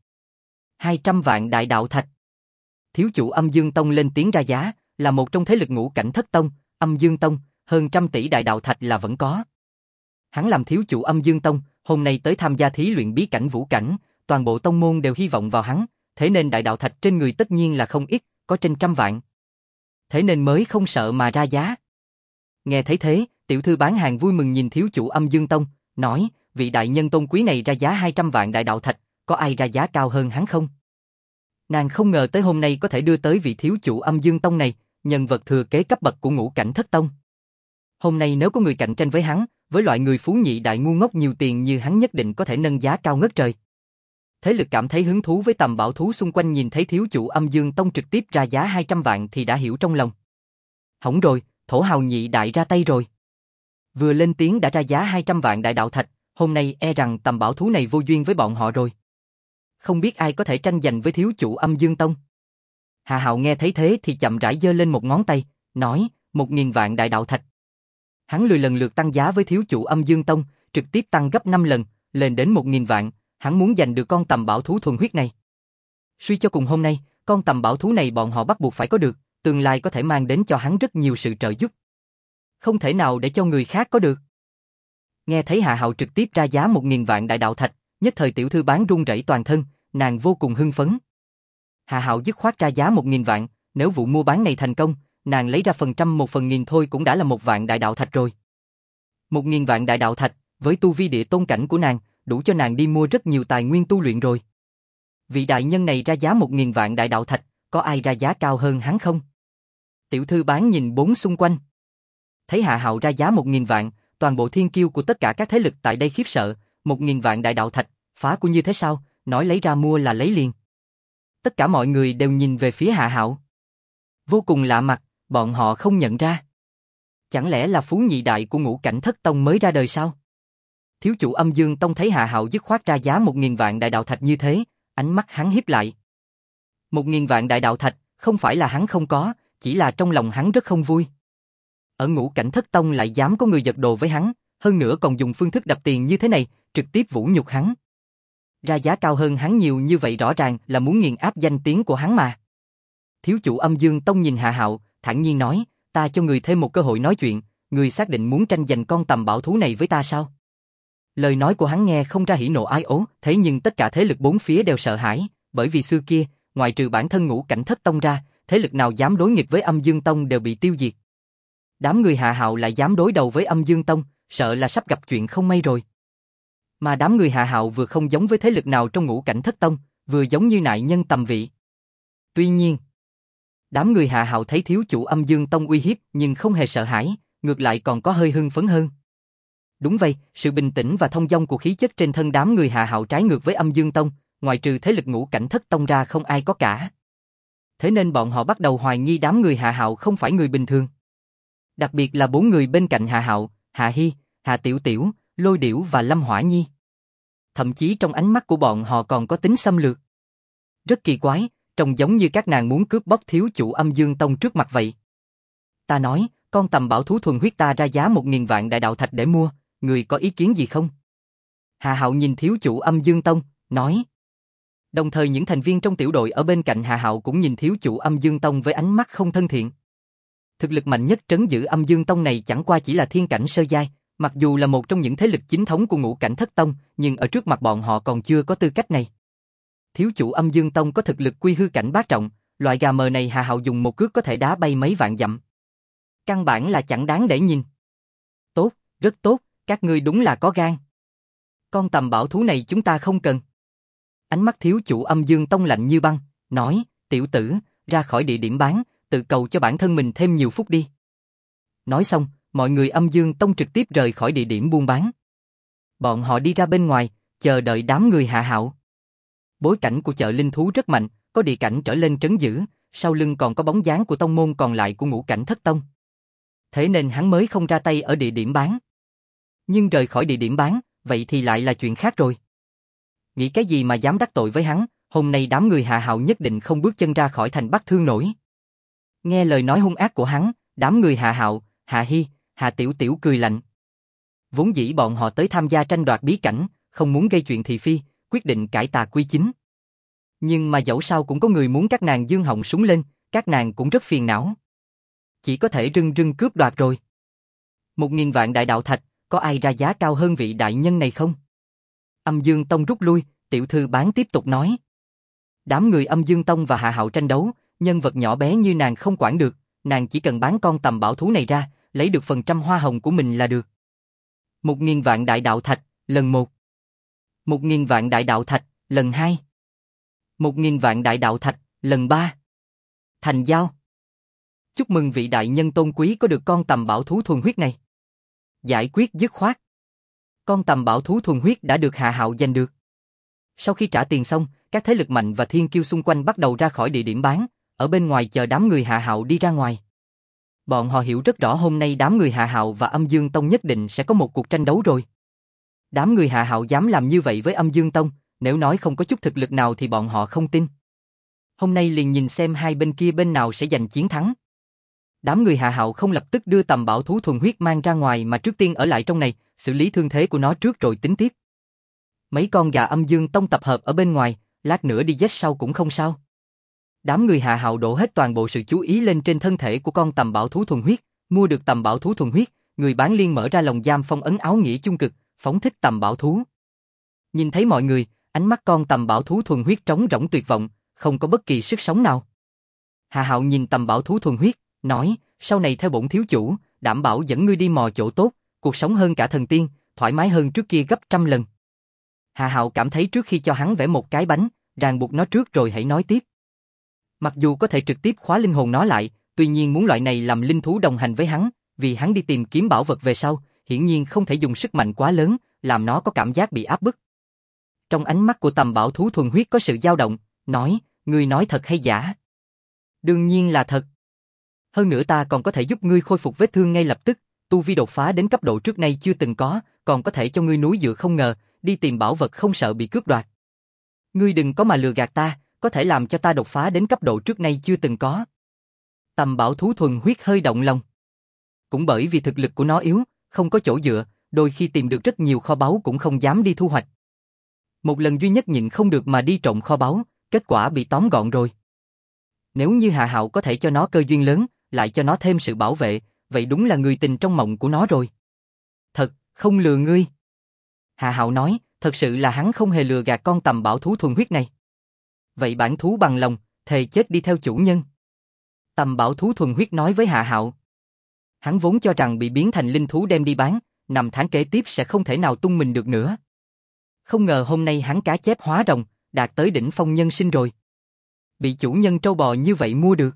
200 vạn đại đạo thạch. Thiếu chủ Âm Dương Tông lên tiếng ra giá, là một trong thế lực Ngũ Cảnh Thất Tông, Âm Dương Tông, hơn 100 tỷ đại đạo thạch là vẫn có. Hắn làm thiếu chủ Âm Dương Tông, hôm nay tới tham gia thí luyện bí cảnh vũ cảnh, toàn bộ tông môn đều hy vọng vào hắn, thế nên đại đạo thạch trên người tất nhiên là không ít, có trên 100 vạn. Thế nên mới không sợ mà ra giá. Nghe thấy thế, tiểu thư bán hàng vui mừng nhìn thiếu chủ Âm Dương Tông, nói, vị đại nhân tôn quý này ra giá 200 vạn đại đạo thạch, có ai ra giá cao hơn hắn không? Nàng không ngờ tới hôm nay có thể đưa tới vị thiếu chủ Âm Dương Tông này, nhân vật thừa kế cấp bậc của Ngũ Cảnh Thất Tông. Hôm nay nếu có người cạnh tranh với hắn, với loại người phú nhị đại ngu ngốc nhiều tiền như hắn nhất định có thể nâng giá cao ngất trời. Thế lực cảm thấy hứng thú với tầm bảo thú xung quanh nhìn thấy thiếu chủ Âm Dương Tông trực tiếp ra giá 200 vạn thì đã hiểu trong lòng. Hỏng rồi, thổ hào nhị đại ra tay rồi. Vừa lên tiếng đã ra giá 200 vạn đại đạo thạch, hôm nay e rằng tầm bảo thú này vô duyên với bọn họ rồi. Không biết ai có thể tranh giành với thiếu chủ Âm Dương Tông. Hạ Hạo nghe thấy thế thì chậm rãi giơ lên một ngón tay, nói, 1.000 vạn đại đạo thạch. Hắn lười lần lượt tăng giá với thiếu chủ Âm Dương Tông, trực tiếp tăng gấp 5 lần, lên đến 1.000 vạn, hắn muốn giành được con tầm bảo thú thuần huyết này. Suy cho cùng hôm nay, con tầm bảo thú này bọn họ bắt buộc phải có được, tương lai có thể mang đến cho hắn rất nhiều sự trợ giúp. Không thể nào để cho người khác có được. Nghe thấy Hạ Hạo trực tiếp ra giá 1.000 vạn đại đạo thạch, nhất thời tiểu thư bán run rẩy toàn thân, nàng vô cùng hưng phấn. Hạ Hạo dứt khoát ra giá 1.000 vạn, nếu vụ mua bán này thành công, nàng lấy ra phần trăm 1/1000 thôi cũng đã là 1 vạn đại đạo thạch rồi. 1.000 vạn đại đạo thạch, với tu vi địa tôn cảnh của nàng, đủ cho nàng đi mua rất nhiều tài nguyên tu luyện rồi. Vị đại nhân này ra giá 1.000 vạn đại đạo thạch, có ai ra giá cao hơn hắn không? Tiểu thư bán nhìn bốn xung quanh. Thấy Hạ Hạo ra giá 1.000 vạn, toàn bộ thiên kiêu của tất cả các thế lực tại đây khiếp sợ, 1.000 vạn đại đạo thạch, phá của như thế sao, nói lấy ra mua là lấy liền. Tất cả mọi người đều nhìn về phía Hạ Hạo. Vô cùng lạ mặt, bọn họ không nhận ra. Chẳng lẽ là phú nhị đại của Ngũ Cảnh Thất Tông mới ra đời sao? Thiếu chủ Âm Dương Tông thấy Hạ Hạo dứt khoát ra giá 1.000 vạn đại đạo thạch như thế, ánh mắt hắn híp lại. 1.000 vạn đại đạo thạch, không phải là hắn không có, chỉ là trong lòng hắn rất không vui. Ở Ngũ Cảnh Thất Tông lại dám có người giật đồ với hắn, hơn nữa còn dùng phương thức đập tiền như thế này, trực tiếp vũ nhục hắn. Ra giá cao hơn hắn nhiều như vậy rõ ràng là muốn nghiền áp danh tiếng của hắn mà. Thiếu chủ Âm Dương Tông nhìn Hạ Hạo, thản nhiên nói, ta cho người thêm một cơ hội nói chuyện, người xác định muốn tranh giành con tầm bảo thú này với ta sao? Lời nói của hắn nghe không ra hỉ nộ ái ố, thế nhưng tất cả thế lực bốn phía đều sợ hãi, bởi vì xưa kia, ngoại trừ bản thân Ngũ Cảnh Thất Tông ra, thế lực nào dám đối nghịch với Âm Dương Tông đều bị tiêu diệt. Đám người Hạ Hạo lại dám đối đầu với Âm Dương Tông, sợ là sắp gặp chuyện không may rồi. Mà đám người Hạ Hạo vừa không giống với thế lực nào trong Ngũ Cảnh Thất Tông, vừa giống như nại nhân tầm vị. Tuy nhiên, đám người Hạ Hạo thấy thiếu chủ Âm Dương Tông uy hiếp nhưng không hề sợ hãi, ngược lại còn có hơi hưng phấn hơn. Đúng vậy, sự bình tĩnh và thông dong của khí chất trên thân đám người Hạ Hạo trái ngược với Âm Dương Tông, ngoại trừ thế lực Ngũ Cảnh Thất Tông ra không ai có cả. Thế nên bọn họ bắt đầu hoài nghi đám người Hạ Hạo không phải người bình thường. Đặc biệt là 4 người bên cạnh Hạ Hạo, Hạ Hi, Hạ Tiểu Tiểu, Lôi Điểu và Lâm Hỏa Nhi. Thậm chí trong ánh mắt của bọn họ còn có tính xâm lược. Rất kỳ quái, trông giống như các nàng muốn cướp bóc thiếu chủ Âm Dương Tông trước mặt vậy. Ta nói, con tầm bảo thú thuần huyết ta ra giá 1.000 vạn đại đạo thạch để mua, người có ý kiến gì không? Hạ Hạo nhìn thiếu chủ Âm Dương Tông, nói. Đồng thời những thành viên trong tiểu đội ở bên cạnh Hạ Hạo cũng nhìn thiếu chủ Âm Dương Tông với ánh mắt không thân thiện. Thực lực mạnh nhất trấn giữ Âm Dương Tông này chẳng qua chỉ là thiên cảnh sơ giai, mặc dù là một trong những thế lực chính thống của Ngũ Cảnh Thất Tông, nhưng ở trước mặt bọn họ còn chưa có tư cách này. Thiếu chủ Âm Dương Tông có thực lực quy hư cảnh bát trọng, loại gà mờ này Hạ Hạo dùng một cước có thể đá bay mấy vạn dặm. Căn bản là chẳng đáng để nhìn. Tốt, rất tốt, các ngươi đúng là có gan. Con tầm bảo thú này chúng ta không cần. Ánh mắt thiếu chủ Âm Dương Tông lạnh như băng, nói, tiểu tử, ra khỏi địa điểm bán, tự cầu cho bản thân mình thêm nhiều phút đi. Nói xong, mọi người Âm Dương Tông trực tiếp rời khỏi địa điểm buôn bán. Bọn họ đi ra bên ngoài, chờ đợi đám người Hạ Hạo. Bối cảnh của chợ linh thú rất mạnh, có địa cảnh trở lên trấn giữ, sau lưng còn có bóng dáng của tông môn còn lại của Ngũ Cảnh Thất Tông. Thế nên hắn mới không ra tay ở địa điểm bán. Nhưng rời khỏi địa điểm bán, vậy thì lại là chuyện khác rồi. Nghĩ cái gì mà dám đắc tội với hắn, hôm nay đám người Hạ Hạo nhất định không bước chân ra khỏi thành Bắc Thương nổi. Nghe lời nói hung ác của hắn, đám người Hạ Hạo, Hạ Hi, Hạ Tiểu Tiểu cười lạnh. Vốn dĩ bọn họ tới tham gia tranh đoạt bí cảnh, không muốn gây chuyện thị phi, quyết định cải tà quy chính. Nhưng mà dẫu sao cũng có người muốn các nàng dương họng súng lên, các nàng cũng rất phiền não. Chỉ có thể rưng rưng cướp đoạt rồi. 1.000 vạn đại đạo thạch, có ai ra giá cao hơn vị đại nhân này không? Âm Dương Tông rút lui, tiểu thư bán tiếp tục nói. Đám người Âm Dương Tông và Hạ Hạo tranh đấu, nhân vật nhỏ bé như nàng không quản được, nàng chỉ cần bán con tầm bảo thú này ra, lấy được phần trăm hoa hồng của mình là được. 1.000 vạn đại đạo thạch, lần 1. 1.000 vạn đại đạo thạch, lần 2. 1.000 vạn đại đạo thạch, lần 3. Thành giao. Chúc mừng vị đại nhân tôn quý có được con tầm bảo thú thuần huyết này. Giải quyết dứt khoát. Con tầm bảo thú thuần huyết đã được Hạ Hạo giành được. Sau khi trả tiền xong, các thế lực mạnh và thiên kiêu xung quanh bắt đầu ra khỏi địa điểm bán, ở bên ngoài chờ đám người Hạ Hạo đi ra ngoài. Bọn họ hiểu rất rõ hôm nay đám người Hạ Hạo và Âm Dương Tông nhất định sẽ có một cuộc tranh đấu rồi. Đám người Hạ Hạo dám làm như vậy với Âm Dương Tông, nếu nói không có chút thực lực nào thì bọn họ không tin. Hôm nay liền nhìn xem hai bên kia bên nào sẽ giành chiến thắng. Đám người Hạ Hạo không lập tức đưa tầm bảo thú thuần huyết mang ra ngoài mà trước tiên ở lại trong này, xử lý thương thế của nó trước rồi tính tiếp. Mấy con gà Âm Dương Tông tập hợp ở bên ngoài, lát nữa đi giết sau cũng không sao. Đám người Hạ Hạo đổ hết toàn bộ sự chú ý lên trên thân thể của con tầm bảo thú thuần huyết, mua được tầm bảo thú thuần huyết, người bán liên mở ra lồng giam phong ấn áo nghĩa chung cực, phóng thích tầm bảo thú. Nhìn thấy mọi người, ánh mắt con tầm bảo thú thuần huyết trống rỗng tuyệt vọng, không có bất kỳ sức sống nào. Hạ Hạo nhìn tầm bảo thú thuần huyết, nói, sau này theo bổn thiếu chủ, đảm bảo dẫn ngươi đi mò chỗ tốt, cuộc sống hơn cả thần tiên, thoải mái hơn trước kia gấp trăm lần. Hạ Hạo cảm thấy trước khi cho hắn vẽ một cái bánh, ràng buộc nó trước rồi hãy nói tiếp. Mặc dù có thể trực tiếp khóa linh hồn nó lại, tuy nhiên muốn loại này làm linh thú đồng hành với hắn, vì hắn đi tìm kiếm bảo vật về sau, hiển nhiên không thể dùng sức mạnh quá lớn, làm nó có cảm giác bị áp bức. Trong ánh mắt của tầm bảo thú thuần huyết có sự dao động, nói, ngươi nói thật hay giả? Đương nhiên là thật. Hơn nữa ta còn có thể giúp ngươi khôi phục vết thương ngay lập tức, tu vi đột phá đến cấp độ trước nay chưa từng có, còn có thể cho ngươi núi dựa không ngờ, đi tìm bảo vật không sợ bị cướp đoạt. Ngươi đừng có mà lừa gạt ta, có thể làm cho ta đột phá đến cấp độ trước nay chưa từng có. Tầm bảo thú thuần huyết hơi động lòng. Cũng bởi vì thực lực của nó yếu, không có chỗ dựa, đôi khi tìm được rất nhiều kho báu cũng không dám đi thu hoạch. Một lần duy nhất nhịn không được mà đi trộm kho báu, kết quả bị tóm gọn rồi. Nếu như Hạ Hạo có thể cho nó cơ duyên lớn, lại cho nó thêm sự bảo vệ, vậy đúng là người tình trong mộng của nó rồi. Thật, không lừa ngươi. Hạ Hạo nói, thật sự là hắn không hề lừa gạt con tầm bảo thú thuần huyết này. Vậy bản thú bằng lòng, thề chết đi theo chủ nhân. Tầm bảo thú thuần huyết nói với Hạ Hạo. Hắn vốn cho rằng bị biến thành linh thú đem đi bán, năm tháng kế tiếp sẽ không thể nào tung mình được nữa. Không ngờ hôm nay hắn cá chép hóa rồng, đạt tới đỉnh phong nhân sinh rồi. Bị chủ nhân trâu bò như vậy mua được.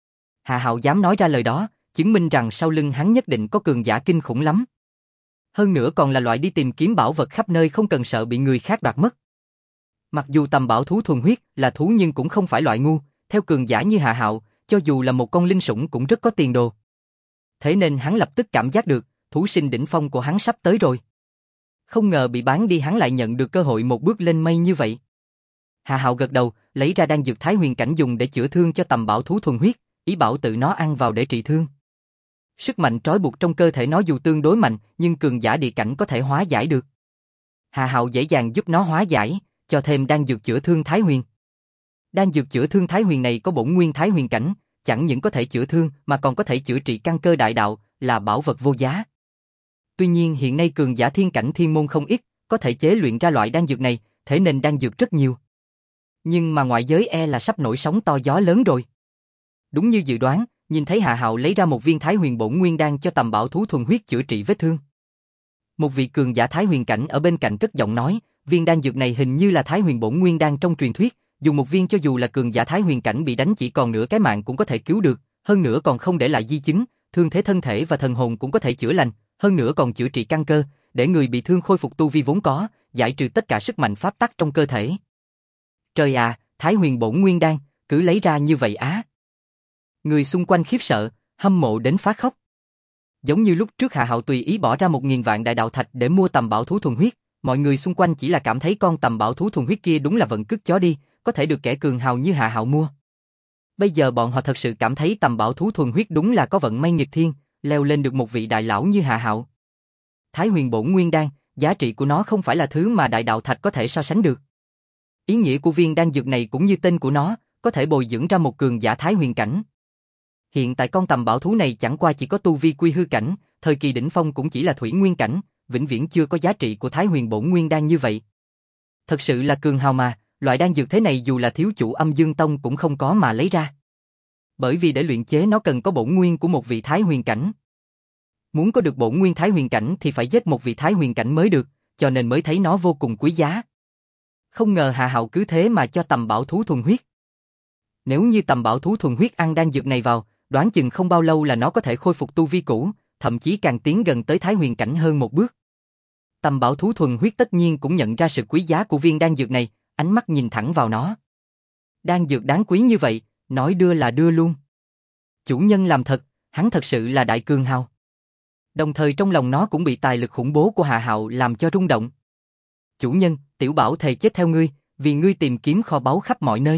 Hạ Hạo dám nói ra lời đó, chứng minh rằng sau lưng hắn nhất định có cường giả kinh khủng lắm. Hơn nữa còn là loại đi tìm kiếm bảo vật khắp nơi không cần sợ bị người khác đoạt mất. Mặc dù tầm bảo thú thuần huyết là thú nhưng cũng không phải loại ngu, theo cường giả như Hạ Hạo, cho dù là một con linh sủng cũng rất có tiền đồ. Thế nên hắn lập tức cảm giác được, thú sinh đỉnh phong của hắn sắp tới rồi. Không ngờ bị bán đi hắn lại nhận được cơ hội một bước lên mây như vậy. Hạ Hạo gật đầu, lấy ra đan dược Thái Huyền Cảnh dùng để chữa thương cho tầm bảo thú thuần huyết, ý bảo tự nó ăn vào để trị thương. Sức mạnh trói buộc trong cơ thể nó dù tương đối mạnh, nhưng cường giả địa cảnh có thể hóa giải được. Hạ Hạo dễ dàng giúp nó hóa giải, cho thêm đan dược chữa thương Thái Huyền. Đan dược chữa thương Thái Huyền này có bổn nguyên Thái Huyền Cảnh, chẳng những có thể chữa thương mà còn có thể chữa trị căn cơ đại đạo, là bảo vật vô giá. Tuy nhiên hiện nay cường giả thiên cảnh thiên môn không ít, có thể chế luyện ra loại đan dược này, thế nên đan dược rất nhiều. Nhưng mà ngoại giới e là sắp nổi sóng to gió lớn rồi. Đúng như dự đoán, nhìn thấy Hạ Hạo lấy ra một viên Thái Huyền bổn nguyên đan cho tầm bảo thú thuần huyết chữa trị vết thương. Một vị cường giả Thái Huyền Cảnh ở bên cạnh cất giọng nói, viên đan dược này hình như là Thái Huyền bổn nguyên đan trong truyền thuyết, dùng một viên cho dù là cường giả Thái Huyền Cảnh bị đánh chỉ còn nửa cái mạng cũng có thể cứu được, hơn nữa còn không để lại di chứng, thương thế thân thể và thần hồn cũng có thể chữa lành, hơn nữa còn chữa trị căn cơ, để người bị thương khôi phục tu vi vốn có, giải trừ tất cả sức mạnh pháp tắc trong cơ thể. Trời à, Thái Huyền Bổn Nguyên Đan, cứ lấy ra như vậy á. Người xung quanh khiếp sợ, hâm mộ đến phá khóc. Giống như lúc trước Hạ Hạo tùy ý bỏ ra 1000 vạn đại đạo thạch để mua tầm bảo thú thuần huyết, mọi người xung quanh chỉ là cảm thấy con tầm bảo thú thuần huyết kia đúng là vận cước chó đi, có thể được kẻ cường hào như Hạ Hạo mua. Bây giờ bọn họ thật sự cảm thấy tầm bảo thú thuần huyết đúng là có vận may nghịch thiên, leo lên được một vị đại lão như Hạ Hạo. Thái Huyền Bổn Nguyên Đan, giá trị của nó không phải là thứ mà đại đạo thạch có thể so sánh được. Ý nghĩa của viên đan dược này cũng như tên của nó, có thể bồi dưỡng ra một cường giả Thái Huyền cảnh. Hiện tại con tầm bảo thú này chẳng qua chỉ có tu vi quy hư cảnh, thời kỳ đỉnh phong cũng chỉ là thủy nguyên cảnh, vĩnh viễn chưa có giá trị của Thái Huyền Bổn Nguyên Đan như vậy. Thật sự là cường hào mà, loại đan dược thế này dù là thiếu chủ Âm Dương Tông cũng không có mà lấy ra. Bởi vì để luyện chế nó cần có bổn nguyên của một vị Thái Huyền cảnh. Muốn có được bổn nguyên Thái Huyền cảnh thì phải giết một vị Thái Huyền cảnh mới được, cho nên mới thấy nó vô cùng quý giá. Không ngờ Hạ Hạo cứ thế mà cho tầm bảo thú thuần huyết. Nếu như tầm bảo thú thuần huyết ăn đan dược này vào, đoán chừng không bao lâu là nó có thể khôi phục tu vi cũ, thậm chí càng tiến gần tới Thái Huyền cảnh hơn một bước. Tầm bảo thú thuần huyết tất nhiên cũng nhận ra sự quý giá của viên đan dược này, ánh mắt nhìn thẳng vào nó. Đan dược đáng quý như vậy, nói đưa là đưa luôn. Chủ nhân làm thật, hắn thật sự là đại cường hào. Đồng thời trong lòng nó cũng bị tài lực khủng bố của Hạ Hạo làm cho rung động. Chủ nhân, tiểu bảo thề chết theo ngươi, vì ngươi tìm kiếm kho báu khắp mọi nơi.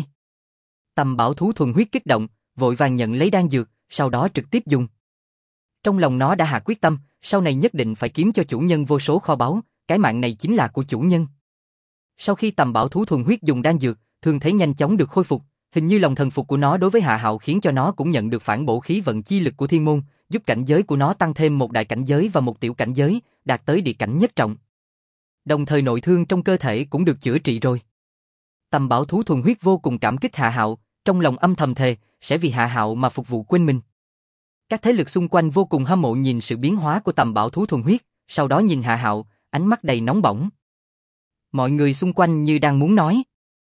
Tầm bảo thú thuần huyết kích động, vội vàng nhận lấy đan dược, sau đó trực tiếp dùng. Trong lòng nó đã hạ quyết tâm, sau này nhất định phải kiếm cho chủ nhân vô số kho báu, cái mạng này chính là của chủ nhân. Sau khi tầm bảo thú thuần huyết dùng đan dược, thương thế nhanh chóng được khôi phục, hình như lòng thần phục của nó đối với Hạ Hạo khiến cho nó cũng nhận được phản bổ khí vận chi lực của thiên môn, giúp cảnh giới của nó tăng thêm một đại cảnh giới và một tiểu cảnh giới, đạt tới địa cảnh nhất trọng. Đồng thời nội thương trong cơ thể cũng được chữa trị rồi. Tầm bảo thú thuần huyết vô cùng cảm kích Hạ Hạo, trong lòng âm thầm thề, sẽ vì Hạ Hạo mà phục vụ quên mình. Các thế lực xung quanh vô cùng hâm mộ nhìn sự biến hóa của tầm bảo thú thuần huyết, sau đó nhìn Hạ Hạo, ánh mắt đầy nóng bỏng. Mọi người xung quanh như đang muốn nói.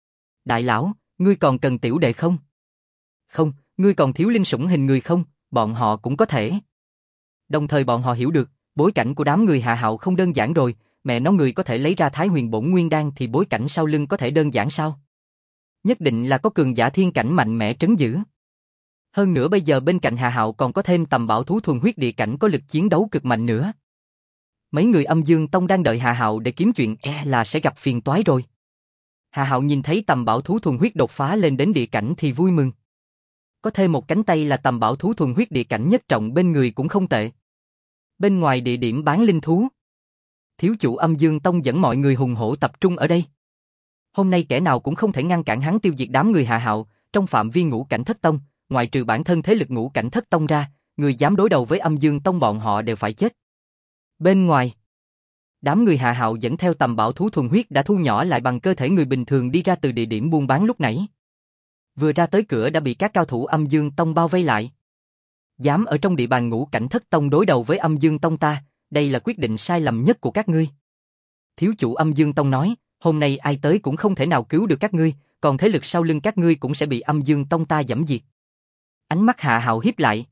Đại lão, ngươi còn cần tiểu đệ không? Không, ngươi còn thiếu linh sủng hình người không? Bọn họ cũng có thể. Đồng thời bọn họ hiểu được, bối cảnh của đám người Hạ Hạo không đơn giản rồi, mẹ nó người có thể lấy ra Thái Huyền Bổn Nguyên Đan thì bối cảnh sau lưng có thể đơn giản sao? Nhất định là có cường giả thiên cảnh mạnh mẽ trấn giữ. Hơn nữa bây giờ bên cạnh Hạ Hạo còn có thêm tầm bảo thú thuần huyết địa cảnh có lực chiến đấu cực mạnh nữa. Mấy người Âm Dương Tông đang đợi Hạ Hạo để kiếm chuyện là sẽ gặp phiền toái rồi. Hạ Hạo nhìn thấy tầm bảo thú thuần huyết đột phá lên đến địa cảnh thì vui mừng. Có thêm một cánh tay là tầm bảo thú thuần huyết địa cảnh nhất trọng bên người cũng không tệ. Bên ngoài địa điểm bán linh thú, thiếu chủ Âm Dương Tông dẫn mọi người hùng hổ tập trung ở đây. Hôm nay kẻ nào cũng không thể ngăn cản hắn tiêu diệt đám người Hạ Hạo, trong phạm vi ngũ cảnh thất tông, ngoại trừ bản thân thế lực ngũ cảnh thất tông ra, người dám đối đầu với Âm Dương Tông bọn họ đều phải chết. Bên ngoài, đám người Hạ Hạo dẫn theo tầm bảo thú thuần huyết đã thu nhỏ lại bằng cơ thể người bình thường đi ra từ địa điểm buôn bán lúc nãy. Vừa ra tới cửa đã bị các cao thủ Âm Dương Tông bao vây lại. Dám ở trong địa bàn ngũ cảnh thất tông đối đầu với Âm Dương Tông ta, đây là quyết định sai lầm nhất của các ngươi. Thiếu chủ Âm Dương Tông nói, hôm nay ai tới cũng không thể nào cứu được các ngươi, còn thế lực sau lưng các ngươi cũng sẽ bị Âm Dương Tông ta giẫm diệt. Ánh mắt Hạ Hạo híp lại.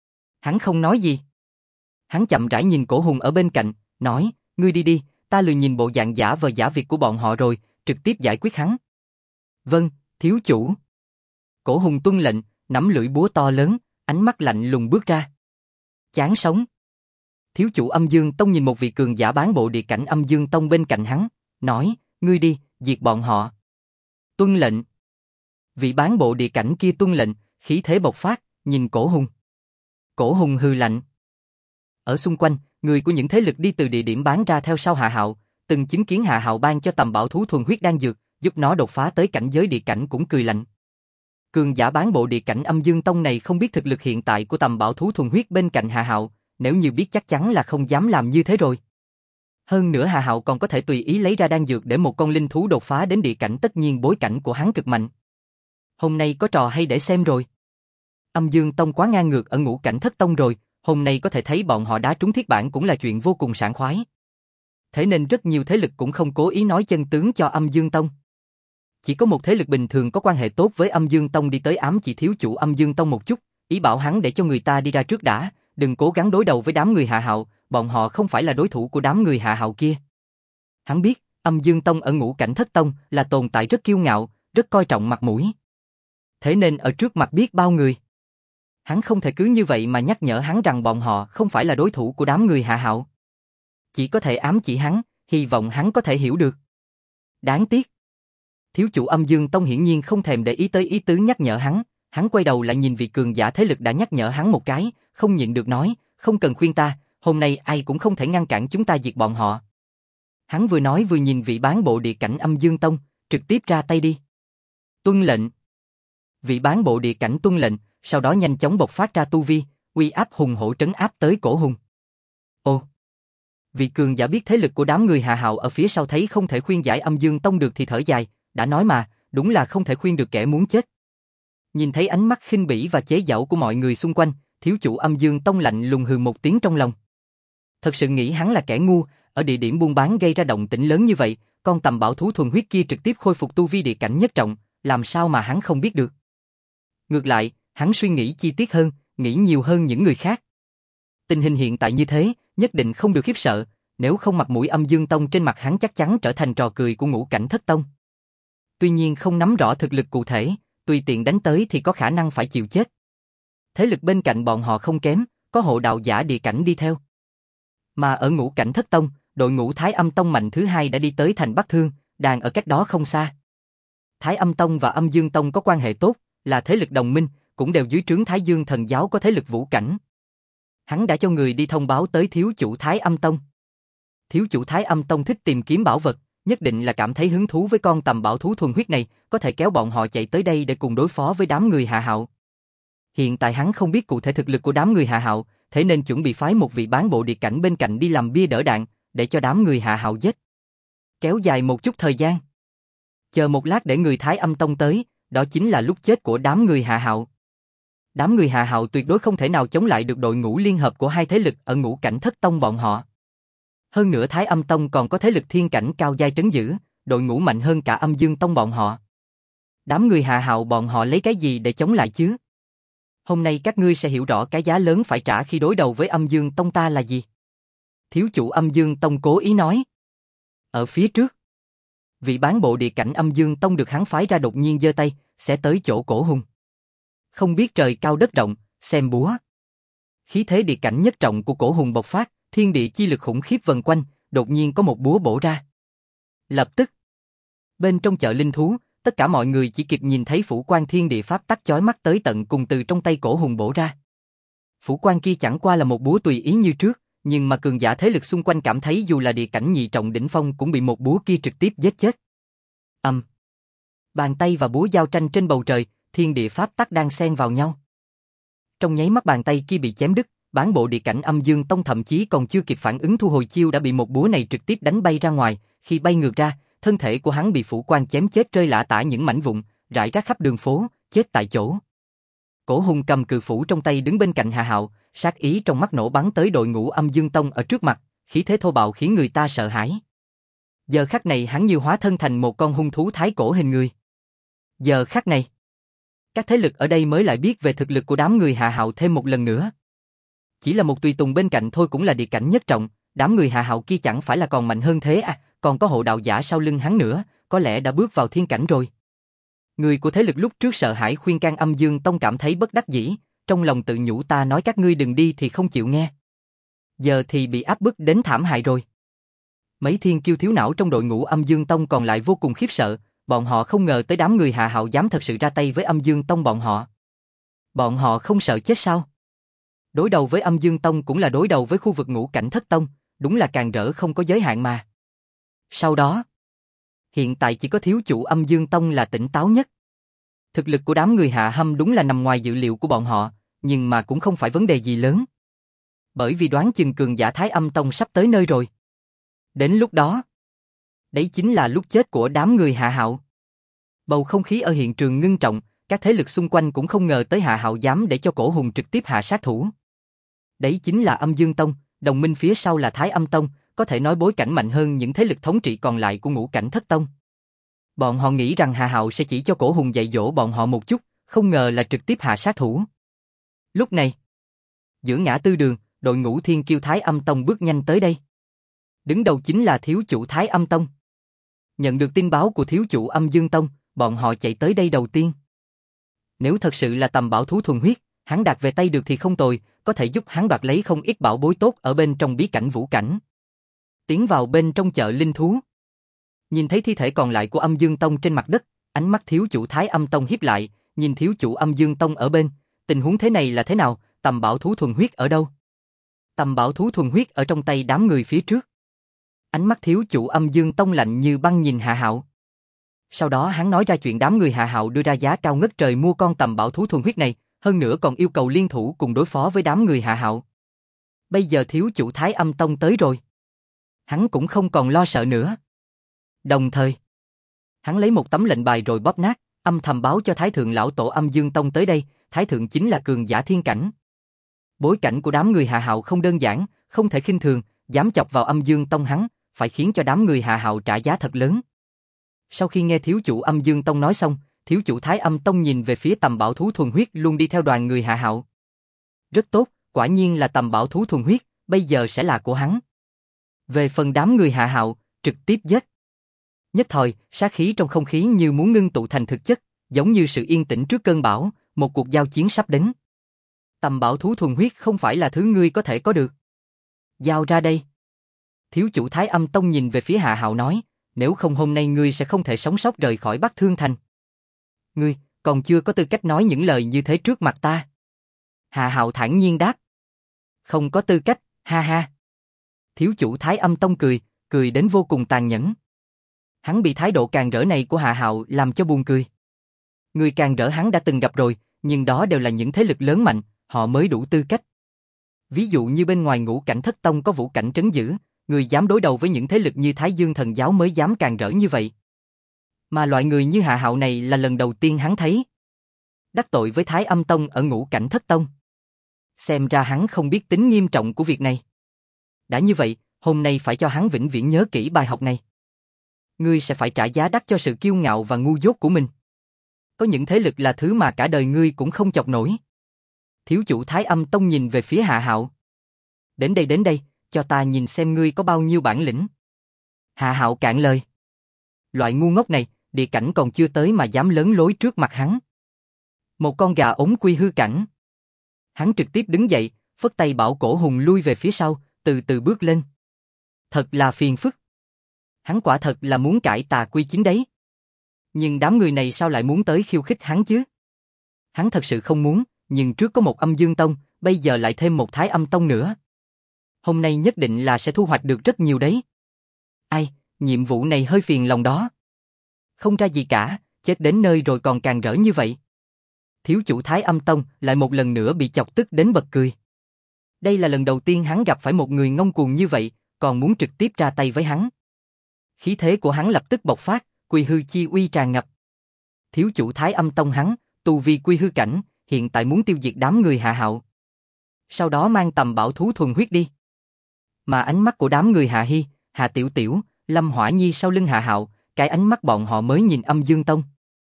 Hắn không nói gì. Hắn chậm rãi nhìn Cổ Hùng ở bên cạnh, nói, ngươi đi đi, ta lười nhìn bộ dạng giả vờ giả việc của bọn họ rồi, trực tiếp giải quyết hắn. Vâng, thiếu chủ. Cổ Hùng tuân lệnh, nắm lưỡi búa to lớn, ánh mắt lạnh lùng bước ra. Chán sống. Thiếu chủ Âm Dương Tông nhìn một vị cường giả bán bộ địa cảnh Âm Dương Tông bên cạnh hắn, nói, ngươi đi, diệt bọn họ. Tuân lệnh. Vị bán bộ địa cảnh kia tuân lệnh, khí thế bộc phát, nhìn Cổ Hùng. Cổ Hùng hừ lạnh. Ở xung quanh, người của những thế lực đi từ địa điểm bán ra theo sau Hạ Hạo, từng chứng kiến Hạ Hạo ban cho tầm bảo thú thuần huyết đan dược, giúp nó đột phá tới cảnh giới địa cảnh cũng cười lạnh. Cường giả bán bộ địa cảnh Âm Dương Tông này không biết thực lực hiện tại của tầm bảo thú thuần huyết bên cạnh Hạ Hạo, nếu như biết chắc chắn là không dám làm như thế rồi. Hơn nữa Hạ Hạo còn có thể tùy ý lấy ra đan dược để một con linh thú đột phá đến địa cảnh, tất nhiên bối cảnh của hắn cực mạnh. Hôm nay có trò hay để xem rồi. Âm Dương Tông quá ngang ngược ở ngũ cảnh thất tông rồi, hôm nay có thể thấy bọn họ đá trúng thiết bản cũng là chuyện vô cùng sảng khoái. Thế nên rất nhiều thế lực cũng không cố ý nói chân tướng cho Âm Dương Tông. Chỉ có một thế lực bình thường có quan hệ tốt với Âm Dương Tông đi tới ám chỉ thiếu chủ Âm Dương Tông một chút, ý bảo hắn để cho người ta đi ra trước đã, đừng cố gắng đối đầu với đám người Hạ Hạo, bọn họ không phải là đối thủ của đám người Hạ Hạo kia. Hắn biết, Âm Dương Tông ở Ngũ Cảnh Thất Tông là tồn tại rất kiêu ngạo, rất coi trọng mặt mũi. Thế nên ở trước mặt biết bao người, hắn không thể cứ như vậy mà nhắc nhở hắn rằng bọn họ không phải là đối thủ của đám người Hạ Hạo. Chỉ có thể ám chỉ hắn, hy vọng hắn có thể hiểu được. Đáng tiếc, thiếu chủ Âm Dương Tông hiển nhiên không thèm để ý tới ý tứ nhắc nhở hắn quay đầu lại nhìn vị cường giả thế lực đã nhắc nhở hắn một cái, không nhịn được nói, không cần khuyên ta, hôm nay ai cũng không thể ngăn cản chúng ta diệt bọn họ. Hắn vừa nói vừa nhìn vị bán bộ địa cảnh Âm Dương Tông, trực tiếp ra tay đi. Tuân lệnh. Vị bán bộ địa cảnh tuân lệnh, sau đó nhanh chóng bộc phát ra tu vi, uy áp hùng hổ trấn áp tới Cổ Hùng. Ồ! Vị cường giả biết thế lực của đám người Hạ Hạo ở phía sau thấy không thể khuyên giải Âm Dương Tông được thì thở dài, đã nói mà, đúng là không thể khuyên được kẻ muốn chết. Nhìn thấy ánh mắt khinh bỉ và chế giễu của mọi người xung quanh, thiếu chủ Âm Dương Tông lạnh lùng hừ một tiếng trong lòng. Thật sự nghĩ hắn là kẻ ngu, ở địa điểm buôn bán gây ra động tĩnh lớn như vậy, con tầm bảo thú thuần huyết kia trực tiếp khôi phục tu vi địa cảnh nhất trọng, làm sao mà hắn không biết được. Ngược lại, hắn suy nghĩ chi tiết hơn, nghĩ nhiều hơn những người khác. Tình hình hiện tại như thế, nhất định không được khiếp sợ, nếu không mặt mũi Âm Dương Tông trên mặt hắn chắc chắn trở thành trò cười của Ngũ Cảnh Thất Tông. Tuy nhiên không nắm rõ thực lực cụ thể, tùy tiện đánh tới thì có khả năng phải chịu chết. Thế lực bên cạnh bọn họ không kém, có hộ đạo giả địa cảnh đi theo. Mà ở Ngũ Cảnh Thất Tông, đội ngũ Thái Âm Tông mạnh thứ hai đã đi tới thành Bắc Thương, đang ở cách đó không xa. Thái Âm Tông và Âm Dương Tông có quan hệ tốt, là thế lực đồng minh, cũng đều dưới trướng Thái Dương Thần Giáo có thế lực vũ cảnh. Hắn đã cho người đi thông báo tới thiếu chủ Thái Âm Tông. Thiếu chủ Thái Âm Tông thích tìm kiếm bảo vật, nhất định là cảm thấy hứng thú với con tầm bảo thú thuần huyết này, có thể kéo bọn họ chạy tới đây để cùng đối phó với đám người Hạ Hạo. Hiện tại hắn không biết cụ thể thực lực của đám người Hạ Hạo, thế nên chuẩn bị phái một vị bán bộ địa cảnh bên cạnh đi làm bia đỡ đạn, để cho đám người Hạ Hạo giết. Kéo dài một chút thời gian. Chờ một lát để người Thái Âm Tông tới, đó chính là lúc chết của đám người Hạ Hạo. Đám người Hạ Hạo tuyệt đối không thể nào chống lại được đội ngũ liên hợp của hai thế lực ở Ngũ Cảnh Thất Tông bọn họ. Hơn nữa Thái Âm Tông còn có thế lực thiên cảnh cao giai trấn giữ, đội ngũ mạnh hơn cả Âm Dương Tông bọn họ. Đám người Hạ Hạo bọn họ lấy cái gì để chống lại chứ? Hôm nay các ngươi sẽ hiểu rõ cái giá lớn phải trả khi đối đầu với Âm Dương Tông ta là gì. Thiếu chủ Âm Dương Tông cố ý nói. Ở phía trước, vị bán bộ địa cảnh Âm Dương Tông được hắn phái ra đột nhiên giơ tay, sẽ tới chỗ Cổ Hùng. Không biết trời cao đất rộng, xem búa. Khí thế địa cảnh nhất trọng của Cổ Hùng bộc phát, thiên địa chi lực khủng khiếp vần quanh, đột nhiên có một búa bổ ra. Lập tức, bên trong chợ linh thú, tất cả mọi người chỉ kịp nhìn thấy phủ quan thiên địa pháp tắc chói mắt tới tận cùng từ trong tay Cổ Hùng bổ ra. Phủ quan kia chẳng qua là một búa tùy ý như trước, nhưng mà cường giả thế lực xung quanh cảm thấy dù là địa cảnh nhị trọng đỉnh phong cũng bị một búa kia trực tiếp giết chết. Bàn tay và búa giao tranh trên bầu trời, thiên địa pháp tắc đang xen vào nhau. Trong nháy mắt bàn tay kia bị chém đứt, bán bộ địa cảnh Âm Dương Tông thậm chí còn chưa kịp phản ứng thu hồi chiêu đã bị một búa này trực tiếp đánh bay ra ngoài, khi bay ngược ra, thân thể của hắn bị phủ quan chém chết rơi lả tả những mảnh vụn, rải rác khắp đường phố, chết tại chỗ. Cổ Hùng cầm cự phủ trong tay đứng bên cạnh Hạ Hạo, sát ý trong mắt nổ bắn tới đội ngũ Âm Dương Tông ở trước mặt, khí thế thô bạo khiến người ta sợ hãi. Giờ khắc này hắn như hóa thân thành một con hung thú thái cổ hình người. Giờ khắc này, các thế lực ở đây mới lại biết về thực lực của đám người Hạ Hạo thêm một lần nữa. Chỉ là một tùy tùng bên cạnh thôi cũng là địa cảnh nhất trọng, đám người Hạ Hạo kia chẳng phải là còn mạnh hơn thế à, còn có hộ đạo giả sau lưng hắn nữa, có lẽ đã bước vào thiên cảnh rồi. Người của thế lực lúc trước sợ hãi khuyên can Âm Dương Tông cảm thấy bất đắc dĩ, trong lòng tự nhủ ta nói các ngươi đừng đi thì không chịu nghe. Giờ thì bị áp bức đến thảm hại rồi. Mấy thiên kiêu thiếu não trong đội ngũ Âm Dương Tông còn lại vô cùng khiếp sợ, bọn họ không ngờ tới đám người Hạ Hạo dám thật sự ra tay với Âm Dương Tông bọn họ. Bọn họ không sợ chết sao? Đối đầu với Âm Dương Tông cũng là đối đầu với khu vực Ngũ Cảnh Thất Tông, đúng là càng rỡ không có giới hạn mà. Sau đó, hiện tại chỉ có thiếu chủ Âm Dương Tông là tỉnh táo nhất. Thực lực của đám người Hạ Hâm đúng là nằm ngoài dự liệu của bọn họ, nhưng mà cũng không phải vấn đề gì lớn. Bởi vì đoán chừng cường giả Thái Âm Tông sắp tới nơi rồi. Đến lúc đó, đấy chính là lúc chết của đám người Hạ Hạo. Bầu không khí ở hiện trường ngưng trọng, các thế lực xung quanh cũng không ngờ tới Hạ Hạo dám để cho Cổ Hùng trực tiếp hạ sát thủ. Đấy chính là Âm Dương Tông, đồng minh phía sau là Thái Âm Tông, có thể nói bối cảnh mạnh hơn những thế lực thống trị còn lại của Ngũ Cảnh Thất Tông. Bọn họ nghĩ rằng Hạ Hạo sẽ chỉ cho Cổ Hùng dạy dỗ bọn họ một chút, không ngờ là trực tiếp hạ sát thủ. Lúc này, Giữa ngã tư đường, đội ngũ thiên kiêu Thái Âm Tông bước nhanh tới đây. Đứng đầu chính là thiếu chủ Thái Âm Tông. Nhận được tin báo của thiếu chủ Âm Dương Tông, bọn họ chạy tới đây đầu tiên. Nếu thật sự là tầm bảo thú thuần huyết, hắn đạt về tay được thì không tồi, có thể giúp hắn đoạt lấy không ít bảo bối tốt ở bên trong bí cảnh vũ cảnh. Tiến vào bên trong chợ linh thú. Nhìn thấy thi thể còn lại của Âm Dương Tông trên mặt đất, ánh mắt thiếu chủ Thái Âm Tông híp lại, nhìn thiếu chủ Âm Dương Tông ở bên, tình huống thế này là thế nào, tầm bảo thú thuần huyết ở đâu? Tầm bảo thú thuần huyết ở trong tay đám người phía trước. Ánh mắt thiếu chủ Âm Dương Tông lạnh như băng nhìn Hạ Hạo. Sau đó hắn nói ra chuyện đám người Hạ Hạo đưa ra giá cao ngất trời mua con tầm bảo thú thuần huyết này, hơn nữa còn yêu cầu liên thủ cùng đối phó với đám người Hạ Hạo. Bây giờ thiếu chủ Thái Âm Tông tới rồi. Hắn cũng không còn lo sợ nữa. Đồng thời, hắn lấy một tấm lệnh bài rồi bóp nát, âm thầm báo cho Thái Thượng lão tổ Âm Dương Tông tới đây, Thái Thượng chính là cường giả thiên cảnh. Bối cảnh của đám người Hạ Hạo không đơn giản, không thể khinh thường, dám chọc vào Âm Dương Tông hắn, phải khiến cho đám người Hạ Hạo trả giá thật lớn. Sau khi nghe thiếu chủ Âm Dương Tông nói xong, thiếu chủ Thái Âm Tông nhìn về phía tầm bảo thú thuần huyết luôn đi theo đoàn người Hạ Hạo. Rất tốt, quả nhiên là tầm bảo thú thuần huyết, bây giờ sẽ là của hắn. Về phần đám người Hạ Hạo, trực tiếp giết. Nhất thời, sát khí trong không khí như muốn ngưng tụ thành thực chất, giống như sự yên tĩnh trước cơn bão, một cuộc giao chiến sắp đến. Tầm bảo thú thuần huyết không phải là thứ ngươi có thể có được. Giao ra đây. Thiếu chủ Thái Âm Tông nhìn về phía Hạ Hạo nói, nếu không hôm nay ngươi sẽ không thể sống sót rời khỏi Bắc Thương Thành. Ngươi, còn chưa có tư cách nói những lời như thế trước mặt ta. Hạ Hạo thản nhiên đáp. Không có tư cách, ha ha. Thiếu chủ Thái Âm Tông cười, cười đến vô cùng tàn nhẫn. Hắn bị thái độ càn rỡ này của Hạ Hạo làm cho buồn cười. Người càn rỡ hắn đã từng gặp rồi, nhưng đó đều là những thế lực lớn mạnh, họ mới đủ tư cách. Ví dụ như bên ngoài Ngũ Cảnh Thất Tông có vũ cảnh trấn giữ, người dám đối đầu với những thế lực như Thái Dương Thần Giáo mới dám càn rỡ như vậy. Mà loại người như Hạ Hạo này là lần đầu tiên hắn thấy. Đắc tội với Thái Âm Tông ở Ngũ Cảnh Thất Tông. Xem ra hắn không biết tính nghiêm trọng của việc này. Đã như vậy, hôm nay phải cho hắn vĩnh viễn nhớ kỹ bài học này. Ngươi sẽ phải trả giá đắt cho sự kiêu ngạo và ngu dốt của mình. Có những thế lực là thứ mà cả đời ngươi cũng không chọc nổi. Thiếu chủ Thái Âm Tông nhìn về phía Hạ Hạo. Đến đây, cho ta nhìn xem ngươi có bao nhiêu bản lĩnh. Hạ Hạo cạn lời. Loại ngu ngốc này, địa cảnh còn chưa tới mà dám lớn lối trước mặt hắn. Một con gà ống quy hư cảnh. Hắn trực tiếp đứng dậy, phất tay bảo Cổ Hùng lui về phía sau, từ từ bước lên. Thật là phiền phức. Hắn quả thật là muốn cải tà quy chính đấy. Nhưng đám người này sao lại muốn tới khiêu khích hắn chứ? Hắn thật sự không muốn, nhưng trước có một Âm Dương Tông, bây giờ lại thêm một Thái Âm Tông nữa. Hôm nay nhất định là sẽ thu hoạch được rất nhiều đấy. Ai, nhiệm vụ này hơi phiền lòng đó. Không ra gì cả, chết đến nơi rồi còn càng rỡ như vậy. Thiếu chủ Thái Âm Tông lại một lần nữa bị chọc tức đến bật cười. Đây là lần đầu tiên hắn gặp phải một người ngông cuồng như vậy, còn muốn trực tiếp ra tay với hắn. Khí thế của hắn lập tức bộc phát, quy hư chi uy tràn ngập. Thiếu chủ Thái Âm Tông hắn, tu vi quy hư cảnh, hiện tại muốn tiêu diệt đám người Hạ Hạo. Sau đó mang tầm bảo thú thuần huyết đi. Mà ánh mắt của đám người Hạ Hi, Hạ Tiểu Tiểu, Lâm Hỏa Nhi sau lưng Hạ Hạo, cái ánh mắt bọn họ mới nhìn Âm Dương Tông.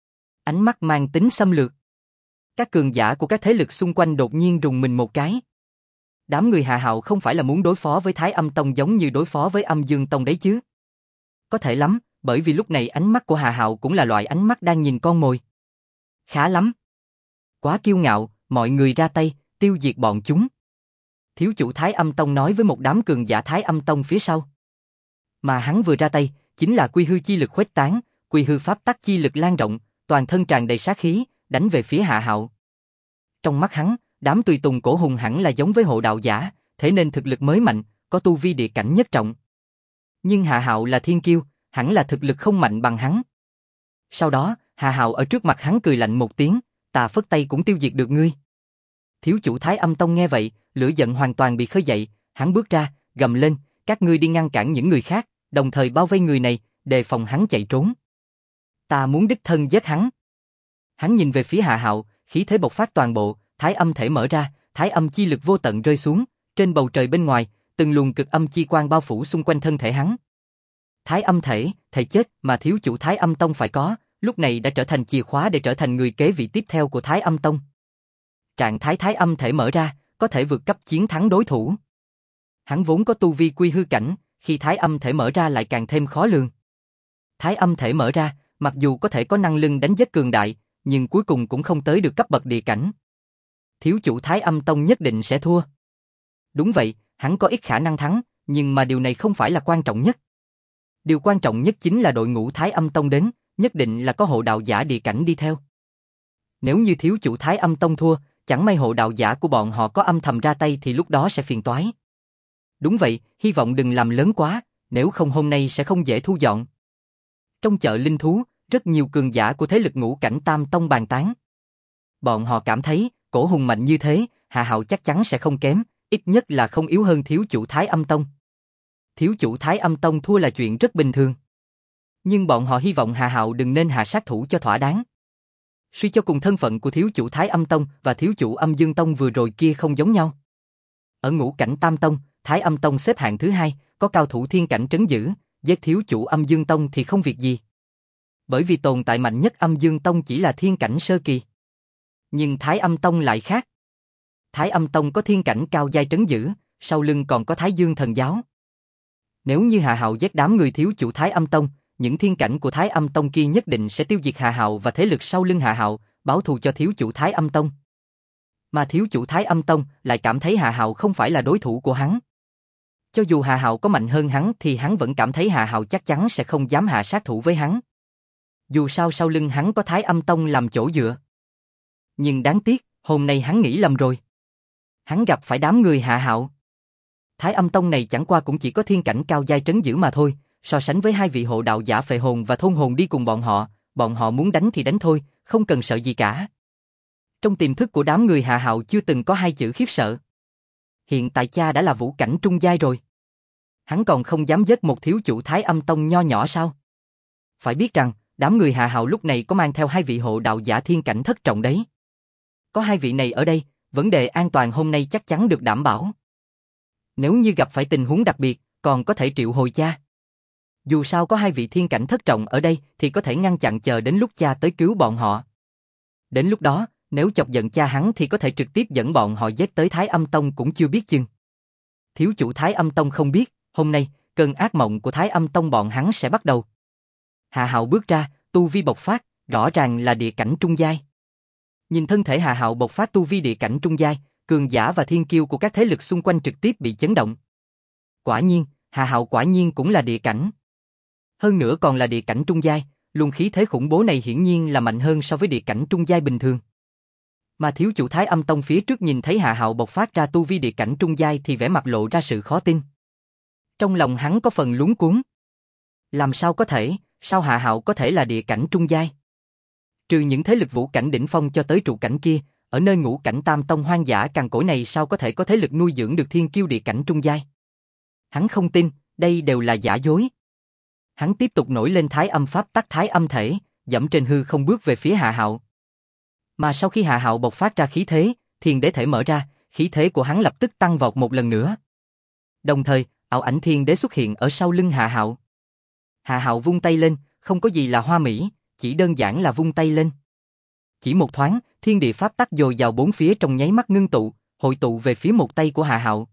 Ánh mắt mang tính xâm lược. Các cường giả của các thế lực xung quanh đột nhiên rùng mình một cái. Đám người Hạ Hạo không phải là muốn đối phó với Thái Âm Tông giống như đối phó với Âm Dương Tông đấy chứ. Có thể lắm, bởi vì lúc này ánh mắt của Hạ Hạo cũng là loại ánh mắt đang nhìn con mồi. Khá lắm. Quá kiêu ngạo, mọi người ra tay, tiêu diệt bọn chúng. Thiếu chủ Thái Âm Tông nói với một đám cường giả Thái Âm Tông phía sau. Mà hắn vừa ra tay, chính là quy hư chi lực khuếch tán, quy hư pháp tắc chi lực lan rộng, toàn thân tràn đầy sát khí, đánh về phía Hạ Hạo. Trong mắt hắn, đám tùy tùng Cổ Hùng hẳn là giống với hộ đạo giả, thế nên thực lực mới mạnh, có tu vi địa cảnh nhất trọng. Nhưng Hạ Hạo là thiên kiêu, hẳn là thực lực không mạnh bằng hắn. Sau đó, Hạ Hạo ở trước mặt hắn cười lạnh một tiếng, ta phất tay cũng tiêu diệt được ngươi. Thiếu chủ Thái Âm Tông nghe vậy, lửa giận hoàn toàn bị khơi dậy, hắn bước ra, gầm lên, các ngươi đi ngăn cản những người khác, đồng thời bao vây người này, đề phòng hắn chạy trốn. Ta muốn đích thân giết hắn. Hắn nhìn về phía Hạ Hạo, khí thế bộc phát toàn bộ, Thái Âm thể mở ra, Thái Âm chi lực vô tận rơi xuống, trên bầu trời bên ngoài, từng luồng cực âm chi quang bao phủ xung quanh thân thể hắn. Thái Âm thể, thể chết mà thiếu chủ Thái Âm Tông phải có, lúc này đã trở thành chìa khóa để trở thành người kế vị tiếp theo của Thái Âm Tông. Trạng thái Thái Âm thể mở ra, có thể vượt cấp chiến thắng đối thủ. Hắn vốn có tu vi quy hư cảnh, khi thái âm thể mở ra lại càng thêm khó lường. Thái âm thể mở ra, mặc dù có thể có năng lực đánh giết cường đại, nhưng cuối cùng cũng không tới được cấp bậc địa cảnh. Thiếu chủ Thái Âm Tông nhất định sẽ thua. Đúng vậy, hắn có ít khả năng thắng, nhưng mà điều này không phải là quan trọng nhất. Điều quan trọng nhất chính là đội ngũ Thái Âm Tông đến, nhất định là có hộ đạo giả địa cảnh đi theo. Nếu như thiếu chủ Thái Âm Tông thua, chẳng may hộ đạo giả của bọn họ có âm thầm ra tay thì lúc đó sẽ phiền toái. Đúng vậy, hy vọng đừng làm lớn quá, nếu không hôm nay sẽ không dễ thu dọn. Trong chợ linh thú, rất nhiều cường giả của thế lực ngũ cảnh Tam Tông bàn tán. Bọn họ cảm thấy, cổ hùng mạnh như thế, Hà Hạo chắc chắn sẽ không kém, ít nhất là không yếu hơn thiếu chủ Thái Âm Tông. Thiếu chủ Thái Âm Tông thua là chuyện rất bình thường. Nhưng bọn họ hy vọng Hà Hạo đừng nên hạ sát thủ cho thỏa đáng. Suy cho cùng thân phận của thiếu chủ Thái Âm Tông và thiếu chủ Âm Dương Tông vừa rồi kia không giống nhau. Ở ngũ cảnh Tam Tông, Thái Âm Tông xếp hạng thứ hai, có cao thủ thiên cảnh trấn giữ, giết thiếu chủ Âm Dương Tông thì không việc gì. Bởi vì tồn tại mạnh nhất Âm Dương Tông chỉ là thiên cảnh sơ kỳ. Nhưng Thái Âm Tông lại khác. Thái Âm Tông có thiên cảnh cao giai trấn giữ, sau lưng còn có Thái Dương Thần Giáo. Nếu như Hà Hạo giết đám người thiếu chủ Thái Âm Tông, những thiên cảnh của Thái Âm Tông kia nhất định sẽ tiêu diệt Hà Hạo và thế lực sau lưng Hà Hạo, báo thù cho thiếu chủ Thái Âm Tông. Mà thiếu chủ Thái Âm Tông lại cảm thấy Hà Hạo không phải là đối thủ của hắn. Cho dù Hà Hạo có mạnh hơn hắn thì hắn vẫn cảm thấy Hà Hạo chắc chắn sẽ không dám hạ sát thủ với hắn. Dù sao sau lưng hắn có Thái Âm Tông làm chỗ dựa. Nhưng đáng tiếc, hôm nay hắn nghĩ lầm rồi. Hắn gặp phải đám người Hạ Hạo. Thái Âm Tông này chẳng qua cũng chỉ có thiên cảnh cao giai trấn giữ mà thôi, so sánh với hai vị hộ đạo giả phệ hồn và thôn hồn đi cùng bọn họ muốn đánh thì đánh thôi, không cần sợ gì cả. Trong tiềm thức của đám người Hạ Hạo chưa từng có hai chữ khiếp sợ. Hiện tại cha đã là vũ cảnh trung giai rồi. Hắn còn không dám giết một thiếu chủ Thái Âm Tông nho nhỏ sao? Phải biết rằng, đám người Hạ Hạo lúc này có mang theo hai vị hộ đạo giả thiên cảnh thất trọng đấy. Có hai vị này ở đây, vấn đề an toàn hôm nay chắc chắn được đảm bảo. Nếu như gặp phải tình huống đặc biệt, còn có thể triệu hồi cha. Dù sao có hai vị thiên cảnh thất trọng ở đây thì có thể ngăn chặn chờ đến lúc cha tới cứu bọn họ. Đến lúc đó, nếu chọc giận cha hắn thì có thể trực tiếp dẫn bọn họ giết tới Thái Âm Tông cũng chưa biết chừng. Thiếu chủ Thái Âm Tông không biết, hôm nay, cơn ác mộng của Thái Âm Tông bọn hắn sẽ bắt đầu. Hạ Hạo bước ra, tu vi bộc phát, rõ ràng là địa cảnh trung giai. Nhìn thân thể Hạ Hạo bộc phát tu vi địa cảnh trung giai, cường giả và thiên kiêu của các thế lực xung quanh trực tiếp bị chấn động. Quả nhiên, Hạ Hạo quả nhiên cũng là địa cảnh. Hơn nữa còn là địa cảnh trung giai, luồng khí thế khủng bố này hiển nhiên là mạnh hơn so với địa cảnh trung giai bình thường. Mà thiếu chủ Thái Âm Tông phía trước nhìn thấy Hạ Hạo bộc phát ra tu vi địa cảnh trung giai thì vẻ mặt lộ ra sự khó tin. Trong lòng hắn có phần luống cuống. Làm sao có thể, sao Hạ Hạo có thể là địa cảnh trung giai? Trừ những thế lực vũ cảnh đỉnh phong cho tới trụ cảnh kia, ở nơi ngũ cảnh Tam Tông hoang dã cằn cỗi này sao có thể có thế lực nuôi dưỡng được thiên kiêu địa cảnh trung giai? Hắn không tin, đây đều là giả dối. Hắn tiếp tục nổi lên Thái Âm Pháp tắc Thái Âm thể, dẫm trên hư không bước về phía Hạ Hạo. Mà sau khi Hạ Hạo bộc phát ra khí thế, thiên đế thể mở ra, khí thế của hắn lập tức tăng vọt một lần nữa. Đồng thời, ảo ảnh thiên đế xuất hiện ở sau lưng Hạ Hạo. Hạ Hạo vung tay lên, không có gì là hoa mỹ, chỉ đơn giản là vung tay lên. Chỉ một thoáng, thiên địa pháp tắc dồi dào bốn phía trong nháy mắt ngưng tụ, hội tụ về phía một tay của Hạ Hạo.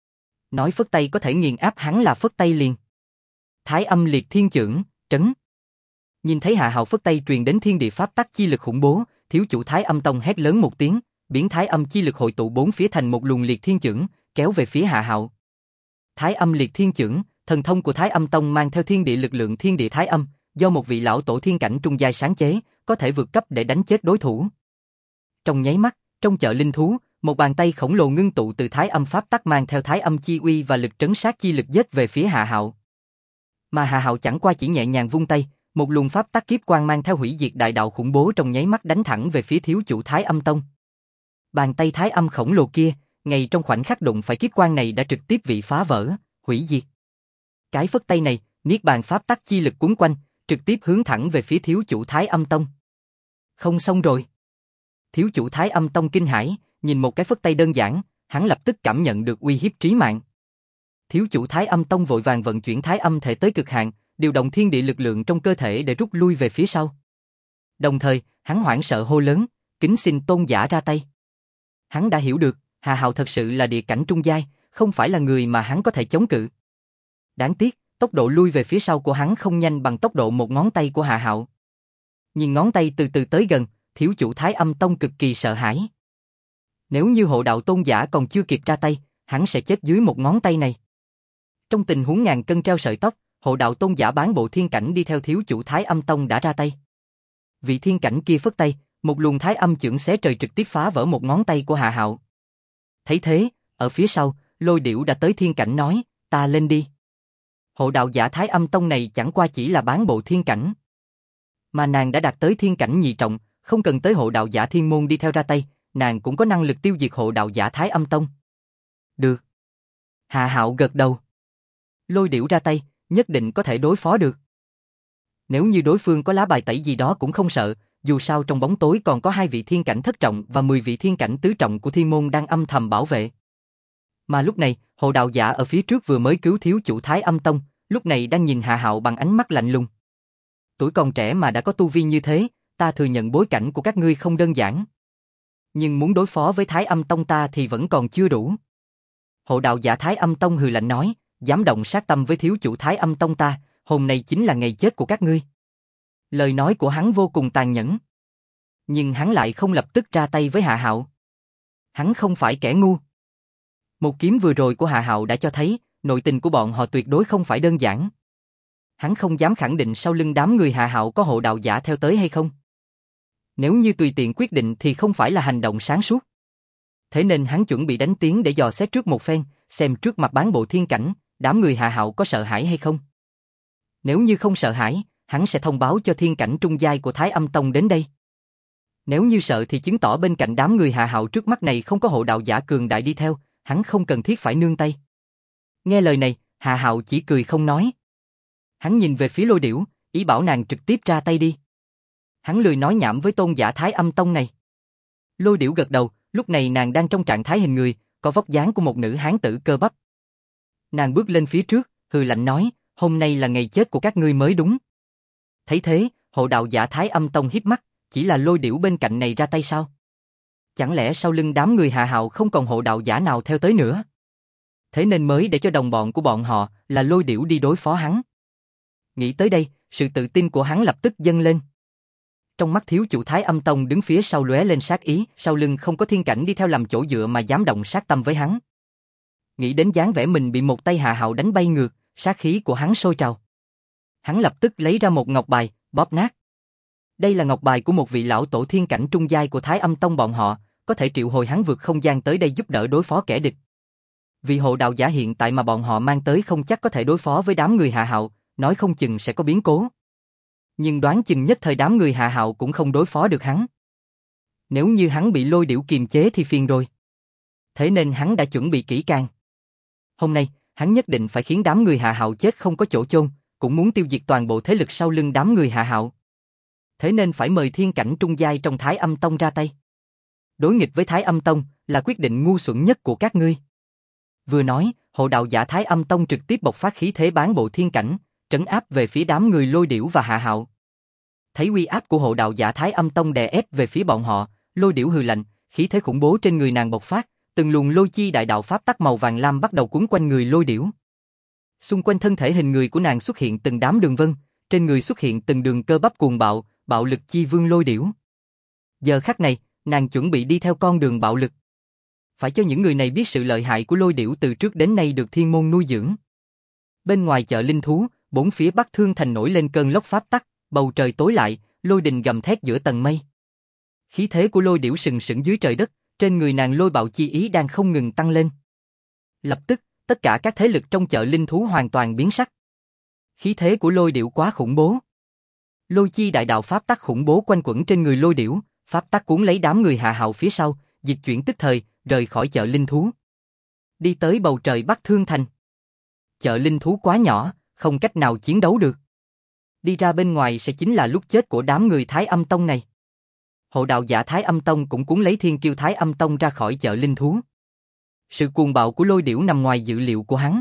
Nói phất tay có thể nghiền áp hắn là phất tay liền. Thái Âm Liệt Thiên Chưởng, trấn. Nhìn thấy Hạ Hạo phất tay truyền đến thiên địa pháp tắc chi lực khủng bố, thiếu chủ Thái Âm Tông hét lớn một tiếng, biến Thái Âm chi lực hội tụ bốn phía thành một luồng liệt thiên chưởng, kéo về phía Hạ Hạo. Thái Âm Liệt Thiên Chưởng, thần thông của Thái Âm Tông mang theo thiên địa lực lượng thiên địa Thái Âm, do một vị lão tổ thiên cảnh trung giai sáng chế, có thể vượt cấp để đánh chết đối thủ. Trong nháy mắt, trong chợ linh thú, một bàn tay khổng lồ ngưng tụ từ Thái Âm pháp tắc mang theo Thái Âm chi uy và lực trấn sát chi lực giết về phía Hạ Hạo. Mà Hạ Hạo chẳng qua chỉ nhẹ nhàng vung tay, một luồng pháp tắc kiếp quang mang theo hủy diệt đại đạo khủng bố trong nháy mắt đánh thẳng về phía thiếu chủ Thái Âm Tông. Bàn tay Thái Âm khổng lồ kia, ngay trong khoảnh khắc đụng phải kiếp quang này đã trực tiếp bị phá vỡ, hủy diệt. Cái phất tay này, niết bàn pháp tắc chi lực cuốn quanh, trực tiếp hướng thẳng về phía thiếu chủ Thái Âm Tông. Không xong rồi. Thiếu chủ Thái Âm Tông kinh hãi, nhìn một cái phất tay đơn giản, hắn lập tức cảm nhận được uy hiếp trí mạng. Thiếu chủ Thái Âm Tông vội vàng vận chuyển Thái Âm thể tới cực hạn, điều động thiên địa lực lượng trong cơ thể để rút lui về phía sau. Đồng thời, hắn hoảng sợ hô lớn, kính xin tôn giả ra tay. Hắn đã hiểu được, Hà Hạo thật sự là địa cảnh trung giai, không phải là người mà hắn có thể chống cự. Đáng tiếc, tốc độ lui về phía sau của hắn không nhanh bằng tốc độ một ngón tay của Hà Hạo. Nhìn ngón tay từ từ tới gần, thiếu chủ Thái Âm Tông cực kỳ sợ hãi. Nếu như hộ đạo tôn giả còn chưa kịp ra tay, hắn sẽ chết dưới một ngón tay này. Trong tình huống ngàn cân treo sợi tóc, hộ đạo tôn giả bán bộ thiên cảnh đi theo thiếu chủ Thái Âm Tông đã ra tay. Vị thiên cảnh kia phất tay, một luồng thái âm chưởng xé trời trực tiếp phá vỡ một ngón tay của Hà Hạo. Thấy thế, ở phía sau, Lôi Điểu đã tới thiên cảnh nói, ta lên đi. Hộ đạo giả Thái Âm Tông này chẳng qua chỉ là bán bộ thiên cảnh. Mà nàng đã đạt tới thiên cảnh nhị trọng, không cần tới hộ đạo giả thiên môn đi theo ra tay, nàng cũng có năng lực tiêu diệt hộ đạo giả Thái Âm Tông. Được. Hà Hạo gật đầu. Lôi Điểu ra tay, nhất định có thể đối phó được. Nếu như đối phương có lá bài tẩy gì đó cũng không sợ, dù sao trong bóng tối còn có 2 vị thiên cảnh thất trọng và 10 vị thiên cảnh tứ trọng của thiên môn đang âm thầm bảo vệ. Mà lúc này, hộ đạo giả ở phía trước vừa mới cứu thiếu chủ Thái Âm Tông, lúc này đang nhìn Hà Hạo bằng ánh mắt lạnh lùng. Tuổi còn trẻ mà đã có tu vi như thế, ta thừa nhận bối cảnh của các ngươi không đơn giản. Nhưng muốn đối phó với Thái Âm Tông ta thì vẫn còn chưa đủ. Hộ đạo giả Thái Âm Tông hừ lạnh nói, dám động sát tâm với thiếu chủ Thái Âm Tông ta, hôm nay chính là ngày chết của các ngươi. Lời nói của hắn vô cùng tàn nhẫn. Nhưng hắn lại không lập tức ra tay với Hà Hạo. Hắn không phải kẻ ngu. Một kiếm vừa rồi của Hà Hạo đã cho thấy, nội tình của bọn họ tuyệt đối không phải đơn giản. Hắn không dám khẳng định sau lưng đám người Hà Hạo có hộ đạo giả theo tới hay không. Nếu như tùy tiện quyết định thì không phải là hành động sáng suốt. Thế nên hắn chuẩn bị đánh tiếng để dò xét trước một phen, xem trước mặt bán bộ thiên cảnh, đám người Hà Hạo có sợ hãi hay không. Nếu như không sợ hãi, hắn sẽ thông báo cho thiên cảnh trung giai của Thái Âm Tông đến đây. Nếu như sợ thì chứng tỏ bên cạnh đám người Hà Hạo trước mắt này không có hộ đạo giả cường đại đi theo, hắn không cần thiết phải nương tay. Nghe lời này, Hà Hạo chỉ cười không nói. Hắn nhìn về phía Lôi Điểu, ý bảo nàng trực tiếp ra tay đi. Hắn lười nói nhảm với tôn giả Thái Âm Tông này. Lôi Điểu gật đầu, lúc này nàng đang trong trạng thái hình người, có vóc dáng của một nữ hán tử cơ bắp. Nàng bước lên phía trước, hừ lạnh nói, hôm nay là ngày chết của các ngươi mới đúng. Thấy thế, hộ đạo giả Thái Âm Tông híp mắt, chỉ là Lôi Điểu bên cạnh này ra tay sao? Chẳng lẽ sau lưng đám người Hà Hạo không còn hộ đạo giả nào theo tới nữa? Thế nên mới để cho đồng bọn của bọn họ là Lôi Điểu đi đối phó hắn. Nghĩ tới đây, sự tự tin của hắn lập tức dâng lên. Trong mắt thiếu chủ Thái Âm Tông đứng phía sau lóe lên sát ý, sau lưng không có thiên cảnh đi theo làm chỗ dựa mà dám động sát tâm với hắn. Nghĩ đến dáng vẻ mình bị một tay Hà Hạo đánh bay ngược, sát khí của hắn sôi trào. Hắn lập tức lấy ra một ngọc bài, bóp nát. Đây là ngọc bài của một vị lão tổ thiên cảnh trung giai của Thái Âm Tông bọn họ, có thể triệu hồi hắn vượt không gian tới đây giúp đỡ đối phó kẻ địch. Vì hộ đạo giả hiện tại mà bọn họ mang tới không chắc có thể đối phó với đám người Hà Hạo, nói không chừng sẽ có biến cố. Nhưng đoán chừng nhất thời đám người Hà Hạo cũng không đối phó được hắn. Nếu như hắn bị Lôi Điểu kiềm chế thì phiền rồi. Thế nên hắn đã chuẩn bị kỹ càng. Hôm nay, hắn nhất định phải khiến đám người Hà Hạo chết không có chỗ chôn, cũng muốn tiêu diệt toàn bộ thế lực sau lưng đám người Hà Hạo. Thế nên phải mời thiên cảnh trung giai trong Thái Âm Tông ra tay. Đối nghịch với Thái Âm Tông là quyết định ngu xuẩn nhất của các ngươi. Vừa nói, hộ đạo giả Thái Âm Tông trực tiếp bộc phát khí thế bán bộ thiên cảnh, trấn áp về phía đám người Lôi Điểu và Hà Hạo. Thấy uy áp của hộ đạo giả Thái Âm Tông đè ép về phía bọn họ, Lôi Điểu hừ lạnh, khí thế khủng bố trên người nàng bộc phát, từng luồng lôi chi đại đạo pháp tắc màu vàng lam bắt đầu quấn quanh người Lôi Điểu. Xung quanh thân thể hình người của nàng xuất hiện từng đám đường vân, trên người xuất hiện từng đường cơ bắp cuồng bạo, bạo lực chi vương Lôi Điểu. Giờ khắc này, nàng chuẩn bị đi theo con đường bạo lực. Phải cho những người này biết sự lợi hại của Lôi Điểu từ trước đến nay được thiên môn nuôi dưỡng. Bên ngoài chợ linh thú, bốn phía Bắc Thương Thành nổi lên cơn lốc pháp tắc, bầu trời tối lại, lôi đình gầm thét giữa tầng mây. Khí thế của Lôi Điểu sừng sững dưới trời đất, trên người nàng lôi bạo chi ý đang không ngừng tăng lên. Lập tức, tất cả các thế lực trong chợ linh thú hoàn toàn biến sắc. Khí thế của Lôi Điểu quá khủng bố. Lôi chi đại đạo pháp tắc khủng bố quanh quẩn trên người Lôi Điểu, pháp tắc cuốn lấy đám người Hà Hạo phía sau, dịch chuyển tức thời, rời khỏi chợ linh thú. Đi tới bầu trời Bắc Thương Thành. Chợ linh thú quá nhỏ, không cách nào chiến đấu được. Đi ra bên ngoài sẽ chính là lúc chết của đám người Thái Âm Tông này. Hộ đạo giả Thái Âm Tông cũng cuốn lấy thiên kiêu Thái Âm Tông ra khỏi chợ linh thú. Sự cuồng bạo của Lôi Điểu nằm ngoài dự liệu của hắn.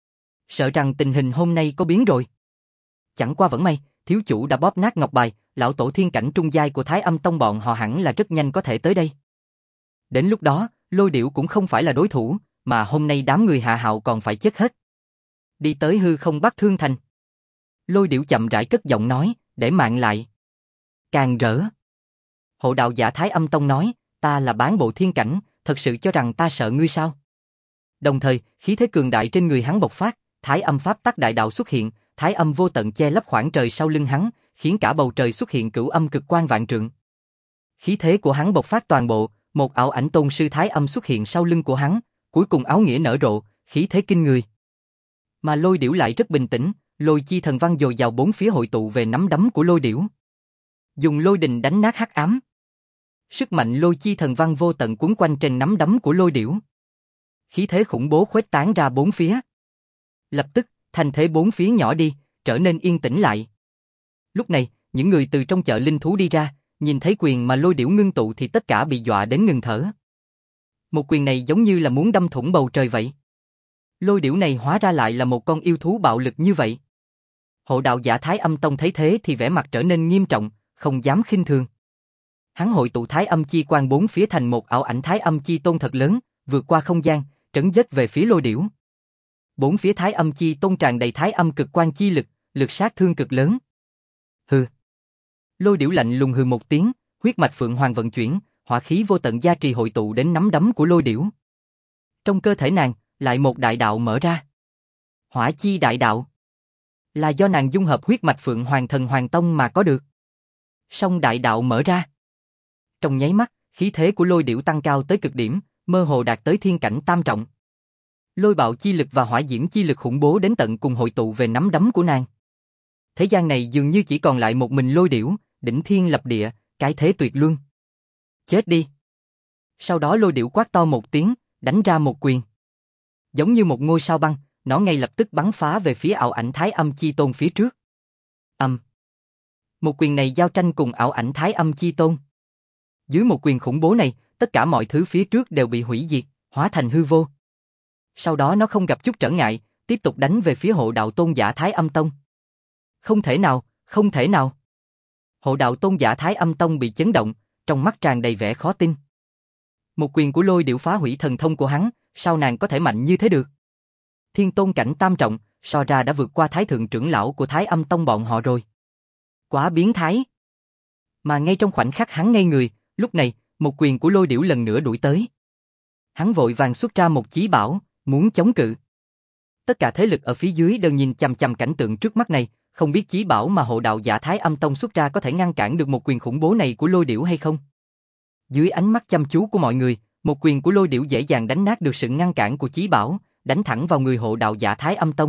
Sợ rằng tình hình hôm nay có biến rồi. Chẳng qua vẫn may, thiếu chủ đã bóp nát ngọc bài, lão tổ thiên cảnh trung giai của Thái Âm Tông bọn họ hẳn là rất nhanh có thể tới đây. Đến lúc đó, Lôi Điểu cũng không phải là đối thủ, mà hôm nay đám người Hạ Hạo còn phải chết hết. Đi tới hư không Bắc Thương Thành. Lôi Điểu chậm rãi cất giọng nói, để mạng lại. Càng rỡ. Hộ đạo giả Thái Âm Tông nói, ta là bán bộ thiên cảnh, thật sự cho rằng ta sợ ngươi sao? Đồng thời, khí thế cường đại trên người hắn bộc phát, Thái Âm Pháp Tắc Đại Đạo xuất hiện, Thái Âm vô tận che lấp khoảng trời sau lưng hắn, khiến cả bầu trời xuất hiện cửu âm cực quang vạn trượng. Khí thế của hắn bộc phát toàn bộ, một ảo ảnh tôn sư Thái Âm xuất hiện sau lưng của hắn, cuối cùng áo nghĩa nở rộ, khí thế kinh người. Mà Lôi Điểu lại rất bình tĩnh, lôi chi thần văn dồi dào bốn phía hội tụ về nắm đấm của Lôi Điểu. Dùng lôi đình đánh nát hắc ám. Sức mạnh lôi chi thần văn vô tận cuốn quanh trên nắm đấm của Lôi Điểu. Khí thế khủng bố khuếch tán ra bốn phía. Lập tức, thành thế bốn phía nhỏ đi, trở nên yên tĩnh lại. Lúc này, những người từ trong chợ linh thú đi ra, nhìn thấy quyền mà Lôi Điểu ngưng tụ thì tất cả bị dọa đến ngừng thở. Một quyền này giống như là muốn đâm thủng bầu trời vậy. Lôi Điểu này hóa ra lại là một con yêu thú bạo lực như vậy. Hộ đạo giả Thái Âm Tông thấy thế thì vẻ mặt trở nên nghiêm trọng, không dám khinh thường. Hắn hội tụ Thái Âm chi quang bốn phía thành một ảo ảnh Thái Âm chi tôn thật lớn, vượt qua không gian, trấn giết về phía Lôi Điểu. Bốn phía Thái Âm chi tôn tràn đầy Thái Âm cực quang chi lực, lực sát thương cực lớn. Hừ. Lôi Điểu lạnh lùng hừ một tiếng, huyết mạch phượng hoàng vận chuyển, hỏa khí vô tận gia trì hội tụ đến nắm đấm của Lôi Điểu. Trong cơ thể nàng, lại một đại đạo mở ra. Hỏa chi đại đạo. Là do nàng dung hợp huyết mạch phượng hoàng thần hoàng tông mà có được. Song đại đạo mở ra. Trong nháy mắt, khí thế của Lôi Điểu tăng cao tới cực điểm, mơ hồ đạt tới thiên cảnh tam trọng. Lôi bạo chi lực và hỏa diễm chi lực khủng bố đến tận cùng hội tụ về nắm đấm của nàng. Thế gian này dường như chỉ còn lại một mình Lôi Điểu, đỉnh thiên lập địa, cái thế tuyệt luân. Chết đi. Sau đó Lôi Điểu quát to một tiếng, đánh ra một quyền. Giống như một ngôi sao băng, nó ngay lập tức bắn phá về phía ảo ảnh Thái Âm chi tôn phía trước. Một quyền này giao tranh cùng ảo ảnh Thái Âm chi tôn. Dưới một quyền khủng bố này, tất cả mọi thứ phía trước đều bị hủy diệt, hóa thành hư vô. Sau đó nó không gặp chút trở ngại, tiếp tục đánh về phía hộ đạo tôn giả Thái Âm Tông. Không thể nào, không thể nào. Hộ đạo tôn giả Thái Âm Tông bị chấn động, trong mắt tràn đầy vẻ khó tin. Một quyền của Lôi Điểu phá hủy thần thông của hắn, sao nàng có thể mạnh như thế được? Thiên tôn cảnh tam trọng, so ra đã vượt qua Thái thượng trưởng lão của Thái Âm Tông bọn họ rồi. Quá biến thái. Mà ngay trong khoảnh khắc hắn ngây người, lúc này, một quyền của Lôi Điểu lần nữa đuổi tới. Hắn vội vàng xuất ra một chí bảo, muốn chống cự. Tất cả thế lực ở phía dưới đều nhìn chằm chằm cảnh tượng trước mắt này, không biết chí bảo mà hộ đạo giả Thái Âm Tông xuất ra có thể ngăn cản được một quyền khủng bố này của Lôi Điểu hay không. Dưới ánh mắt chăm chú của mọi người, một quyền của Lôi Điểu dễ dàng đánh nát được sự ngăn cản của chí bảo, đánh thẳng vào người hộ đạo giả Thái Âm Tông.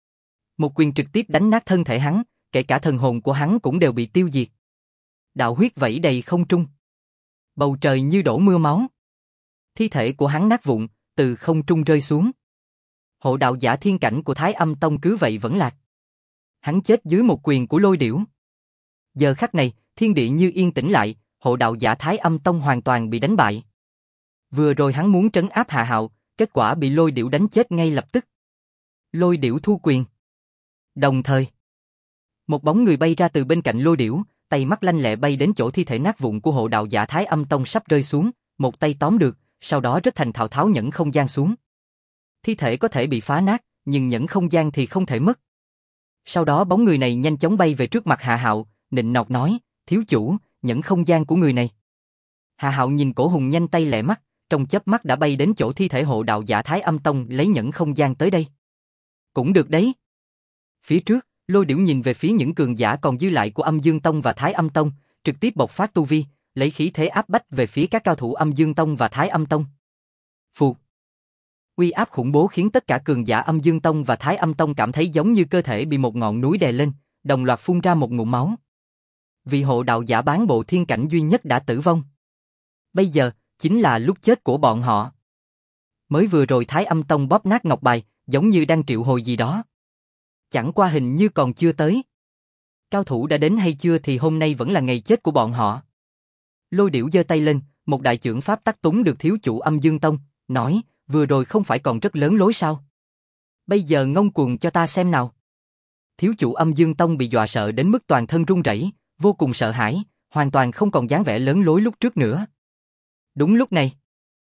Một quyền trực tiếp đánh nát thân thể hắn, kể cả thần hồn của hắn cũng đều bị tiêu diệt. Đạo huyết vẩy đầy không trung. Bầu trời như đổ mưa máu. Thi thể của hắn nát vụn, từ không trung rơi xuống. Hộ đạo giả thiên cảnh của Thái Âm Tông cứ vậy vẫn lạc. Hắn chết dưới một quyền của Lôi Điểu. Giờ khắc này, thiên địa như yên tĩnh lại, hộ đạo giả Thái Âm Tông hoàn toàn bị đánh bại. Vừa rồi hắn muốn trấn áp Hạ Hạo, kết quả bị Lôi Điểu đánh chết ngay lập tức. Lôi Điểu thu quyền. Đồng thời, một bóng người bay ra từ bên cạnh Lôi Điểu, tay mắt lanh lẹ bay đến chỗ thi thể nát vụn của hộ đạo giả Thái Âm Tông sắp rơi xuống, một tay tóm được, sau đó rất thành thạo tháo nhẫn không gian xuống. Thi thể có thể bị phá nát, nhưng nhẫn không gian thì không thể mất. Sau đó bóng người này nhanh chóng bay về trước mặt Hạ Hạo, nịnh nọt nói, thiếu chủ, nhẫn không gian của người này. Hạ Hạo nhìn Cổ Hùng nhanh tay lẹ mắt, trong chớp mắt đã bay đến chỗ thi thể hộ đạo giả Thái Âm Tông lấy nhẫn không gian tới đây. Cũng được đấy. Phía trước, Lôi Điểu nhìn về phía những cường giả còn dư lại của Âm Dương Tông và Thái Âm Tông, trực tiếp bộc phát tu vi, lấy khí thế áp bách về phía các cao thủ Âm Dương Tông và Thái Âm Tông. Phụt. Uy áp khủng bố khiến tất cả cường giả Âm Dương Tông và Thái Âm Tông cảm thấy giống như cơ thể bị một ngọn núi đè lên, đồng loạt phun ra một ngụm máu. Vị hộ đạo giả bán bộ thiên cảnh duy nhất đã tử vong. Bây giờ, chính là lúc chết của bọn họ. Mới vừa rồi Thái Âm Tông bóp nát ngọc bài, giống như đang triệu hồi gì đó. Chẳng qua hình như còn chưa tới. Cao thủ đã đến hay chưa thì hôm nay vẫn là ngày chết của bọn họ. Lôi Điểu giơ tay lên, một đại chưởng pháp tắc túng được thiếu chủ Âm Dương Tông, nói, vừa rồi không phải còn rất lớn lối sao? Bây giờ ngông cuồng cho ta xem nào. Thiếu chủ Âm Dương Tông bị dọa sợ đến mức toàn thân run rẩy, vô cùng sợ hãi, hoàn toàn không còn dáng vẻ lớn lối lúc trước nữa. Đúng lúc này,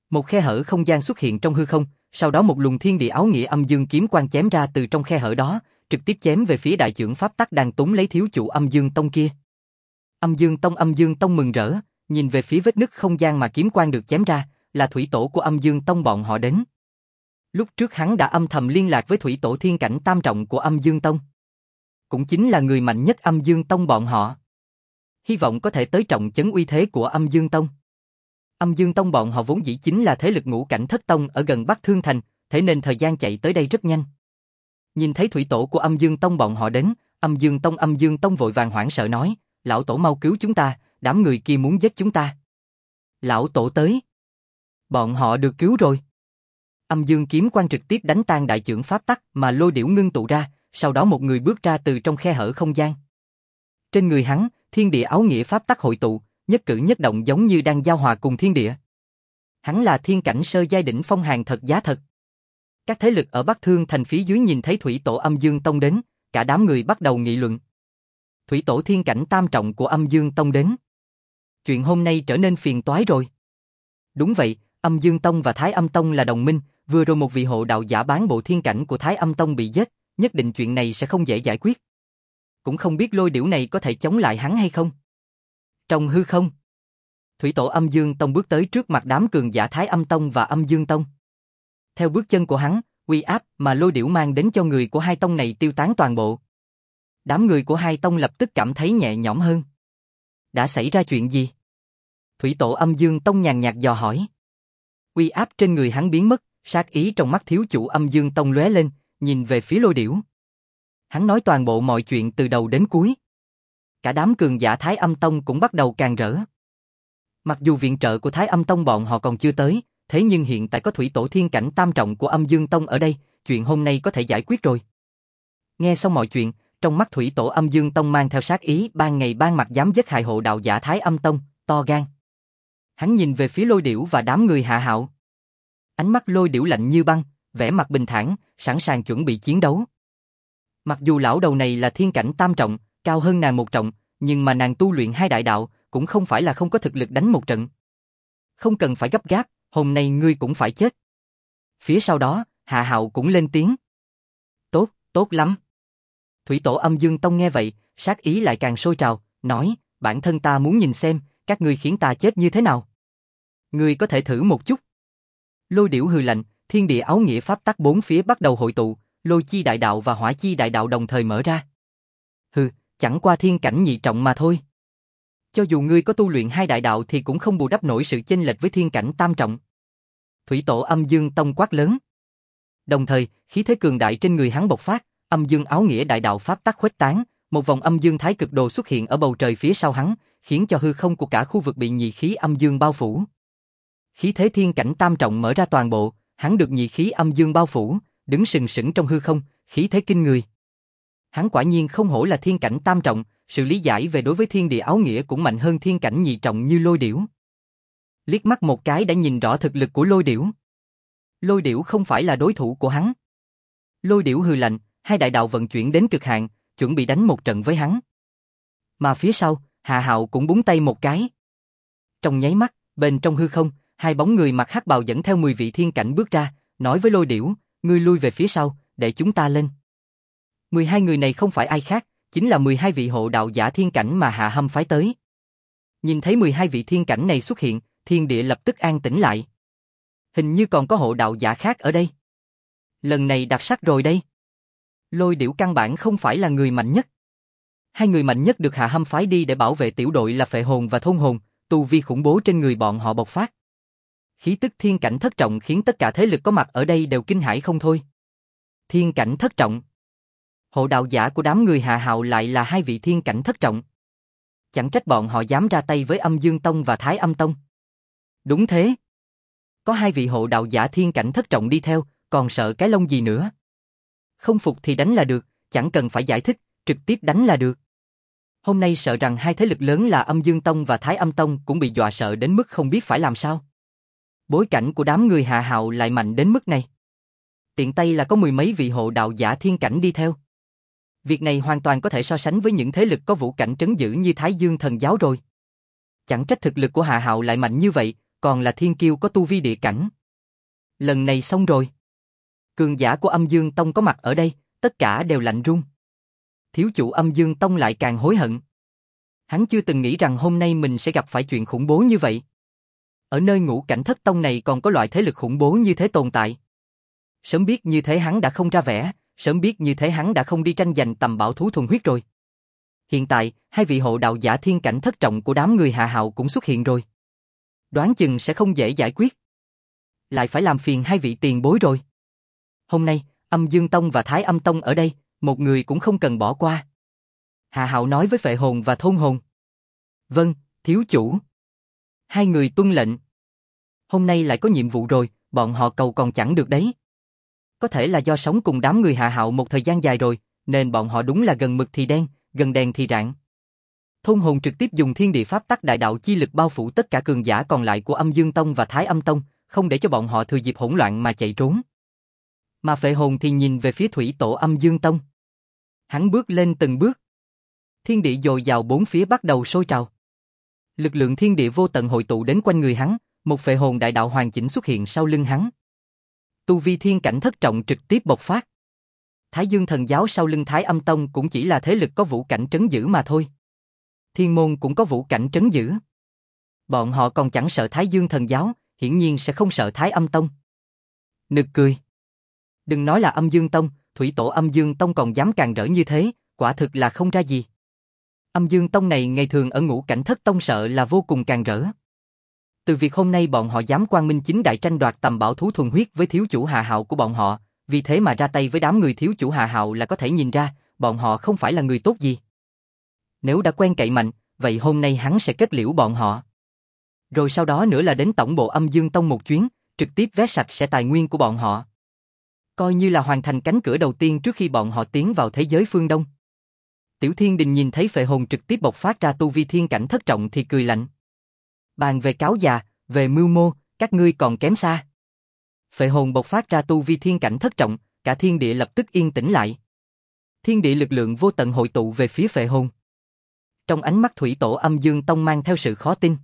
Một khe hở không gian xuất hiện trong hư không, sau đó một luồng thiên địa áo nghĩa âm dương kiếm quang chém ra từ trong khe hở đó, trực tiếp chém về phía đại trưởng pháp tắc đang túm lấy thiếu chủ Âm Dương Tông kia. Âm Dương Tông mừng rỡ, nhìn về phía vết nứt không gian mà kiếm quang được chém ra, là thủy tổ của Âm Dương Tông bọn họ đến. Lúc trước hắn đã âm thầm liên lạc với thủy tổ thiên cảnh tam trọng của Âm Dương Tông. Cũng chính là người mạnh nhất Âm Dương Tông bọn họ. Hy vọng có thể tới trọng chấn uy thế của Âm Dương Tông. Âm Dương Tông bọn họ vốn dĩ chính là thế lực ngũ cảnh thất tông ở gần Bắc Thương Thành, thế nên thời gian chạy tới đây rất nhanh. Nhìn thấy thủy tổ của Âm Dương Tông bọn họ đến, Âm Dương Tông vội vàng hoảng sợ nói, lão tổ mau cứu chúng ta, đám người kia muốn giết chúng ta. Lão tổ tới. Bọn họ được cứu rồi. Âm Dương kiếm quang trực tiếp đánh tan đại trưởng pháp tắc mà lôi điểu ngưng tụ ra, sau đó một người bước ra từ trong khe hở không gian. Trên người hắn, thiên địa áo nghĩa pháp tắc hội tụ, nhất cử nhất động giống như đang giao hòa cùng thiên địa. Hắn là thiên cảnh sơ giai đỉnh phong hàng thật giá thật. Các thế lực ở Bắc Thương Thành phía dưới nhìn thấy thủy tổ Âm Dương Tông đến, cả đám người bắt đầu nghị luận. Thủy tổ thiên cảnh tam trọng của Âm Dương Tông đến. Chuyện hôm nay trở nên phiền toái rồi. Đúng vậy, Âm Dương Tông và Thái Âm Tông là đồng minh, vừa rồi một vị hộ đạo giả bán bộ thiên cảnh của Thái Âm Tông bị giết, nhất định chuyện này sẽ không dễ giải quyết. Cũng không biết lôi điểu này có thể chống lại hắn hay không. Trong hư không, thủy tổ Âm Dương Tông bước tới trước mặt đám cường giả Thái Âm Tông và Âm Dương Tông. Theo bước chân của hắn, uy áp mà lôi điểu mang đến cho người của hai tông này tiêu tán toàn bộ. Đám người của hai tông lập tức cảm thấy nhẹ nhõm hơn. Đã xảy ra chuyện gì? Thủy tổ Âm Dương Tông nhàn nhạt dò hỏi. Uy áp trên người hắn biến mất, sát ý trong mắt thiếu chủ Âm Dương Tông lóe lên, nhìn về phía lôi điểu. Hắn nói toàn bộ mọi chuyện từ đầu đến cuối. Cả đám cường giả Thái Âm Tông cũng bắt đầu càng rỡ. Mặc dù viện trợ của Thái Âm Tông bọn họ còn chưa tới, thế nhưng hiện tại có thủy tổ thiên cảnh tam trọng của Âm Dương Tông ở đây, chuyện hôm nay có thể giải quyết rồi. Nghe xong mọi chuyện, trong mắt thủy tổ Âm Dương Tông mang theo sát ý, ban ngày ban mặt dám giết hại hộ đạo giả Thái Âm Tông, to gan. Hắn nhìn về phía lôi điểu và đám người Hạ Hạo. Ánh mắt lôi điểu lạnh như băng, vẻ mặt bình thản, sẵn sàng chuẩn bị chiến đấu. Mặc dù lão đầu này là thiên cảnh tam trọng, cao hơn nàng một trọng, nhưng mà nàng tu luyện hai đại đạo, cũng không phải là không có thực lực đánh một trận. Không cần phải gấp gáp, hôm nay ngươi cũng phải chết. Phía sau đó, Hạ Hạo cũng lên tiếng. Tốt, tốt lắm. Thủy tổ Âm Dương Tông nghe vậy, sát ý lại càng sôi trào, nói, bản thân ta muốn nhìn xem, các ngươi khiến ta chết như thế nào. Ngươi có thể thử một chút. Lôi điểu hừ lạnh, thiên địa áo nghĩa pháp tắc bốn phía bắt đầu hội tụ, lôi chi đại đạo và hỏa chi đại đạo đồng thời mở ra. Hừ, chẳng qua thiên cảnh nhị trọng mà thôi. Cho dù ngươi có tu luyện hai đại đạo thì cũng không bù đắp nổi sự chênh lệch với thiên cảnh tam trọng. Thủy tổ Âm Dương Tông quát lớn. Đồng thời, khí thế cường đại trên người hắn bộc phát, âm dương áo nghĩa đại đạo pháp tắc khuếch tán, một vòng âm dương thái cực đồ xuất hiện ở bầu trời phía sau hắn, khiến cho hư không của cả khu vực bị nhị khí âm dương bao phủ. Khí thế thiên cảnh tam trọng mở ra toàn bộ, hắn được nhị khí âm dương bao phủ, đứng sừng sững trong hư không, khí thế kinh người. Hắn quả nhiên không hổ là thiên cảnh tam trọng, sự lý giải về đối với thiên địa áo nghĩa cũng mạnh hơn thiên cảnh nhị trọng như lôi điểu. Liếc mắt một cái đã nhìn rõ thực lực của lôi điểu. Lôi điểu không phải là đối thủ của hắn. Lôi điểu hừ lạnh, hai đại đạo vận chuyển đến cực hạn, chuẩn bị đánh một trận với hắn. Mà phía sau, Hạ Hạo cũng búng tay một cái. Trong nháy mắt, bên trong hư không, hai bóng người mặc hắc bào dẫn theo 10 vị thiên cảnh bước ra, nói với lôi điểu, ngươi lui về phía sau, để chúng ta lên. 12 người này không phải ai khác, chính là 12 vị hộ đạo giả thiên cảnh mà Hạ Hâm phái tới. Nhìn thấy 12 vị thiên cảnh này xuất hiện, thiên địa lập tức an tĩnh lại. Hình như còn có hộ đạo giả khác ở đây. Lần này đặc sắc rồi đây. Lôi điểu căn bản không phải là người mạnh nhất. Hai người mạnh nhất được Hạ Hâm phái đi để bảo vệ tiểu đội là phệ hồn và thôn hồn, tu vi khủng bố trên người bọn họ bộc phát. Khí tức thiên cảnh thất trọng khiến tất cả thế lực có mặt ở đây đều kinh hãi không thôi. Thiên cảnh thất trọng. Hộ đạo giả của đám người Hạ Hạo lại là hai vị thiên cảnh thất trọng. Chẳng trách bọn họ dám ra tay với Âm Dương Tông và Thái Âm Tông. Đúng thế. Có hai vị hộ đạo giả thiên cảnh thất trọng đi theo, còn sợ cái lông gì nữa. Không phục thì đánh là được, chẳng cần phải giải thích, trực tiếp đánh là được. Hôm nay sợ rằng hai thế lực lớn là Âm Dương Tông và Thái Âm Tông cũng bị dọa sợ đến mức không biết phải làm sao. Bối cảnh của đám người Hạ Hạo lại mạnh đến mức này. Tiện tay là có 10 mấy vị hộ đạo giả thiên cảnh đi theo. Việc này hoàn toàn có thể so sánh với những thế lực có vũ cảnh trấn giữ như Thái Dương Thần Giáo rồi. Chẳng trách thực lực của Hạ Hạo lại mạnh như vậy, còn là thiên kiêu có tu vi địa cảnh. Lần này xong rồi. Cường giả của Âm Dương Tông có mặt ở đây, tất cả đều lạnh run. Thiếu chủ Âm Dương Tông lại càng hối hận. Hắn chưa từng nghĩ rằng hôm nay mình sẽ gặp phải chuyện khủng bố như vậy. Ở nơi ngũ cảnh thất tông này còn có loại thế lực khủng bố như thế tồn tại. Sớm biết như thế hắn đã không ra vẻ, sớm biết như thế hắn đã không đi tranh giành tầm bảo thú thuần huyết rồi. Hiện tại, hai vị hộ đạo giả thiên cảnh thất trọng của đám người Hạ Hạo cũng xuất hiện rồi. Đoán chừng sẽ không dễ giải quyết. Lại phải làm phiền hai vị tiền bối rồi. Hôm nay, Âm Dương Tông và Thái Âm Tông ở đây, một người cũng không cần bỏ qua. Hạ Hạo nói với Phệ Hồn và Thôn Hồn. Vâng, thiếu chủ. Hai người tuân lệnh. Hôm nay lại có nhiệm vụ rồi, bọn họ cầu còn chẳng được đấy. Có thể là do sống cùng đám người Hạ Hạo một thời gian dài rồi, nên bọn họ đúng là gần mực thì đen, gần đèn thì rạng. Thôn Hồn trực tiếp dùng thiên địa pháp tắc đại đạo chi lực bao phủ tất cả cường giả còn lại của Âm Dương Tông và Thái Âm Tông, không để cho bọn họ thừa dịp hỗn loạn mà chạy trốn. Mà Phệ Hồn thì nhìn về phía thủy tổ Âm Dương Tông. Hắn bước lên từng bước. Thiên địa dồi dào bốn phía bắt đầu sôi trào. Lực lượng thiên địa vô tận hội tụ đến quanh người hắn, một Phệ Hồn đại đạo hoàn chỉnh xuất hiện sau lưng hắn. Tu vi thiên cảnh thất trọng trực tiếp bộc phát. Thái Dương Thần Giáo sau lưng Thái Âm Tông cũng chỉ là thế lực có vũ cảnh trấn giữ mà thôi. Thiên môn cũng có vũ cảnh trấn giữ. Bọn họ còn chẳng sợ Thái Dương Thần Giáo, hiển nhiên sẽ không sợ Thái Âm Tông. Nực cười. Đừng nói là Âm Dương Tông, thủy tổ Âm Dương Tông còn dám càng rỡ như thế, quả thực là không ra gì. Âm Dương Tông này ngày thường ở ngũ cảnh thất tông sợ là vô cùng càng rỡ. Từ việc hôm nay bọn họ dám quang minh chính đại tranh đoạt tầm bảo thú thuần huyết với thiếu chủ Hạ Hạo của bọn họ, vì thế mà ra tay với đám người thiếu chủ Hạ Hạo là có thể nhìn ra, bọn họ không phải là người tốt gì. Nếu đã quen cậy mạnh, vậy hôm nay hắn sẽ kết liễu bọn họ. Rồi sau đó nữa là đến tổng bộ Âm Dương Tông một chuyến, trực tiếp vét sạch sẽ tài nguyên của bọn họ. Coi như là hoàn thành cánh cửa đầu tiên trước khi bọn họ tiến vào thế giới phương Đông. Tiểu Thiên Đình nhìn thấy Phệ Hồn trực tiếp bộc phát ra tu vi thiên cảnh thất trọng thì cười lạnh. Bàn về cáo già, về mưu mô, các ngươi còn kém xa. Phệ Hồn bộc phát ra tu vi thiên cảnh thất trọng, cả thiên địa lập tức yên tĩnh lại. Thiên địa lực lượng vô tận hội tụ về phía Phệ Hồn. Trong ánh mắt thủy tổ Âm Dương Tông mang theo sự khó tin.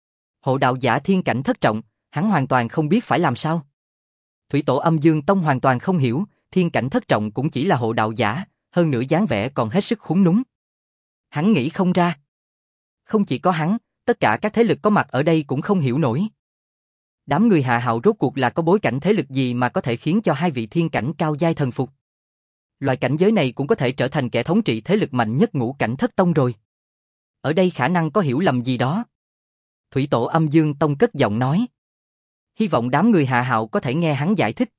Hộ đạo giả thiên cảnh thất trọng, hắn hoàn toàn không biết phải làm sao. Thủy tổ Âm Dương Tông hoàn toàn không hiểu, thiên cảnh thất trọng cũng chỉ là hộ đạo giả, hơn nữa dáng vẻ còn hết sức khúm núm. Hắn nghĩ không ra. Không chỉ có hắn, tất cả các thế lực có mặt ở đây cũng không hiểu nổi. Đám người Hạ Hạo rốt cuộc là có bối cảnh thế lực gì mà có thể khiến cho hai vị thiên cảnh cao giai thần phục. Loại cảnh giới này cũng có thể trở thành kẻ thống trị thế lực mạnh nhất ngũ cảnh thất tông rồi. Ở đây khả năng có hiểu lầm gì đó. Thủy tổ Âm Dương Tông cất giọng nói. Hy vọng đám người Hạ Hạo có thể nghe hắn giải thích.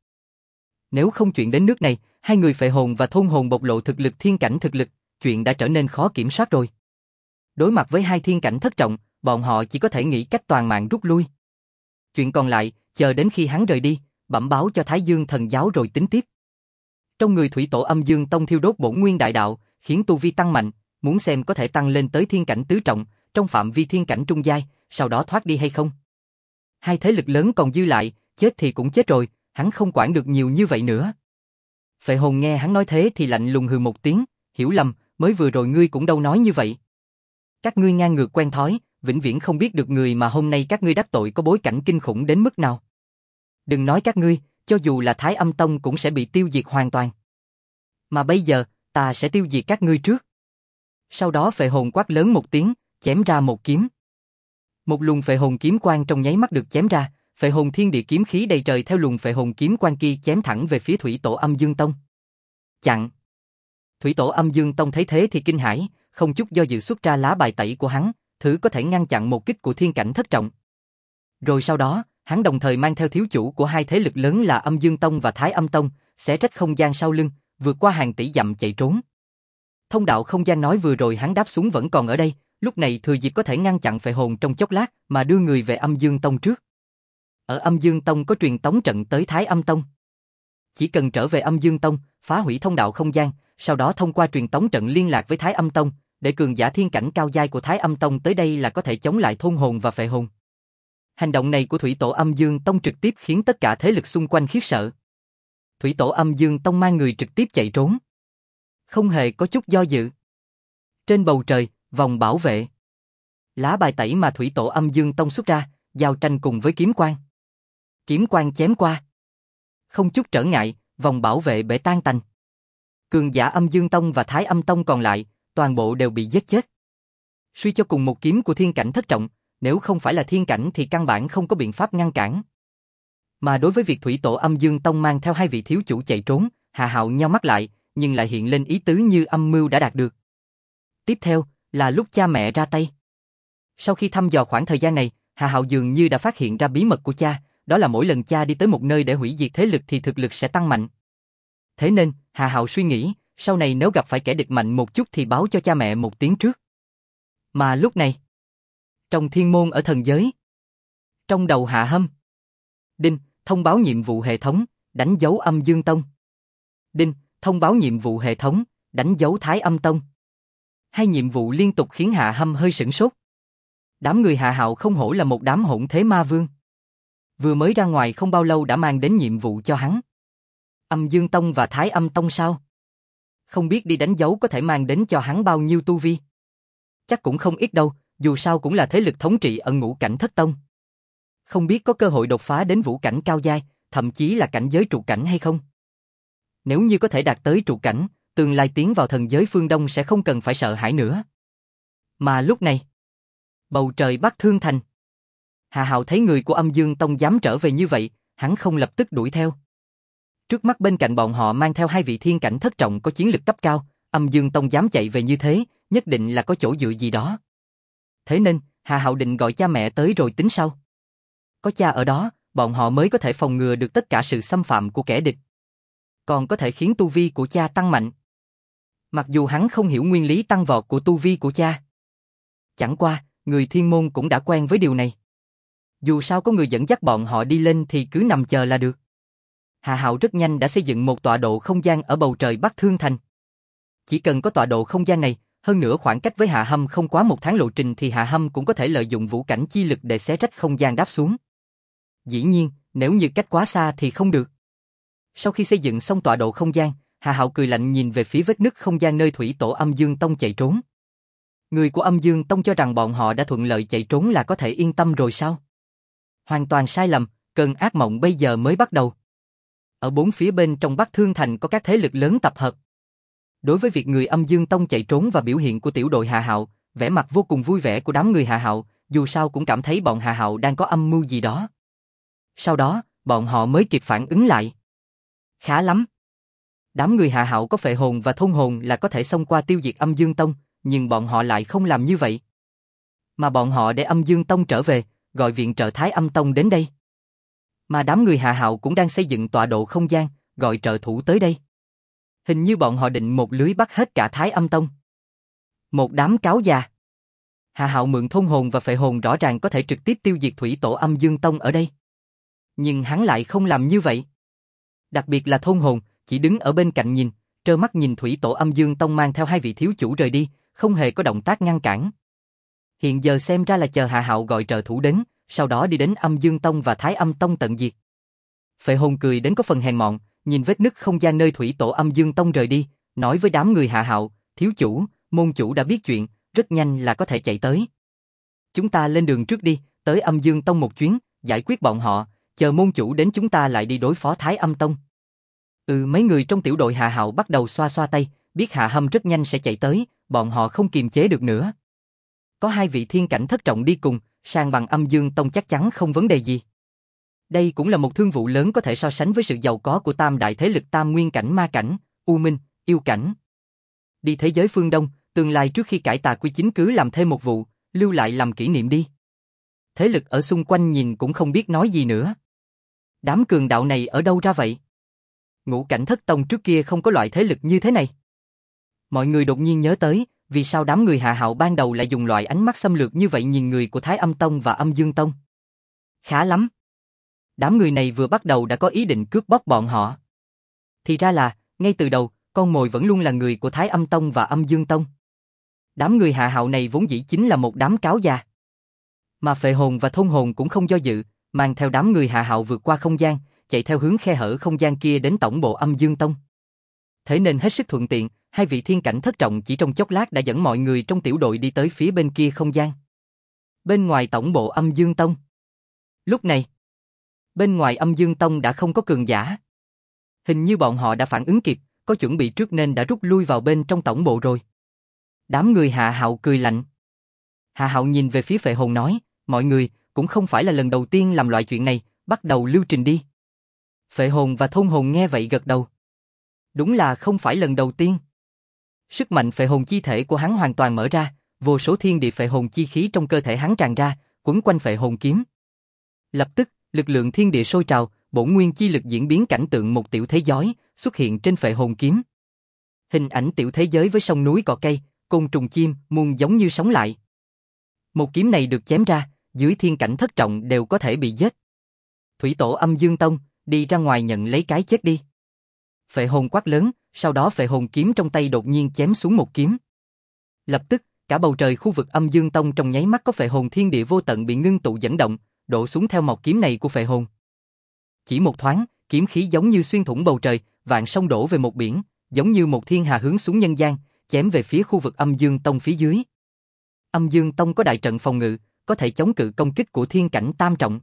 Nếu không chuyện đến nước này, hai người Phệ Hồn và Thôn Hồn bộc lộ thực lực thiên cảnh thực lực, chuyện đã trở nên khó kiểm soát rồi. Đối mặt với hai thiên cảnh thất trọng, bọn họ chỉ có thể nghĩ cách toàn mạng rút lui. Chuyện còn lại, chờ đến khi hắn rời đi, bẩm báo cho Thái Dương Thần Giáo rồi tính tiếp. Trong người thủy tổ Âm Dương Tông thiêu đốt bổn nguyên đại đạo, khiến tu vi tăng mạnh, muốn xem có thể tăng lên tới thiên cảnh tứ trọng, trong phạm vi thiên cảnh trung giai, sau đó thoát đi hay không. Hai thế lực lớn còn dư lại, chết thì cũng chết rồi, hắn không quản được nhiều như vậy nữa. Phệ Hồn nghe hắn nói thế thì lạnh lùng hừ một tiếng, hiểu lầm, mới vừa rồi ngươi cũng đâu nói như vậy. Các ngươi ngang ngược quen thói, vĩnh viễn không biết được người mà hôm nay các ngươi đắc tội có bối cảnh kinh khủng đến mức nào. Đừng nói các ngươi, cho dù là Thái Âm Tông cũng sẽ bị tiêu diệt hoàn toàn. Mà bây giờ, ta sẽ tiêu diệt các ngươi trước. Sau đó Phệ Hồn quát lớn một tiếng, chém ra một kiếm. Một luồng Phệ Hồn kiếm quang trong nháy mắt được chém ra, Phệ Hồn thiên địa kiếm khí đầy trời theo luồng Phệ Hồn kiếm quang kia chém thẳng về phía thủy tổ Âm Dương Tông. Chặn. Thủy tổ Âm Dương Tông thấy thế thì kinh hãi, không chút do dự xuất ra lá bài tẩy của hắn, thứ có thể ngăn chặn một kích của thiên cảnh thất trọng. Rồi sau đó, hắn đồng thời mang theo thiếu chủ của hai thế lực lớn là Âm Dương Tông và Thái Âm Tông, xé rách không gian sau lưng, vượt qua hàng tỷ dặm chạy trốn. Thông đạo không gian nói vừa rồi hắn đáp xuống vẫn còn ở đây, lúc này thừa dịp có thể ngăn chặn Phệ Hồn trong chốc lát mà đưa người về Âm Dương Tông trước. Ở Âm Dương Tông có truyền tống trận tới Thái Âm Tông. Chỉ cần trở về Âm Dương Tông, phá hủy thông đạo không gian, sau đó thông qua truyền tống trận liên lạc với Thái Âm Tông, để cường giả thiên cảnh cao giai của Thái Âm Tông tới đây là có thể chống lại Thôn Hồn và Phệ Hồn. Hành động này của thủy tổ Âm Dương Tông trực tiếp khiến tất cả thế lực xung quanh khiếp sợ. Thủy tổ Âm Dương Tông mang người trực tiếp chạy trốn. Không hề có chút do dự. Trên bầu trời, vòng bảo vệ. Lá bài tẩy mà thủy tổ Âm Dương Tông xuất ra, giao tranh cùng với kiếm quang. Kiếm quang chém qua. Không chút trở ngại, vòng bảo vệ bể tan tành. Cường giả Âm Dương Tông và Thái Âm Tông còn lại, toàn bộ đều bị giết chết. Suy cho cùng một kiếm của thiên cảnh thất trọng, nếu không phải là thiên cảnh thì căn bản không có biện pháp ngăn cản. Mà đối với việc thủy tổ Âm Dương Tông mang theo hai vị thiếu chủ chạy trốn, Hà Hạo nheo mắt lại, nhưng lại hiện lên ý tứ như âm mưu đã đạt được. Tiếp theo, là lúc cha mẹ ra tay. Sau khi thăm dò khoảng thời gian này, Hà Hạo dường như đã phát hiện ra bí mật của cha, đó là mỗi lần cha đi tới một nơi để hủy diệt thế lực thì thực lực sẽ tăng mạnh. Thế nên, Hà Hạo suy nghĩ, sau này nếu gặp phải kẻ địch mạnh một chút thì báo cho cha mẹ một tiếng trước. Mà lúc này, trong thiên môn ở thần giới, trong đầu Hạ Hâm, đinh, thông báo nhiệm vụ hệ thống, đánh dấu Âm Dương Tông. Đinh, thông báo nhiệm vụ hệ thống, đánh dấu Thái Âm Tông. Hai nhiệm vụ liên tục khiến Hạ Hâm hơi sửng sốt. Đám người Hạ Hạo không hổ là một đám hỗn thế ma vương. Vừa mới ra ngoài không bao lâu đã mang đến nhiệm vụ cho hắn. Âm Dương Tông và Thái Âm Tông sao? Không biết đi đánh dấu có thể mang đến cho hắn bao nhiêu tu vi. Chắc cũng không ít đâu, dù sao cũng là thế lực thống trị ở ngũ cảnh thất tông. Không biết có cơ hội đột phá đến vũ cảnh cao giai, thậm chí là cảnh giới trụ cảnh hay không. Nếu như có thể đạt tới trụ cảnh, tương lai tiến vào thần giới phương Đông sẽ không cần phải sợ hãi nữa. Mà lúc này, bầu trời Bắc Thương Thành. Hà Hạo thấy người của Âm Dương Tông dám trở về như vậy, hắn không lập tức đuổi theo. Trước mắt bên cạnh bọn họ mang theo hai vị thiên cảnh thất trọng có chiến lực cấp cao, Âm Dương Tông dám chạy về như thế, nhất định là có chỗ dựa gì đó. Thế nên, Hà Hạo định gọi cha mẹ tới rồi tính sau. Có cha ở đó, bọn họ mới có thể phòng ngừa được tất cả sự xâm phạm của kẻ địch. Còn có thể khiến tu vi của cha tăng mạnh. Mặc dù hắn không hiểu nguyên lý tăng vọt của tu vi của cha. Chẳng qua, người thiên môn cũng đã quen với điều này. Dù sao có người dẫn dắt bọn họ đi lên thì cứ nằm chờ là được. Hà Hạo rất nhanh đã xây dựng một tọa độ không gian ở bầu trời Bắc Thương Thành. Chỉ cần có tọa độ không gian này, hơn nữa khoảng cách với Hạ Hâm không quá một tháng lộ trình thì Hạ Hâm cũng có thể lợi dụng vũ cảnh chi lực để xé rách không gian đáp xuống. Dĩ nhiên, nếu như cách quá xa thì không được. Sau khi xây dựng xong tọa độ không gian, Hà Hạo cười lạnh nhìn về phía vết nứt không gian nơi thủy tổ Âm Dương Tông chạy trốn. Người của Âm Dương Tông cho rằng bọn họ đã thuận lợi chạy trốn là có thể yên tâm rồi sao? Hoàn toàn sai lầm, cơn ác mộng bây giờ mới bắt đầu. Ở bốn phía bên trong Bắc Thương Thành có các thế lực lớn tập hợp. Đối với việc người Âm Dương Tông chạy trốn và biểu hiện của tiểu đội Hà Hạo, vẻ mặt vô cùng vui vẻ của đám người Hà Hạo, dù sao cũng cảm thấy bọn Hà Hạo đang có âm mưu gì đó. Sau đó, bọn họ mới kịp phản ứng lại. Khá lắm. Đám người Hà Hạo có phệ hồn và thôn hồn là có thể xông qua tiêu diệt Âm Dương Tông, nhưng bọn họ lại không làm như vậy. Mà bọn họ để Âm Dương Tông trở về, gọi viện trợ Thái Âm Tông đến đây. Mà đám người Hà Hạo cũng đang xây dựng tọa độ không gian, gọi trợ thủ tới đây. Hình như bọn họ định một lưới bắt hết cả Thái Âm Tông. Một đám cáo già. Hà Hạo mượn thôn hồn và phệ hồn rõ ràng có thể trực tiếp tiêu diệt thủy tổ Âm Dương Tông ở đây. Nhưng hắn lại không làm như vậy. Đặc biệt là thôn hồn, chỉ đứng ở bên cạnh nhìn, trơ mắt nhìn thủy tổ Âm Dương Tông mang theo hai vị thiếu chủ rời đi, không hề có động tác ngăn cản. Hiện giờ xem ra là chờ Hà Hạo gọi trợ thủ đến, sau đó đi đến Âm Dương Tông và Thái Âm Tông tận diệt. Phệ hồn cười đến có phần hèn mọn, nhìn vết nứt không gian nơi thủy tổ Âm Dương Tông rời đi, nói với đám người Hà Hạo, thiếu chủ, môn chủ đã biết chuyện, rất nhanh là có thể chạy tới. Chúng ta lên đường trước đi, tới Âm Dương Tông một chuyến, giải quyết bọn họ, chờ môn chủ đến chúng ta lại đi đối phó Thái Âm Tông. Mấy người trong tiểu đội Hà Hạo bắt đầu xoa xoa tay, biết Hạ Hâm rất nhanh sẽ chạy tới, bọn họ không kiềm chế được nữa. Có hai vị thiên cảnh thất trọng đi cùng, sang bằng Âm Dương Tông chắc chắn không vấn đề gì. Đây cũng là một thương vụ lớn có thể so sánh với sự giàu có của tam đại thế lực tam nguyên cảnh ma cảnh, u minh, yêu cảnh. Đi thế giới phương Đông, tương lai trước khi cải tà quy chính cứ làm thêm một vụ, lưu lại làm kỷ niệm đi. Thế lực ở xung quanh nhìn cũng không biết nói gì nữa. Đám cường đạo này ở đâu ra vậy? Ngũ cảnh thất tông trước kia không có loại thế lực như thế này. Mọi người đột nhiên nhớ tới, vì sao đám người Hạ Hạo ban đầu lại dùng loại ánh mắt xâm lược như vậy nhìn người của Thái Âm Tông và Âm Dương Tông. Khá lắm. Đám người này vừa bắt đầu đã có ý định cướp bóc bọn họ. Thì ra là, ngay từ đầu, con mồi vẫn luôn là người của Thái Âm Tông và Âm Dương Tông. Đám người Hạ Hạo này vốn dĩ chính là một đám cáo già. Mà phệ hồn và thôn hồn cũng không do dự, mang theo đám người Hạ Hạo vượt qua không gian, chạy theo hướng khe hở không gian kia đến tổng bộ Âm Dương Tông. Thế nên hết sức thuận tiện, hai vị thiên cảnh thất trọng chỉ trong chốc lát đã dẫn mọi người trong tiểu đội đi tới phía bên kia không gian. Bên ngoài tổng bộ Âm Dương Tông, Lúc này, bên ngoài Âm Dương Tông đã không có cường giả. Hình như bọn họ đã phản ứng kịp, có chuẩn bị trước nên đã rút lui vào bên trong tổng bộ rồi. Đám người Hạ Hạo cười lạnh. Hạ Hạo nhìn về phía Phệ Hồn nói, mọi người, cũng không phải là lần đầu tiên làm loại chuyện này, bắt đầu lưu trình đi. Phệ Hồn và Thôn Hồn nghe vậy gật đầu. Đúng là không phải lần đầu tiên. Sức mạnh phệ hồn chi thể của hắn hoàn toàn mở ra, vô số thiên địa phệ hồn chi khí trong cơ thể hắn tràn ra, quấn quanh phệ hồn kiếm. Lập tức, lực lượng thiên địa sôi trào, bổn nguyên chi lực diễn biến cảnh tượng một tiểu thế giới xuất hiện trên phệ hồn kiếm. Hình ảnh tiểu thế giới với sông núi cỏ cây, côn trùng chim, muôn giống như sống lại. Một kiếm này được chém ra, dưới thiên cảnh thất trọng đều có thể bị giết. Thủy tổ Âm Dương Tông, đi ra ngoài nhận lấy cái chết đi. Phệ hồn quát lớn, sau đó phệ hồn kiếm trong tay đột nhiên chém xuống một kiếm. Lập tức, cả bầu trời khu vực Âm Dương Tông trong nháy mắt có phệ hồn thiên địa vô tận bị ngưng tụ dẫn động, đổ xuống theo mọc kiếm này của phệ hồn. Chỉ một thoáng, kiếm khí giống như xuyên thủng bầu trời, vạn sông đổ về một biển, giống như một thiên hà hướng xuống nhân gian, chém về phía khu vực Âm Dương Tông phía dưới. Âm Dương Tông có đại trận phòng ngự, có thể chống cự công kích của thiên cảnh tam trọng.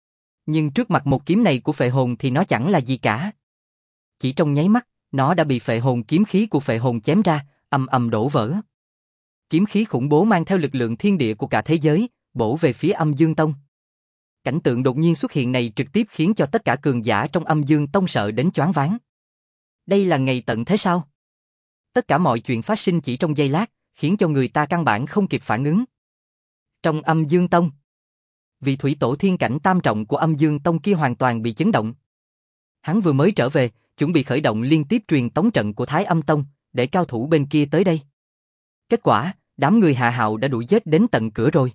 Nhưng trước mặt một kiếm này của phệ hồn thì nó chẳng là gì cả. Chỉ trong nháy mắt, nó đã bị phệ hồn kiếm khí của phệ hồn chém ra, ầm ầm đổ vỡ. Kiếm khí khủng bố mang theo lực lượng thiên địa của cả thế giới, bổ về phía Âm Dương Tông. Cảnh tượng đột nhiên xuất hiện này trực tiếp khiến cho tất cả cường giả trong Âm Dương Tông sợ đến choáng váng. Đây là ngày tận thế sao? Tất cả mọi chuyện phát sinh chỉ trong giây lát, khiến cho người ta căn bản không kịp phản ứng. Trong Âm Dương Tông, vị thủy tổ thiên cảnh tam trọng của Âm Dương Tông kia hoàn toàn bị chấn động. Hắn vừa mới trở về, chuẩn bị khởi động liên tiếp truyền tống trận của Thái Âm Tông, để cao thủ bên kia tới đây. Kết quả, đám người Hạ Hạo đã đuổi giết đến tận cửa rồi.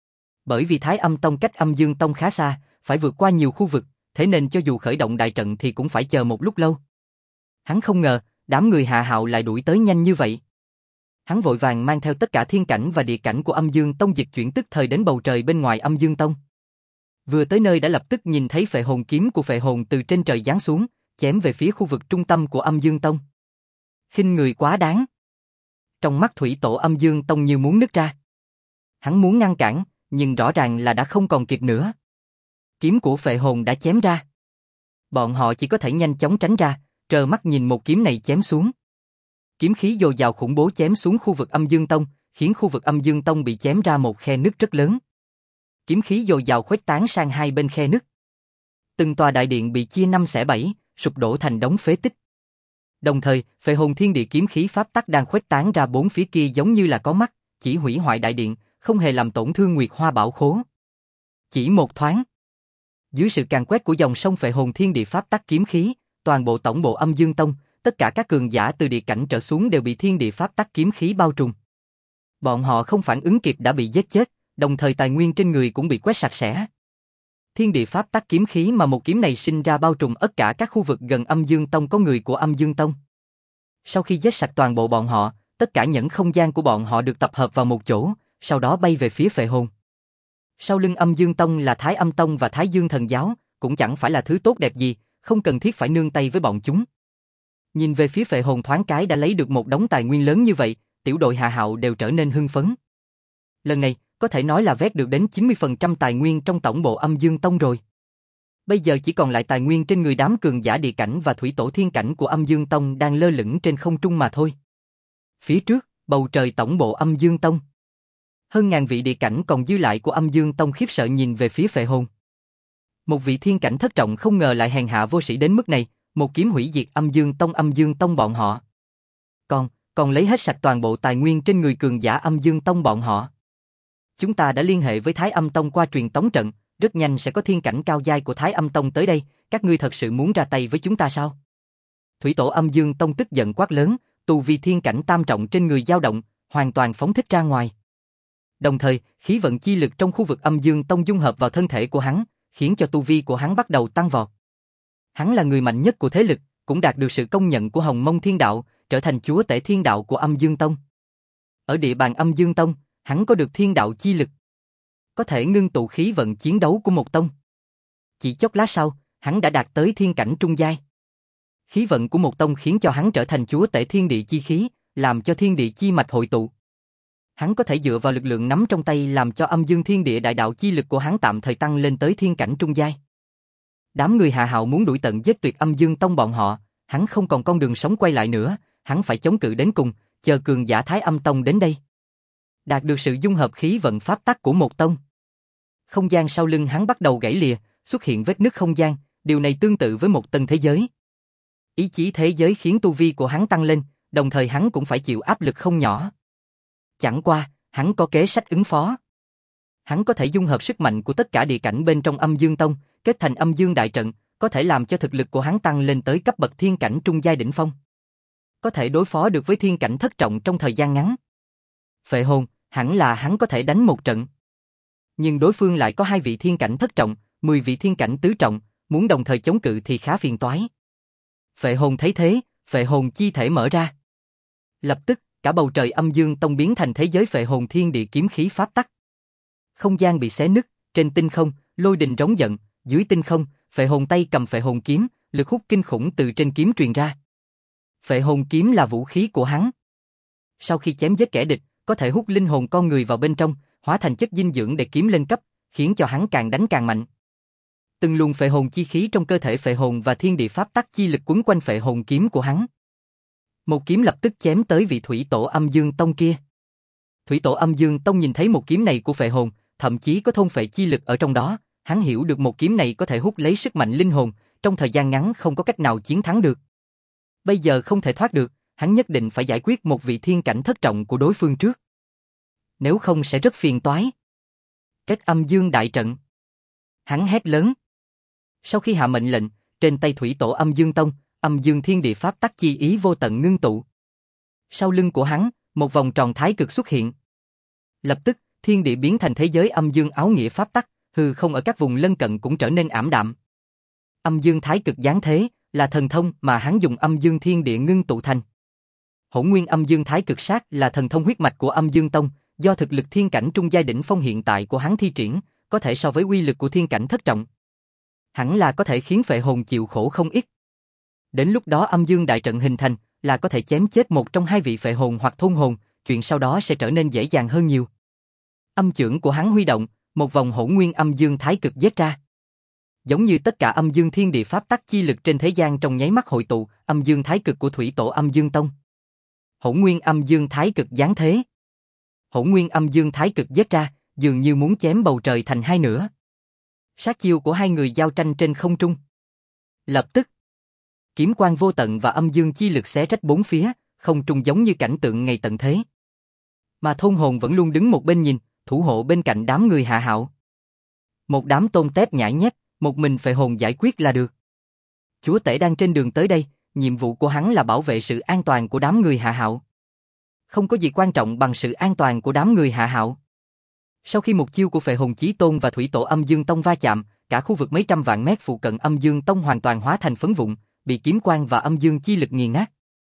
Bởi vì Thái Âm Tông cách Âm Dương Tông khá xa, phải vượt qua nhiều khu vực, thế nên cho dù khởi động đại trận thì cũng phải chờ một lúc lâu. Hắn không ngờ, đám người Hạ Hạo lại đuổi tới nhanh như vậy. Hắn vội vàng mang theo tất cả thiên cảnh và địa cảnh của Âm Dương Tông dịch chuyển tức thời đến bầu trời bên ngoài Âm Dương Tông. Vừa tới nơi đã lập tức nhìn thấy phệ hồn kiếm của phệ hồn từ trên trời giáng xuống, chém về phía khu vực trung tâm của Âm Dương Tông. Khinh người quá đáng. Trong mắt thủy tổ Âm Dương Tông như muốn nứt ra. Hắn muốn ngăn cản, nhưng rõ ràng là đã không còn kịp nữa. Kiếm của phệ hồn đã chém ra. Bọn họ chỉ có thể nhanh chóng tránh ra, trơ mắt nhìn một kiếm này chém xuống. Kiếm khí dồi dào khủng bố chém xuống khu vực Âm Dương Tông, khiến khu vực Âm Dương Tông bị chém ra một khe nứt rất lớn. Kiếm khí dồi dào khuếch tán sang hai bên khe nứt. Từng tòa đại điện bị chia năm xẻ bảy, sụp đổ thành đống phế tích. Đồng thời, phệ hồn thiên địa kiếm khí pháp tắc đang khuếch tán ra bốn phía kia giống như là có mắt, chỉ hủy hoại đại điện, không hề làm tổn thương Nguyệt Hoa Bảo Khố. Chỉ một thoáng, dưới sự càn quét của dòng sông phệ hồn thiên địa pháp tắc kiếm khí, toàn bộ tổng bộ Âm Dương Tông, tất cả các cường giả từ địa cảnh trở xuống đều bị thiên địa pháp tắc kiếm khí bao trùm. Bọn họ không phản ứng kịp đã bị giết chết, đồng thời tài nguyên trên người cũng bị quét sạch sẽ. Thiên địa pháp tắc kiếm khí mà một kiếm này sinh ra bao trùm tất cả các khu vực gần Âm Dương Tông có người của Âm Dương Tông. Sau khi giết sạch toàn bộ bọn họ, tất cả những không gian của bọn họ được tập hợp vào một chỗ, sau đó bay về phía phệ hồn. Sau lưng Âm Dương Tông là Thái Âm Tông và Thái Dương Thần Giáo, cũng chẳng phải là thứ tốt đẹp gì, không cần thiết phải nương tay với bọn chúng. Nhìn về phía phệ hồn thoáng cái đã lấy được một đống tài nguyên lớn như vậy, tiểu đội Hạ Hạo đều trở nên hưng phấn. Lần này, có thể nói là vét được đến 90% tài nguyên trong tổng bộ Âm Dương Tông rồi. Bây giờ chỉ còn lại tài nguyên trên người đám cường giả địa cảnh và thủy tổ thiên cảnh của Âm Dương Tông đang lơ lửng trên không trung mà thôi. Phía trước, bầu trời tổng bộ Âm Dương Tông. Hơn ngàn vị địa cảnh còn dư lại của Âm Dương Tông khiếp sợ nhìn về phía phệ hồn. Một vị thiên cảnh thất trọng không ngờ lại hèn hạ vô sĩ đến mức này, một kiếm hủy diệt Âm Dương Tông bọn họ. Còn lấy hết sạch toàn bộ tài nguyên trên người cường giả Âm Dương Tông bọn họ. Chúng ta đã liên hệ với Thái Âm Tông qua truyền tống trận, rất nhanh sẽ có thiên cảnh cao giai của Thái Âm Tông tới đây, các ngươi thật sự muốn ra tay với chúng ta sao? Thủy tổ Âm Dương Tông tức giận quát lớn, tu vi thiên cảnh tam trọng trên người dao động, hoàn toàn phóng thích ra ngoài. Đồng thời, khí vận chi lực trong khu vực Âm Dương Tông dung hợp vào thân thể của hắn, khiến cho tu vi của hắn bắt đầu tăng vọt. Hắn là người mạnh nhất của thế lực, cũng đạt được sự công nhận của Hồng Mông Thiên Đạo, trở thành chúa tể thiên đạo của Âm Dương Tông. Ở địa bàn Âm Dương Tông, hắn có được thiên đạo chi lực, có thể ngưng tụ khí vận chiến đấu của một tông. Chỉ chốc lát sau, hắn đã đạt tới thiên cảnh trung giai. Khí vận của một tông khiến cho hắn trở thành chúa tể thiên địa chi khí, làm cho thiên địa chi mạch hội tụ. Hắn có thể dựa vào lực lượng nắm trong tay làm cho âm dương thiên địa đại đạo chi lực của hắn tạm thời tăng lên tới thiên cảnh trung giai. Đám người Hạ Hạo muốn đuổi tận giết tuyệt âm dương tông bọn họ, hắn không còn con đường sống quay lại nữa, hắn phải chống cự đến cùng, chờ cường giả Thái Âm Tông đến đây. Đạt được sự dung hợp khí vận pháp tắc của một tông. Không gian sau lưng hắn bắt đầu gãy lìa, xuất hiện vết nứt không gian, điều này tương tự với một tân thế giới. Ý chí thế giới khiến tu vi của hắn tăng lên, đồng thời hắn cũng phải chịu áp lực không nhỏ. Chẳng qua, hắn có kế sách ứng phó. Hắn có thể dung hợp sức mạnh của tất cả địa cảnh bên trong âm dương tông, kết thành âm dương đại trận, có thể làm cho thực lực của hắn tăng lên tới cấp bậc thiên cảnh trung giai đỉnh phong. Có thể đối phó được với thiên cảnh thất trọng trong thời gian ngắn. Phệ hồn, hẳn là hắn có thể đánh một trận. Nhưng đối phương lại có 2 vị thiên cảnh thất trọng, 10 vị thiên cảnh tứ trọng, muốn đồng thời chống cự thì khá phiền toái. Phệ hồn thấy thế, phệ hồn chi thể mở ra. Lập tức, cả bầu trời âm dương tông biến thành thế giới phệ hồn thiên địa kiếm khí pháp tắc. Không gian bị xé nứt, trên tinh không, lôi đình rống giận, dưới tinh không, phệ hồn tay cầm phệ hồn kiếm, lực hút kinh khủng từ trên kiếm truyền ra. Phệ hồn kiếm là vũ khí của hắn. Sau khi chém giết kẻ địch, có thể hút linh hồn con người vào bên trong, hóa thành chất dinh dưỡng để kiếm lên cấp, khiến cho hắn càng đánh càng mạnh. Từng luồng phệ hồn chi khí trong cơ thể phệ hồn và thiên địa pháp tắc chi lực quấn quanh phệ hồn kiếm của hắn. Một kiếm lập tức chém tới vị thủy tổ âm dương tông kia. Thủy tổ âm dương tông nhìn thấy một kiếm này của phệ hồn, thậm chí có thôn phệ chi lực ở trong đó, hắn hiểu được một kiếm này có thể hút lấy sức mạnh linh hồn, trong thời gian ngắn không có cách nào chiến thắng được. Bây giờ không thể thoát được, hắn nhất định phải giải quyết một vị thiên cảnh thất trọng của đối phương trước. Nếu không sẽ rất phiền toái. Kết âm dương đại trận. Hắn hét lớn. Sau khi hạ mệnh lệnh, trên tay thủy tổ âm dương tông, âm dương thiên địa pháp tắc chi ý vô tận ngưng tụ. Sau lưng của hắn, một vòng tròn thái cực xuất hiện. Lập tức, thiên địa biến thành thế giới âm dương áo nghĩa pháp tắc, hư không ở các vùng lân cận cũng trở nên ảm đạm. Âm dương thái cực giáng thế, là thần thông mà hắn dùng âm dương thiên địa ngưng tụ thành. Hỗn nguyên âm dương thái cực sát là thần thông huyết mạch của âm dương tông, do thực lực thiên cảnh trung giai đỉnh phong hiện tại của hắn thi triển, có thể so với uy lực của thiên cảnh thất trọng. Hẳn là có thể khiến phệ hồn chịu khổ không ít. Đến lúc đó âm dương đại trận hình thành, là có thể chém chết một trong 2 vị phệ hồn hoặc thôn hồn, chuyện sau đó sẽ trở nên dễ dàng hơn nhiều. Âm chưởng của hắn huy động, một vòng hỗn nguyên âm dương thái cực giết ra. Giống như tất cả âm dương thiên địa pháp tắc chi lực trên thế gian trong nháy mắt hội tụ, âm dương thái cực của thủy tổ âm dương tông. Hỗn nguyên âm dương thái cực giáng thế. Hỗn nguyên âm dương thái cực giết ra, dường như muốn chém bầu trời thành 2 nửa. Sát chiêu của 2 người giao tranh trên không trung. Lập tức, kiếm quang vô tận và âm dương chi lực xé rách bốn phía, không trung giống như cảnh tượng ngày tận thế. Mà thôn hồn vẫn luôn đứng một bên nhìn, thủ hộ bên cạnh đám người Hạ Hạo. Một đám tôm tép nhãi nhép, một mình phệ hồn giải quyết là được. Chúa tể đang trên đường tới đây, nhiệm vụ của hắn là bảo vệ sự an toàn của đám người Hạ Hạo. Không có gì quan trọng bằng sự an toàn của đám người Hạ Hạo. Sau khi một chiêu của phệ hồn chí tôn và thủy tổ âm dương tông va chạm, cả khu vực mấy trăm vạn mét phụ cận âm dương tông hoàn toàn hóa thành phấn vụn, bị kiếm quang và âm dương chi lực nghiền nát.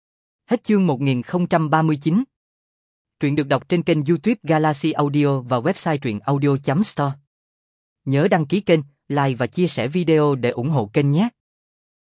Hết chương 1039. Truyện được đọc trên kênh YouTube Galaxy Audio và website truyệnaudio.store. Nhớ đăng ký kênh, like và chia sẻ video để ủng hộ kênh nhé.